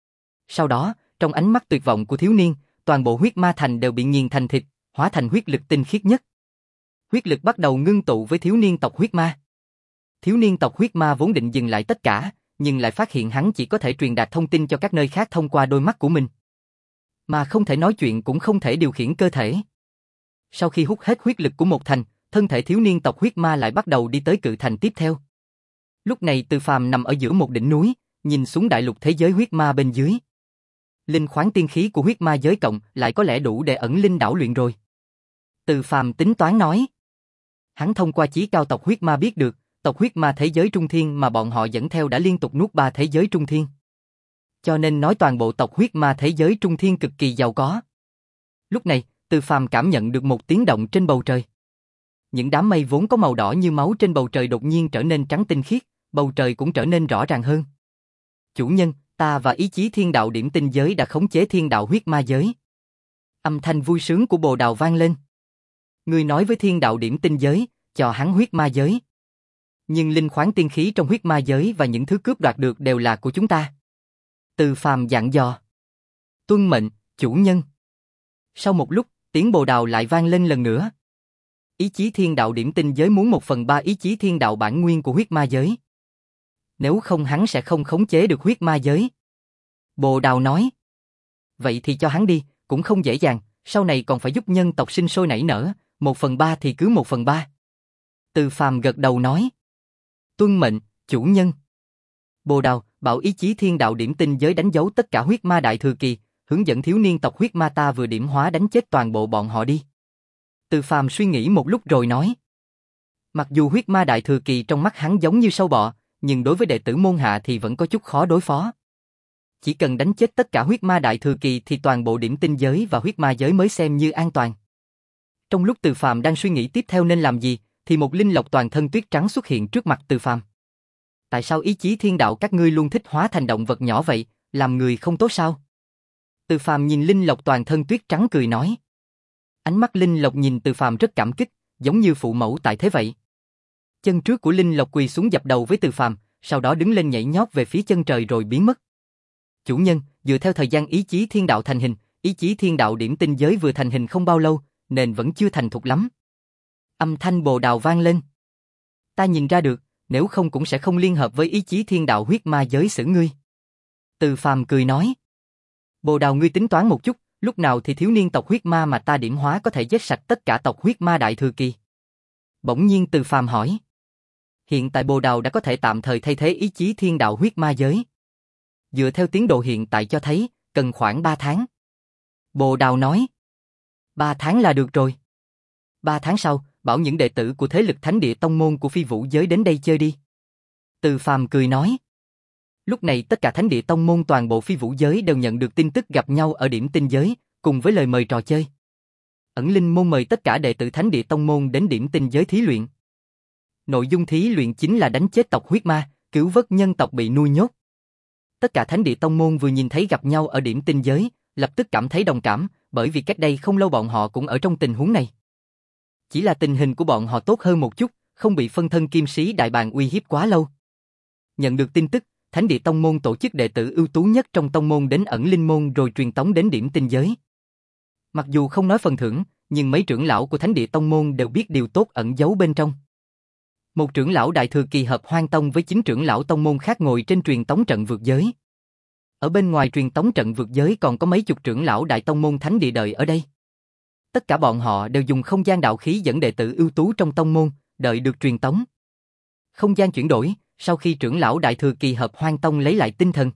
Sau đó, trong ánh mắt tuyệt vọng của thiếu niên, toàn bộ huyết ma thành đều bị nghiền thành thịt, hóa thành huyết lực tinh khiết nhất. Huyết lực bắt đầu ngưng tụ với thiếu niên tộc huyết ma. Thiếu niên tộc huyết ma vốn định dừng lại tất cả, nhưng lại phát hiện hắn chỉ có thể truyền đạt thông tin cho các nơi khác thông qua đôi mắt của mình. Mà không thể nói chuyện cũng không thể điều khiển cơ thể. Sau khi hút hết huyết lực của một thành, thân thể thiếu niên tộc huyết ma lại bắt đầu đi tới cự thành tiếp theo. Lúc này Từ Phàm nằm ở giữa một đỉnh núi, nhìn xuống đại lục thế giới huyết ma bên dưới. Linh khoáng tiên khí của huyết ma giới cộng lại có lẽ đủ để ẩn linh đảo luyện rồi. Từ Phàm tính toán nói. Hắn thông qua chí cao tộc huyết ma biết được, tộc huyết ma thế giới trung thiên mà bọn họ dẫn theo đã liên tục nuốt ba thế giới trung thiên. Cho nên nói toàn bộ tộc huyết ma thế giới trung thiên cực kỳ giàu có. Lúc này, Từ Phàm cảm nhận được một tiếng động trên bầu trời. Những đám mây vốn có màu đỏ như máu trên bầu trời đột nhiên trở nên trắng tinh khiết, bầu trời cũng trở nên rõ ràng hơn. Chủ nhân, ta và ý chí thiên đạo điểm tinh giới đã khống chế thiên đạo huyết ma giới. Âm thanh vui sướng của Bồ Đào vang lên. Ngươi nói với thiên đạo điểm tinh giới, cho hắn huyết ma giới. Nhưng linh khoáng tiên khí trong huyết ma giới và những thứ cướp đoạt được đều là của chúng ta. Từ Phàm dặn dò. Tuân mệnh, chủ nhân. Sau một lúc, tiếng Bồ Đào lại vang lên lần nữa. Ý chí thiên đạo điểm tinh giới muốn một phần ba ý chí thiên đạo bản nguyên của huyết ma giới. Nếu không hắn sẽ không khống chế được huyết ma giới. Bồ Đào nói. Vậy thì cho hắn đi, cũng không dễ dàng, sau này còn phải giúp nhân tộc sinh sôi nảy nở, một phần ba thì cứ một phần ba. Từ Phàm gật đầu nói. Tuân mệnh, chủ nhân. Bồ Đào, bảo ý chí thiên đạo điểm tinh giới đánh dấu tất cả huyết ma đại thừa kỳ, hướng dẫn thiếu niên tộc huyết ma ta vừa điểm hóa đánh chết toàn bộ bọn họ đi. Từ Phàm suy nghĩ một lúc rồi nói. Mặc dù huyết ma đại thừa kỳ trong mắt hắn giống như sâu bọ, nhưng đối với đệ tử môn hạ thì vẫn có chút khó đối phó. Chỉ cần đánh chết tất cả huyết ma đại thừa kỳ thì toàn bộ điểm tinh giới và huyết ma giới mới xem như an toàn. Trong lúc Từ Phàm đang suy nghĩ tiếp theo nên làm gì, thì một linh lộc toàn thân tuyết trắng xuất hiện trước mặt Từ Phàm. Tại sao ý chí thiên đạo các ngươi luôn thích hóa thành động vật nhỏ vậy, làm người không tốt sao? Từ Phàm nhìn linh lộc toàn thân tuyết trắng cười nói. Ánh mắt linh lộc nhìn Từ Phàm rất cảm kích, giống như phụ mẫu tại thế vậy. Chân trước của linh lộc quỳ xuống dập đầu với Từ Phàm, sau đó đứng lên nhảy nhót về phía chân trời rồi biến mất. Chủ nhân, dựa theo thời gian ý chí thiên đạo thành hình, ý chí thiên đạo điểm tinh giới vừa thành hình không bao lâu, nên vẫn chưa thành thục lắm. Âm thanh Bồ Đào vang lên. Ta nhìn ra được, nếu không cũng sẽ không liên hợp với ý chí thiên đạo huyết ma giới xử ngươi. Từ Phàm cười nói. Bồ Đào, ngươi tính toán một chút, lúc nào thì thiếu niên tộc huyết ma mà ta điểm hóa có thể giết sạch tất cả tộc huyết ma đại thừa kỳ? Bỗng nhiên Từ Phàm hỏi. Hiện tại Bồ Đào đã có thể tạm thời thay thế ý chí thiên đạo huyết ma giới. Dựa theo tiến độ hiện tại cho thấy, cần khoảng ba tháng. Bồ Đào nói. ba tháng là được rồi. ba tháng sau, bảo những đệ tử của thế lực thánh địa tông môn của phi vũ giới đến đây chơi đi. Từ Phàm cười nói. Lúc này tất cả thánh địa tông môn toàn bộ phi vũ giới đều nhận được tin tức gặp nhau ở điểm tinh giới, cùng với lời mời trò chơi. Ẩn Linh môn mời tất cả đệ tử thánh địa tông môn đến điểm tinh giới thí luyện. Nội dung thí luyện chính là đánh chết tộc huyết ma, cứu vớt nhân tộc bị nuôi nhốt. Tất cả thánh địa tông môn vừa nhìn thấy gặp nhau ở điểm tinh giới, lập tức cảm thấy đồng cảm, bởi vì cách đây không lâu bọn họ cũng ở trong tình huống này. Chỉ là tình hình của bọn họ tốt hơn một chút, không bị phân thân kim sĩ đại bàng uy hiếp quá lâu. Nhận được tin tức, thánh địa tông môn tổ chức đệ tử ưu tú nhất trong tông môn đến Ẩn Linh môn rồi truyền tống đến điểm tinh giới. Mặc dù không nói phần thưởng, nhưng mấy trưởng lão của thánh địa tông môn đều biết điều tốt ẩn giấu bên trong. Một trưởng lão đại thừa kỳ hợp hoang tông với chín trưởng lão tông môn khác ngồi trên truyền tống trận vượt giới. Ở bên ngoài truyền tống trận vượt giới còn có mấy chục trưởng lão đại tông môn thánh địa đợi ở đây. Tất cả bọn họ đều dùng không gian đạo khí dẫn đệ tử ưu tú trong tông môn, đợi được truyền tống. Không gian chuyển đổi, sau khi trưởng lão đại thừa kỳ hợp hoang tông lấy lại tinh thần,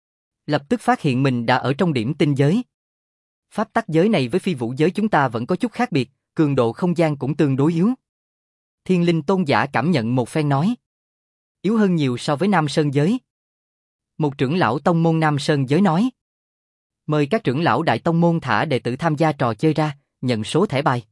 lập tức phát hiện mình đã ở trong điểm tinh giới. Pháp tắc giới này với phi vũ giới chúng ta vẫn có chút khác biệt, cường độ không gian cũng tương đối yếu. Thiên Linh tôn giả cảm nhận một phen nói. Yếu hơn nhiều so với Nam Sơn giới. Một trưởng lão tông môn Nam Sơn giới nói. Mời các trưởng lão đại tông môn thả đệ tử tham gia trò chơi ra, nhận số thẻ bài.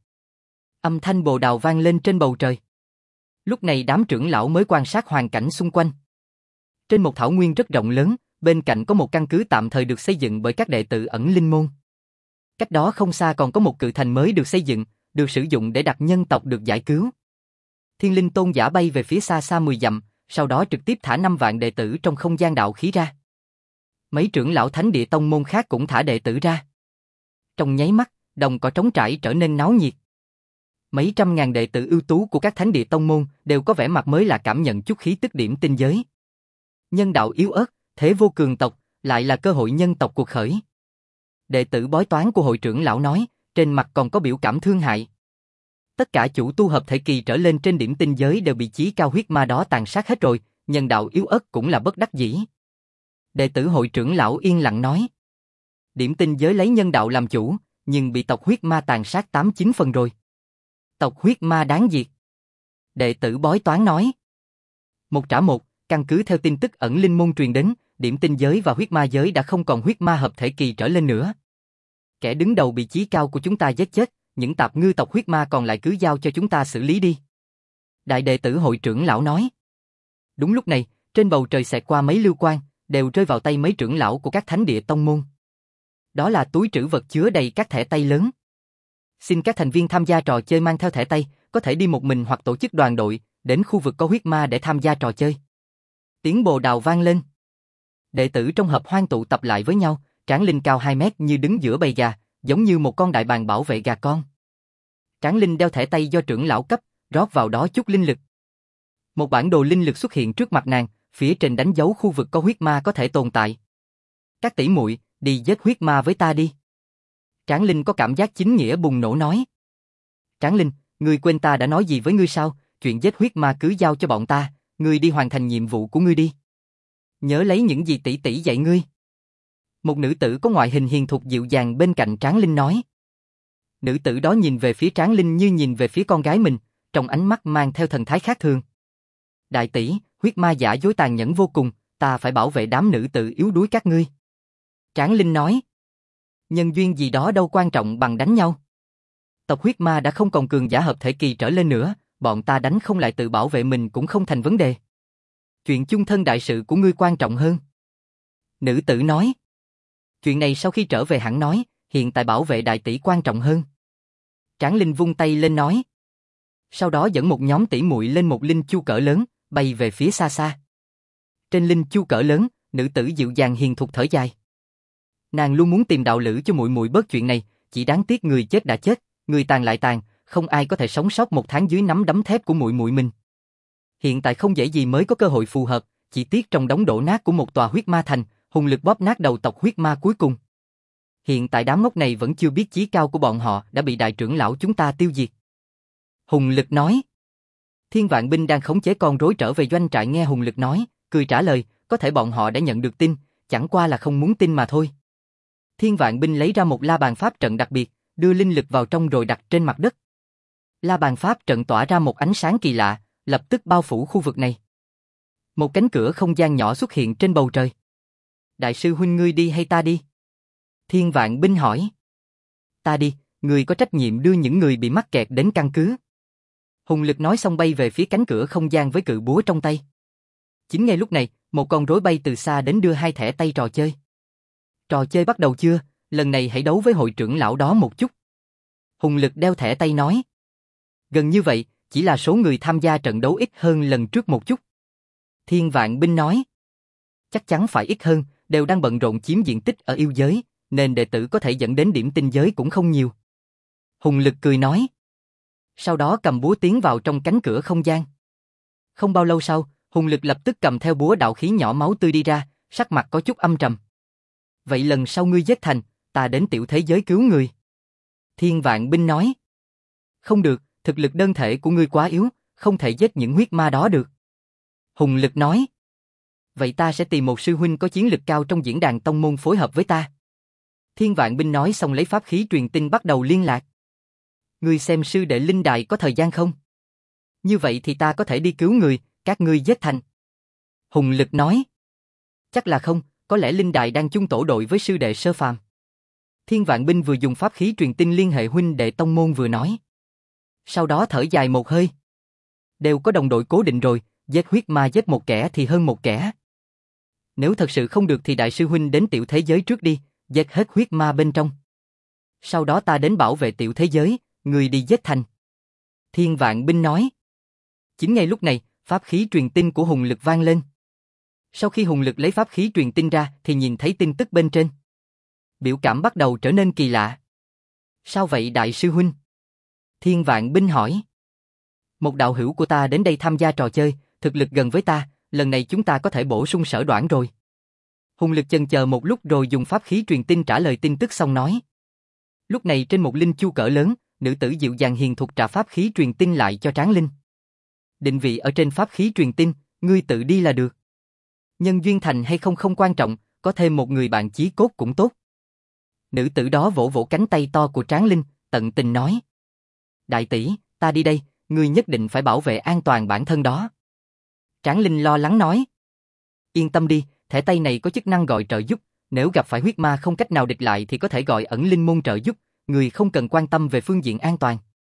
Âm thanh Bồ Đào vang lên trên bầu trời. Lúc này đám trưởng lão mới quan sát hoàn cảnh xung quanh. Trên một thảo nguyên rất rộng lớn, bên cạnh có một căn cứ tạm thời được xây dựng bởi các đệ tử Ẩn Linh môn. Cách đó không xa còn có một cự thành mới được xây dựng, được sử dụng để đặt nhân tộc được giải cứu. Thiên Linh tôn giả bay về phía xa xa mười dặm, sau đó trực tiếp thả năm vạn đệ tử trong không gian đạo khí ra. Mấy trưởng lão thánh địa tông môn khác cũng thả đệ tử ra. Trong nháy mắt, đồng cỏ trống trải trở nên náo nhiệt. Mấy trăm ngàn đệ tử ưu tú của các thánh địa tông môn đều có vẻ mặt mới lạ, cảm nhận chút khí tức điểm tinh giới. Nhân đạo yếu ớt, thế vô cường tộc, lại là cơ hội nhân tộc cuộc khởi. Đệ tử bói toán của hội trưởng lão nói, trên mặt còn có biểu cảm thương hại. Tất cả chủ tu hợp thể kỳ trở lên trên điểm tinh giới đều bị chí cao huyết ma đó tàn sát hết rồi, nhân đạo yếu ớt cũng là bất đắc dĩ. Đệ tử hội trưởng lão yên lặng nói. Điểm tinh giới lấy nhân đạo làm chủ, nhưng bị tộc huyết ma tàn sát tám chín phần rồi. Tộc huyết ma đáng diệt. Đệ tử bói toán nói. Một trả một, căn cứ theo tin tức Ẩn Linh môn truyền đến, điểm tinh giới và huyết ma giới đã không còn huyết ma hợp thể kỳ trở lên nữa. Kẻ đứng đầu bị chí cao của chúng ta giết chết, những tạp ngư tộc huyết ma còn lại cứ giao cho chúng ta xử lý đi. Đại đệ tử hội trưởng lão nói. Đúng lúc này, trên bầu trời xẹt qua mấy lưu quang, đều rơi vào tay mấy trưởng lão của các thánh địa tông môn. Đó là túi trữ vật chứa đầy các thẻ tay lớn. Xin các thành viên tham gia trò chơi mang theo thẻ tay, có thể đi một mình hoặc tổ chức đoàn đội, đến khu vực có huyết ma để tham gia trò chơi. Tiếng Bồ Đào vang lên. Đệ tử trong hợp hoang tụ tập lại với nhau, Tráng Linh cao hai mét như đứng giữa bầy gà, giống như một con đại bàng bảo vệ gà con. Tráng Linh đeo thẻ tay do trưởng lão cấp, rót vào đó chút linh lực. Một bản đồ linh lực xuất hiện trước mặt nàng, phía trên đánh dấu khu vực có huyết ma có thể tồn tại. Các tỷ muội, đi giết huyết ma với ta đi. Tráng Linh có cảm giác chính nghĩa bùng nổ nói. Tráng Linh, ngươi quên ta đã nói gì với ngươi sao? Chuyện giết huyết ma cứ giao cho bọn ta, ngươi đi hoàn thành nhiệm vụ của ngươi đi. Nhớ lấy những gì tỷ tỷ dạy ngươi. Một nữ tử có ngoại hình hiền thục dịu dàng bên cạnh Tráng Linh nói. Nữ tử đó nhìn về phía Tráng Linh như nhìn về phía con gái mình, trong ánh mắt mang theo thần thái khác thường. Đại tỷ, huyết ma giả dối tàn nhẫn vô cùng, ta phải bảo vệ đám nữ tử yếu đuối các ngươi. Tráng Linh nói. Nhân duyên gì đó đâu quan trọng bằng đánh nhau. Tộc huyết ma đã không còn cường giả hợp thể kỳ trở lên nữa, bọn ta đánh không lại tự bảo vệ mình cũng không thành vấn đề. Chuyện chung thân đại sự của ngươi quan trọng hơn. Nữ tử nói. Chuyện này sau khi trở về hẳn nói, hiện tại bảo vệ đại tỷ quan trọng hơn. Tráng Linh vung tay lên nói. Sau đó dẫn một nhóm tỷ muội lên một linh chu cỡ lớn, bay về phía xa xa. Trên linh chu cỡ lớn, nữ tử dịu dàng hiền thục thở dài. Nàng luôn muốn tìm đạo lữ cho muội muội bớt chuyện này, chỉ đáng tiếc người chết đã chết, người tàn lại tàn, không ai có thể sống sót một tháng dưới nắm đấm thép của muội muội mình. Hiện tại không dễ gì mới có cơ hội phù hợp, chỉ tiếc trong đống đổ nát của một tòa huyết ma thành, Hùng Lực bóp nát đầu tộc huyết ma cuối cùng. Hiện tại đám ngốc này vẫn chưa biết chí cao của bọn họ đã bị đại trưởng lão chúng ta tiêu diệt. Hùng Lực nói. Thiên Vạn binh đang khống chế con rối trở về doanh trại nghe Hùng Lực nói, cười trả lời, có thể bọn họ đã nhận được tin, chẳng qua là không muốn tin mà thôi. Thiên Vạn binh lấy ra một la bàn pháp trận đặc biệt, đưa linh lực vào trong rồi đặt trên mặt đất. La bàn pháp trận tỏa ra một ánh sáng kỳ lạ, lập tức bao phủ khu vực này. Một cánh cửa không gian nhỏ xuất hiện trên bầu trời. Đại sư huynh ngươi đi hay ta đi? Thiên Vạn binh hỏi. Ta đi, ngươi có trách nhiệm đưa những người bị mắc kẹt đến căn cứ. Hùng Lực nói xong bay về phía cánh cửa không gian với cự búa trong tay. Chính ngay lúc này, một con rối bay từ xa đến đưa hai thẻ tay trò chơi. Trò chơi bắt đầu chưa? Lần này hãy đấu với hội trưởng lão đó một chút. Hùng Lực đeo thẻ tay nói. Gần như vậy, chỉ là số người tham gia trận đấu ít hơn lần trước một chút. Thiên Vạn binh nói. Chắc chắn phải ít hơn, đều đang bận rộn chiếm diện tích ở yêu giới, nên đệ tử có thể dẫn đến điểm tinh giới cũng không nhiều. Hùng Lực cười nói. Sau đó cầm búa tiến vào trong cánh cửa không gian. Không bao lâu sau, Hùng Lực lập tức cầm theo búa đạo khí nhỏ máu tươi đi ra, sắc mặt có chút âm trầm. Vậy lần sau ngươi giết thành, ta đến tiểu thế giới cứu người. Thiên Vạn binh nói. Không được, thực lực đơn thể của ngươi quá yếu, không thể giết những huyết ma đó được. Hùng Lực nói. Vậy ta sẽ tìm một sư huynh có chiến lực cao trong diễn đàn tông môn phối hợp với ta. Thiên Vạn binh nói xong lấy pháp khí truyền tin bắt đầu liên lạc. Ngươi xem sư đệ linh đài có thời gian không? Như vậy thì ta có thể đi cứu người, các ngươi giết thành. Hùng Lực nói. Chắc là không, có lẽ linh đài đang chung tổ đội với sư đệ Sơ Phàm. Thiên Vạn binh vừa dùng pháp khí truyền tin liên hệ huynh đệ tông môn vừa nói. Sau đó thở dài một hơi. Đều có đồng đội cố định rồi, giết huyết ma giết một kẻ thì hơn một kẻ. Nếu thật sự không được thì đại sư huynh đến tiểu thế giới trước đi, giết hết huyết ma bên trong. Sau đó ta đến bảo vệ tiểu thế giới, người đi giết thành. Thiên Vạn binh nói. Chính ngay lúc này, pháp khí truyền tin của Hùng Lực vang lên. Sau khi Hùng Lực lấy pháp khí truyền tin ra thì nhìn thấy tin tức bên trên. Biểu cảm bắt đầu trở nên kỳ lạ. Sao vậy đại sư huynh? Thiên Vạn binh hỏi. Một đạo hữu của ta đến đây tham gia trò chơi, thực lực gần với ta, lần này chúng ta có thể bổ sung Sở Đoản rồi. Hùng Lực chần chờ một lúc rồi dùng pháp khí truyền tin trả lời tin tức xong nói. Lúc này trên một linh chu cỡ lớn, nữ tử dịu dàng hiền thục trả pháp khí truyền tin lại cho Tráng Linh. Định vị ở trên pháp khí truyền tin, ngươi tự đi là được. Nhân duyên thành hay không không quan trọng, có thêm một người bạn chí cốt cũng tốt. Nữ tử đó vỗ vỗ cánh tay to của Tráng Linh, tận tình nói. Đại tỷ, ta đi đây, ngươi nhất định phải bảo vệ an toàn bản thân đó. Tráng Linh lo lắng nói. Yên tâm đi, thẻ tay này có chức năng gọi trợ giúp, nếu gặp phải huyết ma không cách nào địch lại thì có thể gọi ẩn linh môn trợ giúp, người không cần quan tâm về phương diện an toàn.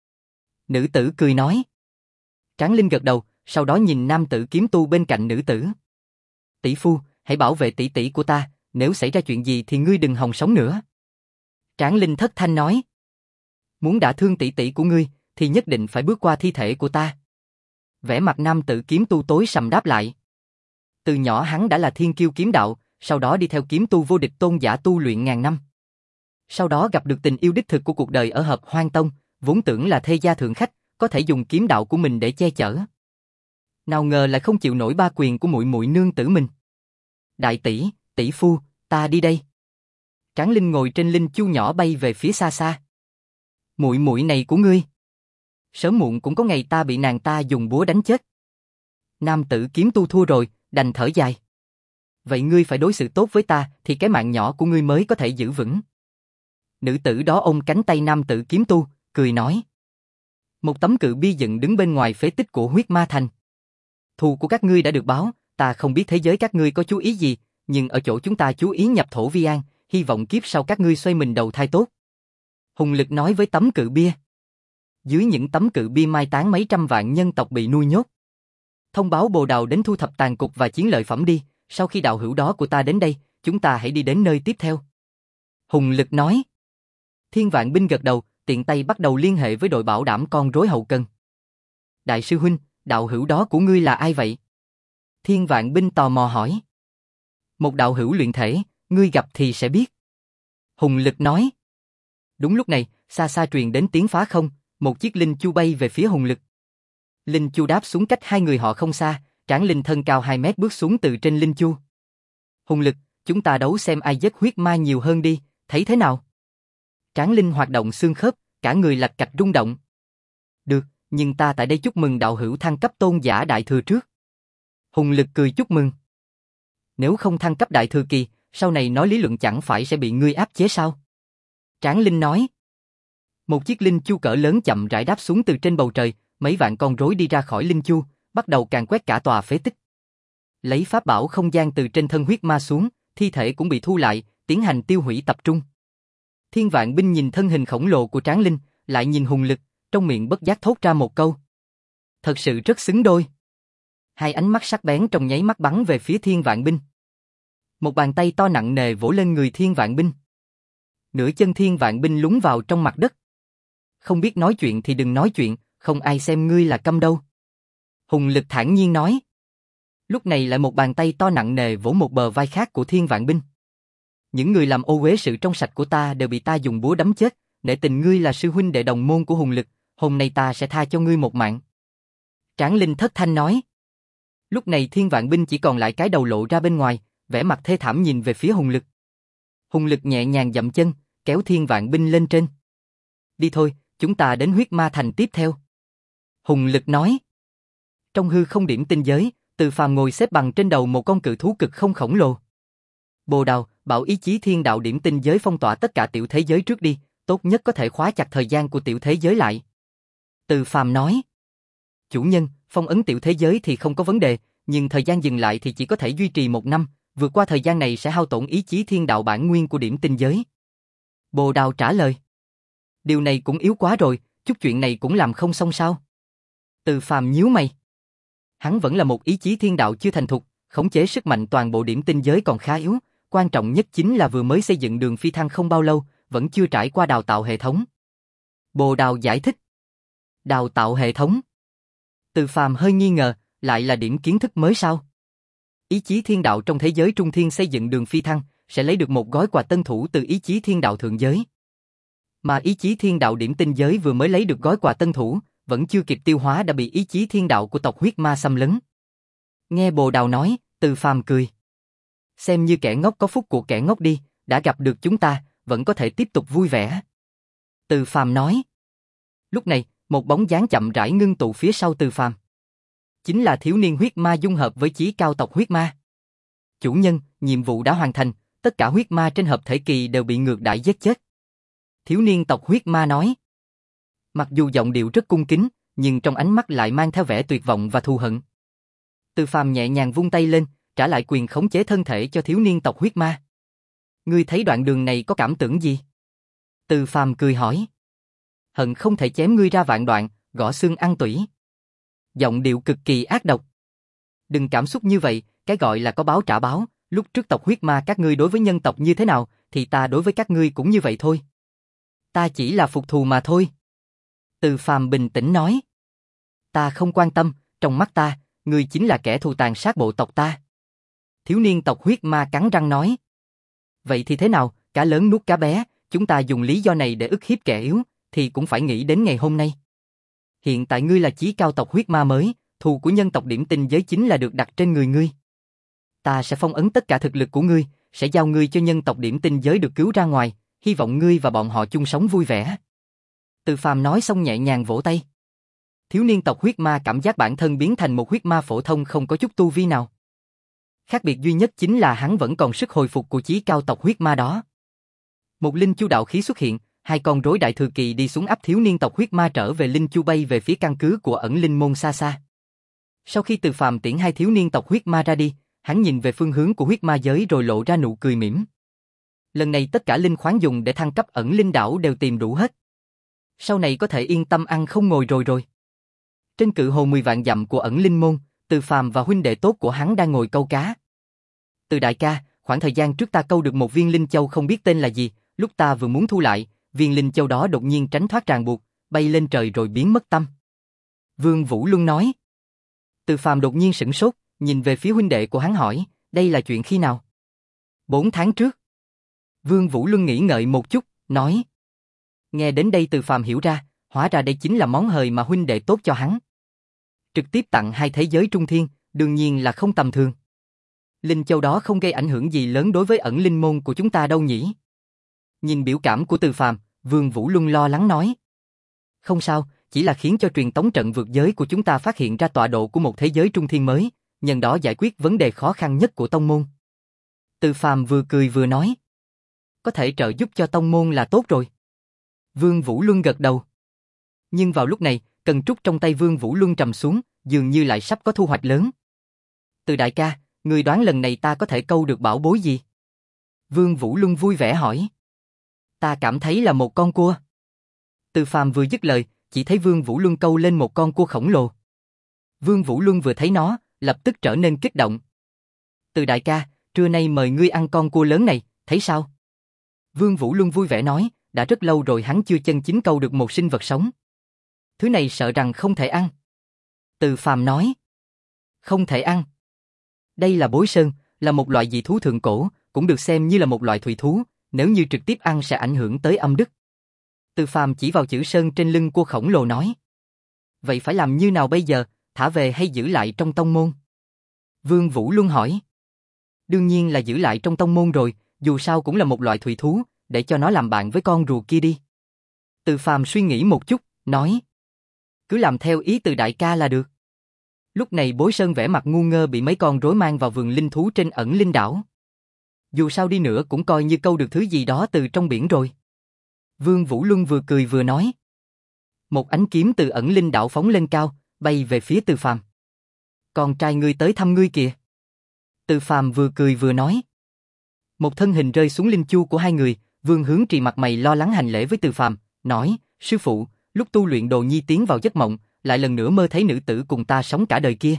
Nữ tử cười nói. Tráng Linh gật đầu, sau đó nhìn nam tử kiếm tu bên cạnh nữ tử. Tỷ phu, hãy bảo vệ tỷ tỷ của ta, nếu xảy ra chuyện gì thì ngươi đừng hòng sống nữa. Tráng Linh thất thanh nói. Muốn đả thương tỷ tỷ của ngươi, thì nhất định phải bước qua thi thể của ta. Vẻ mặt nam tử kiếm tu tối sầm đáp lại. Từ nhỏ hắn đã là thiên kiêu kiếm đạo, sau đó đi theo kiếm tu vô địch tôn giả tu luyện ngàn năm. Sau đó gặp được tình yêu đích thực của cuộc đời ở Hợp Hoang Tông, vốn tưởng là thê gia thượng khách, có thể dùng kiếm đạo của mình để che chở. Nào ngờ lại không chịu nổi ba quyền của muội muội nương tử mình. Đại tỷ, tỷ phu, ta đi đây. Tráng Linh ngồi trên linh chu nhỏ bay về phía xa xa. Muội muội này của ngươi, sớm muộn cũng có ngày ta bị nàng ta dùng búa đánh chết. Nam tử kiếm tu thua rồi, đành thở dài. Vậy ngươi phải đối xử tốt với ta thì cái mạng nhỏ của ngươi mới có thể giữ vững. Nữ tử đó ôm cánh tay nam tử kiếm tu, cười nói. Một tấm cự bi dựng đứng bên ngoài phế tích của huyết ma thành. Thù của các ngươi đã được báo, ta không biết thế giới các ngươi có chú ý gì, nhưng ở chỗ chúng ta chú ý nhập thổ vi an, hy vọng kiếp sau các ngươi xoay mình đầu thai tốt. Hùng Lực nói với tấm cự bia. Dưới những tấm cự bia mai táng mấy trăm vạn nhân tộc bị nuôi nhốt. Thông báo Bồ Đào đến thu thập tàn cục và chiến lợi phẩm đi, sau khi đạo hữu đó của ta đến đây, chúng ta hãy đi đến nơi tiếp theo. Hùng Lực nói. Thiên Vạn binh gật đầu, tiện tay bắt đầu liên hệ với đội bảo đảm con rối hậu cần. Đại sư huynh, đạo hữu đó của ngươi là ai vậy? Thiên Vạn binh tò mò hỏi. Một đạo hữu luyện thể, ngươi gặp thì sẽ biết. Hùng Lực nói. Đúng lúc này, xa xa truyền đến tiếng phá không, một chiếc linh chu bay về phía Hùng Lực. Linh chu đáp xuống cách hai người họ không xa, Tráng Linh thân cao hai mét bước xuống từ trên linh chu. Hùng Lực, chúng ta đấu xem ai giết huyết ma nhiều hơn đi, thấy thế nào? Tráng Linh hoạt động xương khớp, cả người lạch cạch rung động. Được, nhưng ta tại đây chúc mừng đạo hữu thăng cấp tôn giả đại thừa trước. Hùng Lực cười chúc mừng. Nếu không thăng cấp đại thừa kỳ, sau này nói lý luận chẳng phải sẽ bị ngươi áp chế sao? Tráng Linh nói. Một chiếc linh chu cỡ lớn chậm rãi đáp xuống từ trên bầu trời, mấy vạn con rối đi ra khỏi linh chu, bắt đầu càn quét cả tòa phế tích. Lấy pháp bảo không gian từ trên thân huyết ma xuống, thi thể cũng bị thu lại, tiến hành tiêu hủy tập trung. Thiên Vạn Binh nhìn thân hình khổng lồ của Tráng Linh, lại nhìn Hùng Lực, trong miệng bất giác thốt ra một câu. Thật sự rất xứng đôi. Hai ánh mắt sắc bén trong nháy mắt bắn về phía Thiên Vạn Binh. Một bàn tay to nặng nề vỗ lên người Thiên Vạn Binh. Nửa chân Thiên Vạn Binh lún vào trong mặt đất. Không biết nói chuyện thì đừng nói chuyện, không ai xem ngươi là câm đâu. Hùng Lực thản nhiên nói. Lúc này lại một bàn tay to nặng nề vỗ một bờ vai khác của Thiên Vạn Binh. Những người làm ô uế sự trong sạch của ta đều bị ta dùng búa đấm chết, nể tình ngươi là sư huynh đệ đồng môn của Hùng Lực, hôm nay ta sẽ tha cho ngươi một mạng. Tráng Linh thất thanh nói. Lúc này Thiên Vạn Binh chỉ còn lại cái đầu lộ ra bên ngoài, vẻ mặt thê thảm nhìn về phía Hùng Lực. Hùng Lực nhẹ nhàng dậm chân, kéo Thiên Vạn Binh lên trên. Đi thôi, chúng ta đến huyết ma thành tiếp theo. Hùng Lực nói. Trong hư không điểm tinh giới, Từ Phàm ngồi xếp bằng trên đầu một con cự thú cực không khổng lồ. Bồ Đào, bảo ý chí thiên đạo điểm tinh giới phong tỏa tất cả tiểu thế giới trước đi, tốt nhất có thể khóa chặt thời gian của tiểu thế giới lại. Từ Phàm nói. Chủ nhân, phong ấn tiểu thế giới thì không có vấn đề, nhưng thời gian dừng lại thì chỉ có thể duy trì một năm, vượt qua thời gian này sẽ hao tổn ý chí thiên đạo bản nguyên của điểm tinh giới. Bồ Đào trả lời. Điều này cũng yếu quá rồi, chút chuyện này cũng làm không xong sao? Từ Phàm nhíu mày. Hắn vẫn là một ý chí thiên đạo chưa thành thục, khống chế sức mạnh toàn bộ điểm tinh giới còn khá yếu, quan trọng nhất chính là vừa mới xây dựng đường phi thăng không bao lâu, vẫn chưa trải qua đào tạo hệ thống. Bồ Đào giải thích. Đào tạo hệ thống? Từ Phàm hơi nghi ngờ, lại là điểm kiến thức mới sao? Ý chí thiên đạo trong thế giới trung thiên xây dựng đường phi thăng, sẽ lấy được một gói quà tân thủ từ ý chí thiên đạo thượng giới. Mà ý chí thiên đạo điểm tinh giới vừa mới lấy được gói quà tân thủ, vẫn chưa kịp tiêu hóa đã bị ý chí thiên đạo của tộc huyết ma xâm lấn. Nghe Bồ Đào nói, Từ Phàm cười. Xem như kẻ ngốc có phúc của kẻ ngốc đi, đã gặp được chúng ta, vẫn có thể tiếp tục vui vẻ. Từ Phàm nói. Lúc này, một bóng dáng chậm rãi ngưng tụ phía sau Từ Phàm. Chính là thiếu niên huyết ma dung hợp với chí cao tộc huyết ma. Chủ nhân, nhiệm vụ đã hoàn thành, tất cả huyết ma trên hợp thể kỳ đều bị ngược đãi giết chết. Thiếu niên tộc huyết ma nói. Mặc dù giọng điệu rất cung kính, nhưng trong ánh mắt lại mang theo vẻ tuyệt vọng và thù hận. Từ Phàm nhẹ nhàng vung tay lên, trả lại quyền khống chế thân thể cho thiếu niên tộc huyết ma. Ngươi thấy đoạn đường này có cảm tưởng gì? Từ Phàm cười hỏi. Hận không thể chém ngươi ra vạn đoạn, gõ xương ăn tủy. Giọng điệu cực kỳ ác độc. Đừng cảm xúc như vậy, cái gọi là có báo trả báo, lúc trước tộc huyết ma các ngươi đối với nhân tộc như thế nào, thì ta đối với các ngươi cũng như vậy thôi. Ta chỉ là phục thù mà thôi. Từ Phàm bình tĩnh nói. Ta không quan tâm, trong mắt ta, ngươi chính là kẻ thù tàn sát bộ tộc ta. Thiếu niên tộc huyết ma cắn răng nói. Vậy thì thế nào, cá lớn nuốt cá bé, chúng ta dùng lý do này để ức hiếp kẻ yếu, thì cũng phải nghĩ đến ngày hôm nay. Hiện tại ngươi là chí cao tộc huyết ma mới, thù của nhân tộc điểm tinh giới chính là được đặt trên người ngươi. Ta sẽ phong ấn tất cả thực lực của ngươi, sẽ giao ngươi cho nhân tộc điểm tinh giới được cứu ra ngoài, hy vọng ngươi và bọn họ chung sống vui vẻ. Từ Phàm nói xong nhẹ nhàng vỗ tay. Thiếu niên tộc huyết ma cảm giác bản thân biến thành một huyết ma phổ thông không có chút tu vi nào. Khác biệt duy nhất chính là hắn vẫn còn sức hồi phục của chí cao tộc huyết ma đó. Một linh chu đạo khí xuất hiện, hai con rối đại thừa kỳ đi xuống áp thiếu niên tộc huyết ma trở về linh chu bay về phía căn cứ của ẩn linh môn xa xa. Sau khi Từ Phàm tiễn hai thiếu niên tộc huyết ma ra đi, hắn nhìn về phương hướng của huyết ma giới rồi lộ ra nụ cười mỉm. Lần này tất cả linh khoáng dùng để thăng cấp ẩn linh đảo đều tìm đủ hết. Sau này có thể yên tâm ăn không ngồi rồi rồi. Trên cự hồ mười vạn dặm của ẩn linh môn, Từ Phàm và huynh đệ tốt của hắn đang ngồi câu cá. Từ đại ca, khoảng thời gian trước ta câu được một viên linh châu không biết tên là gì, lúc ta vừa muốn thu lại, viên linh châu đó đột nhiên tránh thoát ràng buộc, bay lên trời rồi biến mất tâm. Vương Vũ Luân nói. Từ Phàm đột nhiên sửng sốt, nhìn về phía huynh đệ của hắn hỏi, đây là chuyện khi nào? Bốn tháng trước. Vương Vũ Luân nghĩ ngợi một chút, nói. Nghe đến đây Từ Phàm hiểu ra, hóa ra đây chính là món hời mà huynh đệ tốt cho hắn. Trực tiếp tặng hai thế giới trung thiên, đương nhiên là không tầm thường. Linh châu đó không gây ảnh hưởng gì lớn đối với ẩn linh môn của chúng ta đâu nhỉ? Nhìn biểu cảm của Từ Phàm, Vương Vũ Luân lo lắng nói. Không sao, chỉ là khiến cho truyền tống trận vượt giới của chúng ta phát hiện ra tọa độ của một thế giới trung thiên mới, nhân đó giải quyết vấn đề khó khăn nhất của tông môn. Từ Phàm vừa cười vừa nói. Có thể trợ giúp cho tông môn là tốt rồi. Vương Vũ Luân gật đầu. Nhưng vào lúc này, cần trúc trong tay Vương Vũ Luân trầm xuống, dường như lại sắp có thu hoạch lớn. Từ đại ca, người đoán lần này ta có thể câu được bảo bối gì? Vương Vũ Luân vui vẻ hỏi. Ta cảm thấy là một con cua. Từ Phàm vừa dứt lời, chỉ thấy Vương Vũ Luân câu lên một con cua khổng lồ. Vương Vũ Luân vừa thấy nó, lập tức trở nên kích động. Từ đại ca, trưa nay mời ngươi ăn con cua lớn này, thấy sao? Vương Vũ Luân vui vẻ nói, đã rất lâu rồi hắn chưa chân chính câu được một sinh vật sống. Thứ này sợ rằng không thể ăn. Từ Phàm nói. Không thể ăn. Đây là bối sơn, là một loại dị thú thượng cổ, cũng được xem như là một loại thủy thú, nếu như trực tiếp ăn sẽ ảnh hưởng tới âm đức. Từ Phàm chỉ vào chữ sơn trên lưng cua khổng lồ nói. Vậy phải làm như nào bây giờ, thả về hay giữ lại trong tông môn? Vương Vũ Luân hỏi. Đương nhiên là giữ lại trong tông môn rồi, dù sao cũng là một loại thủy thú, để cho nó làm bạn với con rùa kia đi. Từ Phàm suy nghĩ một chút, nói. Cứ làm theo ý từ đại ca là được. Lúc này Bối Sơn vẻ mặt ngu ngơ bị mấy con rối mang vào vườn linh thú trên ẩn linh đảo. Dù sao đi nữa cũng coi như câu được thứ gì đó từ trong biển rồi. Vương Vũ Luân vừa cười vừa nói. Một ánh kiếm từ ẩn linh đảo phóng lên cao, bay về phía Từ Phàm. Con trai ngươi tới thăm ngươi kìa. Từ Phàm vừa cười vừa nói. Một thân hình rơi xuống linh chu của hai người, Vương Hướng Trì mặt mày lo lắng hành lễ với Từ Phàm, nói, sư phụ, lúc tu luyện Đồ Nhi tiến vào giấc mộng, lại lần nữa mơ thấy nữ tử cùng ta sống cả đời kia.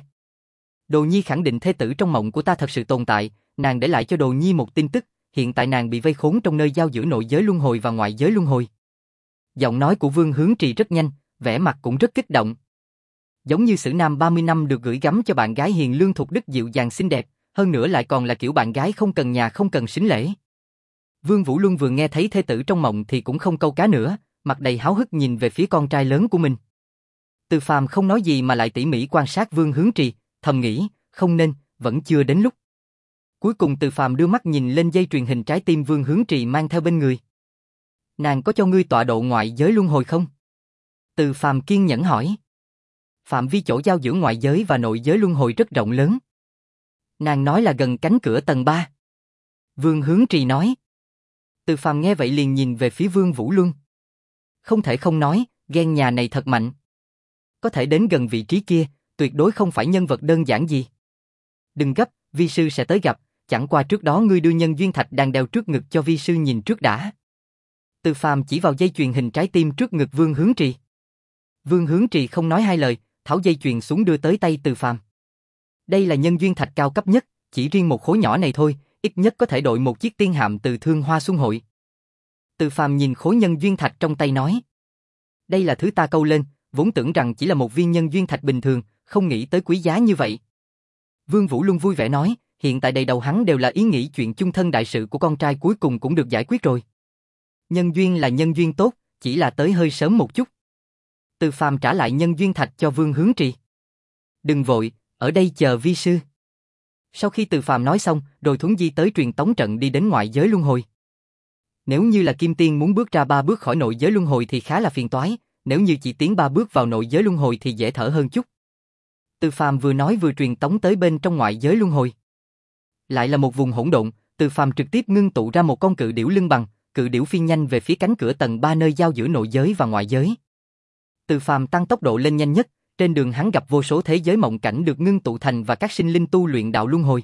Đồ Nhi khẳng định thê tử trong mộng của ta thật sự tồn tại, nàng để lại cho Đồ Nhi một tin tức, hiện tại nàng bị vây khốn trong nơi giao giữa nội giới luân hồi và ngoại giới luân hồi. Giọng nói của Vương Hướng Trì rất nhanh, vẻ mặt cũng rất kích động. Giống như sử nam ba mươi năm được gửi gắm cho bạn gái hiền lương thục đức dịu dàng xinh đẹp, hơn nữa lại còn là kiểu bạn gái không cần nhà không cần sính lễ. Vương Vũ Luân vừa nghe thấy thê tử trong mộng thì cũng không câu cá nữa, mặt đầy háo hức nhìn về phía con trai lớn của mình. Từ Phàm không nói gì mà lại tỉ mỉ quan sát Vương Hướng Trì, thầm nghĩ, không nên, vẫn chưa đến lúc. Cuối cùng Từ Phàm đưa mắt nhìn lên dây truyền hình trái tim Vương Hướng Trì mang theo bên người. Nàng có cho ngươi tọa độ ngoại giới luân hồi không? Từ Phàm kiên nhẫn hỏi. Phạm vi chỗ giao giữa ngoại giới và nội giới luân hồi rất rộng lớn. Nàng nói là gần cánh cửa tầng ba. Vương Hướng Trì nói. Từ Phàm nghe vậy liền nhìn về phía Vương Vũ Luân. Không thể không nói, ghen nhà này thật mạnh. Có thể đến gần vị trí kia, tuyệt đối không phải nhân vật đơn giản gì. Đừng gấp, vi sư sẽ tới gặp, chẳng qua trước đó ngươi đưa nhân duyên thạch đang đeo trước ngực cho vi sư nhìn trước đã. Từ Phàm chỉ vào dây chuyền hình trái tim trước ngực Vương Hướng Trì. Vương Hướng Trì không nói hai lời, tháo dây chuyền xuống đưa tới tay Từ Phàm. Đây là nhân duyên thạch cao cấp nhất, chỉ riêng một khối nhỏ này thôi, ít nhất có thể đội một chiếc tiên hạm từ Thương Hoa Xuân Hội. Từ Phàm nhìn khối nhân duyên thạch trong tay nói. Đây là thứ ta câu lên, vốn tưởng rằng chỉ là một viên nhân duyên thạch bình thường, không nghĩ tới quý giá như vậy. Vương Vũ Luân vui vẻ nói, hiện tại đầy đầu hắn đều là ý nghĩ chuyện chung thân đại sự của con trai cuối cùng cũng được giải quyết rồi. Nhân duyên là nhân duyên tốt, chỉ là tới hơi sớm một chút. Từ Phàm trả lại nhân duyên thạch cho Vương Hướng Trì. Đừng vội, ở đây chờ vi sư. Sau khi Từ Phàm nói xong, rồi thuấn di tới truyền tống trận đi đến ngoại giới luân hồi. Nếu như là Kim Tiên muốn bước ra ba bước khỏi nội giới luân hồi thì khá là phiền toái, nếu như chỉ tiến ba bước vào nội giới luân hồi thì dễ thở hơn chút. Từ Phàm vừa nói vừa truyền tống tới bên trong ngoại giới luân hồi. Lại là một vùng hỗn độn, Từ Phàm trực tiếp ngưng tụ ra một con cự điểu lưng bằng, cự điểu phi nhanh về phía cánh cửa tầng ba nơi giao giữa nội giới và ngoại giới. Từ Phàm tăng tốc độ lên nhanh nhất, trên đường hắn gặp vô số thế giới mộng cảnh được ngưng tụ thành và các sinh linh tu luyện đạo luân hồi.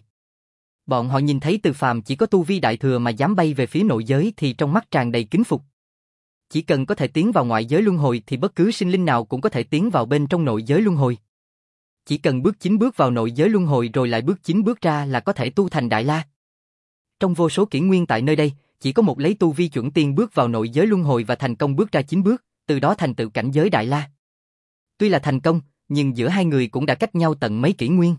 Bọn họ nhìn thấy Từ Phàm chỉ có tu vi đại thừa mà dám bay về phía nội giới thì trong mắt tràn đầy kính phục. Chỉ cần có thể tiến vào ngoại giới luân hồi thì bất cứ sinh linh nào cũng có thể tiến vào bên trong nội giới luân hồi. Chỉ cần bước chín bước vào nội giới luân hồi rồi lại bước chín bước ra là có thể tu thành Đại La. Trong vô số kỷ nguyên tại nơi đây, chỉ có một lấy tu vi chuẩn tiên bước vào nội giới luân hồi và thành công bước ra chín bước, từ đó thành tựu cảnh giới Đại La. Tuy là thành công, nhưng giữa hai người cũng đã cách nhau tận mấy kỷ nguyên.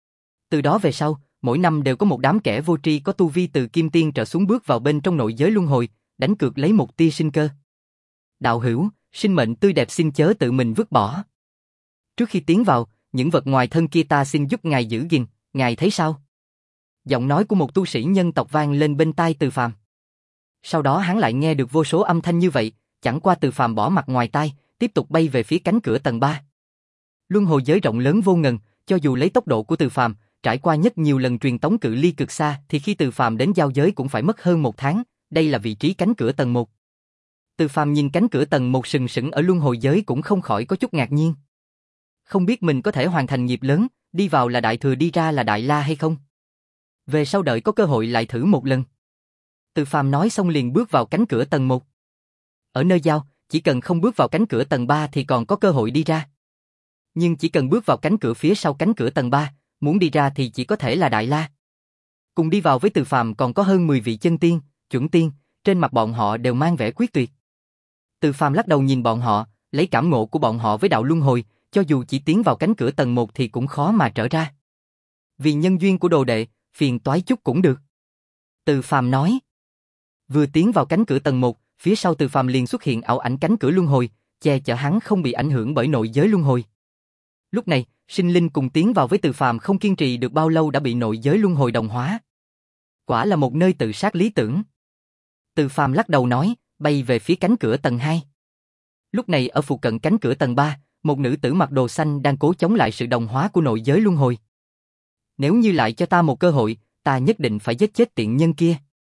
Từ đó về sau, mỗi năm đều có một đám kẻ vô tri có tu vi từ kim tiên trở xuống bước vào bên trong nội giới luân hồi, đánh cược lấy một tia sinh cơ. Đạo hữu, sinh mệnh tươi đẹp xin chớ tự mình vứt bỏ. Trước khi tiến vào, những vật ngoài thân kia ta xin giúp ngài giữ gìn, ngài thấy sao? Giọng nói của một tu sĩ nhân tộc vang lên bên tai Từ Phàm. Sau đó hắn lại nghe được vô số âm thanh như vậy, chẳng qua Từ Phàm bỏ mặt ngoài tai, tiếp tục bay về phía cánh cửa tầng ba. Luân hồi giới rộng lớn vô ngần, cho dù lấy tốc độ của Từ Phàm, trải qua nhất nhiều lần truyền tống cự ly cực xa thì khi Từ Phàm đến giao giới cũng phải mất hơn một tháng, đây là vị trí cánh cửa tầng một. Từ Phàm nhìn cánh cửa tầng một sừng sững ở luân hồi giới cũng không khỏi có chút ngạc nhiên. Không biết mình có thể hoàn thành nghiệp lớn, đi vào là đại thừa đi ra là đại la hay không? Về sau đợi có cơ hội lại thử một lần. Từ Phàm nói xong liền bước vào cánh cửa tầng một. Ở nơi giao, chỉ cần không bước vào cánh cửa tầng ba thì còn có cơ hội đi ra. Nhưng chỉ cần bước vào cánh cửa phía sau cánh cửa tầng ba, muốn đi ra thì chỉ có thể là đại la. Cùng đi vào với Từ Phàm còn có hơn mười vị chân tiên, chuẩn tiên, trên mặt bọn họ đều mang vẻ quyết tuyệt. Từ Phàm lắc đầu nhìn bọn họ, lấy cảm ngộ của bọn họ với đạo luân hồi, cho dù chỉ tiến vào cánh cửa tầng một thì cũng khó mà trở ra. Vì nhân duyên của đồ đệ, phiền toái chút cũng được. Từ Phàm nói. Vừa tiến vào cánh cửa tầng một, phía sau Từ Phàm liền xuất hiện ảo ảnh cánh cửa luân hồi, che chở hắn không bị ảnh hưởng bởi nội giới luân hồi. Lúc này, sinh linh cùng tiến vào với Từ Phàm không kiên trì được bao lâu đã bị nội giới luân hồi đồng hóa. Quả là một nơi tự sát lý tưởng. Từ Phàm lắc đầu nói, bay về phía cánh cửa tầng hai. Lúc này ở phụ cận cánh cửa tầng ba, một nữ tử mặc đồ xanh đang cố chống lại sự đồng hóa của nội giới luân hồi. Nếu như lại cho ta một cơ hội, ta nhất định phải giết chết tiện nhân kia.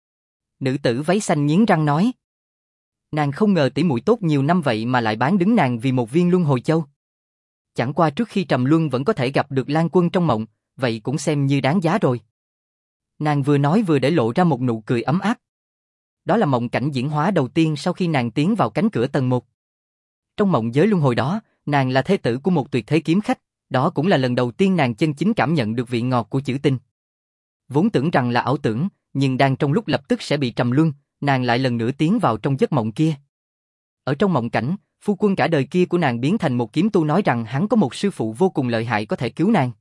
Nữ tử váy xanh nghiến răng nói. Nàng không ngờ tỷ muội tốt nhiều năm vậy mà lại bán đứng nàng vì một viên luân hồi châu. Chẳng qua trước khi trầm luân vẫn có thể gặp được Lan Quân trong mộng, vậy cũng xem như đáng giá rồi. Nàng vừa nói vừa để lộ ra một nụ cười ấm áp. Đó là mộng cảnh diễn hóa đầu tiên sau khi nàng tiến vào cánh cửa tầng một. Trong mộng giới luân hồi đó, nàng là thê tử của một tuyệt thế kiếm khách, đó cũng là lần đầu tiên nàng chân chính cảm nhận được vị ngọt của chữ tình. Vốn tưởng rằng là ảo tưởng, nhưng đang trong lúc lập tức sẽ bị trầm luân, nàng lại lần nữa tiến vào trong giấc mộng kia. Ở trong mộng cảnh, phu quân cả đời kia của nàng biến thành một kiếm tu nói rằng hắn có một sư phụ vô cùng lợi hại có thể cứu nàng.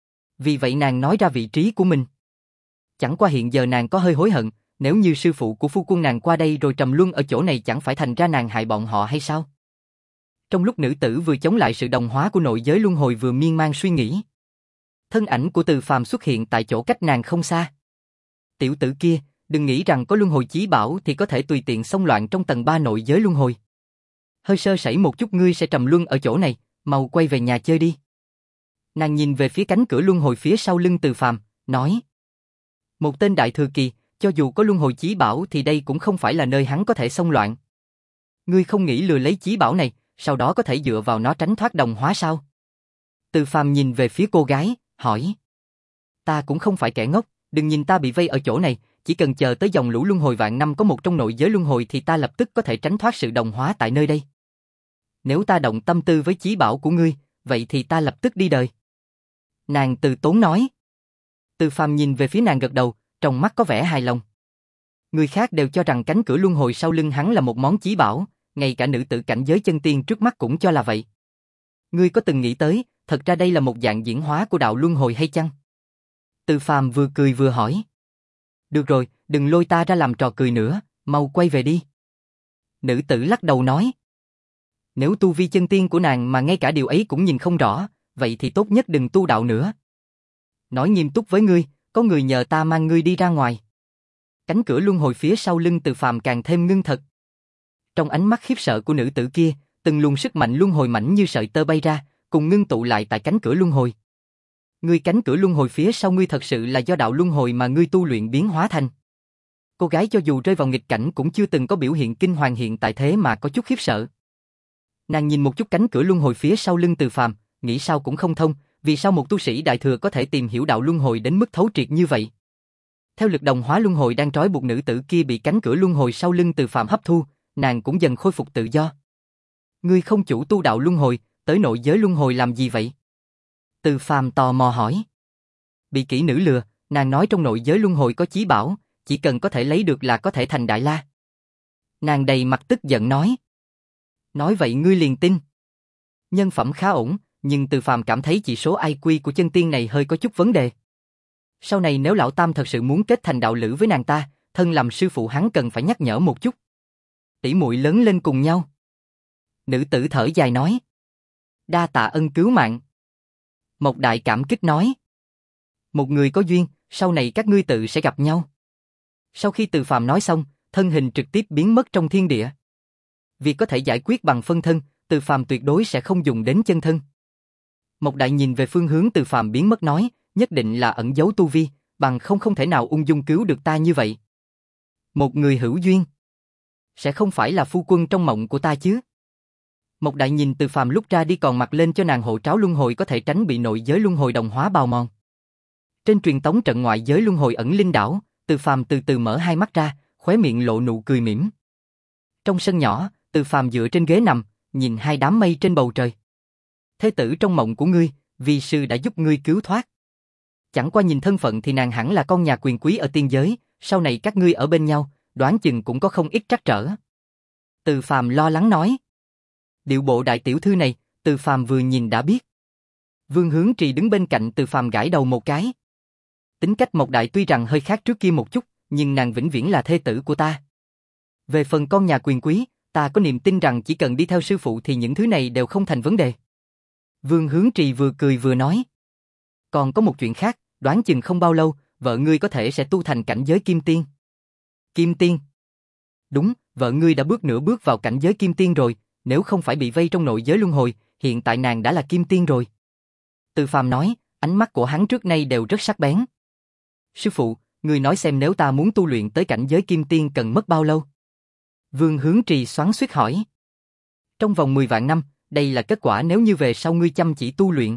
Vì vậy nàng nói ra vị trí của mình. Chẳng qua hiện giờ nàng có hơi hối hận, nếu như sư phụ của phu quân nàng qua đây rồi trầm luân ở chỗ này chẳng phải thành ra nàng hại bọn họ hay sao? Trong lúc nữ tử vừa chống lại sự đồng hóa của nội giới luân hồi vừa miên man suy nghĩ, thân ảnh của Từ Phàm xuất hiện tại chỗ cách nàng không xa. Tiểu tử kia, đừng nghĩ rằng có luân hồi chí bảo thì có thể tùy tiện xông loạn trong tầng ba nội giới luân hồi. Hơi sơ sẩy một chút ngươi sẽ trầm luân ở chỗ này, mau quay về nhà chơi đi. Nàng nhìn về phía cánh cửa luân hồi phía sau lưng Từ Phàm, nói. Một tên đại thừa kỳ, cho dù có luân hồi chí bảo thì đây cũng không phải là nơi hắn có thể xông loạn. Ngươi không nghĩ lừa lấy chí bảo này, sau đó có thể dựa vào nó tránh thoát đồng hóa sao? Từ Phàm nhìn về phía cô gái, hỏi. Ta cũng không phải kẻ ngốc, đừng nhìn ta bị vây ở chỗ này, chỉ cần chờ tới dòng lũ luân hồi vạn năm có một trong nội giới luân hồi thì ta lập tức có thể tránh thoát sự đồng hóa tại nơi đây. Nếu ta động tâm tư với chí bảo của ngươi, vậy thì ta lập tức đi đời. Nàng từ tốn nói. Từ Phàm nhìn về phía nàng gật đầu, trong mắt có vẻ hài lòng. Người khác đều cho rằng cánh cửa luân hồi sau lưng hắn là một món chí bảo, ngay cả nữ tử cảnh giới chân tiên trước mắt cũng cho là vậy. Ngươi có từng nghĩ tới, thật ra đây là một dạng diễn hóa của đạo luân hồi hay chăng? Từ Phàm vừa cười vừa hỏi. Được rồi, đừng lôi ta ra làm trò cười nữa, mau quay về đi. Nữ tử lắc đầu nói. Nếu tu vi chân tiên của nàng mà ngay cả điều ấy cũng nhìn không rõ, vậy thì tốt nhất đừng tu đạo nữa. Nói nghiêm túc với ngươi, có người nhờ ta mang ngươi đi ra ngoài. Cánh cửa luân hồi phía sau lưng Từ Phàm càng thêm ngưng thật. Trong ánh mắt khiếp sợ của nữ tử kia, từng luồng sức mạnh luân hồi mảnh như sợi tơ bay ra, cùng ngưng tụ lại tại cánh cửa luân hồi. Ngươi cánh cửa luân hồi phía sau ngươi thật sự là do đạo luân hồi mà ngươi tu luyện biến hóa thành. Cô gái cho dù rơi vào nghịch cảnh cũng chưa từng có biểu hiện kinh hoàng hiện tại thế mà có chút khiếp sợ. Nàng nhìn một chút cánh cửa luân hồi phía sau lưng Từ Phàm, nghĩ sao cũng không thông, vì sao một tu sĩ đại thừa có thể tìm hiểu đạo luân hồi đến mức thấu triệt như vậy. Theo lực đồng hóa luân hồi đang trói buộc nữ tử kia bị cánh cửa luân hồi sau lưng Từ Phàm hấp thu, nàng cũng dần khôi phục tự do. Ngươi không chủ tu đạo luân hồi, tới nội giới luân hồi làm gì vậy? Từ Phàm tò mò hỏi. Bị kỹ nữ lừa, nàng nói trong nội giới luân hồi có chí bảo, chỉ cần có thể lấy được là có thể thành đại la. Nàng đầy mặt tức giận nói. Nói vậy ngươi liền tin. Nhân phẩm khá ổn, nhưng Từ Phàm cảm thấy chỉ số i kiu của chân tiên này hơi có chút vấn đề. Sau này nếu lão tam thật sự muốn kết thành đạo lữ với nàng ta, thân làm sư phụ hắn cần phải nhắc nhở một chút. Tỷ muội lớn lên cùng nhau. Nữ tử thở dài nói. Đa tạ ân cứu mạng. Một đại cảm kích nói. Một người có duyên, sau này các ngươi tự sẽ gặp nhau. Sau khi Từ Phàm nói xong, thân hình trực tiếp biến mất trong thiên địa. Việc có thể giải quyết bằng phân thân, Từ Phàm tuyệt đối sẽ không dùng đến chân thân. Mộc Đại nhìn về phương hướng Từ Phàm biến mất nói, nhất định là ẩn giấu tu vi, bằng không không thể nào ung dung cứu được ta như vậy. Một người hữu duyên, sẽ không phải là phu quân trong mộng của ta chứ? Mộc Đại nhìn Từ Phàm lúc ra đi còn mặc lên cho nàng hộ tráo luân hồi có thể tránh bị nội giới luân hồi đồng hóa bào mòn. Trên truyền tống trận ngoại giới luân hồi ẩn linh đảo, Từ Phàm từ từ mở hai mắt ra, khóe miệng lộ nụ cười mỉm. Trong sân nhỏ, Từ Phàm dựa trên ghế nằm, nhìn hai đám mây trên bầu trời. Thế tử trong mộng của ngươi, vi sư đã giúp ngươi cứu thoát. Chẳng qua nhìn thân phận thì nàng hẳn là con nhà quyền quý ở tiên giới, sau này các ngươi ở bên nhau, đoán chừng cũng có không ít trắc trở. Từ Phàm lo lắng nói. Điệu bộ đại tiểu thư này, Từ Phàm vừa nhìn đã biết. Vương Hướng Trì đứng bên cạnh Từ Phàm gãi đầu một cái. Tính cách Mộc Đại tuy rằng hơi khác trước kia một chút, nhưng nàng vĩnh viễn là thê tử của ta. Về phần con nhà quyền quý, ta có niềm tin rằng chỉ cần đi theo sư phụ thì những thứ này đều không thành vấn đề. Vương Hướng Trì vừa cười vừa nói. Còn có một chuyện khác, đoán chừng không bao lâu, vợ ngươi có thể sẽ tu thành cảnh giới kim tiên. Kim tiên? Đúng, vợ ngươi đã bước nửa bước vào cảnh giới kim tiên rồi, nếu không phải bị vây trong nội giới luân hồi, hiện tại nàng đã là kim tiên rồi. Từ Phàm nói, ánh mắt của hắn trước nay đều rất sắc bén. Sư phụ, ngươi nói xem nếu ta muốn tu luyện tới cảnh giới kim tiên cần mất bao lâu? Vương Hướng Trì xoắn xuýt hỏi. Trong vòng mười vạn năm, đây là kết quả nếu như về sau ngươi chăm chỉ tu luyện.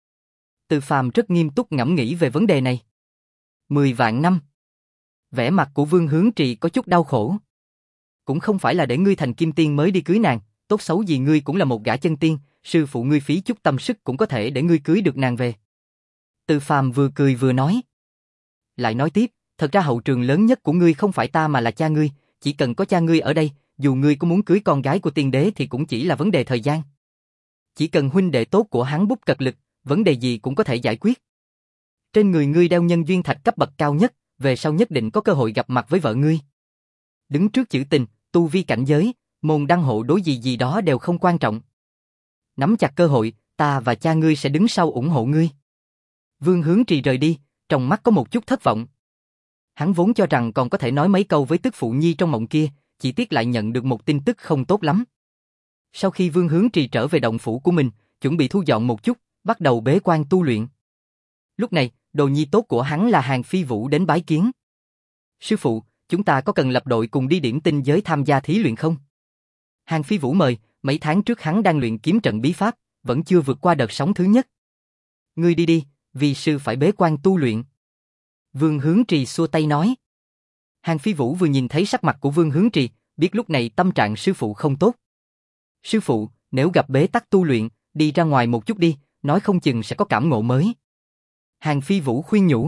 Từ Phàm rất nghiêm túc ngẫm nghĩ về vấn đề này. Mười vạn năm. Vẻ mặt của Vương Hướng Trì có chút đau khổ. Cũng không phải là để ngươi thành kim tiên mới đi cưới nàng, tốt xấu gì ngươi cũng là một gã chân tiên, sư phụ ngươi phí chút tâm sức cũng có thể để ngươi cưới được nàng về. Từ Phàm vừa cười vừa nói. Lại nói tiếp, thật ra hậu trường lớn nhất của ngươi không phải ta mà là cha ngươi, chỉ cần có cha ngươi ở đây, dù ngươi có muốn cưới con gái của tiên đế thì cũng chỉ là vấn đề thời gian. Chỉ cần huynh đệ tốt của hắn bút cật lực, vấn đề gì cũng có thể giải quyết. Trên người ngươi đeo nhân duyên thạch cấp bậc cao nhất, về sau nhất định có cơ hội gặp mặt với vợ ngươi. Đứng trước chữ tình, tu vi cảnh giới, môn đăng hộ đối gì gì đó đều không quan trọng. Nắm chặt cơ hội, ta và cha ngươi sẽ đứng sau ủng hộ ngươi. Vương Hướng Trì rời đi, trong mắt có một chút thất vọng. Hắn vốn cho rằng còn có thể nói mấy câu với tức phụ nhi trong mộng kia, chỉ tiếc lại nhận được một tin tức không tốt lắm. Sau khi Vương Hướng Trì trở về động phủ của mình, chuẩn bị thu dọn một chút, bắt đầu bế quan tu luyện. Lúc này, đồ nhi tốt của hắn là Hàn Phi Vũ đến bái kiến. Sư phụ, chúng ta có cần lập đội cùng đi điểm tinh giới tham gia thí luyện không? Hàn Phi Vũ mời, mấy tháng trước hắn đang luyện kiếm trận bí pháp, vẫn chưa vượt qua đợt sóng thứ nhất. Ngươi đi đi, vì sư phải bế quan tu luyện. Vương Hướng Trì xua tay nói. Hàn Phi Vũ vừa nhìn thấy sắc mặt của Vương Hướng Trì, biết lúc này tâm trạng sư phụ không tốt. Sư phụ, nếu gặp bế tắc tu luyện, đi ra ngoài một chút đi, nói không chừng sẽ có cảm ngộ mới. Hàn Phi Vũ khuyên nhủ.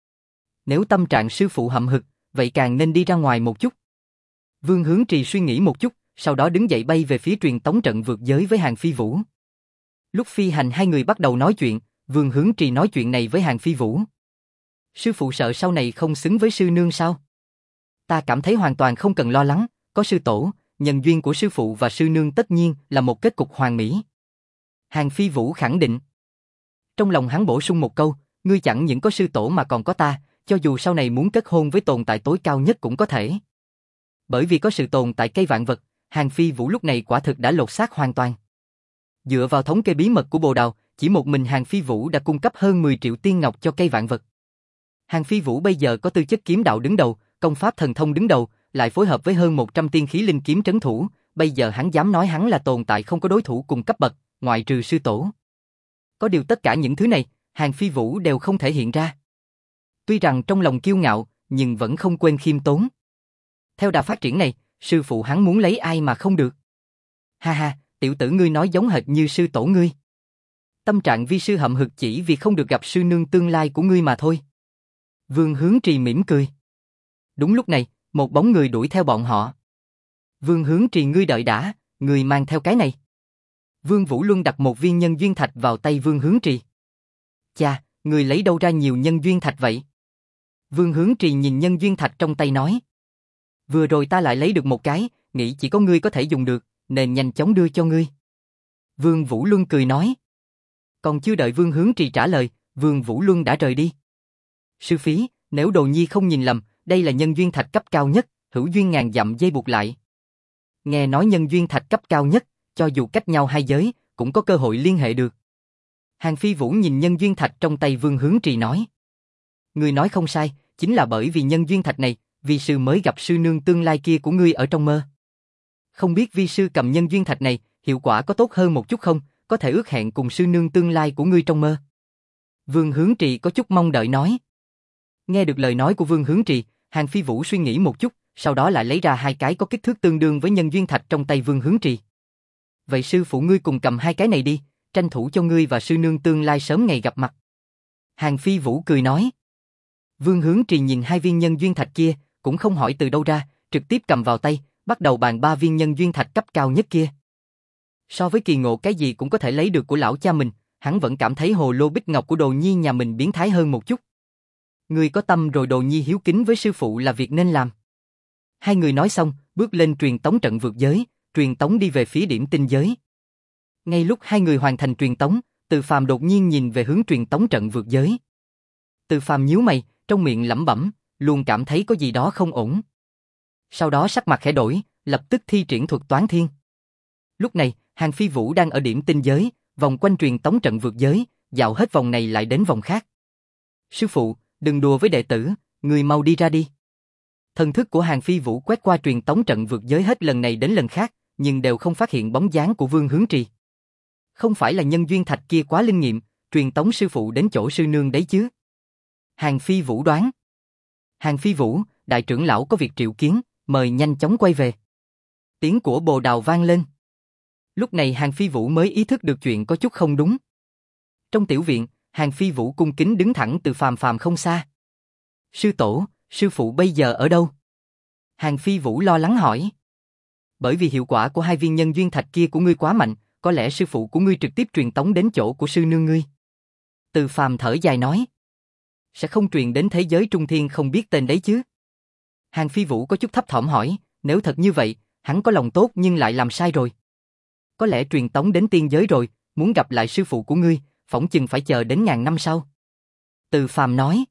Nếu tâm trạng sư phụ hậm hực, vậy càng nên đi ra ngoài một chút. Vương Hướng Trì suy nghĩ một chút, sau đó đứng dậy bay về phía truyền tống trận vượt giới với Hàn Phi Vũ. Lúc phi hành hai người bắt đầu nói chuyện, Vương Hướng Trì nói chuyện này với Hàn Phi Vũ. Sư phụ sợ sau này không xứng với sư nương sao? Ta cảm thấy hoàn toàn không cần lo lắng, có sư tổ, nhân duyên của sư phụ và sư nương tất nhiên là một kết cục hoàn mỹ. Hàn Phi Vũ khẳng định. Trong lòng hắn bổ sung một câu, ngươi chẳng những có sư tổ mà còn có ta, cho dù sau này muốn kết hôn với tồn tại tối cao nhất cũng có thể. Bởi vì có sự tồn tại cây vạn vật, Hàn Phi Vũ lúc này quả thực đã lột xác hoàn toàn. Dựa vào thống kê bí mật của Bồ Đào, chỉ một mình Hàn Phi Vũ đã cung cấp hơn mười triệu tiên ngọc cho cây vạn vật. Hàn Phi Vũ bây giờ có tư chất kiếm đạo đứng đầu, công pháp thần thông đứng đầu, lại phối hợp với hơn một trăm tiên khí linh kiếm trấn thủ, bây giờ hắn dám nói hắn là tồn tại không có đối thủ cùng cấp bậc, ngoại trừ sư tổ. Có điều tất cả những thứ này, Hàn Phi Vũ đều không thể hiện ra. Tuy rằng trong lòng kiêu ngạo, nhưng vẫn không quên khiêm tốn. Theo đà phát triển này, sư phụ hắn muốn lấy ai mà không được. Ha ha, tiểu tử ngươi nói giống hệt như sư tổ ngươi. Tâm trạng vi sư hậm hực chỉ vì không được gặp sư nương tương lai của ngươi mà thôi. Vương Hướng Trì mỉm cười. Đúng lúc này, một bóng người đuổi theo bọn họ. Vương Hướng Trì ngươi đợi đã, ngươi mang theo cái này. Vương Vũ Luân đặt một viên nhân duyên thạch vào tay Vương Hướng Trì. Cha, ngươi lấy đâu ra nhiều nhân duyên thạch vậy? Vương Hướng Trì nhìn nhân duyên thạch trong tay nói. Vừa rồi ta lại lấy được một cái, nghĩ chỉ có ngươi có thể dùng được, nên nhanh chóng đưa cho ngươi. Vương Vũ Luân cười nói. Còn chưa đợi Vương Hướng Trì trả lời, Vương Vũ Luân đã rời đi. Sư phí, nếu Đồ Nhi không nhìn lầm, đây là nhân duyên thạch cấp cao nhất, hữu duyên ngàn dặm dây buộc lại. Nghe nói nhân duyên thạch cấp cao nhất, cho dù cách nhau hai giới, cũng có cơ hội liên hệ được. Hàng Phi Vũ nhìn nhân duyên thạch trong tay Vương Hướng Trì nói. Ngươi nói không sai, chính là bởi vì nhân duyên thạch này, vi sư mới gặp sư nương tương lai kia của ngươi ở trong mơ. Không biết vi sư cầm nhân duyên thạch này, hiệu quả có tốt hơn một chút không, có thể ước hẹn cùng sư nương tương lai của ngươi trong mơ. Vương Hướng Trì có chút mong đợi nói. Nghe được lời nói của Vương Hướng Trì, Hàng Phi Vũ suy nghĩ một chút, sau đó lại lấy ra hai cái có kích thước tương đương với nhân duyên thạch trong tay Vương Hướng Trì. Vậy sư phụ ngươi cùng cầm hai cái này đi, tranh thủ cho ngươi và sư nương tương lai sớm ngày gặp mặt. Hàng Phi Vũ cười nói. Vương Hướng Trì nhìn hai viên nhân duyên thạch kia, cũng không hỏi từ đâu ra, trực tiếp cầm vào tay, bắt đầu bàn ba viên nhân duyên thạch cấp cao nhất kia. So với kỳ ngộ cái gì cũng có thể lấy được của lão cha mình, hắn vẫn cảm thấy hồ lô bích ngọc của Đồ Nhi nhà mình biến thái hơn một chút. Ngươi có tâm rồi, Đồ Nhi hiếu kính với sư phụ là việc nên làm. Hai người nói xong, bước lên truyền tống trận vượt giới, truyền tống đi về phía điểm tinh giới. Ngay lúc hai người hoàn thành truyền tống, Từ Phàm đột nhiên nhìn về hướng truyền tống trận vượt giới. Từ Phàm nhíu mày, trong miệng lẩm bẩm, luôn cảm thấy có gì đó không ổn. Sau đó sắc mặt khẽ đổi, lập tức thi triển thuật toán thiên. Lúc này, Hàng Phi Vũ đang ở điểm tinh giới, vòng quanh truyền tống trận vượt giới, dạo hết vòng này lại đến vòng khác. Sư phụ, đừng đùa với đệ tử, người mau đi ra đi. Thần thức của Hàng Phi Vũ quét qua truyền tống trận vượt giới hết lần này đến lần khác, nhưng đều không phát hiện bóng dáng của Vương Hướng Trì. Không phải là nhân duyên thạch kia quá linh nghiệm, truyền tống sư phụ đến chỗ sư nương đấy chứ? Hàng Phi Vũ đoán. Hàng Phi Vũ, đại trưởng lão có việc triệu kiến, mời nhanh chóng quay về. Tiếng của Bồ Đào vang lên. Lúc này Hàng Phi Vũ mới ý thức được chuyện có chút không đúng. Trong tiểu viện, Hàng Phi Vũ cung kính đứng thẳng từ Phàm Phàm không xa. Sư tổ, sư phụ bây giờ ở đâu? Hàng Phi Vũ lo lắng hỏi. Bởi vì hiệu quả của hai viên nhân duyên thạch kia của ngươi quá mạnh, có lẽ sư phụ của ngươi trực tiếp truyền tống đến chỗ của sư nương ngươi. Từ Phàm thở dài nói. Sẽ không truyền đến thế giới trung thiên không biết tên đấy chứ? Hàng Phi Vũ có chút thấp thỏm hỏi, nếu thật như vậy, hắn có lòng tốt nhưng lại làm sai rồi. Có lẽ truyền tống đến tiên giới rồi, muốn gặp lại sư phụ của ngươi, phỏng chừng phải chờ đến ngàn năm sau. Từ Phàm nói.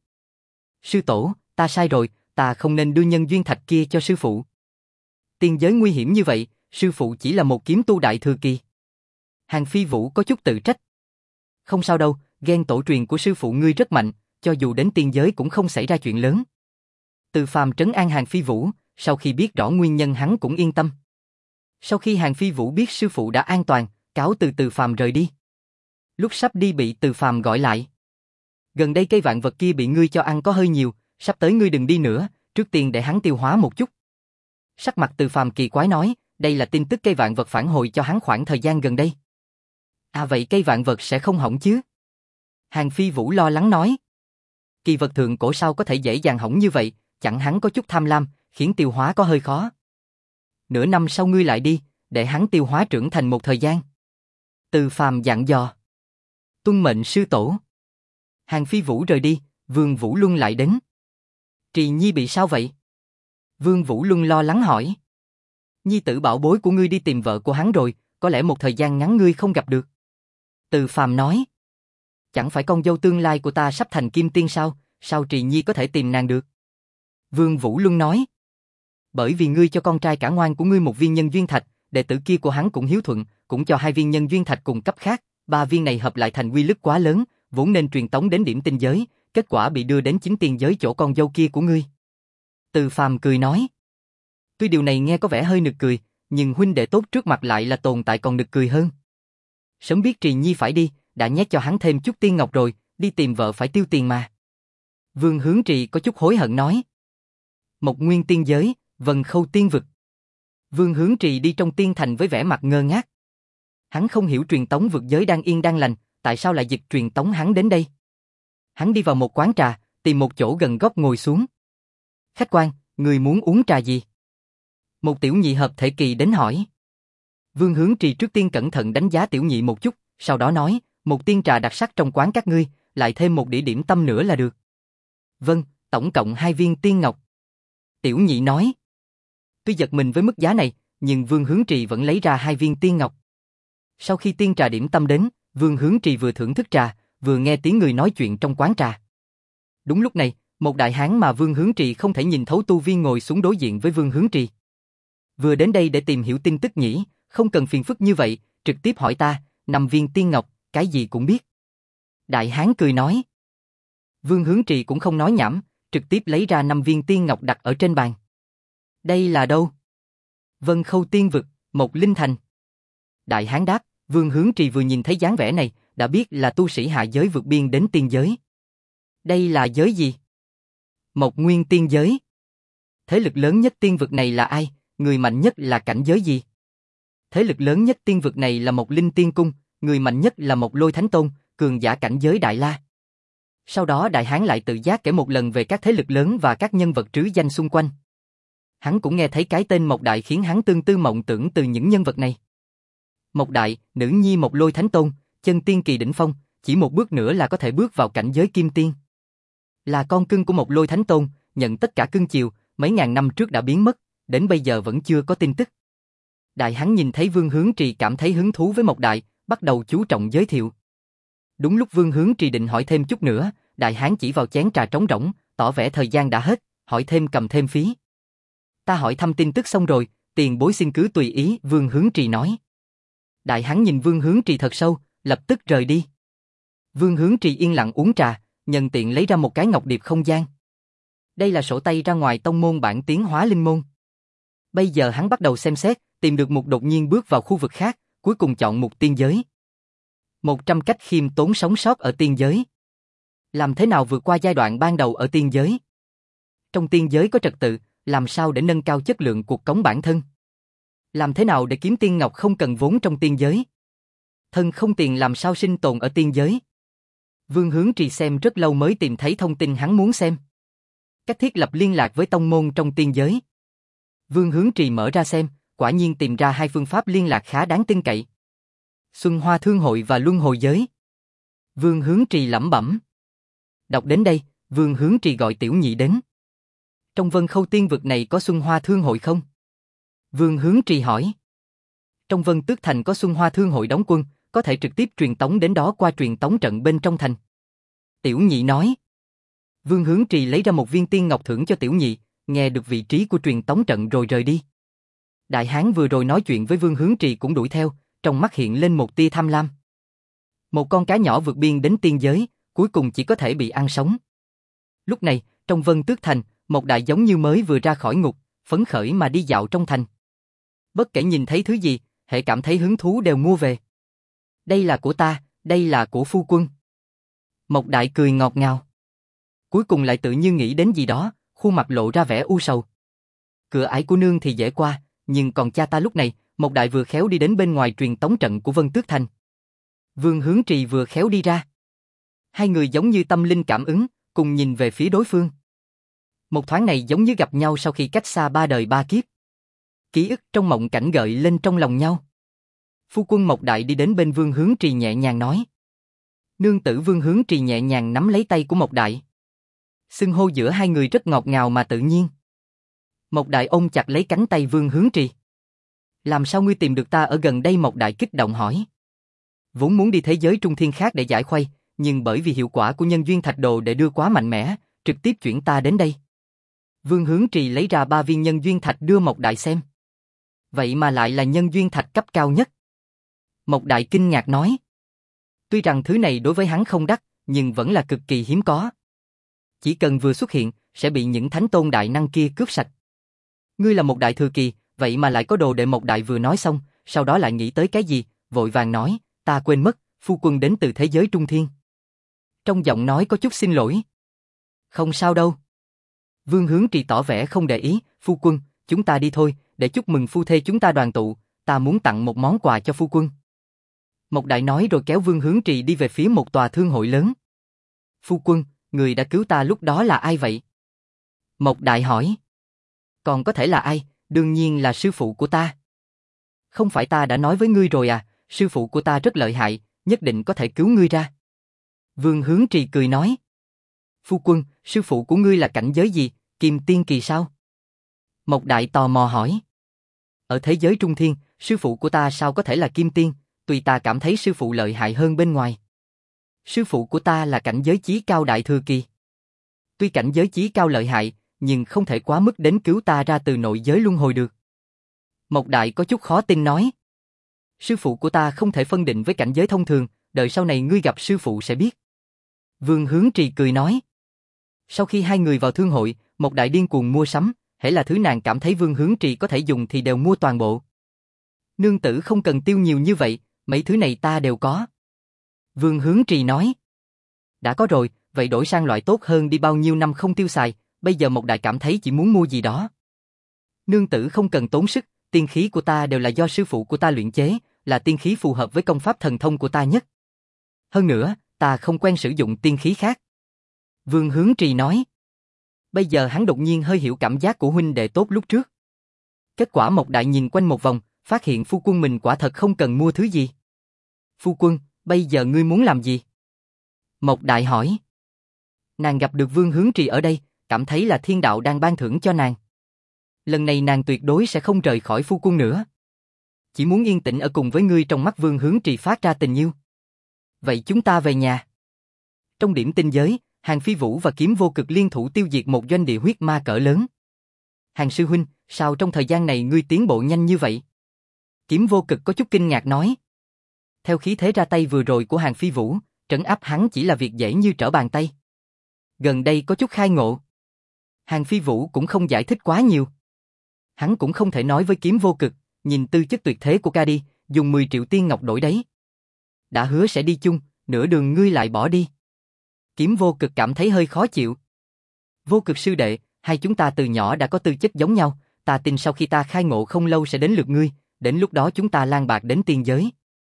Sư tổ, ta sai rồi, ta không nên đưa nhân duyên thạch kia cho sư phụ. Tiên giới nguy hiểm như vậy, sư phụ chỉ là một kiếm tu đại thừa kỳ. Hàng Phi Vũ có chút tự trách. Không sao đâu, gen tổ truyền của sư phụ ngươi rất mạnh, cho dù đến tiên giới cũng không xảy ra chuyện lớn. Từ Phàm trấn an Hàng Phi Vũ, sau khi biết rõ nguyên nhân hắn cũng yên tâm. Sau khi Hàng Phi Vũ biết sư phụ đã an toàn, cáo từ Từ Phàm rời đi. Lúc sắp đi bị Từ Phàm gọi lại. Gần đây cây vạn vật kia bị ngươi cho ăn có hơi nhiều, sắp tới ngươi đừng đi nữa, trước tiên để hắn tiêu hóa một chút. Sắc mặt Từ Phàm kỳ quái nói, đây là tin tức cây vạn vật phản hồi cho hắn khoảng thời gian gần đây. À vậy cây vạn vật sẽ không hỏng chứ? Hàng Phi Vũ lo lắng nói. Kỳ vật thượng cổ sao có thể dễ dàng hỏng như vậy, chẳng hắn có chút tham lam, khiến tiêu hóa có hơi khó. Nửa năm sau ngươi lại đi, để hắn tiêu hóa trưởng thành một thời gian. Từ Phàm dặn dò. Tuân mệnh sư tổ. Hàng Phi Vũ rời đi, Vương Vũ Luân lại đến. Trì Nhi bị sao vậy? Vương Vũ Luân lo lắng hỏi. Nhi tử bảo bối của ngươi đi tìm vợ của hắn rồi, có lẽ một thời gian ngắn ngươi không gặp được. Từ Phàm nói. Chẳng phải con dâu tương lai của ta sắp thành kim tiên sao, sao Trì Nhi có thể tìm nàng được? Vương Vũ Luân nói. Bởi vì ngươi cho con trai cả ngoan của ngươi một viên nhân duyên thạch, đệ tử kia của hắn cũng hiếu thuận, cũng cho hai viên nhân duyên thạch cùng cấp khác, ba viên này hợp lại thành quy lực quá lớn, vốn nên truyền tống đến điểm tinh giới, kết quả bị đưa đến chính tiên giới chỗ con dâu kia của ngươi. Từ Phàm cười nói. Tuy điều này nghe có vẻ hơi nực cười, nhưng huynh đệ tốt trước mặt lại là tồn tại còn nực cười hơn. Sớm biết Trì Nhi phải đi, đã nhét cho hắn thêm chút tiên ngọc rồi, đi tìm vợ phải tiêu tiền mà. Vương Hướng Trì có chút hối hận nói. Một nguyên tiên giới, Vân Khâu tiên vực. Vương Hướng Trì đi trong tiên thành với vẻ mặt ngơ ngác. Hắn không hiểu truyền tống vực giới đang yên đang lành, tại sao lại dịch truyền tống hắn đến đây. Hắn đi vào một quán trà, tìm một chỗ gần góc ngồi xuống. Khách quan, người muốn uống trà gì? Một tiểu nhị hợp thể kỳ đến hỏi. Vương Hướng Trì trước tiên cẩn thận đánh giá tiểu nhị một chút, sau đó nói, một tiên trà đặc sắc trong quán các ngươi, lại thêm một đĩa điểm tâm nữa là được. Vâng, tổng cộng hai viên tiên ngọc. Tiểu nhị nói. Tuy giật mình với mức giá này, nhưng Vương Hướng Trì vẫn lấy ra hai viên tiên ngọc. Sau khi tiên trà điểm tâm đến, Vương Hướng Trì vừa thưởng thức trà, vừa nghe tiếng người nói chuyện trong quán trà. Đúng lúc này, Một đại hán mà Vương Hướng Trì không thể nhìn thấu tu vi ngồi xuống đối diện với Vương Hướng Trì. Vừa đến đây để tìm hiểu tin tức nhỉ, không cần phiền phức như vậy, trực tiếp hỏi ta, năm viên tiên ngọc, cái gì cũng biết. Đại hán cười nói. Vương Hướng Trì cũng không nói nhảm, trực tiếp lấy ra năm viên tiên ngọc đặt ở trên bàn. Đây là đâu? Vân Khâu Tiên Vực, Mộc Linh Thành. Đại hán đáp, Vương Hướng Trì vừa nhìn thấy dáng vẻ này, đã biết là tu sĩ hạ giới vượt biên đến tiên giới. Đây là giới gì? Mộc Nguyên tiên giới. Thế lực lớn nhất tiên vực này là ai? Người mạnh nhất là cảnh giới gì? Thế lực lớn nhất tiên vực này là Mộc Linh Tiên Cung, người mạnh nhất là Mộc Lôi Thánh Tôn, cường giả cảnh giới Đại La. Sau đó đại hán lại tự giác kể một lần về các thế lực lớn và các nhân vật trứ danh xung quanh. Hắn cũng nghe thấy cái tên Mộc Đại khiến hắn tương tư mộng tưởng từ những nhân vật này. Mộc Đại, nữ nhi Mộc Lôi Thánh Tôn, chân tiên kỳ đỉnh phong, chỉ một bước nữa là có thể bước vào cảnh giới kim tiên. Là con cưng của Mộc Lôi Thánh Tôn, nhận tất cả cưng chiều, mấy ngàn năm trước đã biến mất, đến bây giờ vẫn chưa có tin tức. Đại hán nhìn thấy Vương Hướng Trì cảm thấy hứng thú với Mộc Đại, bắt đầu chú trọng giới thiệu. Đúng lúc Vương Hướng Trì định hỏi thêm chút nữa, đại hán chỉ vào chén trà trống rỗng, tỏ vẻ thời gian đã hết, hỏi thêm cầm thêm phí. Ta hỏi thăm tin tức xong rồi, tiền bối xin cứ tùy ý, Vương Hướng Trì nói. Đại hán nhìn Vương Hướng Trì thật sâu, lập tức rời đi. Vương Hướng Trì yên lặng uống trà, nhân tiện lấy ra một cái ngọc điệp không gian. Đây là sổ tay ra ngoài tông môn bản tiến hóa linh môn. Bây giờ hắn bắt đầu xem xét, tìm được một đột nhiên bước vào khu vực khác, cuối cùng chọn một tiên giới. một trăm cách khiêm tốn sống sót ở tiên giới. Làm thế nào vượt qua giai đoạn ban đầu ở tiên giới? Trong tiên giới có trật tự, làm sao để nâng cao chất lượng cuộc cống bản thân? Làm thế nào để kiếm tiên ngọc không cần vốn trong tiên giới? Thân không tiền làm sao sinh tồn ở tiên giới? Vương Hướng Trì xem rất lâu mới tìm thấy thông tin hắn muốn xem. Cách thiết lập liên lạc với tông môn trong tiên giới. Vương Hướng Trì mở ra xem, quả nhiên tìm ra hai phương pháp liên lạc khá đáng tin cậy. Xuân Hoa Thương Hội và Luân Hồi Giới. Vương Hướng Trì lẩm bẩm. Đọc đến đây, Vương Hướng Trì gọi Tiểu Nhị đến. Trong Vân Khâu Tiên Vực này có Xuân Hoa Thương Hội không? Vương Hướng Trì hỏi. Trong Vân Tước Thành có Xuân Hoa Thương Hội đóng quân, có thể trực tiếp truyền tống đến đó qua truyền tống trận bên trong thành. Tiểu Nhị nói. Vương Hướng Trì lấy ra một viên tiên ngọc thưởng cho Tiểu Nhị, nghe được vị trí của truyền tống trận rồi rời đi. Đại hán vừa rồi nói chuyện với Vương Hướng Trì cũng đuổi theo, trong mắt hiện lên một tia tham lam. Một con cá nhỏ vượt biên đến tiên giới, cuối cùng chỉ có thể bị ăn sống. Lúc này, trong Vân Tước Thành, một đại giống như mới vừa ra khỏi ngục, phấn khởi mà đi dạo trong thành. Bất kể nhìn thấy thứ gì, hễ cảm thấy hứng thú đều mua về. Đây là của ta, đây là của phu quân. Một đại cười ngọt ngào. Cuối cùng lại tự như nghĩ đến gì đó, khuôn mặt lộ ra vẻ u sầu. Cửa ải của nương thì dễ qua, nhưng còn cha ta lúc này, một đại vừa khéo đi đến bên ngoài truyền tống trận của Vân Tước Thành. Vương Hướng Trì vừa khéo đi ra. Hai người giống như tâm linh cảm ứng, cùng nhìn về phía đối phương. Một thoáng này giống như gặp nhau sau khi cách xa ba đời ba kiếp. Ký ức trong mộng cảnh gợi lên trong lòng nhau. Phu quân Mộc Đại đi đến bên Vương Hướng Trì nhẹ nhàng nói. Nương tử Vương Hướng Trì nhẹ nhàng nắm lấy tay của Mộc Đại. Xưng hô giữa hai người rất ngọt ngào mà tự nhiên. Mộc Đại ôm chặt lấy cánh tay Vương Hướng Trì. Làm sao ngươi tìm được ta ở gần đây? Mộc Đại kích động hỏi. Vốn muốn đi thế giới trung thiên khác để giải khuây, nhưng bởi vì hiệu quả của nhân duyên thạch đồ để đưa quá mạnh mẽ, trực tiếp chuyển ta đến đây. Vương Hướng Trì lấy ra ba viên nhân duyên thạch đưa Mộc Đại xem. Vậy mà lại là nhân duyên thạch cấp cao nhất. Mộc Đại kinh ngạc nói. Tuy rằng thứ này đối với hắn không đắt, nhưng vẫn là cực kỳ hiếm có. Chỉ cần vừa xuất hiện, sẽ bị những thánh tôn đại năng kia cướp sạch. Ngươi là một đại thừa kỳ, vậy mà lại có đồ đệ. Mộc Đại vừa nói xong, sau đó lại nghĩ tới cái gì, vội vàng nói, ta quên mất, phu quân đến từ thế giới trung thiên. Trong giọng nói có chút xin lỗi. Không sao đâu. Vương Hướng Trì tỏ vẻ không để ý, phu quân, chúng ta đi thôi, để chúc mừng phu thê chúng ta đoàn tụ, ta muốn tặng một món quà cho phu quân. Mộc Đại nói rồi kéo Vương Hướng Trì đi về phía một tòa thương hội lớn. Phu quân, người đã cứu ta lúc đó là ai vậy? Mộc Đại hỏi. Còn có thể là ai, đương nhiên là sư phụ của ta. Không phải ta đã nói với ngươi rồi à, sư phụ của ta rất lợi hại, nhất định có thể cứu ngươi ra. Vương Hướng Trì cười nói. Phu quân, sư phụ của ngươi là cảnh giới gì, Kim Tiên kỳ sao? Mộc Đại tò mò hỏi. Ở thế giới trung thiên, sư phụ của ta sao có thể là Kim Tiên, tùy ta cảm thấy sư phụ lợi hại hơn bên ngoài. Sư phụ của ta là cảnh giới chí cao đại thừa kỳ. Tuy cảnh giới chí cao lợi hại, nhưng không thể quá mức đến cứu ta ra từ nội giới luân hồi được. Mộc Đại có chút khó tin nói. Sư phụ của ta không thể phân định với cảnh giới thông thường, đợi sau này ngươi gặp sư phụ sẽ biết. Vương Hướng Trì cười nói. Sau khi hai người vào thương hội, Mộc Đại điên cuồng mua sắm, hễ là thứ nàng cảm thấy Vương Hướng Trì có thể dùng thì đều mua toàn bộ. Nương tử không cần tiêu nhiều như vậy, mấy thứ này ta đều có. Vương Hướng Trì nói. Đã có rồi, vậy đổi sang loại tốt hơn đi, bao nhiêu năm không tiêu xài, bây giờ Mộc Đại cảm thấy chỉ muốn mua gì đó. Nương tử không cần tốn sức, tiên khí của ta đều là do sư phụ của ta luyện chế, là tiên khí phù hợp với công pháp thần thông của ta nhất. Hơn nữa, ta không quen sử dụng tiên khí khác. Vương Hướng Trì nói. Bây giờ hắn đột nhiên hơi hiểu cảm giác của huynh đệ tốt lúc trước. Kết quả Mộc Đại nhìn quanh một vòng, phát hiện phu quân mình quả thật không cần mua thứ gì. Phu quân, bây giờ ngươi muốn làm gì? Mộc Đại hỏi. Nàng gặp được Vương Hướng Trì ở đây, cảm thấy là thiên đạo đang ban thưởng cho nàng. Lần này nàng tuyệt đối sẽ không rời khỏi phu quân nữa. Chỉ muốn yên tĩnh ở cùng với ngươi. Trong mắt Vương Hướng Trì phát ra tình yêu. Vậy chúng ta về nhà. Trong điểm tinh giới, Hàn Phi Vũ và Kiếm Vô Cực liên thủ tiêu diệt một doanh địa huyết ma cỡ lớn. Hàn sư huynh, sao trong thời gian này ngươi tiến bộ nhanh như vậy? Kiếm Vô Cực có chút kinh ngạc nói. Theo khí thế ra tay vừa rồi của Hàn Phi Vũ, trấn áp hắn chỉ là việc dễ như trở bàn tay. Gần đây có chút khai ngộ. Hàn Phi Vũ cũng không giải thích quá nhiều. Hắn cũng không thể nói với Kiếm Vô Cực, nhìn tư chất tuyệt thế của ca đi, dùng mười triệu tiên ngọc đổi đấy. Đã hứa sẽ đi chung, nửa đường ngươi lại bỏ đi. Kiếm Vô Cực cảm thấy hơi khó chịu. Vô Cực sư đệ, hai chúng ta từ nhỏ đã có tư chất giống nhau, ta tin sau khi ta khai ngộ không lâu sẽ đến lượt ngươi, đến lúc đó chúng ta lang bạc đến tiên giới.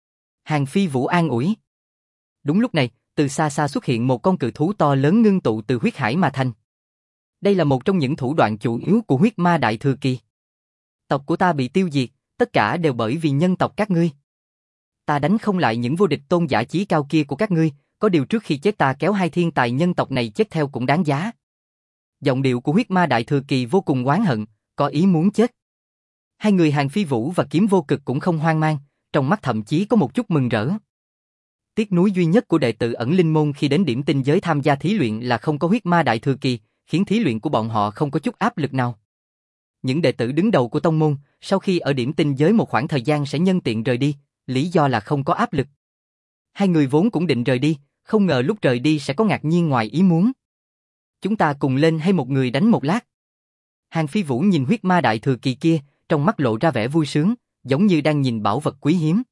Hàn Phi Vũ an ủi. Đúng lúc này, từ xa xa xuất hiện một con cự thú to lớn ngưng tụ từ huyết hải mà thành. Đây là một trong những thủ đoạn chủ yếu của huyết ma đại thừa kỳ. Tộc của ta bị tiêu diệt, tất cả đều bởi vì nhân tộc các ngươi. Ta đánh không lại những vô địch tôn giả chí cao kia của các ngươi, có điều trước khi chết ta kéo hai thiên tài nhân tộc này chết theo cũng đáng giá. Giọng điệu của huyết ma đại thừa kỳ vô cùng oán hận, có ý muốn chết. Hai người Hàn Phi Vũ và Kiếm Vô Cực cũng không hoang mang, trong mắt thậm chí có một chút mừng rỡ. Tiếc nuối duy nhất của đệ tử ẩn linh môn khi đến điểm tinh giới tham gia thí luyện là không có huyết ma đại thừa kỳ, khiến thí luyện của bọn họ không có chút áp lực nào. Những đệ tử đứng đầu của tông môn, sau khi ở điểm tinh giới một khoảng thời gian sẽ nhân tiện rời đi, lý do là không có áp lực. Hai người vốn cũng định rời đi, không ngờ lúc rời đi sẽ có ngạc nhiên ngoài ý muốn. Chúng ta cùng lên hay một người đánh một lát? Hàn Phi Vũ nhìn huyết ma đại thừa kỳ kia, trong mắt lộ ra vẻ vui sướng, giống như đang nhìn bảo vật quý hiếm.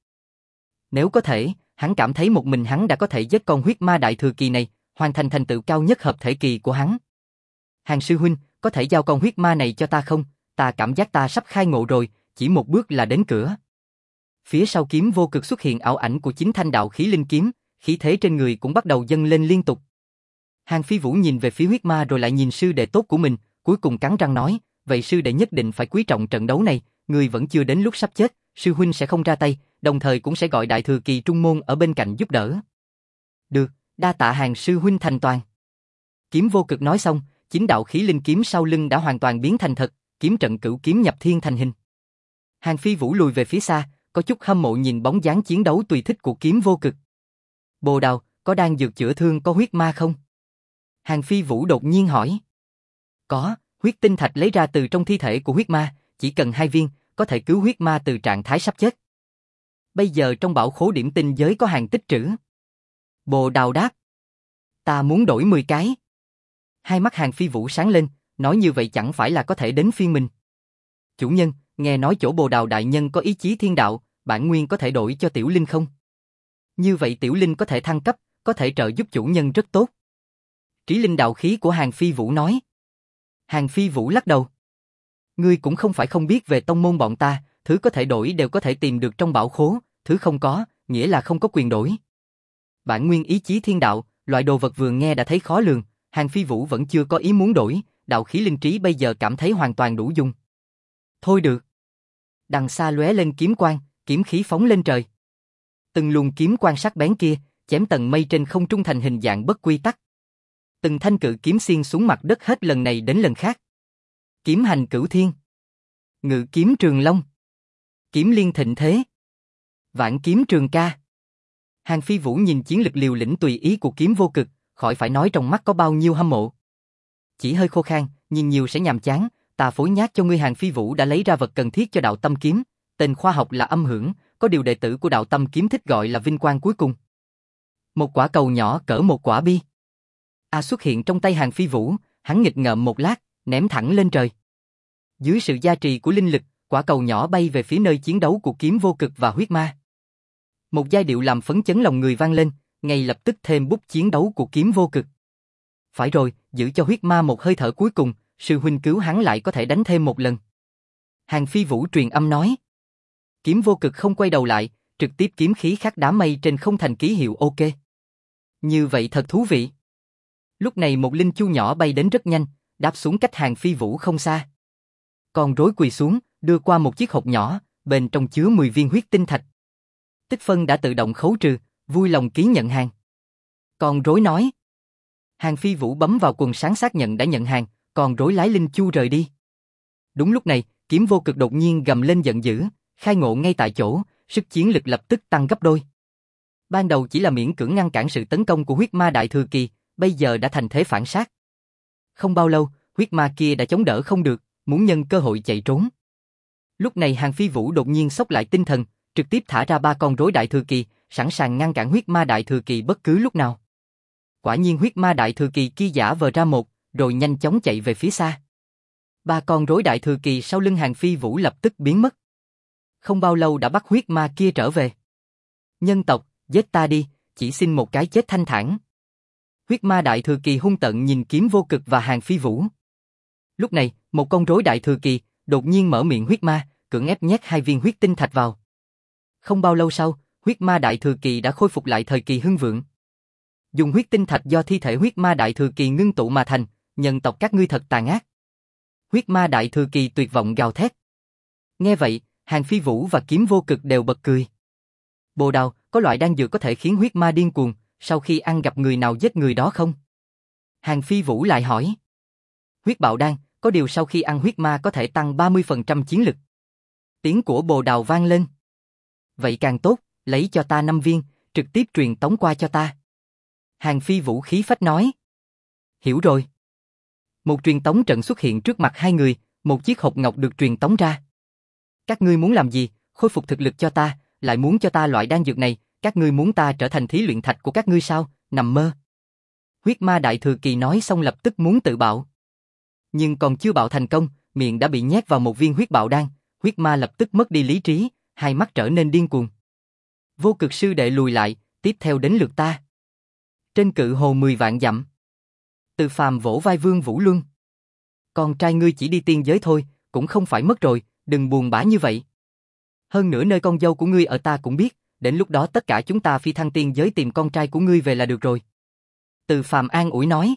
Nếu có thể, hắn cảm thấy một mình hắn đã có thể giết con huyết ma đại thừa kỳ này, hoàn thành thành tựu cao nhất hợp thể kỳ của hắn. Hàn sư huynh, có thể giao con huyết ma này cho ta không? Ta cảm giác ta sắp khai ngộ rồi, chỉ một bước là đến cửa. Phía sau Kiếm Vô Cực xuất hiện ảo ảnh của chính thanh đạo khí linh kiếm, khí thế trên người cũng bắt đầu dâng lên liên tục. Hàn Phi Vũ nhìn về phía huyết ma rồi lại nhìn sư đệ tốt của mình, cuối cùng cắn răng nói, vậy sư đệ nhất định phải quý trọng trận đấu này, người vẫn chưa đến lúc sắp chết, sư huynh sẽ không ra tay, đồng thời cũng sẽ gọi đại thừa kỳ trung môn ở bên cạnh giúp đỡ. Được, đa tạ Hàn sư huynh thành toàn. Kiếm Vô Cực nói xong, chính đạo khí linh kiếm sau lưng đã hoàn toàn biến thành thật, kiếm trận cửu kiếm nhập thiên thành hình. Hàn Phi Vũ lùi về phía xa, có chút hâm mộ nhìn bóng dáng chiến đấu tùy thích của Kiếm Vô Cực. Bồ Đào, có đang dược chữa thương có huyết ma không? Hàn Phi Vũ đột nhiên hỏi. Có, huyết tinh thạch lấy ra từ trong thi thể của huyết ma, chỉ cần hai viên, có thể cứu huyết ma từ trạng thái sắp chết. Bây giờ trong bảo khố điểm tinh giới có hàng tích trữ. Bồ Đào đáp. Ta muốn đổi mười cái. Hai mắt Hàn Phi Vũ sáng lên, nói như vậy chẳng phải là có thể đến phiên mình. Chủ nhân, nghe nói chỗ Bồ Đào đại nhân có ý chí thiên đạo, bản nguyên có thể đổi cho Tiểu Linh không? Như vậy Tiểu Linh có thể thăng cấp, có thể trợ giúp chủ nhân rất tốt. Trí linh đạo khí của Hàn Phi Vũ nói. Hàn Phi Vũ lắc đầu. Ngươi cũng không phải không biết về tông môn bọn ta, thứ có thể đổi đều có thể tìm được trong bảo khố, thứ không có, nghĩa là không có quyền đổi. Bản nguyên ý chí thiên đạo, loại đồ vật vừa nghe đã thấy khó lường, Hàn Phi Vũ vẫn chưa có ý muốn đổi, đạo khí linh trí bây giờ cảm thấy hoàn toàn đủ dùng. Thôi được. Đằng xa lóe lên kiếm quang, kiếm khí phóng lên trời. Từng luồng kiếm quang sắc bén kia, chém tầng mây trên không trung thành hình dạng bất quy tắc. Từng thanh cự kiếm xiên xuống mặt đất hết lần này đến lần khác. Kiếm hành cửu thiên. Ngự kiếm trường long. Kiếm liên thịnh thế. Vạn kiếm trường ca. Hàn Phi Vũ nhìn chiến lực liều lĩnh tùy ý của Kiếm Vô Cực, khỏi phải nói trong mắt có bao nhiêu hâm mộ. chỉ hơi khô khan, nhìn nhiều sẽ nhàm chán, ta phối nhát cho ngươi. Hàng Phi Vũ đã lấy ra vật cần thiết cho đạo tâm kiếm, tên khoa học là âm hưởng, có điều đệ tử của đạo tâm kiếm thích gọi là vinh quang cuối cùng. Một quả cầu nhỏ cỡ một quả bi. A xuất hiện trong tay Hàng Phi Vũ, hắn nghịch ngợm một lát, ném thẳng lên trời. Dưới sự gia trì của linh lực, quả cầu nhỏ bay về phía nơi chiến đấu của Kiếm Vô Cực và Huyết Ma. Một giai điệu làm phấn chấn lòng người vang lên, ngay lập tức thêm bút chiến đấu của Kiếm Vô Cực. Phải rồi, giữ cho Huyết Ma một hơi thở cuối cùng, sư huynh cứu hắn lại có thể đánh thêm một lần. Hàng Phi Vũ truyền âm nói. Kiếm Vô Cực không quay đầu lại, trực tiếp kiếm khí khắc đám mây trên không thành ký hiệu OK. Như vậy thật thú vị. Lúc này một linh chu nhỏ bay đến rất nhanh, đáp xuống cách Hàng Phi Vũ không xa. Con rối quỳ xuống, đưa qua một chiếc hộp nhỏ, bên trong chứa mười viên huyết tinh thạch. Tích phân đã tự động khấu trừ, vui lòng ký nhận hàng. Con rối nói. Hàng Phi Vũ bấm vào quần sáng xác nhận đã nhận hàng, con rối lái linh chu rời đi. Đúng lúc này, Kiếm Vô Cực đột nhiên gầm lên giận dữ, khai ngộ ngay tại chỗ, sức chiến lực lập tức tăng gấp đôi. Ban đầu chỉ là miễn cưỡng ngăn cản sự tấn công của Huyết Ma Đại Thừa Kỳ, bây giờ đã thành thế phản sát. Không bao lâu, Huyết Ma kia đã chống đỡ không được, muốn nhân cơ hội chạy trốn. Lúc này Hàng Phi Vũ đột nhiên xốc lại tinh thần, trực tiếp thả ra ba con rối Đại Thừa Kỳ, sẵn sàng ngăn cản Huyết Ma Đại Thừa Kỳ bất cứ lúc nào. Quả nhiên Huyết Ma Đại Thừa Kỳ kia giả vờ ra một, rồi nhanh chóng chạy về phía xa. Ba con rối Đại Thừa Kỳ sau lưng Hàng Phi Vũ lập tức biến mất. Không bao lâu đã bắt Huyết Ma kia trở về. Nhân tộc, giết ta đi, chỉ xin một cái chết thanh thản. Huyết Ma Đại Thừa Kỳ hung tợn nhìn Kiếm Vô Cực và Hàng Phi Vũ. Lúc này, một con rối Đại Thừa Kỳ đột nhiên mở miệng Huyết Ma, cưỡng ép nhét hai viên huyết tinh thạch vào. Không bao lâu sau, Huyết Ma Đại Thừa Kỳ đã khôi phục lại thời kỳ hưng vượng. Dùng huyết tinh thạch do thi thể Huyết Ma Đại Thừa Kỳ ngưng tụ mà thành, nhân tộc các ngươi thật tàn ác. Huyết Ma Đại Thừa Kỳ tuyệt vọng gào thét. Nghe vậy, Hàng Phi Vũ và Kiếm Vô Cực đều bật cười. Bồ Đào, có loại đan dược có thể khiến huyết ma điên cuồng, sau khi ăn gặp người nào giết người đó không? Hàng Phi Vũ lại hỏi. Huyết bạo đan, có điều sau khi ăn huyết ma có thể tăng ba mươi phần trăm chiến lực. Tiếng của Bồ Đào vang lên. Vậy càng tốt, lấy cho ta năm viên, trực tiếp truyền tống qua cho ta. Hàng Phi Vũ khí phách nói. Hiểu rồi. Một truyền tống trận xuất hiện trước mặt hai người, một chiếc hộp ngọc được truyền tống ra. Các ngươi muốn làm gì, khôi phục thực lực cho ta, lại muốn cho ta loại đan dược này, các ngươi muốn ta trở thành thí luyện thạch của các ngươi sao, nằm mơ. Huyết Ma Đại Thừa Kỳ nói xong lập tức muốn tự bạo. Nhưng còn chưa bạo thành công, miệng đã bị nhét vào một viên huyết bạo đan, huyết ma lập tức mất đi lý trí, hai mắt trở nên điên cuồng. Vô Cực sư đệ lùi lại, tiếp theo đến lượt ta. Trên cự hồ mười vạn dặm. Từ Phàm vỗ vai Vương Vũ Luân. Con trai ngươi chỉ đi tiên giới thôi, cũng không phải mất rồi, đừng buồn bã như vậy. Hơn nữa nơi con dâu của ngươi ở ta cũng biết, đến lúc đó tất cả chúng ta phi thăng tiên giới tìm con trai của ngươi về là được rồi. Từ Phàm an ủi nói.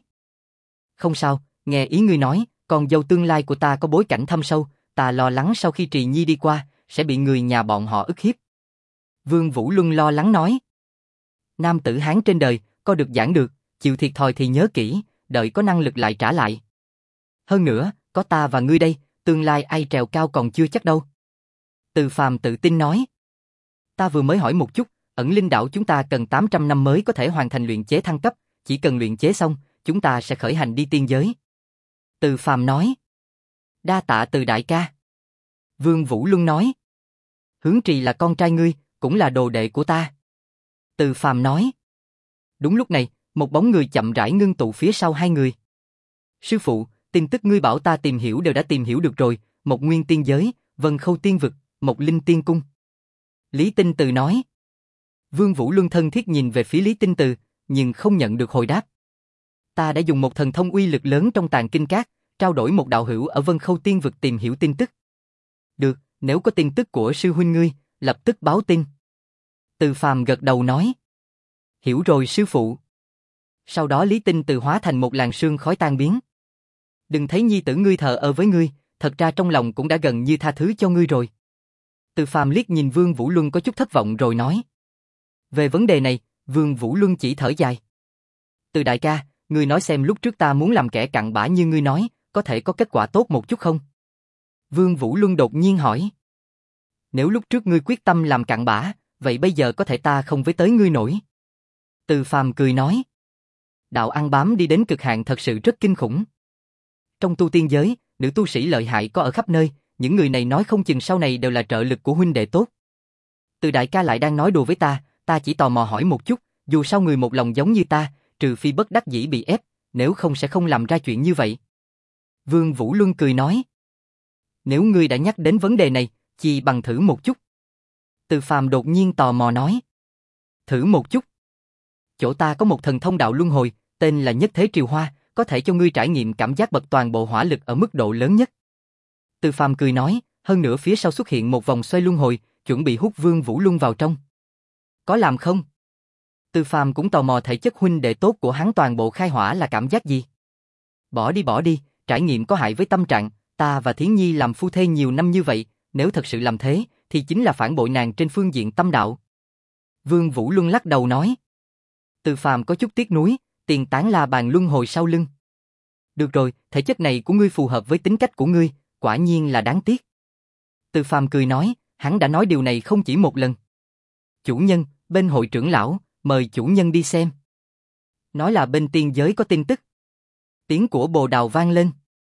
Không sao, nghe ý ngươi nói, con dâu tương lai của ta có bối cảnh thâm sâu, ta lo lắng sau khi Trì Nhi đi qua, sẽ bị người nhà bọn họ ức hiếp. Vương Vũ Luân lo lắng nói. Nam tử Hán trên đời, có được giảng được, chịu thiệt thòi thì nhớ kỹ, đợi có năng lực lại trả lại. Hơn nữa, có ta và ngươi đây, tương lai ai trèo cao còn chưa chắc đâu. Từ Phàm tự tin nói. Ta vừa mới hỏi một chút, ẩn linh đảo chúng ta cần tám trăm năm mới có thể hoàn thành luyện chế thăng cấp, chỉ cần luyện chế xong, chúng ta sẽ khởi hành đi tiên giới. Từ Phàm nói. Đa tạ Từ đại ca. Vương Vũ Luân nói. Hướng Trì là con trai ngươi, cũng là đồ đệ của ta. Từ Phàm nói. Đúng lúc này, một bóng người chậm rãi ngưng tụ phía sau hai người. Sư phụ, tin tức ngươi bảo ta tìm hiểu đều đã tìm hiểu được rồi, một nguyên tiên giới, Vân Khâu tiên vực, một linh tiên cung. Lý Tinh Từ nói. Vương Vũ Luân thân thiết nhìn về phía Lý Tinh Từ, nhưng không nhận được hồi đáp. Ta đã dùng một thần thông uy lực lớn trong Tàng Kinh Các, trao đổi một đạo hữu ở Vân Khâu tiên vực tìm hiểu tin tức. Được, nếu có tin tức của sư huynh ngươi, lập tức báo tin. Từ Phàm gật đầu nói. Hiểu rồi sư phụ. Sau đó Lý Tinh Từ hóa thành một làn sương khói tan biến. Đừng thấy nhi tử ngươi thờ ơ với ngươi, thật ra trong lòng cũng đã gần như tha thứ cho ngươi rồi. Từ Phàm liếc nhìn Vương Vũ Luân có chút thất vọng rồi nói. Về vấn đề này, Vương Vũ Luân chỉ thở dài. Từ đại ca, ngươi nói xem lúc trước ta muốn làm kẻ cặn bã như ngươi nói, có thể có kết quả tốt một chút không? Vương Vũ Luân đột nhiên hỏi. Nếu lúc trước ngươi quyết tâm làm cặn bã, vậy bây giờ có thể ta không với tới ngươi nổi. Từ Phàm cười nói. Đạo ăn bám đi đến cực hạn thật sự rất kinh khủng. Trong tu tiên giới, nữ tu sĩ lợi hại có ở khắp nơi, những người này nói không chừng sau này đều là trợ lực của huynh đệ tốt. Từ đại ca lại đang nói đùa với ta, ta chỉ tò mò hỏi một chút, dù sao người một lòng giống như ta, trừ phi bất đắc dĩ bị ép, nếu không sẽ không làm ra chuyện như vậy. Vương Vũ Luân cười nói. Nếu ngươi đã nhắc đến vấn đề này, chi bằng thử một chút. Từ Phàm đột nhiên tò mò nói. Thử một chút. Chỗ ta có một thần thông đạo luân hồi, tên là Nhất Thế Triều Hoa, có thể cho ngươi trải nghiệm cảm giác bật toàn bộ hỏa lực ở mức độ lớn nhất. Từ Phàm cười nói, hơn nữa phía sau xuất hiện một vòng xoay luân hồi, chuẩn bị hút Vương Vũ Luân vào trong. Có làm không? Từ Phàm cũng tò mò thể chất huynh đệ tốt của hắn toàn bộ khai hỏa là cảm giác gì. Bỏ đi bỏ đi, trải nghiệm có hại với tâm trạng, ta và Thiến Nhi làm phu thê nhiều năm như vậy, nếu thật sự làm thế, thì chính là phản bội nàng trên phương diện tâm đạo. Vương Vũ Luân lắc đầu nói. Từ Phàm có chút tiếc nuối, tiền tán la bàn luân hồi sau lưng. Được rồi, thể chất này của ngươi phù hợp với tính cách của ngươi, quả nhiên là đáng tiếc. Từ Phàm cười nói, hắn đã nói điều này không chỉ một lần. Chủ nhân, bên hội trưởng lão, mời chủ nhân đi xem. Nói là bên tiên giới có tin tức. Tiếng của Bồ Đào vang lên.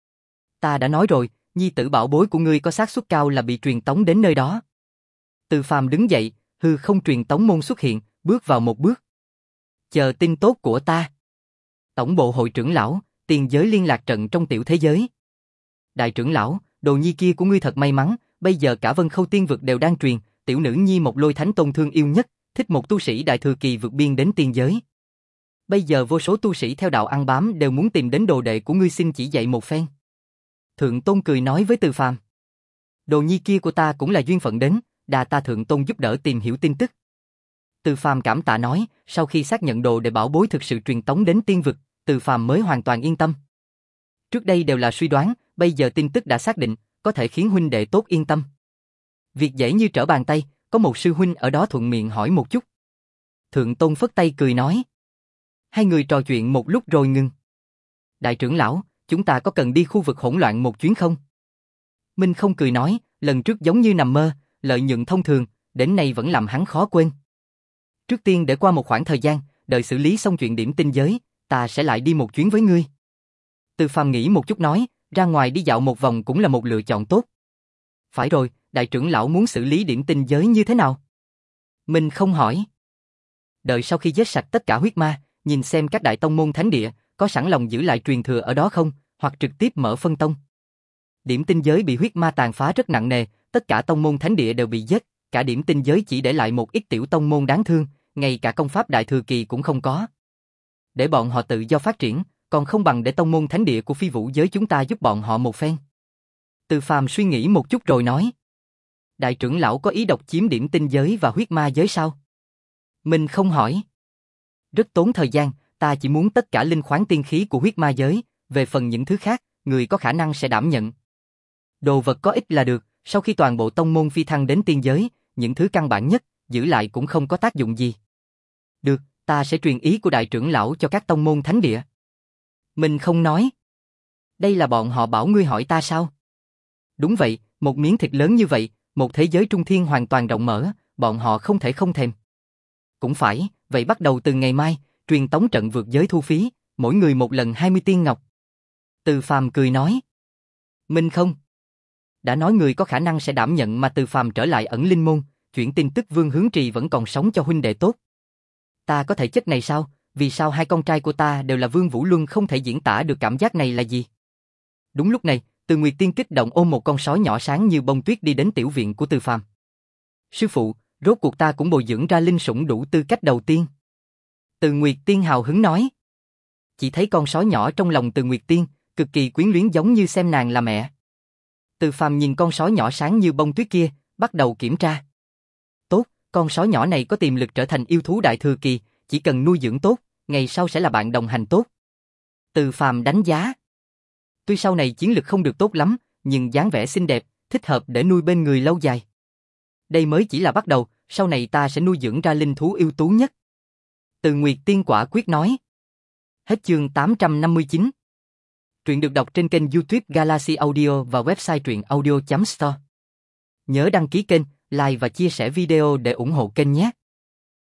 Ta đã nói rồi, nhi tử bảo bối của ngươi có xác suất cao là bị truyền tống đến nơi đó. Từ Phàm đứng dậy, hư không truyền tống môn xuất hiện, bước vào một bước. Chờ tin tốt của ta. Tổng bộ hội trưởng lão, tiền giới liên lạc trận trong tiểu thế giới. Đại trưởng lão, đồ nhi kia của ngươi thật may mắn, bây giờ cả Vân Khâu tiên vực đều đang truyền, tiểu nữ nhi một Lôi Thánh Tôn thương yêu nhất, thích một tu sĩ đại thừa kỳ vượt biên đến tiên giới. Bây giờ vô số tu sĩ theo đạo ăn bám đều muốn tìm đến đồ đệ của ngươi xin chỉ dạy một phen. Thượng Tôn cười nói với Từ Phàm. Đồ nhi kia của ta cũng là duyên phận đến, đà ta Thượng Tôn giúp đỡ tìm hiểu tin tức. Từ Phàm cảm tạ nói, sau khi xác nhận đồ đệ bảo bối thực sự truyền tống đến tiên vực, Từ Phàm mới hoàn toàn yên tâm. Trước đây đều là suy đoán, bây giờ tin tức đã xác định, có thể khiến huynh đệ tốt yên tâm. Việc dễ như trở bàn tay, có một sư huynh ở đó thuận miệng hỏi một chút. Thượng Tôn phất tay cười nói. Hai người trò chuyện một lúc rồi ngừng. Đại trưởng lão, chúng ta có cần đi khu vực hỗn loạn một chuyến không? Minh không cười nói, lần trước giống như nằm mơ, lợi nhuận thông thường, đến nay vẫn làm hắn khó quên. Trước tiên để qua một khoảng thời gian, đợi xử lý xong chuyện điểm tinh giới, ta sẽ lại đi một chuyến với ngươi. Từ Phàm nghĩ một chút nói, ra ngoài đi dạo một vòng cũng là một lựa chọn tốt. Phải rồi, đại trưởng lão muốn xử lý điểm tinh giới như thế nào? Minh không hỏi. Đợi sau khi giết sạch tất cả huyết ma, nhìn xem các đại tông môn thánh địa, có sẵn lòng giữ lại truyền thừa ở đó không, hoặc trực tiếp mở phân tông. Điểm tinh giới bị huyết ma tàn phá rất nặng nề, tất cả tông môn thánh địa đều bị giết, cả điểm tinh giới chỉ để lại một ít tiểu tông môn đáng thương, ngay cả công pháp đại thừa kỳ cũng không có. Để bọn họ tự do phát triển, còn không bằng để tông môn thánh địa của phi vũ giới chúng ta giúp bọn họ một phen. Từ Phàm suy nghĩ một chút rồi nói. Đại trưởng lão có ý độc chiếm điểm tinh giới và huyết ma giới sao? Mình không hỏi. Rất tốn thời gian, ta chỉ muốn tất cả linh khoáng tiên khí của huyết ma giới, về phần những thứ khác, người có khả năng sẽ đảm nhận. Đồ vật có ích là được, sau khi toàn bộ tông môn phi thăng đến tiên giới, những thứ căn bản nhất, giữ lại cũng không có tác dụng gì. Được, ta sẽ truyền ý của đại trưởng lão cho các tông môn thánh địa. Mình không nói. Đây là bọn họ bảo ngươi hỏi ta sao? Đúng vậy, một miếng thịt lớn như vậy, một thế giới trung thiên hoàn toàn rộng mở, bọn họ không thể không thèm. Cũng phải, vậy bắt đầu từ ngày mai, truyền tống trận vượt giới thu phí, mỗi người một lần hai mươi tiên ngọc. Từ Phàm cười nói. Minh không. Đã nói người có khả năng sẽ đảm nhận mà Từ Phàm trở lại ẩn linh môn, chuyển tin tức Vương Hướng Trì vẫn còn sống cho huynh đệ tốt. Ta có thể chất này sao? Vì sao hai con trai của ta đều là Vương Vũ Luân không thể diễn tả được cảm giác này là gì? Đúng lúc này, Từ Nguyệt Tiên kích động ôm một con sói nhỏ sáng như bông tuyết đi đến tiểu viện của Từ Phàm. Sư phụ, rốt cuộc ta cũng bồi dưỡng ra linh sủng đủ tư cách đầu tiên. Từ Nguyệt Tiên hào hứng nói. Chỉ thấy con sói nhỏ trong lòng Từ Nguyệt Tiên, cực kỳ quyến luyến giống như xem nàng là mẹ. Từ Phàm nhìn con sói nhỏ sáng như bông tuyết kia, bắt đầu kiểm tra. Tốt, con sói nhỏ này có tiềm lực trở thành yêu thú đại thừa kỳ, chỉ cần nuôi dưỡng tốt, ngày sau sẽ là bạn đồng hành tốt. Từ Phàm đánh giá. Tuy sau này chiến lực không được tốt lắm, nhưng dáng vẻ xinh đẹp, thích hợp để nuôi bên người lâu dài. Đây mới chỉ là bắt đầu, sau này ta sẽ nuôi dưỡng ra linh thú ưu tú nhất. Từ Nguyệt Tiên quả quyết nói. Hết chương tám trăm năm mươi chín. Truyện được đọc trên kênh YouTube Galaxy Audio và website truyện audio chấm store. Nhớ đăng ký kênh, like và chia sẻ video để ủng hộ kênh nhé.